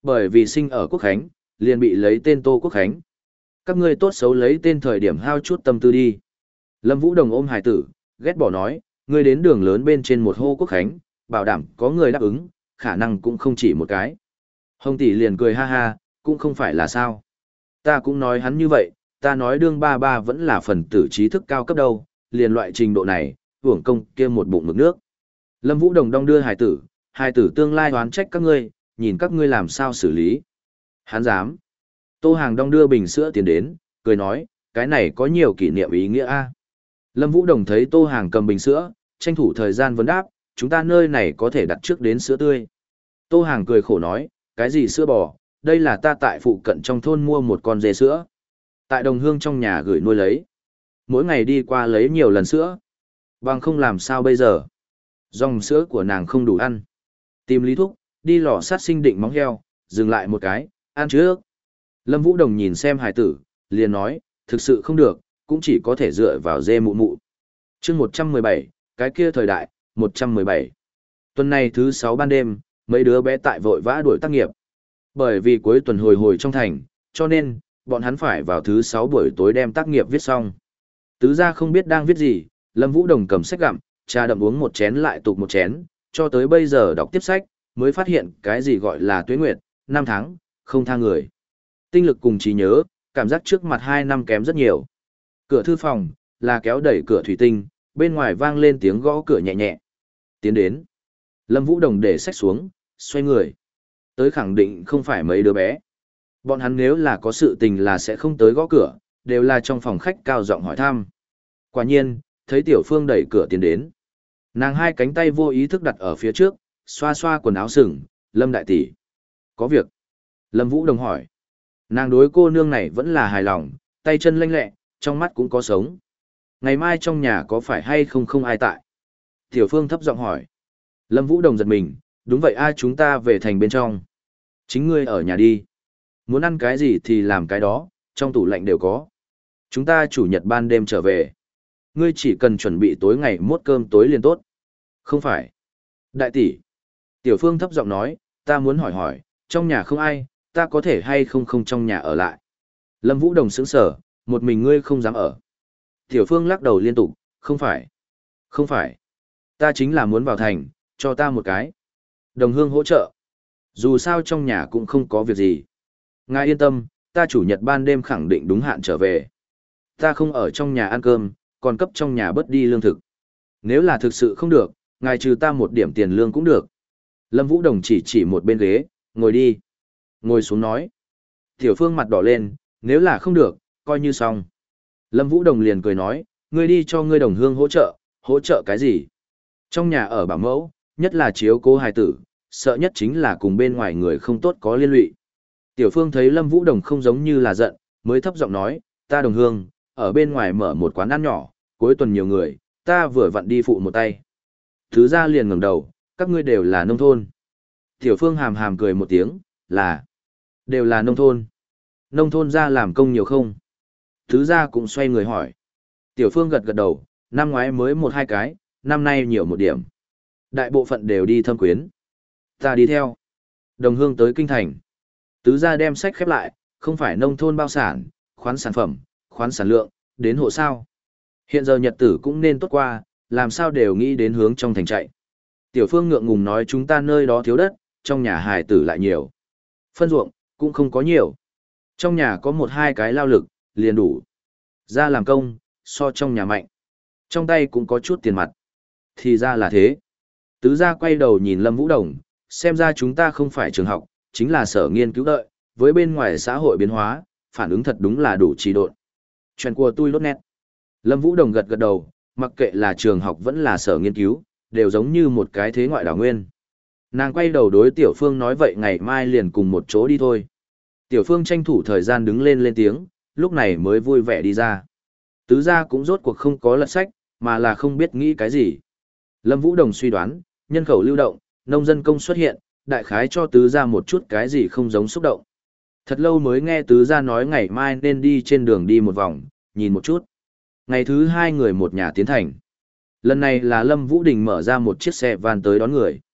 Bởi vì sinh ở Quốc Khánh, liền bị lấy tên Tô Quốc Khánh. Các ngươi tốt xấu lấy tên thời điểm hao chút tâm tư đi. Lâm Vũ Đồng ôm hài tử, ghét bỏ nói, ngươi đến đường lớn bên trên một hô Quốc Khánh, bảo đảm có người đáp ứng, khả năng cũng không chỉ một cái. Hồng tỷ liền cười ha ha, cũng không phải là sao. Ta cũng nói hắn như vậy, ta nói đương ba ba vẫn là phần tử trí thức cao cấp đâu, liền loại trình độ này, hưởng công kia một bụng mực nước. Lâm Vũ Đồng đong đưa hài tử, hài tử tương lai oán trách các ngươi, nhìn các ngươi làm sao xử lý. Hắn dám. Tô Hàng đong đưa bình sữa tiến đến, cười nói, cái này có nhiều kỷ niệm ý nghĩa a. Lâm Vũ Đồng thấy Tô Hàng cầm bình sữa, tranh thủ thời gian vấn đáp, chúng ta nơi này có thể đặt trước đến sữa tươi. Tô Hàng cười khổ nói, cái gì sữa bò, đây là ta tại phụ cận trong thôn mua một con dê sữa. Tại đồng hương trong nhà gửi nuôi lấy. Mỗi ngày đi qua lấy nhiều lần sữa. Bằng không làm sao bây giờ. Dòng sữa của nàng không đủ ăn. Tìm lý thúc, đi lò sát sinh định móng heo, dừng lại một cái, ăn trước. Lâm Vũ Đồng nhìn xem hài tử, liền nói, thực sự không được, cũng chỉ có thể dựa vào dê mụ mụ. chương một trăm mười bảy, cái kia thời đại, một trăm mười bảy. Tuần này thứ sáu ban đêm, mấy đứa bé tại vội vã đuổi tác nghiệp. Bởi vì cuối tuần hồi hồi trong thành, cho nên, bọn hắn phải vào thứ sáu buổi tối đem tác nghiệp viết xong. Tứ gia không biết đang viết gì, Lâm Vũ Đồng cầm sách gặm, trà đậm uống một chén lại tục một chén, cho tới bây giờ đọc tiếp sách, mới phát hiện cái gì gọi là tuế nguyệt, năm tháng, không tha người. Tinh lực cùng trí nhớ, cảm giác trước mặt hai năm kém rất nhiều. Cửa thư phòng, là kéo đẩy cửa thủy tinh, bên ngoài vang lên tiếng gõ cửa nhẹ nhẹ. Tiến đến. Lâm Vũ Đồng để sách xuống, xoay người. Tới khẳng định không phải mấy đứa bé. Bọn hắn nếu là có sự tình là sẽ không tới gõ cửa, đều là trong phòng khách cao giọng hỏi thăm. Quả nhiên, thấy Tiểu Phương đẩy cửa tiến đến. Nàng hai cánh tay vô ý thức đặt ở phía trước, xoa xoa quần áo sừng, Lâm đại tỷ. Có việc. Lâm Vũ Đồng hỏi. Nàng đối cô nương này vẫn là hài lòng, tay chân lanh lẹ, trong mắt cũng có sống. Ngày mai trong nhà có phải hay không không ai tại? Tiểu Phương thấp giọng hỏi. Lâm Vũ Đồng giật mình, đúng vậy ai chúng ta về thành bên trong. Chính ngươi ở nhà đi. Muốn ăn cái gì thì làm cái đó, trong tủ lạnh đều có. Chúng ta chủ nhật ban đêm trở về. Ngươi chỉ cần chuẩn bị tối ngày mốt cơm tối liền tốt. Không phải. Đại tỷ. Tiểu Phương thấp giọng nói, ta muốn hỏi hỏi, trong nhà không ai, ta có thể hay không không trong nhà ở lại. Lâm Vũ Đồng sững sờ, một mình ngươi không dám ở. Tiểu Phương lắc đầu liên tục, không phải. Không phải. Ta chính là muốn vào thành, cho ta một cái. Đồng hương hỗ trợ. Dù sao trong nhà cũng không có việc gì. Ngài yên tâm, ta chủ nhật ban đêm khẳng định đúng hạn trở về. Ta không ở trong nhà ăn cơm, còn cấp trong nhà bớt đi lương thực. Nếu là thực sự không được, ngài trừ ta một điểm tiền lương cũng được. Lâm Vũ Đồng chỉ chỉ một bên ghế, ngồi đi. Ngồi xuống nói. Tiểu Phương mặt đỏ lên, nếu là không được, coi như xong. Lâm Vũ Đồng liền cười nói, ngươi đi cho ngươi đồng hương hỗ trợ, hỗ trợ cái gì? Trong nhà ở bảo mẫu, nhất là chiếu cố hài tử, sợ nhất chính là cùng bên ngoài người không tốt có liên lụy. Tiểu Phương thấy Lâm Vũ Đồng không giống như là giận, mới thấp giọng nói, ta đồng hương, ở bên ngoài mở một quán ăn nhỏ, cuối tuần nhiều người, ta vừa vặn đi phụ một tay. Thứ ra liền ngẩng đầu, các ngươi đều là nông thôn. Tiểu Phương hàm hàm cười một tiếng, là, đều là nông thôn. Nông thôn ra làm công nhiều không? Thứ ra cũng xoay người hỏi. Tiểu Phương gật gật đầu, năm ngoái mới một hai cái, năm nay nhiều một điểm. Đại bộ phận đều đi thâm quyến. Ta đi theo. Đồng hương tới kinh thành. Tứ gia đem sách khép lại, không phải nông thôn bao sản, khoán sản phẩm, khoán sản lượng, đến hộ sao. Hiện giờ nhật tử cũng nên tốt qua, làm sao đều nghĩ đến hướng trong thành chạy. Tiểu Phương ngượng ngùng nói chúng ta nơi đó thiếu đất, trong nhà hài tử lại nhiều. Phân ruộng, cũng không có nhiều. Trong nhà có một hai cái lao lực, liền đủ. Ra làm công, so trong nhà mạnh. Trong tay cũng có chút tiền mặt. Thì ra là thế. Tứ gia quay đầu nhìn Lâm Vũ Đồng, xem ra chúng ta không phải trường học, chính là sở nghiên cứu đợi, với bên ngoài xã hội biến hóa, phản ứng thật đúng là đủ trì độn. Chuyện của tôi lốt nét. Lâm Vũ Đồng gật gật đầu, mặc kệ là trường học vẫn là sở nghiên cứu, đều giống như một cái thế ngoại đảo nguyên. Nàng quay đầu đối Tiểu Phương nói vậy ngày mai liền cùng một chỗ đi thôi. Tiểu Phương tranh thủ thời gian đứng lên lên tiếng, lúc này mới vui vẻ đi ra. Tứ gia cũng rốt cuộc không có lật sách, mà là không biết nghĩ cái gì. Lâm Vũ Đồng suy đoán, nhân khẩu lưu động, nông dân công xuất hiện, đại khái cho tứ gia một chút cái gì không giống xúc động. Thật lâu mới nghe tứ gia nói ngày mai nên đi trên đường đi một vòng, nhìn một chút. Ngày thứ hai người một nhà tiến thành. Lần này là Lâm Vũ Đình mở ra một chiếc xe van tới đón người.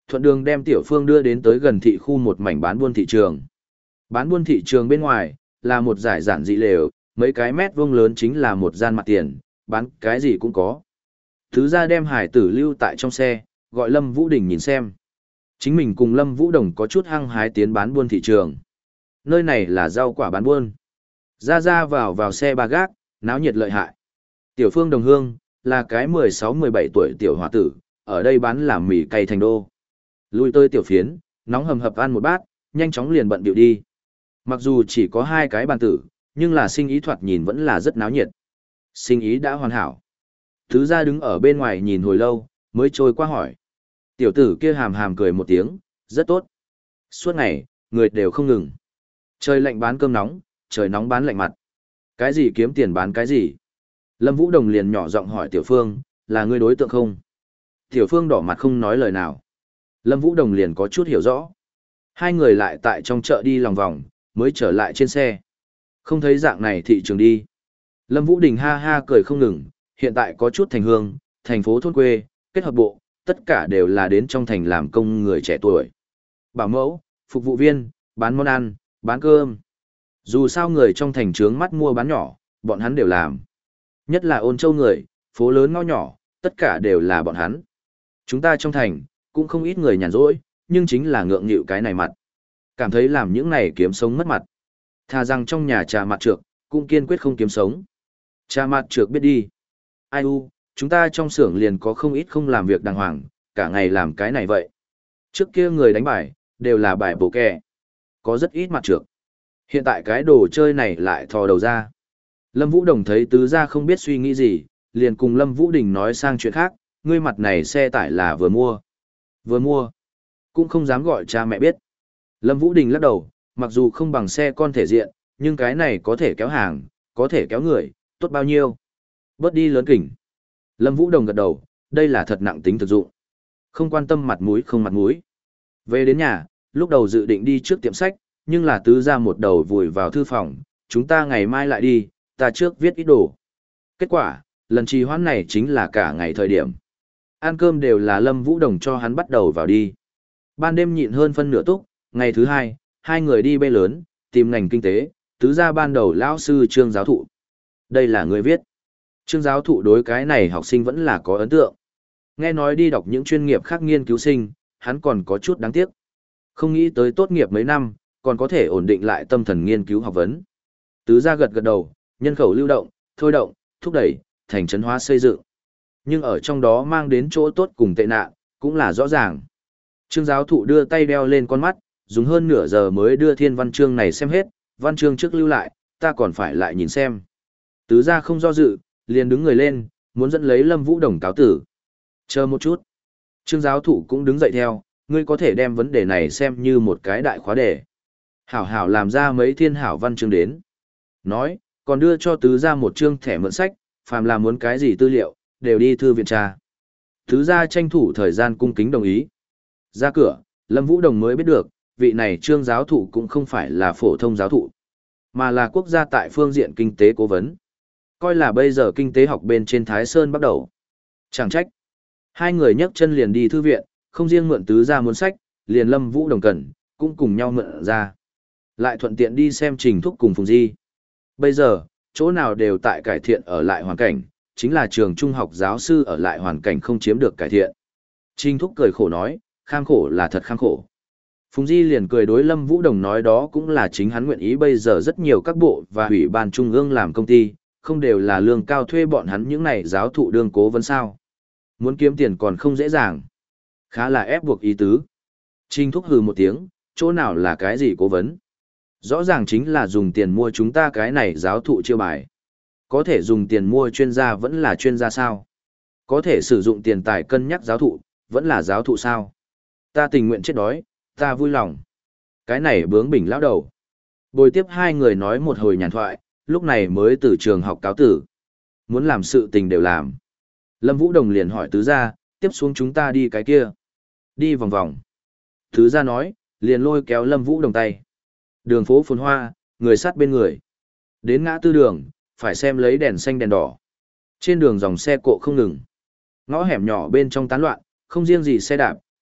Thuận đường đem Tiểu Phương đưa đến tới gần thị khu một mảnh bán buôn thị trường. Bán buôn thị trường bên ngoài, là một giải giản dị lều, mấy cái mét vuông lớn chính là một gian mặt tiền, bán cái gì cũng có. Thứ ra đem hải tử lưu tại trong xe, gọi Lâm Vũ Đình nhìn xem. Chính mình cùng Lâm Vũ Đồng có chút hăng hái tiến bán buôn thị trường. Nơi này là rau quả bán buôn. Ra ra vào vào xe ba gác, náo nhiệt lợi hại. Tiểu Phương đồng hương, là cái mười sáu mười bảy tuổi tiểu hòa tử, ở đây bán làm mì cay thành đô. Lui tới tiểu phiến, nóng hầm hập ăn một bát, nhanh chóng liền bận biểu đi. Mặc dù chỉ có hai cái bàn tử, nhưng là sinh ý thoạt nhìn vẫn là rất náo nhiệt. Sinh ý đã hoàn hảo. Thứ ra đứng ở bên ngoài nhìn hồi lâu, mới trôi qua hỏi. Tiểu tử kia hàm hàm cười một tiếng, rất tốt. Suốt ngày, người đều không ngừng. Trời lạnh bán cơm nóng, trời nóng bán lạnh mặt. Cái gì kiếm tiền bán cái gì? Lâm Vũ Đồng liền nhỏ giọng hỏi Tiểu Phương, là ngươi đối tượng không? Tiểu Phương đỏ mặt không nói lời nào. Lâm Vũ Đồng liền có chút hiểu rõ. Hai người lại tại trong chợ đi lòng vòng, mới trở lại trên xe. Không thấy dạng này thị trường đi. Lâm Vũ Đình ha ha cười không ngừng, hiện tại có chút thành hương, thành phố thôn quê, kết hợp bộ, tất cả đều là đến trong thành làm công người trẻ tuổi. Bảo mẫu, phục vụ viên, bán món ăn, bán cơm. Dù sao người trong thành trướng mắt mua bán nhỏ, bọn hắn đều làm. Nhất là Ôn Châu người, phố lớn ngõ nhỏ, tất cả đều là bọn hắn. Chúng ta trong thành, cũng không ít người nhàn rỗi, nhưng chính là ngượng nghịu cái này mặt. Cảm thấy làm những này kiếm sống mất mặt. Thà rằng trong nhà trà mặt trược, cũng kiên quyết không kiếm sống. Trà mặt trược biết đi. Ai u, chúng ta trong xưởng liền có không ít không làm việc đàng hoàng, cả ngày làm cái này vậy. Trước kia người đánh bài, đều là bài bổ kè. Có rất ít mặt trược. Hiện tại cái đồ chơi này lại thò đầu ra. Lâm Vũ Đồng thấy tứ gia không biết suy nghĩ gì, liền cùng Lâm Vũ Đình nói sang chuyện khác, ngươi mặt này xe tải là vừa mua. Vừa mua. Cũng không dám gọi cha mẹ biết. Lâm Vũ Đình lắc đầu, mặc dù không bằng xe con thể diện, nhưng cái này có thể kéo hàng, có thể kéo người, tốt bao nhiêu. Bớt đi lớn kỉnh. Lâm Vũ Đồng gật đầu, đây là thật nặng tính thực dụng. Không quan tâm mặt mũi không mặt mũi. Về đến nhà, lúc đầu dự định đi trước tiệm sách, nhưng là tứ ra một đầu vùi vào thư phòng, chúng ta ngày mai lại đi, ta trước viết ít đồ. Kết quả, lần trì hoãn này chính là cả ngày thời điểm. Ăn cơm đều là Lâm Vũ Đồng cho hắn bắt đầu vào đi. Ban đêm nhịn hơn phân nửa túc, ngày thứ hai, hai người đi bê lớn, tìm ngành kinh tế, tứ ra ban đầu lão sư Trương giáo thụ. Đây là người viết. Trương giáo thụ đối cái này học sinh vẫn là có ấn tượng. Nghe nói đi đọc những chuyên nghiệp khác nghiên cứu sinh, hắn còn có chút đáng tiếc. Không nghĩ tới tốt nghiệp mấy năm, còn có thể ổn định lại tâm thần nghiên cứu học vấn. Tứ ra gật gật đầu, nhân khẩu lưu động, thôi động, thúc đẩy, thành trấn hóa xây dựng. Nhưng ở trong đó mang đến chỗ tốt cùng tệ nạn, cũng là rõ ràng. Trương giáo thụ đưa tay đeo lên con mắt, dùng hơn nửa giờ mới đưa thiên văn chương này xem hết, văn chương trước lưu lại, ta còn phải lại nhìn xem. Tứ ra không do dự, liền đứng người lên, muốn dẫn lấy Lâm Vũ Đồng cáo tử. Chờ một chút. Trương giáo thụ cũng đứng dậy theo, ngươi có thể đem vấn đề này xem như một cái đại khóa đề. Hảo hảo làm ra mấy thiên hảo văn chương đến. Nói, còn đưa cho tứ ra một chương thẻ mượn sách, phàm là muốn cái gì tư liệu, đều đi thư viện tra. Tứ ra tranh thủ thời gian cung kính đồng ý. Ra cửa, Lâm Vũ Đồng mới biết được, vị này trương giáo thụ cũng không phải là phổ thông giáo thụ, mà là quốc gia tại phương diện kinh tế cố vấn. Coi là bây giờ kinh tế học bên trên Thái Sơn bắt đầu. Chẳng trách. Hai người nhấc chân liền đi thư viện, không riêng mượn tứ ra muốn sách, liền Lâm Vũ Đồng cần, cũng cùng nhau mượn ra. Lại thuận tiện đi xem Trình Thúc cùng Phùng Di. Bây giờ, chỗ nào đều tại cải thiện ở lại hoàn cảnh, chính là trường trung học giáo sư ở lại hoàn cảnh không chiếm được cải thiện. Trình Thúc cười khổ nói, kham khổ là thật kham khổ. Phùng Di liền cười đối Lâm Vũ Đồng nói đó cũng là chính hắn nguyện ý bây giờ rất nhiều các bộ và ủy ban trung ương làm công ty, không đều là lương cao thuê bọn hắn những này giáo thụ đương cố vấn sao. Muốn kiếm tiền còn không dễ dàng. Khá là ép buộc ý tứ. Trình Thúc hừ một tiếng, chỗ nào là cái gì cố vấn. Rõ ràng chính là dùng tiền mua chúng ta cái này giáo thụ chiêu bài. Có thể dùng tiền mua chuyên gia vẫn là chuyên gia sao? Có thể sử dụng tiền tài cân nhắc giáo thụ, vẫn là giáo thụ sao? Ta tình nguyện chết đói, ta vui lòng. Cái này bướng bỉnh lão đầu. Bồi tiếp hai người nói một hồi nhàn thoại, lúc này mới từ trường học cáo tử. Muốn làm sự tình đều làm. Lâm Vũ Đồng liền hỏi tứ gia, tiếp xuống chúng ta đi cái kia. Đi vòng vòng. Tứ gia nói, liền lôi kéo Lâm Vũ Đồng tay. Đường phố phồn hoa, người sát bên người. Đến ngã tư đường, phải xem lấy đèn xanh đèn đỏ. Trên đường dòng xe cộ không ngừng. Ngõ hẻm nhỏ bên trong tán loạn, không riêng gì xe đạp,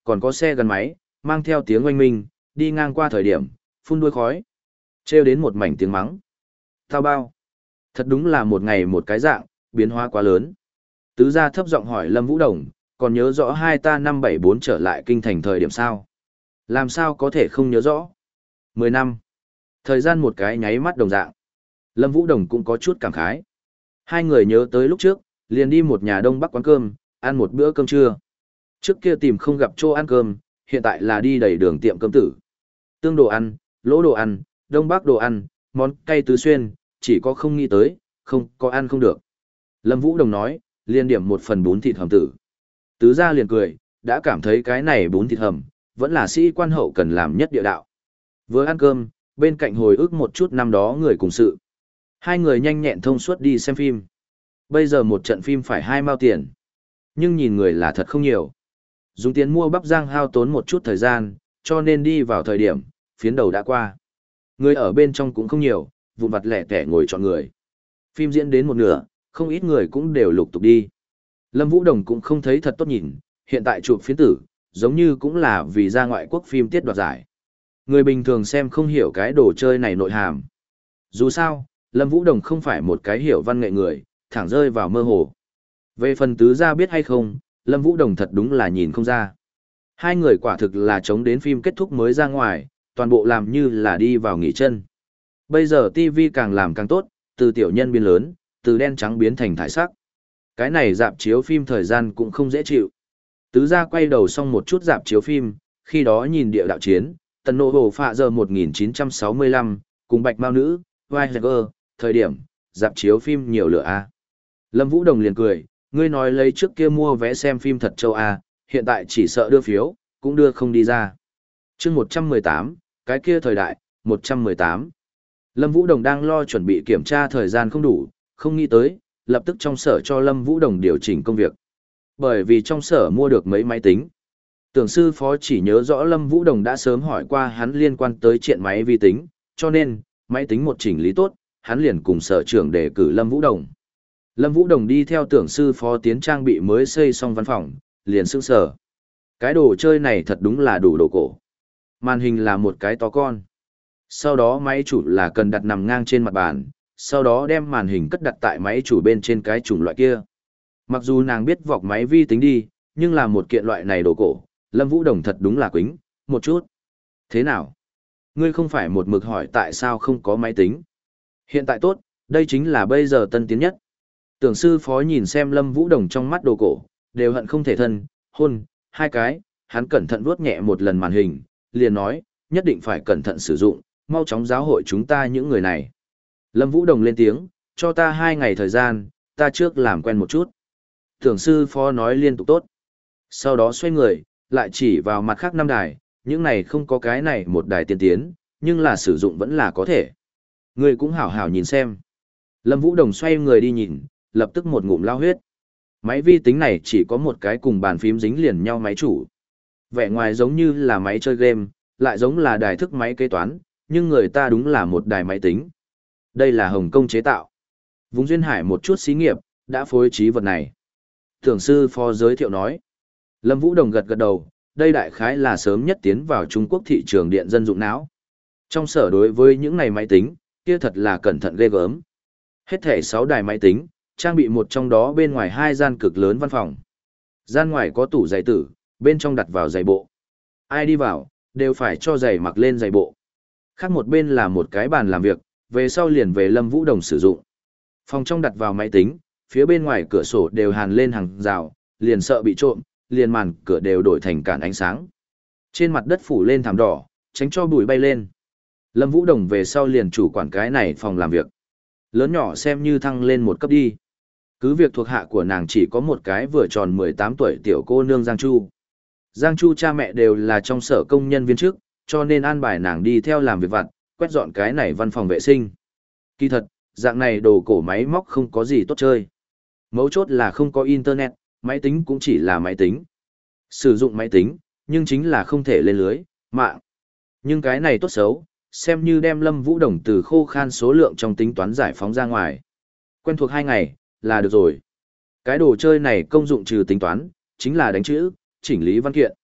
còn có xe gắn máy, mang theo tiếng oanh minh, đi ngang qua thời điểm, phun đuôi khói. Trêu đến một mảnh tiếng mắng. Tao bao. Thật đúng là một ngày một cái dạng, biến hóa quá lớn. Tứ gia thấp giọng hỏi Lâm Vũ Đồng, còn nhớ rõ hai ta năm bảy bốn trở lại kinh thành thời điểm sao? Làm sao có thể không nhớ rõ? Mười năm. Thời gian một cái nháy mắt đồng dạng. Lâm Vũ Đồng cũng có chút cảm khái. Hai người nhớ tới lúc trước, liền đi một nhà đông bắc quán cơm, ăn một bữa cơm trưa. Trước kia tìm không gặp chỗ ăn cơm, hiện tại là đi đầy đường tiệm cơm tử. Tương đồ ăn, lỗ đồ ăn, đông bắc đồ ăn, món cay tứ xuyên, chỉ có không nghĩ tới, không có ăn không được. Lâm Vũ Đồng nói, liền điểm một phần bún thịt hầm tử. Tứ gia liền cười, đã cảm thấy cái này bún thịt hầm, vẫn là sĩ quan hậu cần làm nhất địa đạo. Vừa ăn cơm, bên cạnh hồi ức một chút năm đó người cùng sự. Hai người nhanh nhẹn thông suốt đi xem phim. Bây giờ một trận phim phải hai mao tiền. Nhưng nhìn người là thật không nhiều. Dùng tiền mua bắp rang hao tốn một chút thời gian, cho nên đi vào thời điểm, phiến đầu đã qua. Người ở bên trong cũng không nhiều, vụn vặt lẻ tẻ ngồi chọn người. Phim diễn đến một nửa, không ít người cũng đều lục tục đi. Lâm Vũ Đồng cũng không thấy thật tốt nhìn, hiện tại chụp phiến tử, giống như cũng là vì ra ngoại quốc phim tiết đoạt giải. Người bình thường xem không hiểu cái đồ chơi này nội hàm. Dù sao, Lâm Vũ Đồng không phải một cái hiểu văn nghệ người, thẳng rơi vào mơ hồ. Về phần tứ gia biết hay không, Lâm Vũ Đồng thật đúng là nhìn không ra. Hai người quả thực là chống đến phim kết thúc mới ra ngoài, toàn bộ làm như là đi vào nghỉ chân. Bây giờ ti vi càng làm càng tốt, từ tiểu nhân biến lớn, từ đen trắng biến thành thải sắc. Cái này dạp chiếu phim thời gian cũng không dễ chịu. Tứ gia quay đầu xong một chút dạp chiếu phim, khi đó nhìn địa đạo chiến, tần nộ hồ phạ giờ một nghìn chín trăm sáu mươi lăm, cùng bạch mao nữ, Weiger, thời điểm, dạp chiếu phim nhiều lửa a. Lâm Vũ Đồng liền cười, ngươi nói lấy trước kia mua vé xem phim thật châu a, hiện tại chỉ sợ đưa phiếu, cũng đưa không đi ra. Chương một trăm mười tám, cái kia thời đại, một trăm mười tám. Lâm Vũ Đồng đang lo chuẩn bị kiểm tra thời gian không đủ, không nghĩ tới, lập tức trong sở cho Lâm Vũ Đồng điều chỉnh công việc. Bởi vì trong sở mua được mấy máy tính. Tưởng sư phó chỉ nhớ rõ Lâm Vũ Đồng đã sớm hỏi qua hắn liên quan tới chuyện máy vi tính, cho nên, máy tính một chỉnh lý tốt, hắn liền cùng sở trưởng đề cử Lâm Vũ Đồng. Lâm Vũ Đồng đi theo tưởng sư phó tiến trang bị mới xây xong văn phòng, liền sững sờ. Cái đồ chơi này thật đúng là đủ đồ cổ. Màn hình là một cái to con. Sau đó máy chủ là cần đặt nằm ngang trên mặt bàn, sau đó đem màn hình cất đặt tại máy chủ bên trên cái chủng loại kia. Mặc dù nàng biết vọc máy vi tính đi, nhưng là một kiện loại này đồ cổ, Lâm Vũ Đồng thật đúng là quính, một chút. Thế nào? Ngươi không phải một mực hỏi tại sao không có máy tính. Hiện tại tốt, đây chính là bây giờ tân tiến nhất. Tưởng sư phó nhìn xem Lâm Vũ Đồng trong mắt đồ cổ, đều hận không thể thân, hôn, hai cái, hắn cẩn thận vuốt nhẹ một lần màn hình, liền nói, nhất định phải cẩn thận sử dụng, mau chóng giáo hội chúng ta những người này. Lâm Vũ Đồng lên tiếng, cho ta hai ngày thời gian, ta trước làm quen một chút. Tưởng sư phó nói liên tục tốt. Sau đó xoay người, lại chỉ vào mặt khác năm đài, những này không có cái này một đài tiên tiến, nhưng là sử dụng vẫn là có thể. Người cũng hảo hảo nhìn xem. Lâm Vũ Đồng xoay người đi nhìn, lập tức một ngụm lao huyết. Máy vi tính này chỉ có một cái cùng bàn phím dính liền nhau máy chủ. Vẻ ngoài giống như là máy chơi game, lại giống là đài thức máy kế toán, nhưng người ta đúng là một đài máy tính. Đây là Hồng Kông chế tạo. Vùng Duyên Hải một chút xí nghiệp, đã phối trí vật này. Tưởng sư phó giới thiệu nói. Lâm Vũ Đồng gật gật đầu, đây đại khái là sớm nhất tiến vào Trung Quốc thị trường điện dân dụng não. Trong sở đối với những này máy tính, kia thật là cẩn thận ghê gớm. Hết thể sáu đài máy tính, trang bị một trong đó bên ngoài hai gian cực lớn văn phòng. Gian ngoài có tủ giày tử, bên trong đặt vào giày bộ. Ai đi vào, đều phải cho giày mặc lên giày bộ. Khác một bên là một cái bàn làm việc, về sau liền về Lâm Vũ Đồng sử dụng. Phòng trong đặt vào máy tính, phía bên ngoài cửa sổ đều hàn lên hàng rào, liền sợ bị trộm, liền màn cửa đều đổi thành cản ánh sáng. Trên mặt đất phủ lên thảm đỏ, tránh cho bụi bay lên. Lâm Vũ Đồng về sau liền chủ quản cái này phòng làm việc. Lớn nhỏ xem như thăng lên một cấp đi. Cứ việc thuộc hạ của nàng chỉ có một cái vừa tròn mười tám tuổi tiểu cô nương Giang Chu. Giang Chu cha mẹ đều là trong sở công nhân viên chức, cho nên an bài nàng đi theo làm việc vặt, quét dọn cái này văn phòng vệ sinh. Kỳ thật, dạng này đồ cổ máy móc không có gì tốt chơi. Mấu chốt là không có internet, máy tính cũng chỉ là máy tính. Sử dụng máy tính, nhưng chính là không thể lên lưới, mạng. Nhưng cái này tốt xấu, xem như đem Lâm Vũ Đồng từ khô khan số lượng trong tính toán giải phóng ra ngoài. Quen thuộc hai ngày, là được rồi. Cái đồ chơi này công dụng trừ tính toán, chính là đánh chữ, chỉnh lý văn kiện.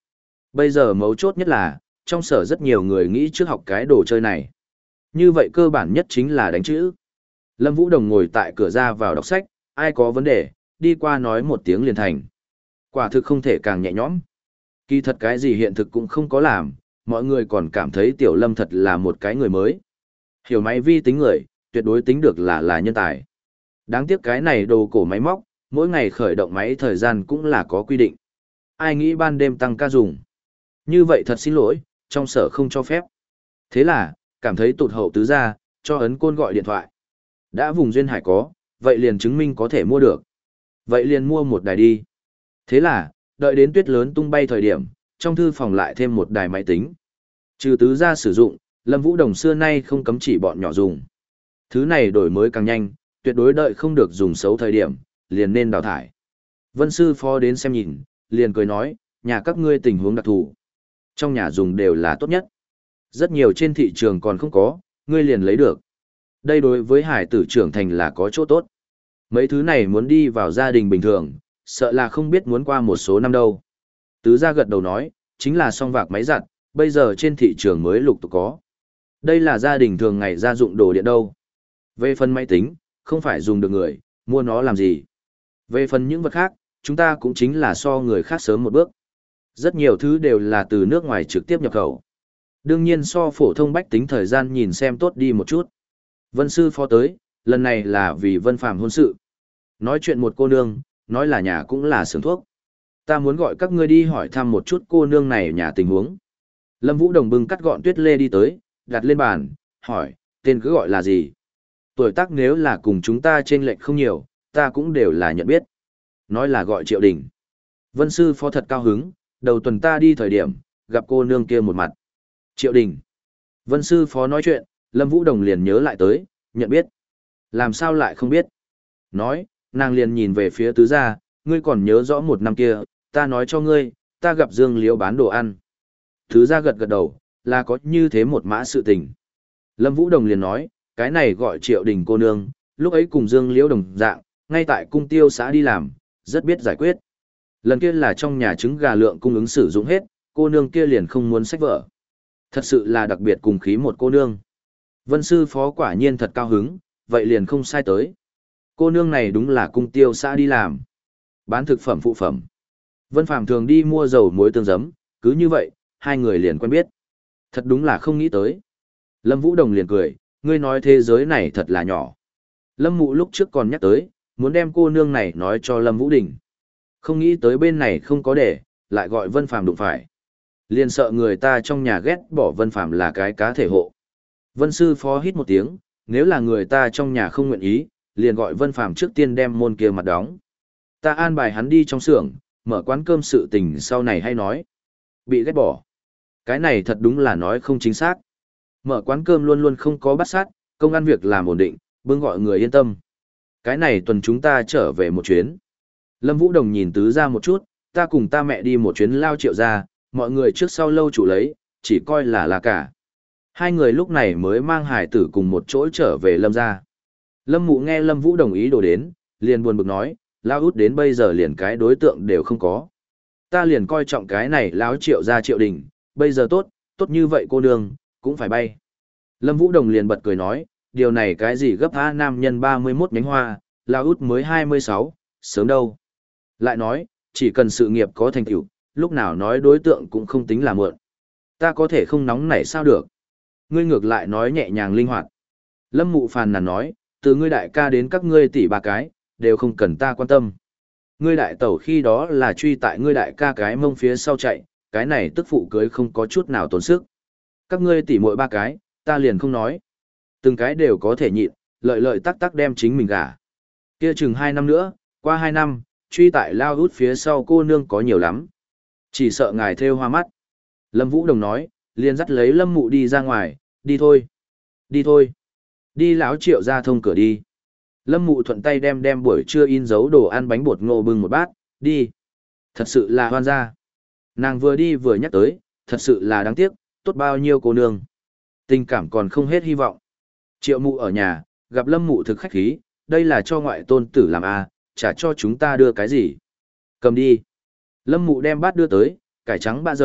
Bây giờ mấu chốt nhất là, trong sở rất nhiều người nghĩ trước học cái đồ chơi này. Như vậy cơ bản nhất chính là đánh chữ. Lâm Vũ Đồng ngồi tại cửa ra vào đọc sách, ai có vấn đề, đi qua nói một tiếng liền thành. Quả thực không thể càng nhẹ nhõm. Kỳ thật cái gì hiện thực cũng không có làm, mọi người còn cảm thấy Tiểu Lâm thật là một cái người mới. Hiểu máy vi tính người, tuyệt đối tính được là là nhân tài. Đáng tiếc cái này đồ cổ máy móc, mỗi ngày khởi động máy thời gian cũng là có quy định. Ai nghĩ ban đêm tăng ca dùng. Như vậy thật xin lỗi, trong sở không cho phép. Thế là, cảm thấy tụt hậu tứ ra, cho ấn côn gọi điện thoại. Đã vùng duyên hải có, vậy liền chứng minh có thể mua được. Vậy liền mua một đài đi. Thế là, đợi đến tuyết lớn tung bay thời điểm, trong thư phòng lại thêm một đài máy tính. Trừ tứ ra sử dụng, Lâm Vũ Đồng xưa nay không cấm chỉ bọn nhỏ dùng. Thứ này đổi mới càng nhanh, tuyệt đối đợi không được dùng xấu thời điểm, liền nên đào thải. Vân sư phó đến xem nhìn, liền cười nói, nhà các ngươi tình huống đặc thù. Trong nhà dùng đều là tốt nhất. Rất nhiều trên thị trường còn không có, ngươi liền lấy được. Đây đối với hải tử trưởng thành là có chỗ tốt. Mấy thứ này muốn đi vào gia đình bình thường, sợ là không biết muốn qua một số năm đâu. Tứ gia gật đầu nói, chính là song vạc máy giặt, bây giờ trên thị trường mới lục tục có. Đây là gia đình thường ngày gia dụng đồ điện đâu. Về phần máy tính, không phải dùng được người, mua nó làm gì. Về phần những vật khác, chúng ta cũng chính là so người khác sớm một bước. Rất nhiều thứ đều là từ nước ngoài trực tiếp nhập khẩu. Đương nhiên so phổ thông bách tính thời gian nhìn xem tốt đi một chút. Vân sư phó tới, lần này là vì Vân Phàm hôn sự. Nói chuyện một cô nương, nói là nhà cũng là xưởng thuốc. Ta muốn gọi các ngươi đi hỏi thăm một chút cô nương này nhà tình huống. Lâm Vũ Đồng bưng cắt gọn tuyết lê đi tới, đặt lên bàn, hỏi, tên cứ gọi là gì? Tuổi tác nếu là cùng chúng ta trên lệch không nhiều, ta cũng đều là nhận biết. Nói là gọi Triệu Đình. Vân sư phó thật cao hứng, đầu tuần ta đi thời điểm, gặp cô nương kia một mặt. Triệu Đình. Vân sư phó nói chuyện, Lâm Vũ Đồng liền nhớ lại tới, nhận biết. Làm sao lại không biết? Nói, nàng liền nhìn về phía tứ gia, ngươi còn nhớ rõ một năm kia, ta nói cho ngươi, ta gặp Dương Liễu bán đồ ăn. Tứ gia gật gật đầu, là có như thế một mã sự tình. Lâm Vũ Đồng liền nói, cái này gọi Triệu Đình cô nương, lúc ấy cùng Dương Liễu đồng dạng, ngay tại cung tiêu xã đi làm, rất biết giải quyết. Lần kia là trong nhà trứng gà lượng cung ứng sử dụng hết, cô nương kia liền không muốn sách vở. Thật sự là đặc biệt cùng khí một cô nương. Vân sư phó quả nhiên thật cao hứng, vậy liền không sai tới. Cô nương này đúng là cung tiêu xã đi làm. Bán thực phẩm phụ phẩm. Vân Phàm thường đi mua dầu muối tương giấm, cứ như vậy, hai người liền quen biết. Thật đúng là không nghĩ tới. Lâm Vũ Đồng liền cười, ngươi nói thế giới này thật là nhỏ. Lâm Mụ lúc trước còn nhắc tới, muốn đem cô nương này nói cho Lâm Vũ Đình. Không nghĩ tới bên này không có để, lại gọi Vân Phàm đụng phải. Liền sợ người ta trong nhà ghét bỏ Vân Phàm là cái cá thể hộ. Vân sư phó hít một tiếng, nếu là người ta trong nhà không nguyện ý, liền gọi Vân Phàm trước tiên đem môn kia mặt đóng. Ta an bài hắn đi trong xưởng, mở quán cơm sự tình sau này hay nói. Bị ghét bỏ. Cái này thật đúng là nói không chính xác. Mở quán cơm luôn luôn không có bắt sát, công ăn việc làm ổn định, bưng gọi người yên tâm. Cái này tuần chúng ta trở về một chuyến. Lâm Vũ Đồng nhìn tứ ra một chút, ta cùng ta mẹ đi một chuyến lao Triệu ra, mọi người trước sau lâu chủ lấy, chỉ coi là là cả. Hai người lúc này mới mang hải tử cùng một chỗ trở về Lâm ra. Lâm Mụ nghe Lâm Vũ đồng ý đồ đến, liền buồn bực nói, lao út đến bây giờ liền cái đối tượng đều không có. Ta liền coi trọng cái này láo Triệu ra Triệu Đình, bây giờ tốt, tốt như vậy cô nương, cũng phải bay. Lâm Vũ Đồng liền bật cười nói, điều này cái gì gấp a nam nhân ba mươi mốt nhánh hoa, lao út mới hai mươi sáu, sớm đâu. Lại nói, chỉ cần sự nghiệp có thành tựu, lúc nào nói đối tượng cũng không tính là mượn. Ta có thể không nóng nảy sao được. Ngươi ngược lại nói nhẹ nhàng linh hoạt. Lâm Mụ phàn nàn nói, từ ngươi đại ca đến các ngươi tỷ ba cái, đều không cần ta quan tâm. Ngươi đại tẩu khi đó là truy tại ngươi đại ca cái mông phía sau chạy, cái này tức phụ cưới không có chút nào tốn sức. Các ngươi tỷ muội ba cái, ta liền không nói. Từng cái đều có thể nhịn, lợi lợi tắc tắc đem chính mình gả. Kia chừng hai năm nữa, qua hai năm, truy tại lao hút phía sau cô nương có nhiều lắm. Chỉ sợ ngài thêu hoa mắt. Lâm Vũ Đồng nói, liền dắt lấy Lâm Mụ đi ra ngoài, đi thôi. Đi thôi. Đi lão Triệu ra thông cửa đi. Lâm Mụ thuận tay đem đem buổi trưa in dấu đồ ăn bánh bột ngô bưng một bát, đi. Thật sự là hoan gia. Nàng vừa đi vừa nhắc tới, thật sự là đáng tiếc, tốt bao nhiêu cô nương. Tình cảm còn không hết hy vọng. Triệu Mụ ở nhà, gặp Lâm Mụ thực khách khí, đây là cho ngoại tôn tử làm a, à, chả cho chúng ta đưa cái gì. Cầm đi. Lâm Mụ đem bát đưa tới, cải trắng ba dầu,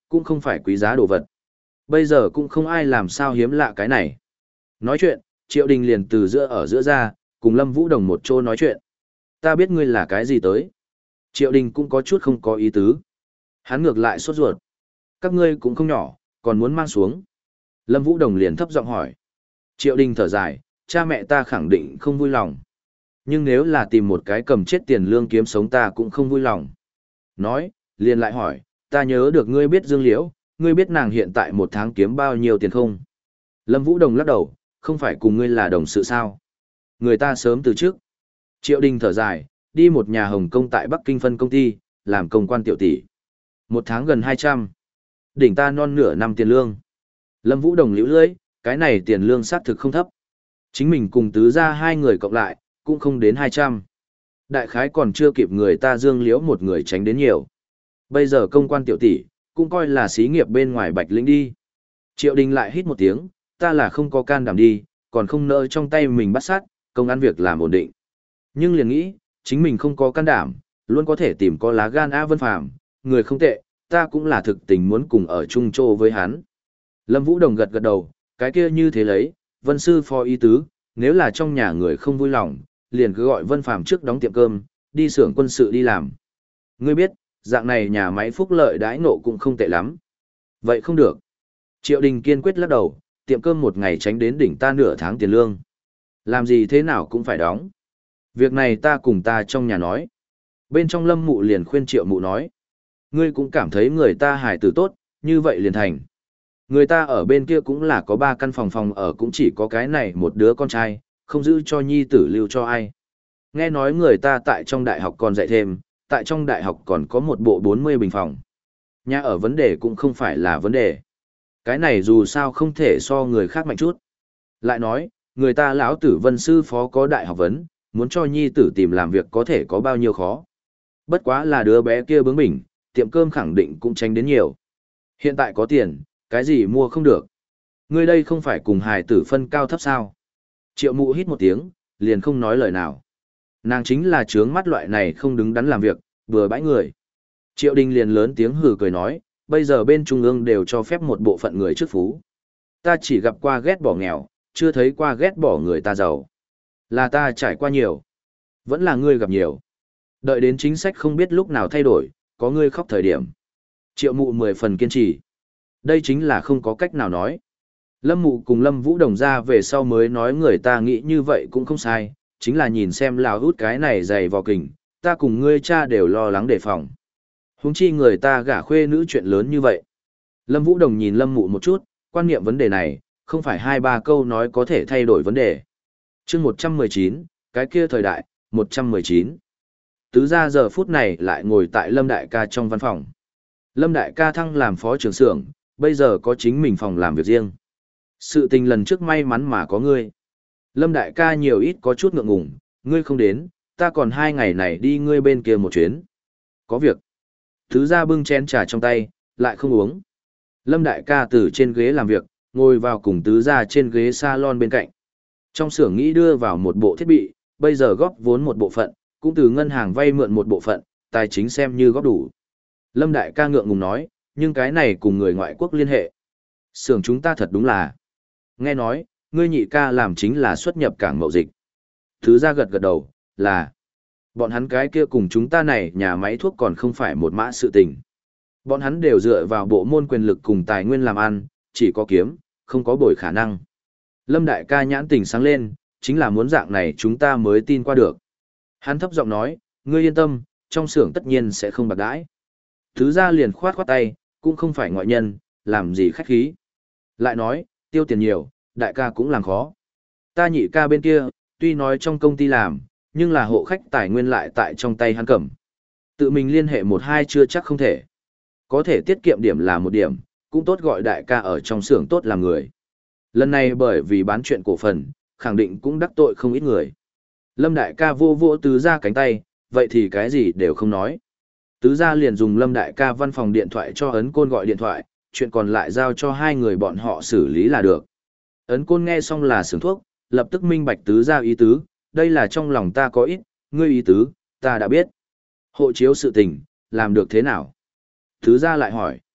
cũng không phải quý giá đồ vật. Bây giờ cũng không ai làm sao hiếm lạ cái này. Nói chuyện, Triệu Đình liền từ giữa ở giữa ra, cùng Lâm Vũ Đồng một chỗ nói chuyện. Ta biết ngươi là cái gì tới. Triệu Đình cũng có chút không có ý tứ. Hắn ngược lại sốt ruột. Các ngươi cũng không nhỏ, còn muốn mang xuống. Lâm Vũ Đồng liền thấp giọng hỏi. Triệu Đình thở dài, cha mẹ ta khẳng định không vui lòng. Nhưng nếu là tìm một cái cầm chết tiền lương kiếm sống ta cũng không vui lòng. Nói, liền lại hỏi, ta nhớ được ngươi biết Dương Liễu, ngươi biết nàng hiện tại một tháng kiếm bao nhiêu tiền không? Lâm Vũ Đồng lắc đầu, không phải cùng ngươi là đồng sự sao? Người ta sớm từ trước. Triệu Đình thở dài, đi một nhà Hồng Kông tại Bắc Kinh phân công ty, làm công quan tiểu tỷ. Một tháng gần hai trăm. Đỉnh ta non nửa năm tiền lương. Lâm Vũ Đồng liễu lưỡi, cái này tiền lương xác thực không thấp. Chính mình cùng tứ gia hai người cộng lại, cũng không đến hai trăm. Đại khái còn chưa kịp người ta Dương Liễu một người tránh đến nhiều. Bây giờ công quan tiểu tỷ, cũng coi là xí nghiệp bên ngoài Bạch Lĩnh đi. Triệu Đình lại hít một tiếng, ta là không có can đảm đi, còn không nỡ trong tay mình bắt sát, công ăn việc làm ổn định. Nhưng liền nghĩ, chính mình không có can đảm, luôn có thể tìm có lá gan A Vân Phàm, người không tệ, ta cũng là thực tình muốn cùng ở chung chô với hắn. Lâm Vũ Đồng gật gật đầu, cái kia như thế lấy, Vân Sư phó ý tứ, nếu là trong nhà người không vui lòng, liền cứ gọi Vân Phàm trước đóng tiệm cơm, đi xưởng quân sự đi làm. Ngươi biết, dạng này nhà máy phúc lợi đãi nộ cũng không tệ lắm. Vậy không được. Triệu Đình kiên quyết lắc đầu, tiệm cơm một ngày tránh đến đỉnh ta nửa tháng tiền lương. Làm gì thế nào cũng phải đóng. Việc này ta cùng ta trong nhà nói. Bên trong Lâm Mụ liền khuyên Triệu Mụ nói. Ngươi cũng cảm thấy người ta hài tử tốt, như vậy liền thành. Người ta ở bên kia cũng là có ba căn phòng phòng ở cũng chỉ có cái này một đứa con trai, không giữ cho nhi tử lưu cho ai. Nghe nói người ta tại trong đại học còn dạy thêm, tại trong đại học còn có một bộ bốn mươi bình phòng. Nhà ở vấn đề cũng không phải là vấn đề. Cái này dù sao không thể so người khác mạnh chút. Lại nói, người ta lão tử Vân sư phó có đại học vấn, muốn cho nhi tử tìm làm việc có thể có bao nhiêu khó. Bất quá là đứa bé kia bướng bỉnh, tiệm cơm khẳng định cũng tránh đến nhiều. Hiện tại có tiền, cái gì mua không được. Ngươi đây không phải cùng hài tử phân cao thấp sao. Triệu Mụ hít một tiếng, liền không nói lời nào. Nàng chính là trướng mắt loại này không đứng đắn làm việc, vừa bãi người. Triệu Đình liền lớn tiếng hừ cười nói, bây giờ bên trung ương đều cho phép một bộ phận người trước phú. Ta chỉ gặp qua ghét bỏ nghèo, chưa thấy qua ghét bỏ người ta giàu. Là ta trải qua nhiều. Vẫn là ngươi gặp nhiều. Đợi đến chính sách không biết lúc nào thay đổi, có ngươi khóc thời điểm. Triệu Mụ mười phần kiên trì. Đây chính là không có cách nào nói. Lâm Mụ cùng Lâm Vũ Đồng ra về sau mới nói người ta nghĩ như vậy cũng không sai, chính là nhìn xem lào hút cái này dày vào kình, ta cùng ngươi cha đều lo lắng đề phòng. Huống chi người ta gả khuê nữ chuyện lớn như vậy. Lâm Vũ Đồng nhìn Lâm Mụ một chút, quan niệm vấn đề này, không phải hai ba câu nói có thể thay đổi vấn đề. chương một trăm mười chín, cái kia thời đại, một trăm mười chín. Tứ gia giờ phút này lại ngồi tại Lâm Đại ca trong văn phòng. Lâm Đại ca thăng làm phó trưởng xưởng, bây giờ có chính mình phòng làm việc riêng. Sự tình lần trước may mắn mà có ngươi. Lâm Đại ca nhiều ít có chút ngượng ngùng, ngươi không đến, ta còn hai ngày này đi ngươi bên kia một chuyến. Có việc. Tứ gia bưng chén trà trong tay, lại không uống. Lâm Đại ca từ trên ghế làm việc, ngồi vào cùng tứ gia trên ghế salon bên cạnh. Trong xưởng nghĩ đưa vào một bộ thiết bị, bây giờ góp vốn một bộ phận, cũng từ ngân hàng vay mượn một bộ phận, tài chính xem như góp đủ. Lâm Đại ca ngượng ngùng nói, nhưng cái này cùng người ngoại quốc liên hệ. Xưởng chúng ta thật đúng là. Nghe nói, ngươi nhị ca làm chính là xuất nhập cảng mậu dịch. Thứ ra gật gật đầu, là. Bọn hắn cái kia cùng chúng ta này nhà máy thuốc còn không phải một mã sự tình. Bọn hắn đều dựa vào bộ môn quyền lực cùng tài nguyên làm ăn, chỉ có kiếm, không có bồi khả năng. Lâm Đại ca nhãn tình sáng lên, chính là muốn dạng này chúng ta mới tin qua được. Hắn thấp giọng nói, ngươi yên tâm, trong xưởng tất nhiên sẽ không bạc đãi. Thứ ra liền khoát khoát tay, cũng không phải ngoại nhân, làm gì khách khí. Lại nói, tiêu tiền nhiều, đại ca cũng làm khó. Ta nhị ca bên kia, tuy nói trong công ty làm, nhưng là hộ khách tài nguyên lại tại trong tay hắn cầm. Tự mình liên hệ một hai chưa chắc không thể. Có thể tiết kiệm điểm là một điểm, cũng tốt gọi đại ca ở trong xưởng tốt làm người. Lần này bởi vì bán chuyện cổ phần, khẳng định cũng đắc tội không ít người. Lâm đại ca vô vô tứ ra cánh tay, vậy thì cái gì đều không nói. Tứ gia liền dùng Lâm đại ca văn phòng điện thoại cho Ấn Côn gọi điện thoại, chuyện còn lại giao cho hai người bọn họ xử lý là được. Ấn Côn nghe xong là xưởng thuốc, lập tức minh bạch tứ gia ý tứ, đây là trong lòng ta có ít, ngươi ý tứ, ta đã biết. Hộ chiếu sự tình, làm được thế nào? Tứ gia lại hỏi.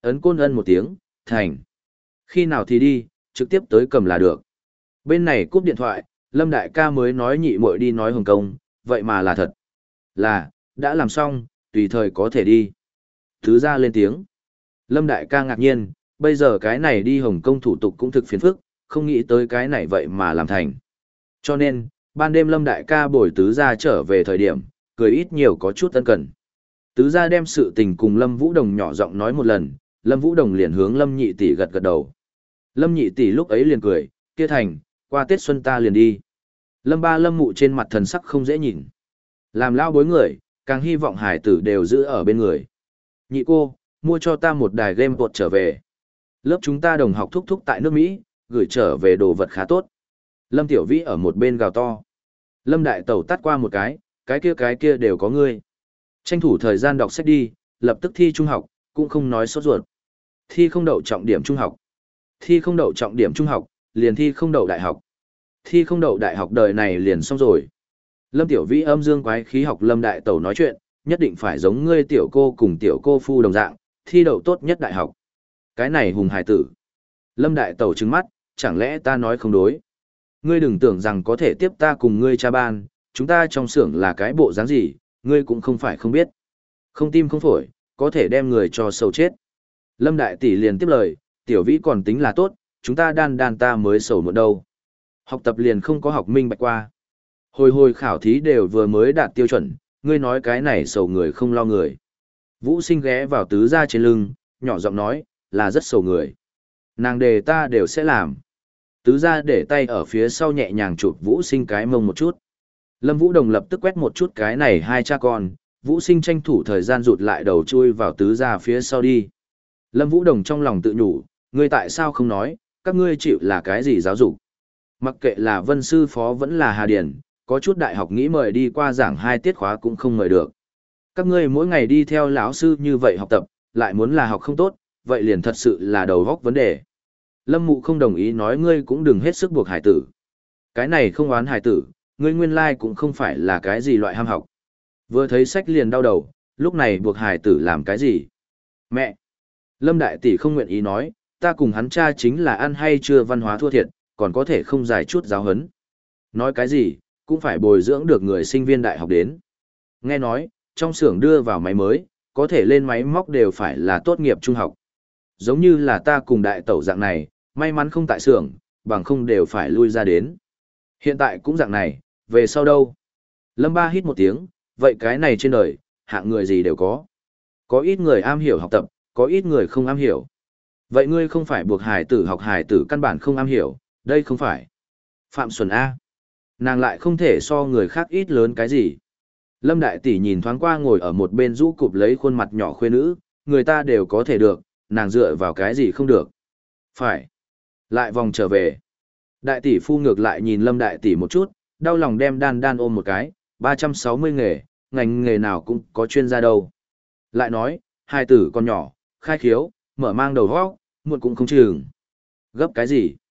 Ấn côn ân một tiếng, thành. Khi nào thì đi, trực tiếp tới cầm là được. Bên này cúp điện thoại, Lâm đại ca mới nói nhị muội đi nói Hồng Kông, vậy mà là thật. Là, đã làm xong, tùy thời có thể đi. Thứ ra lên tiếng. Lâm đại ca ngạc nhiên, bây giờ cái này đi Hồng Kông thủ tục cũng thực phiền phức, không nghĩ tới cái này vậy mà làm thành. Cho nên, ban đêm Lâm đại ca bồi tứ gia trở về thời điểm, cười ít nhiều có chút ân cần. Tứ gia đem sự tình cùng Lâm Vũ Đồng nhỏ giọng nói một lần, Lâm Vũ Đồng liền hướng Lâm nhị tỷ gật gật đầu. Lâm nhị tỷ lúc ấy liền cười, kia thành, qua Tết Xuân ta liền đi. Lâm ba Lâm mụ trên mặt thần sắc không dễ nhìn. Làm lao bối người, càng hy vọng hải tử đều giữ ở bên người. Nhị cô, mua cho ta một đài game bột trở về. Lớp chúng ta đồng học thúc thúc tại nước Mỹ, gửi trở về đồ vật khá tốt. Lâm Tiểu Vĩ ở một bên gào to. Lâm Đại Tẩu tắt qua một cái, cái kia cái kia đều có ngươi. Tranh thủ thời gian đọc sách đi, lập tức thi trung học, cũng không nói sốt ruột. Thi không đậu trọng điểm trung học. Thi không đậu trọng điểm trung học, liền thi không đậu đại học. Thi không đậu đại học đời này liền xong rồi. Lâm Tiểu Vĩ âm dương quái khí học Lâm Đại Tẩu nói chuyện, nhất định phải giống ngươi tiểu cô cùng tiểu cô phu đồng dạng, thi đậu tốt nhất đại học. Cái này hùng hải tử. Lâm Đại Tẩu trừng mắt, chẳng lẽ ta nói không đối. Ngươi đừng tưởng rằng có thể tiếp ta cùng ngươi cha ban, chúng ta trong xưởng là cái bộ dáng gì, ngươi cũng không phải không biết. Không tim không phổi, có thể đem người cho sầu chết. Lâm Đại Tỷ liền tiếp lời, Tiểu Vĩ còn tính là tốt, chúng ta đan đan ta mới sầu một đâu. Học tập liền không có học minh bạch qua. Hồi hồi khảo thí đều vừa mới đạt tiêu chuẩn, ngươi nói cái này sầu người không lo người. Vũ Sinh ghé vào tứ gia trên lưng, nhỏ giọng nói, là rất sầu người. Nàng đề ta đều sẽ làm. Tứ gia để tay ở phía sau nhẹ nhàng chụp Vũ Sinh cái mông một chút. Lâm Vũ Đồng lập tức quét một chút cái này hai cha con, Vũ Sinh tranh thủ thời gian rụt lại đầu chui vào tứ gia phía sau đi. Lâm Vũ Đồng trong lòng tự nhủ, ngươi tại sao không nói, các ngươi chịu là cái gì giáo dục. Mặc kệ là Vân Sư Phó vẫn là Hà Điển, có chút đại học nghĩ mời đi qua giảng hai tiết khóa cũng không mời được. Các ngươi mỗi ngày đi theo lão sư như vậy học tập, lại muốn là học không tốt, vậy liền thật sự là đầu góc vấn đề. Lâm Mụ không đồng ý nói ngươi cũng đừng hết sức buộc hải tử. Cái này không oán hải tử, ngươi nguyên lai cũng không phải là cái gì loại ham học. Vừa thấy sách liền đau đầu, lúc này buộc hải tử làm cái gì? Mẹ! Lâm Đại Tỷ không nguyện ý nói, ta cùng hắn cha chính là ăn hay chưa văn hóa thua thiệt, còn có thể không giải chút giáo hấn. Nói cái gì, cũng phải bồi dưỡng được người sinh viên đại học đến. Nghe nói, trong xưởng đưa vào máy mới, có thể lên máy móc đều phải là tốt nghiệp trung học. Giống như là ta cùng đại tẩu dạng này, may mắn không tại xưởng, bằng không đều phải lui ra đến. Hiện tại cũng dạng này, về sau đâu? Lâm Ba hít một tiếng, vậy cái này trên đời, hạng người gì đều có. Có ít người am hiểu học tập, có ít người không am hiểu. Vậy ngươi không phải buộc hải tử học hải tử căn bản không am hiểu, đây không phải. Phạm Xuân A. Nàng lại không thể so người khác ít lớn cái gì. Lâm Đại Tỷ nhìn thoáng qua ngồi ở một bên rũ cụp lấy khuôn mặt nhỏ khuê nữ, người ta đều có thể được, nàng dựa vào cái gì không được. Phải. Lại vòng trở về. Đại tỷ phu ngược lại nhìn Lâm Đại Tỷ một chút, đau lòng đem đan đan ôm một cái, ba trăm sáu mươi nghề, ngành nghề nào cũng có chuyên gia đâu. Lại nói, hai tử con nhỏ, khai khiếu, mở mang đầu góc, muộn cũng không chừng. Gấp cái gì?